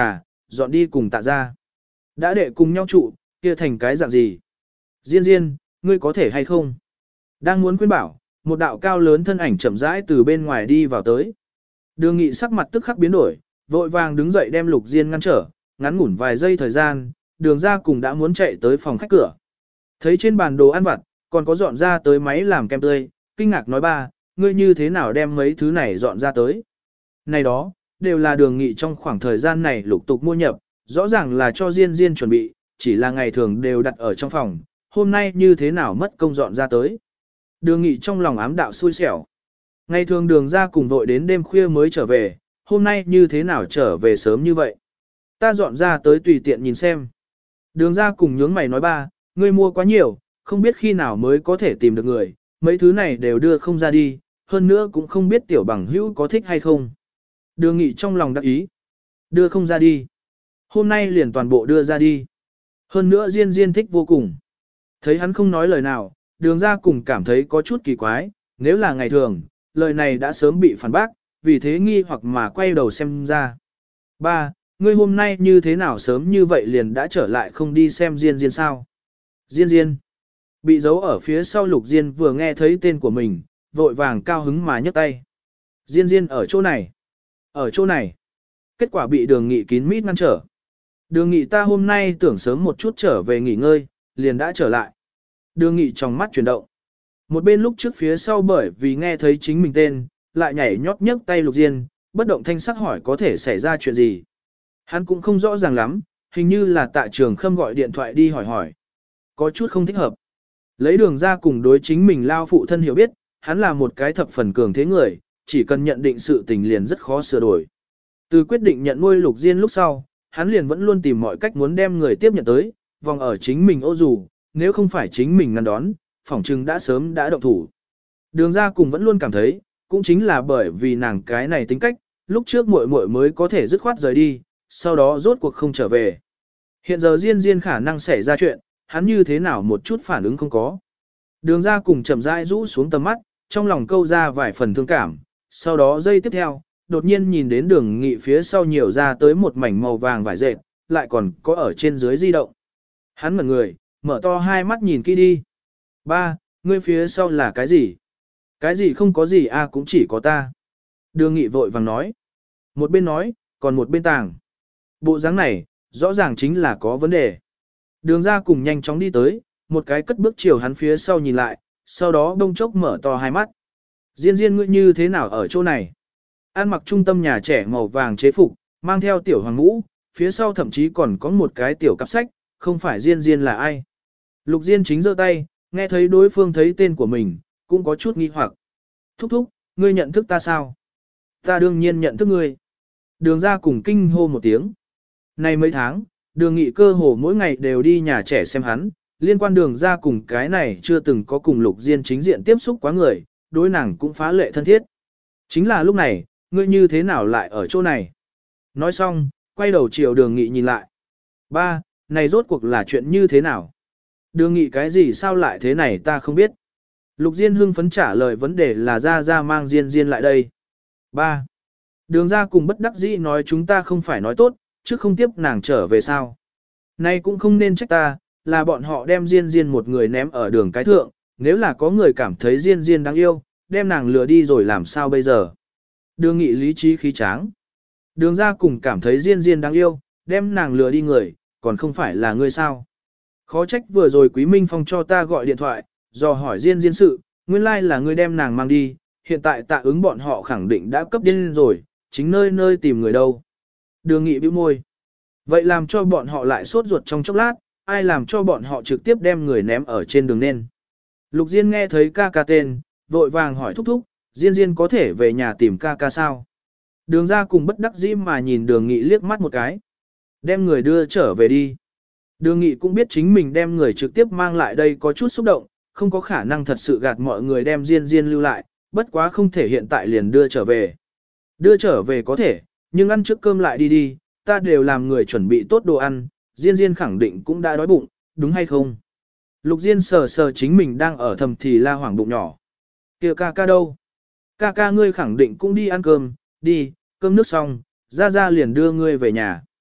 dọn đi cùng tạ ra. Đã đệ cùng nhau trụ, kia thành cái dạng gì? Diên Diên, ngươi có thể hay không? Đang muốn khuyên bảo, một đạo cao lớn thân ảnh chậm rãi từ bên ngoài đi vào tới. Đường Nghị sắc mặt tức khắc biến đổi, vội vàng đứng dậy đem Lục Diên ngăn trở, ngắn ngủn vài giây thời gian, đường ra cùng đã muốn chạy tới phòng khách cửa. Thấy trên bàn đồ ăn vặt, còn có dọn ra tới máy làm kem tươi, kinh ngạc nói ba, ngươi như thế nào đem mấy thứ này dọn ra tới. Này đó, đều là Đường Nghị trong khoảng thời gian này lục tục mua nhập, rõ ràng là cho Diên Diên chuẩn bị, chỉ là ngày thường đều đặt ở trong phòng, hôm nay như thế nào mất công dọn ra tới. Đường Nghị trong lòng ám đạo xui xẻo. Ngày thường đường ra cùng vội đến đêm khuya mới trở về, hôm nay như thế nào trở về sớm như vậy. Ta dọn ra tới tùy tiện nhìn xem. Đường ra cùng nhướng mày nói ba, ngươi mua quá nhiều, không biết khi nào mới có thể tìm được người, mấy thứ này đều đưa không ra đi, hơn nữa cũng không biết tiểu bằng hữu có thích hay không. Đường Nghị trong lòng đắc ý. Đưa không ra đi. Hôm nay liền toàn bộ đưa ra đi. Hơn nữa Diên Diên thích vô cùng. Thấy hắn không nói lời nào, đường ra cùng cảm thấy có chút kỳ quái, nếu là ngày thường, lời này đã sớm bị phản bác, vì thế nghi hoặc mà quay đầu xem ra. Ba, ngươi hôm nay như thế nào sớm như vậy liền đã trở lại không đi xem Diên Diên sao? Diên Diên. Bị giấu ở phía sau Lục Diên vừa nghe thấy tên của mình, vội vàng cao hứng mà nhấc tay. Diên Diên ở chỗ này. Ở chỗ này. Kết quả bị Đường Nghị kín mít ngăn trở. Đường Nghị ta hôm nay tưởng sớm một chút trở về nghỉ ngơi, liền đã trở lại. Đường Nghị trong mắt chuyển động. Một bên lúc trước phía sau bởi vì nghe thấy chính mình tên, lại nhảy nhót nhấc tay Lục Diên, bất động thanh sắc hỏi có thể xảy ra chuyện gì. Hắn cũng không rõ ràng lắm, hình như là Tạ Trường Khâm gọi điện thoại đi hỏi. Có chút không thích hợp. Lấy đường ra cùng đối chính mình lao phụ thân hiểu biết, hắn là một cái thập phần cường thế người, chỉ cần nhận định sự tình liền rất khó sửa đổi. Từ quyết định nhận nuôi Lục Diên lúc sau, hắn liền vẫn luôn tìm mọi cách muốn đem người tiếp nhận tới, vòng ở chính mình ô dù, nếu không phải chính mình ngăn đón, phỏng chừng đã sớm đã động thủ. Đường ra cùng vẫn luôn cảm thấy, cũng chính là bởi vì nàng cái này tính cách, lúc trước muội muội mới có thể dứt khoát rời đi, sau đó rốt cuộc không trở về. Hiện giờ Diên Diên khả năng xảy ra chuyện, hắn như thế nào một chút phản ứng không có. Đường ra cùng chậm rãi rũ xuống tầm mắt, trong lòng câu ra vài phần thương cảm, sau đó giây tiếp theo, đột nhiên nhìn đến Đường Nghị phía sau nhiều ra tới một mảnh màu vàng vải dệt, lại còn có ở trên dưới di động. Hắn ngẩn người, mở to hai mắt nhìn kỹ đi. Ba, ngươi phía sau là cái gì? Cái gì không có gì à, cũng chỉ có ta. Đường Nghị vội vàng nói. Một bên nói, còn một bên tàng. Bộ dáng này, rõ ràng chính là có vấn đề. Đường ra cùng nhanh chóng đi tới, một cái cất bước chiều hắn phía sau nhìn lại, sau đó đông chốc mở to hai mắt. Diên Diên ngươi như thế nào ở chỗ này? Ăn mặc trung tâm nhà trẻ màu vàng chế phục, mang theo tiểu hoàng ngũ, phía sau thậm chí còn có một cái tiểu cặp sách, không phải Diên Diên là ai? Lục Diên chính giơ tay, nghe thấy đối phương thấy tên của mình, cũng có chút nghi hoặc. Thúc thúc, ngươi nhận thức ta sao? Ta đương nhiên nhận thức ngươi. Đường ra cùng kinh hô một tiếng. Này mấy tháng, Đường Nghị cơ hồ mỗi ngày đều đi nhà trẻ xem hắn, liên quan đường ra cùng cái này chưa từng có cùng Lục Diên chính diện tiếp xúc quá người, đối nàng cũng phá lệ thân thiết. Chính là lúc này, ngươi như thế nào lại ở chỗ này? Nói xong, quay đầu chiều Đường Nghị nhìn lại. Ba, này rốt cuộc là chuyện như thế nào? Đường Nghị cái gì sao lại thế này ta không biết. Lục Diên hưng phấn trả lời vấn đề là ra mang Diên Diên lại đây. Ba, đường ra cùng bất đắc dĩ nói chúng ta không phải nói tốt, chứ không tiếp nàng trở về sao. Này cũng không nên trách ta, là bọn họ đem Diên Diên một người ném ở đường cái thượng, nếu là có người cảm thấy Diên Diên đáng yêu, đem nàng lừa đi rồi làm sao bây giờ. Đường Nghị lý trí khí tráng. Đường ra cùng cảm thấy Diên Diên đáng yêu, đem nàng lừa đi người, còn không phải là ngươi sao. Khó trách vừa rồi Quý Minh Phong cho ta gọi điện thoại, dò hỏi Diên Diên sự, nguyên lai là ngươi đem nàng mang đi, hiện tại Tạ Ứng bọn họ khẳng định đã cấp điên rồi, chính nơi nơi tìm người đâu. Đường Nghị bĩu môi. Vậy làm cho bọn họ lại sốt ruột trong chốc lát, ai làm cho bọn họ trực tiếp đem người ném ở trên đường nên. Lục Diên nghe thấy ca ca tên, vội vàng hỏi thúc thúc, Diên Diên có thể về nhà tìm ca ca sao? Đường ra cùng bất đắc dĩ mà nhìn Đường Nghị liếc mắt một cái. Đem người đưa trở về đi. Đường Nghị cũng biết chính mình đem người trực tiếp mang lại đây có chút xúc động, không có khả năng thật sự gạt mọi người đem Diên Diên lưu lại, bất quá không thể hiện tại liền đưa trở về. Đưa trở về có thể, nhưng ăn trước cơm lại đi đi, ta đều làm người chuẩn bị tốt đồ ăn, Diên Diên khẳng định cũng đã đói bụng, đúng hay không? Lục Diên sờ sờ chính mình đang ở thầm thì la hoảng bụng nhỏ. Kìa ca ca đâu? Ca ca ngươi khẳng định cũng đi ăn cơm, đi, cơm nước xong, ra liền đưa ngươi về nhà.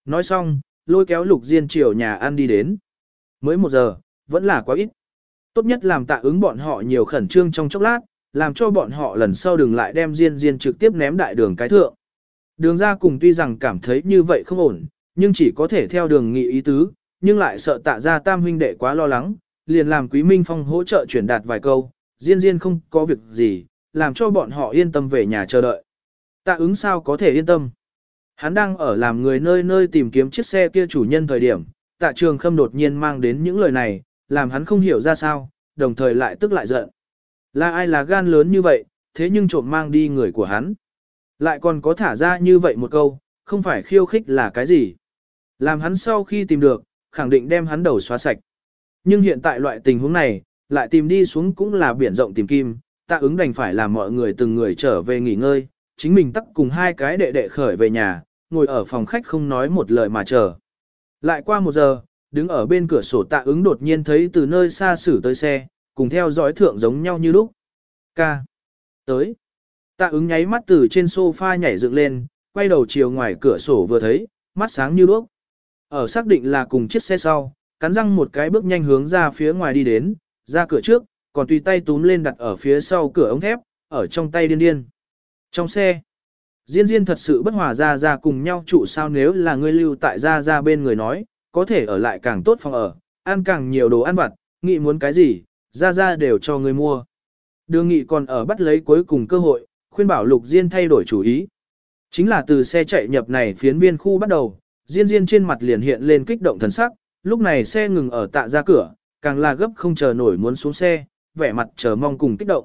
Nói xong, lôi kéo Lục Diên chiều nhà ăn đi đến. Mới 1 giờ, vẫn là quá ít. Tốt nhất làm Tạ Ứng bọn họ nhiều khẩn trương trong chốc lát, làm cho bọn họ lần sau đừng lại đem Diên trực tiếp ném đại đường cái thượng. Đường ra cùng tuy rằng cảm thấy như vậy không ổn, nhưng chỉ có thể theo đường nghị ý tứ, nhưng lại sợ Tạ ra tam huynh đệ quá lo lắng, liền làm Quý Minh Phong hỗ trợ chuyển đạt vài câu, Diên không có việc gì, làm cho bọn họ yên tâm về nhà chờ đợi. Tạ Ứng sao có thể yên tâm? Hắn đang ở làm người nơi nơi tìm kiếm chiếc xe kia chủ nhân thời điểm, Tạ Trường Khâm đột nhiên mang đến những lời này, làm hắn không hiểu ra sao, đồng thời lại tức lại giận. Là ai là gan lớn như vậy, thế nhưng trộm mang đi người của hắn. Lại còn có thả ra như vậy một câu, không phải khiêu khích là cái gì. Làm hắn sau khi tìm được, khẳng định đem hắn đầu xóa sạch. Nhưng hiện tại loại tình huống này, lại tìm đi xuống cũng là biển rộng tìm kim, Tạ Ứng đành phải làm mọi người từng người trở về nghỉ ngơi, chính mình tắc cùng 2 cái đệ đệ khởi về nhà, ngồi ở phòng khách không nói một lời mà chờ. Lại qua 1 giờ, đứng ở bên cửa sổ Tạ Ứng đột nhiên thấy từ nơi xa xử tới xe, cùng theo dõi thượng giống nhau như lúc. Ca. Tới. Tạ Ứng nháy mắt từ trên sofa nhảy dựng lên, quay đầu chiều ngoài cửa sổ vừa thấy, mắt sáng như đuốc. Ở xác định là cùng chiếc xe sau, cắn răng một cái bước nhanh hướng ra phía ngoài đi đến, ra cửa trước, còn tùy tay túm lên đặt ở phía sau cửa ống thép, ở trong tay điên điên. Trong xe, Diên thật sự bất hòa ra cùng nhau trụ sao, nếu là ngươi lưu tại ra bên người nói, có thể ở lại càng tốt phòng ở, ăn càng nhiều đồ ăn vặt, nghĩ muốn cái gì, ra đều cho ngươi mua. Đường Nghị còn ở bắt lấy cuối cùng cơ hội, khuyên bảo Lục Diên thay đổi chủ ý. Chính là từ xe chạy nhập này phiến viên khu bắt đầu, Diên trên mặt liền hiện lên kích động thần sắc, lúc này xe ngừng ở Tạ ra cửa, càng là gấp không chờ nổi muốn xuống xe, vẻ mặt chờ mong cùng kích động.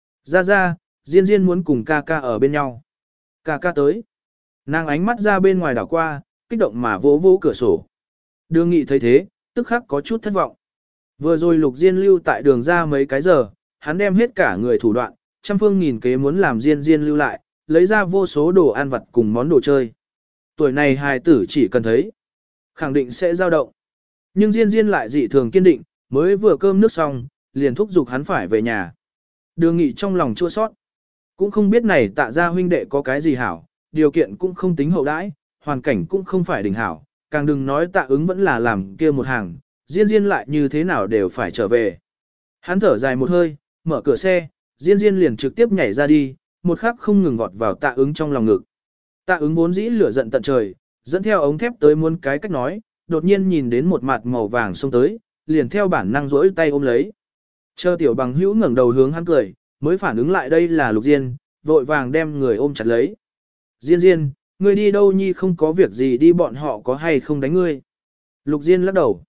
Ra, Diên muốn cùng ca ở bên nhau. Ca tới. Nàng ánh mắt ra bên ngoài đảo qua, kích động mà vỗ cửa sổ. Đường Nghị thấy thế, tức khắc có chút thất vọng. Vừa rồi Lục Diên lưu tại đường ra mấy cái giờ, hắn đem hết cả người thủ đoạn, trăm phương nghìn kế muốn làm Diên lưu lại, lấy ra vô số đồ ăn vặt cùng món đồ chơi. Tuổi này hài tử chỉ cần thấy, khẳng định sẽ dao động. Nhưng Diên lại dị thường kiên định, mới vừa cơm nước xong, liền thúc giục hắn phải về nhà. Đường Nghị trong lòng chua sót. Cũng không biết này Tạ ra huynh đệ có cái gì hảo, điều kiện cũng không tính hậu đãi, hoàn cảnh cũng không phải đỉnh hảo, càng đừng nói Tạ Ứng vẫn là làm kia một hàng, Diên lại như thế nào đều phải trở về. Hắn thở dài một hơi, mở cửa xe, Diên liền trực tiếp nhảy ra đi, một khắc không ngừng vọt vào Tạ Ứng trong lòng ngực. Tạ Ứng vốn dĩ lửa giận tận trời, dẫn theo ống thép tới muôn cái cách nói, đột nhiên nhìn đến một mặt màu vàng xông tới, liền theo bản năng rỗi tay ôm lấy. Chờ tiểu bằng hữu ngẩng đầu hướng hắn cười, mới phản ứng lại đây là Lục Diên, vội vàng đem người ôm chặt lấy. Diên, ngươi đi đâu nhi, không có việc gì đi, bọn họ có hay không đánh ngươi? Lục Diên lắc đầu.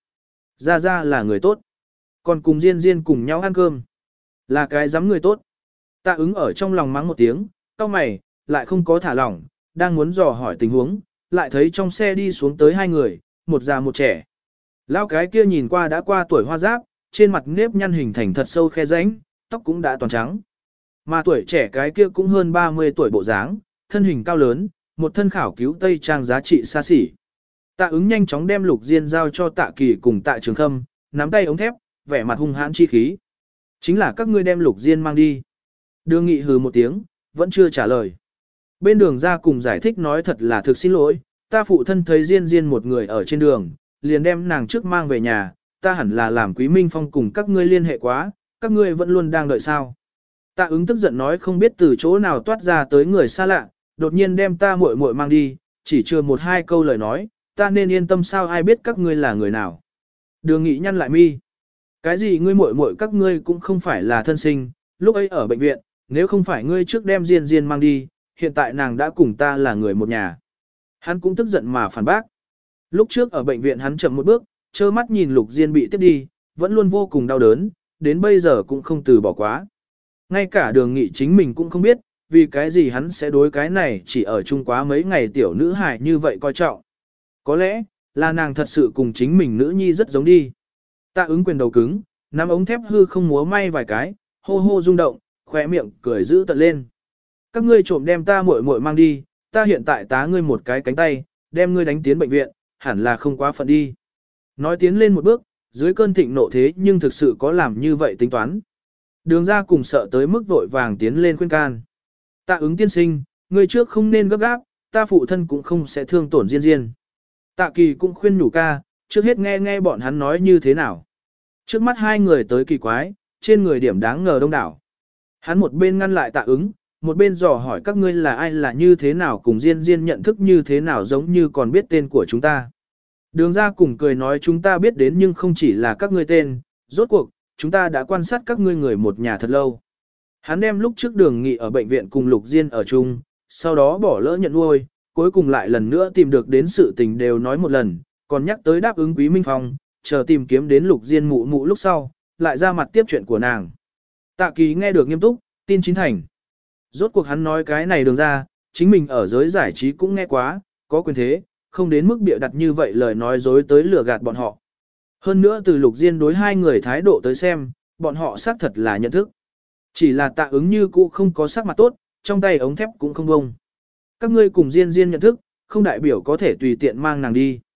Ra là người tốt. Còn cùng Diên cùng nhau ăn cơm. Là cái dám người tốt. Tạ Ứng ở trong lòng mắng một tiếng, cau mày, lại không có thả lỏng, đang muốn dò hỏi tình huống, lại thấy trong xe đi xuống tới 2 người, một già một trẻ. Lão cái kia nhìn qua đã qua tuổi hoa giáp, trên mặt nếp nhăn hình thành thật sâu khe rãnh, tóc cũng đã toàn trắng. Mà tuổi trẻ cái kia cũng hơn 30 tuổi bộ dáng, thân hình cao lớn, một thân khảo cứu tây trang giá trị xa xỉ. Tạ Ứng nhanh chóng đem Lục Diên giao cho Tạ Kỳ cùng Tạ Trường Khâm, nắm tay ống thép, vẻ mặt hung hãn chi khí. Chính là các ngươi đem Lục Diên mang đi. Đường Nghị hừ một tiếng, vẫn chưa trả lời. Bên đường ra cùng giải thích nói thật là thực xin lỗi, ta phụ thân thấy Diên một người ở trên đường, liền đem nàng trước mang về nhà, ta hẳn là làm Quý Minh Phong cùng các ngươi liên hệ quá, các ngươi vẫn luôn đang đợi sao. Tạ Ứng tức giận nói không biết từ chỗ nào toát ra tới người xa lạ, đột nhiên đem ta muội muội mang đi, chỉ chưa 1-2 câu lời nói, ta nên yên tâm sao, ai biết các ngươi là người nào. Đường Nghị nhăn lại mi. Cái gì ngươi muội muội các ngươi cũng không phải là thân sinh, lúc ấy ở bệnh viện, nếu không phải ngươi trước đem Diên mang đi, hiện tại nàng đã cùng ta là người một nhà. Hắn cũng tức giận mà phản bác. Lúc trước ở bệnh viện hắn chậm một bước, trơ mắt nhìn Lục Diên bị tiếp đi, vẫn luôn vô cùng đau đớn, đến bây giờ cũng không từ bỏ quá. Ngay cả Đường Nghị chính mình cũng không biết, vì cái gì hắn sẽ đối cái này chỉ ở chung quá mấy ngày tiểu nữ hài như vậy coi trọng. Có lẽ, là nàng thật sự cùng chính mình nữ nhi rất giống đi. Tạ Ứng quyền đầu cứng, nắm ống thép hư không múa may vài cái, hô hô rung động, khóe miệng cười giữ tận lên. Các ngươi trộm đem ta muội muội mang đi, ta hiện tại tá ngươi một cái cánh tay, đem ngươi đánh tiến bệnh viện, hẳn là không quá phận đi. Nói tiến lên một bước, dưới cơn thịnh nộ thế nhưng thực sự có làm như vậy tính toán. Đường ra cùng sợ tới mức vội vàng tiến lên khuyên can. Tạ Ứng tiên sinh, ngươi trước không nên gấp gáp, ta phụ thân cũng không sẽ thương tổn Diên. Tạ Kỳ cũng khuyên nhủ ca, trước hết nghe nghe bọn hắn nói như thế nào. Trước mắt hai người tới kỳ quái, trên người điểm đáng ngờ đông đảo. Hắn một bên ngăn lại Tạ Ứng, một bên dò hỏi các ngươi là ai, là như thế nào, cùng Diên Diên nhận thức như thế nào, giống như còn biết tên của chúng ta. Đường ra cùng cười nói chúng ta biết đến nhưng không chỉ là các ngươi tên, rốt cuộc, chúng ta đã quan sát các ngươi người một nhà thật lâu. Hắn đem lúc trước Đường Nghị ở bệnh viện cùng Lục Diên ở chung, sau đó bỏ lỡ nhận nuôi, cuối cùng lại lần nữa tìm được đến sự tình đều nói một lần, còn nhắc tới đáp ứng Quý Minh Phong, chờ tìm kiếm đến Lục Diên mụ mụ lúc sau, lại ra mặt tiếp chuyện của nàng. Tạ Kỳ nghe được nghiêm túc, tin chín thành. Rốt cuộc hắn nói cái này Đường ra, chính mình ở giới giải trí cũng nghe quá, có quyền thế, không đến mức bịa đặt như vậy lời nói dối tới lừa gạt bọn họ. Hơn nữa từ Lục Diên đối hai người thái độ tới xem, bọn họ xác thật là nhận thức. Chỉ là Tạ Ứng như cũ không có sắc mặt tốt, trong tay ống thép cũng không bông. Các ngươi cùng Diên Diên nhận thức, không đại biểu có thể tùy tiện mang nàng đi.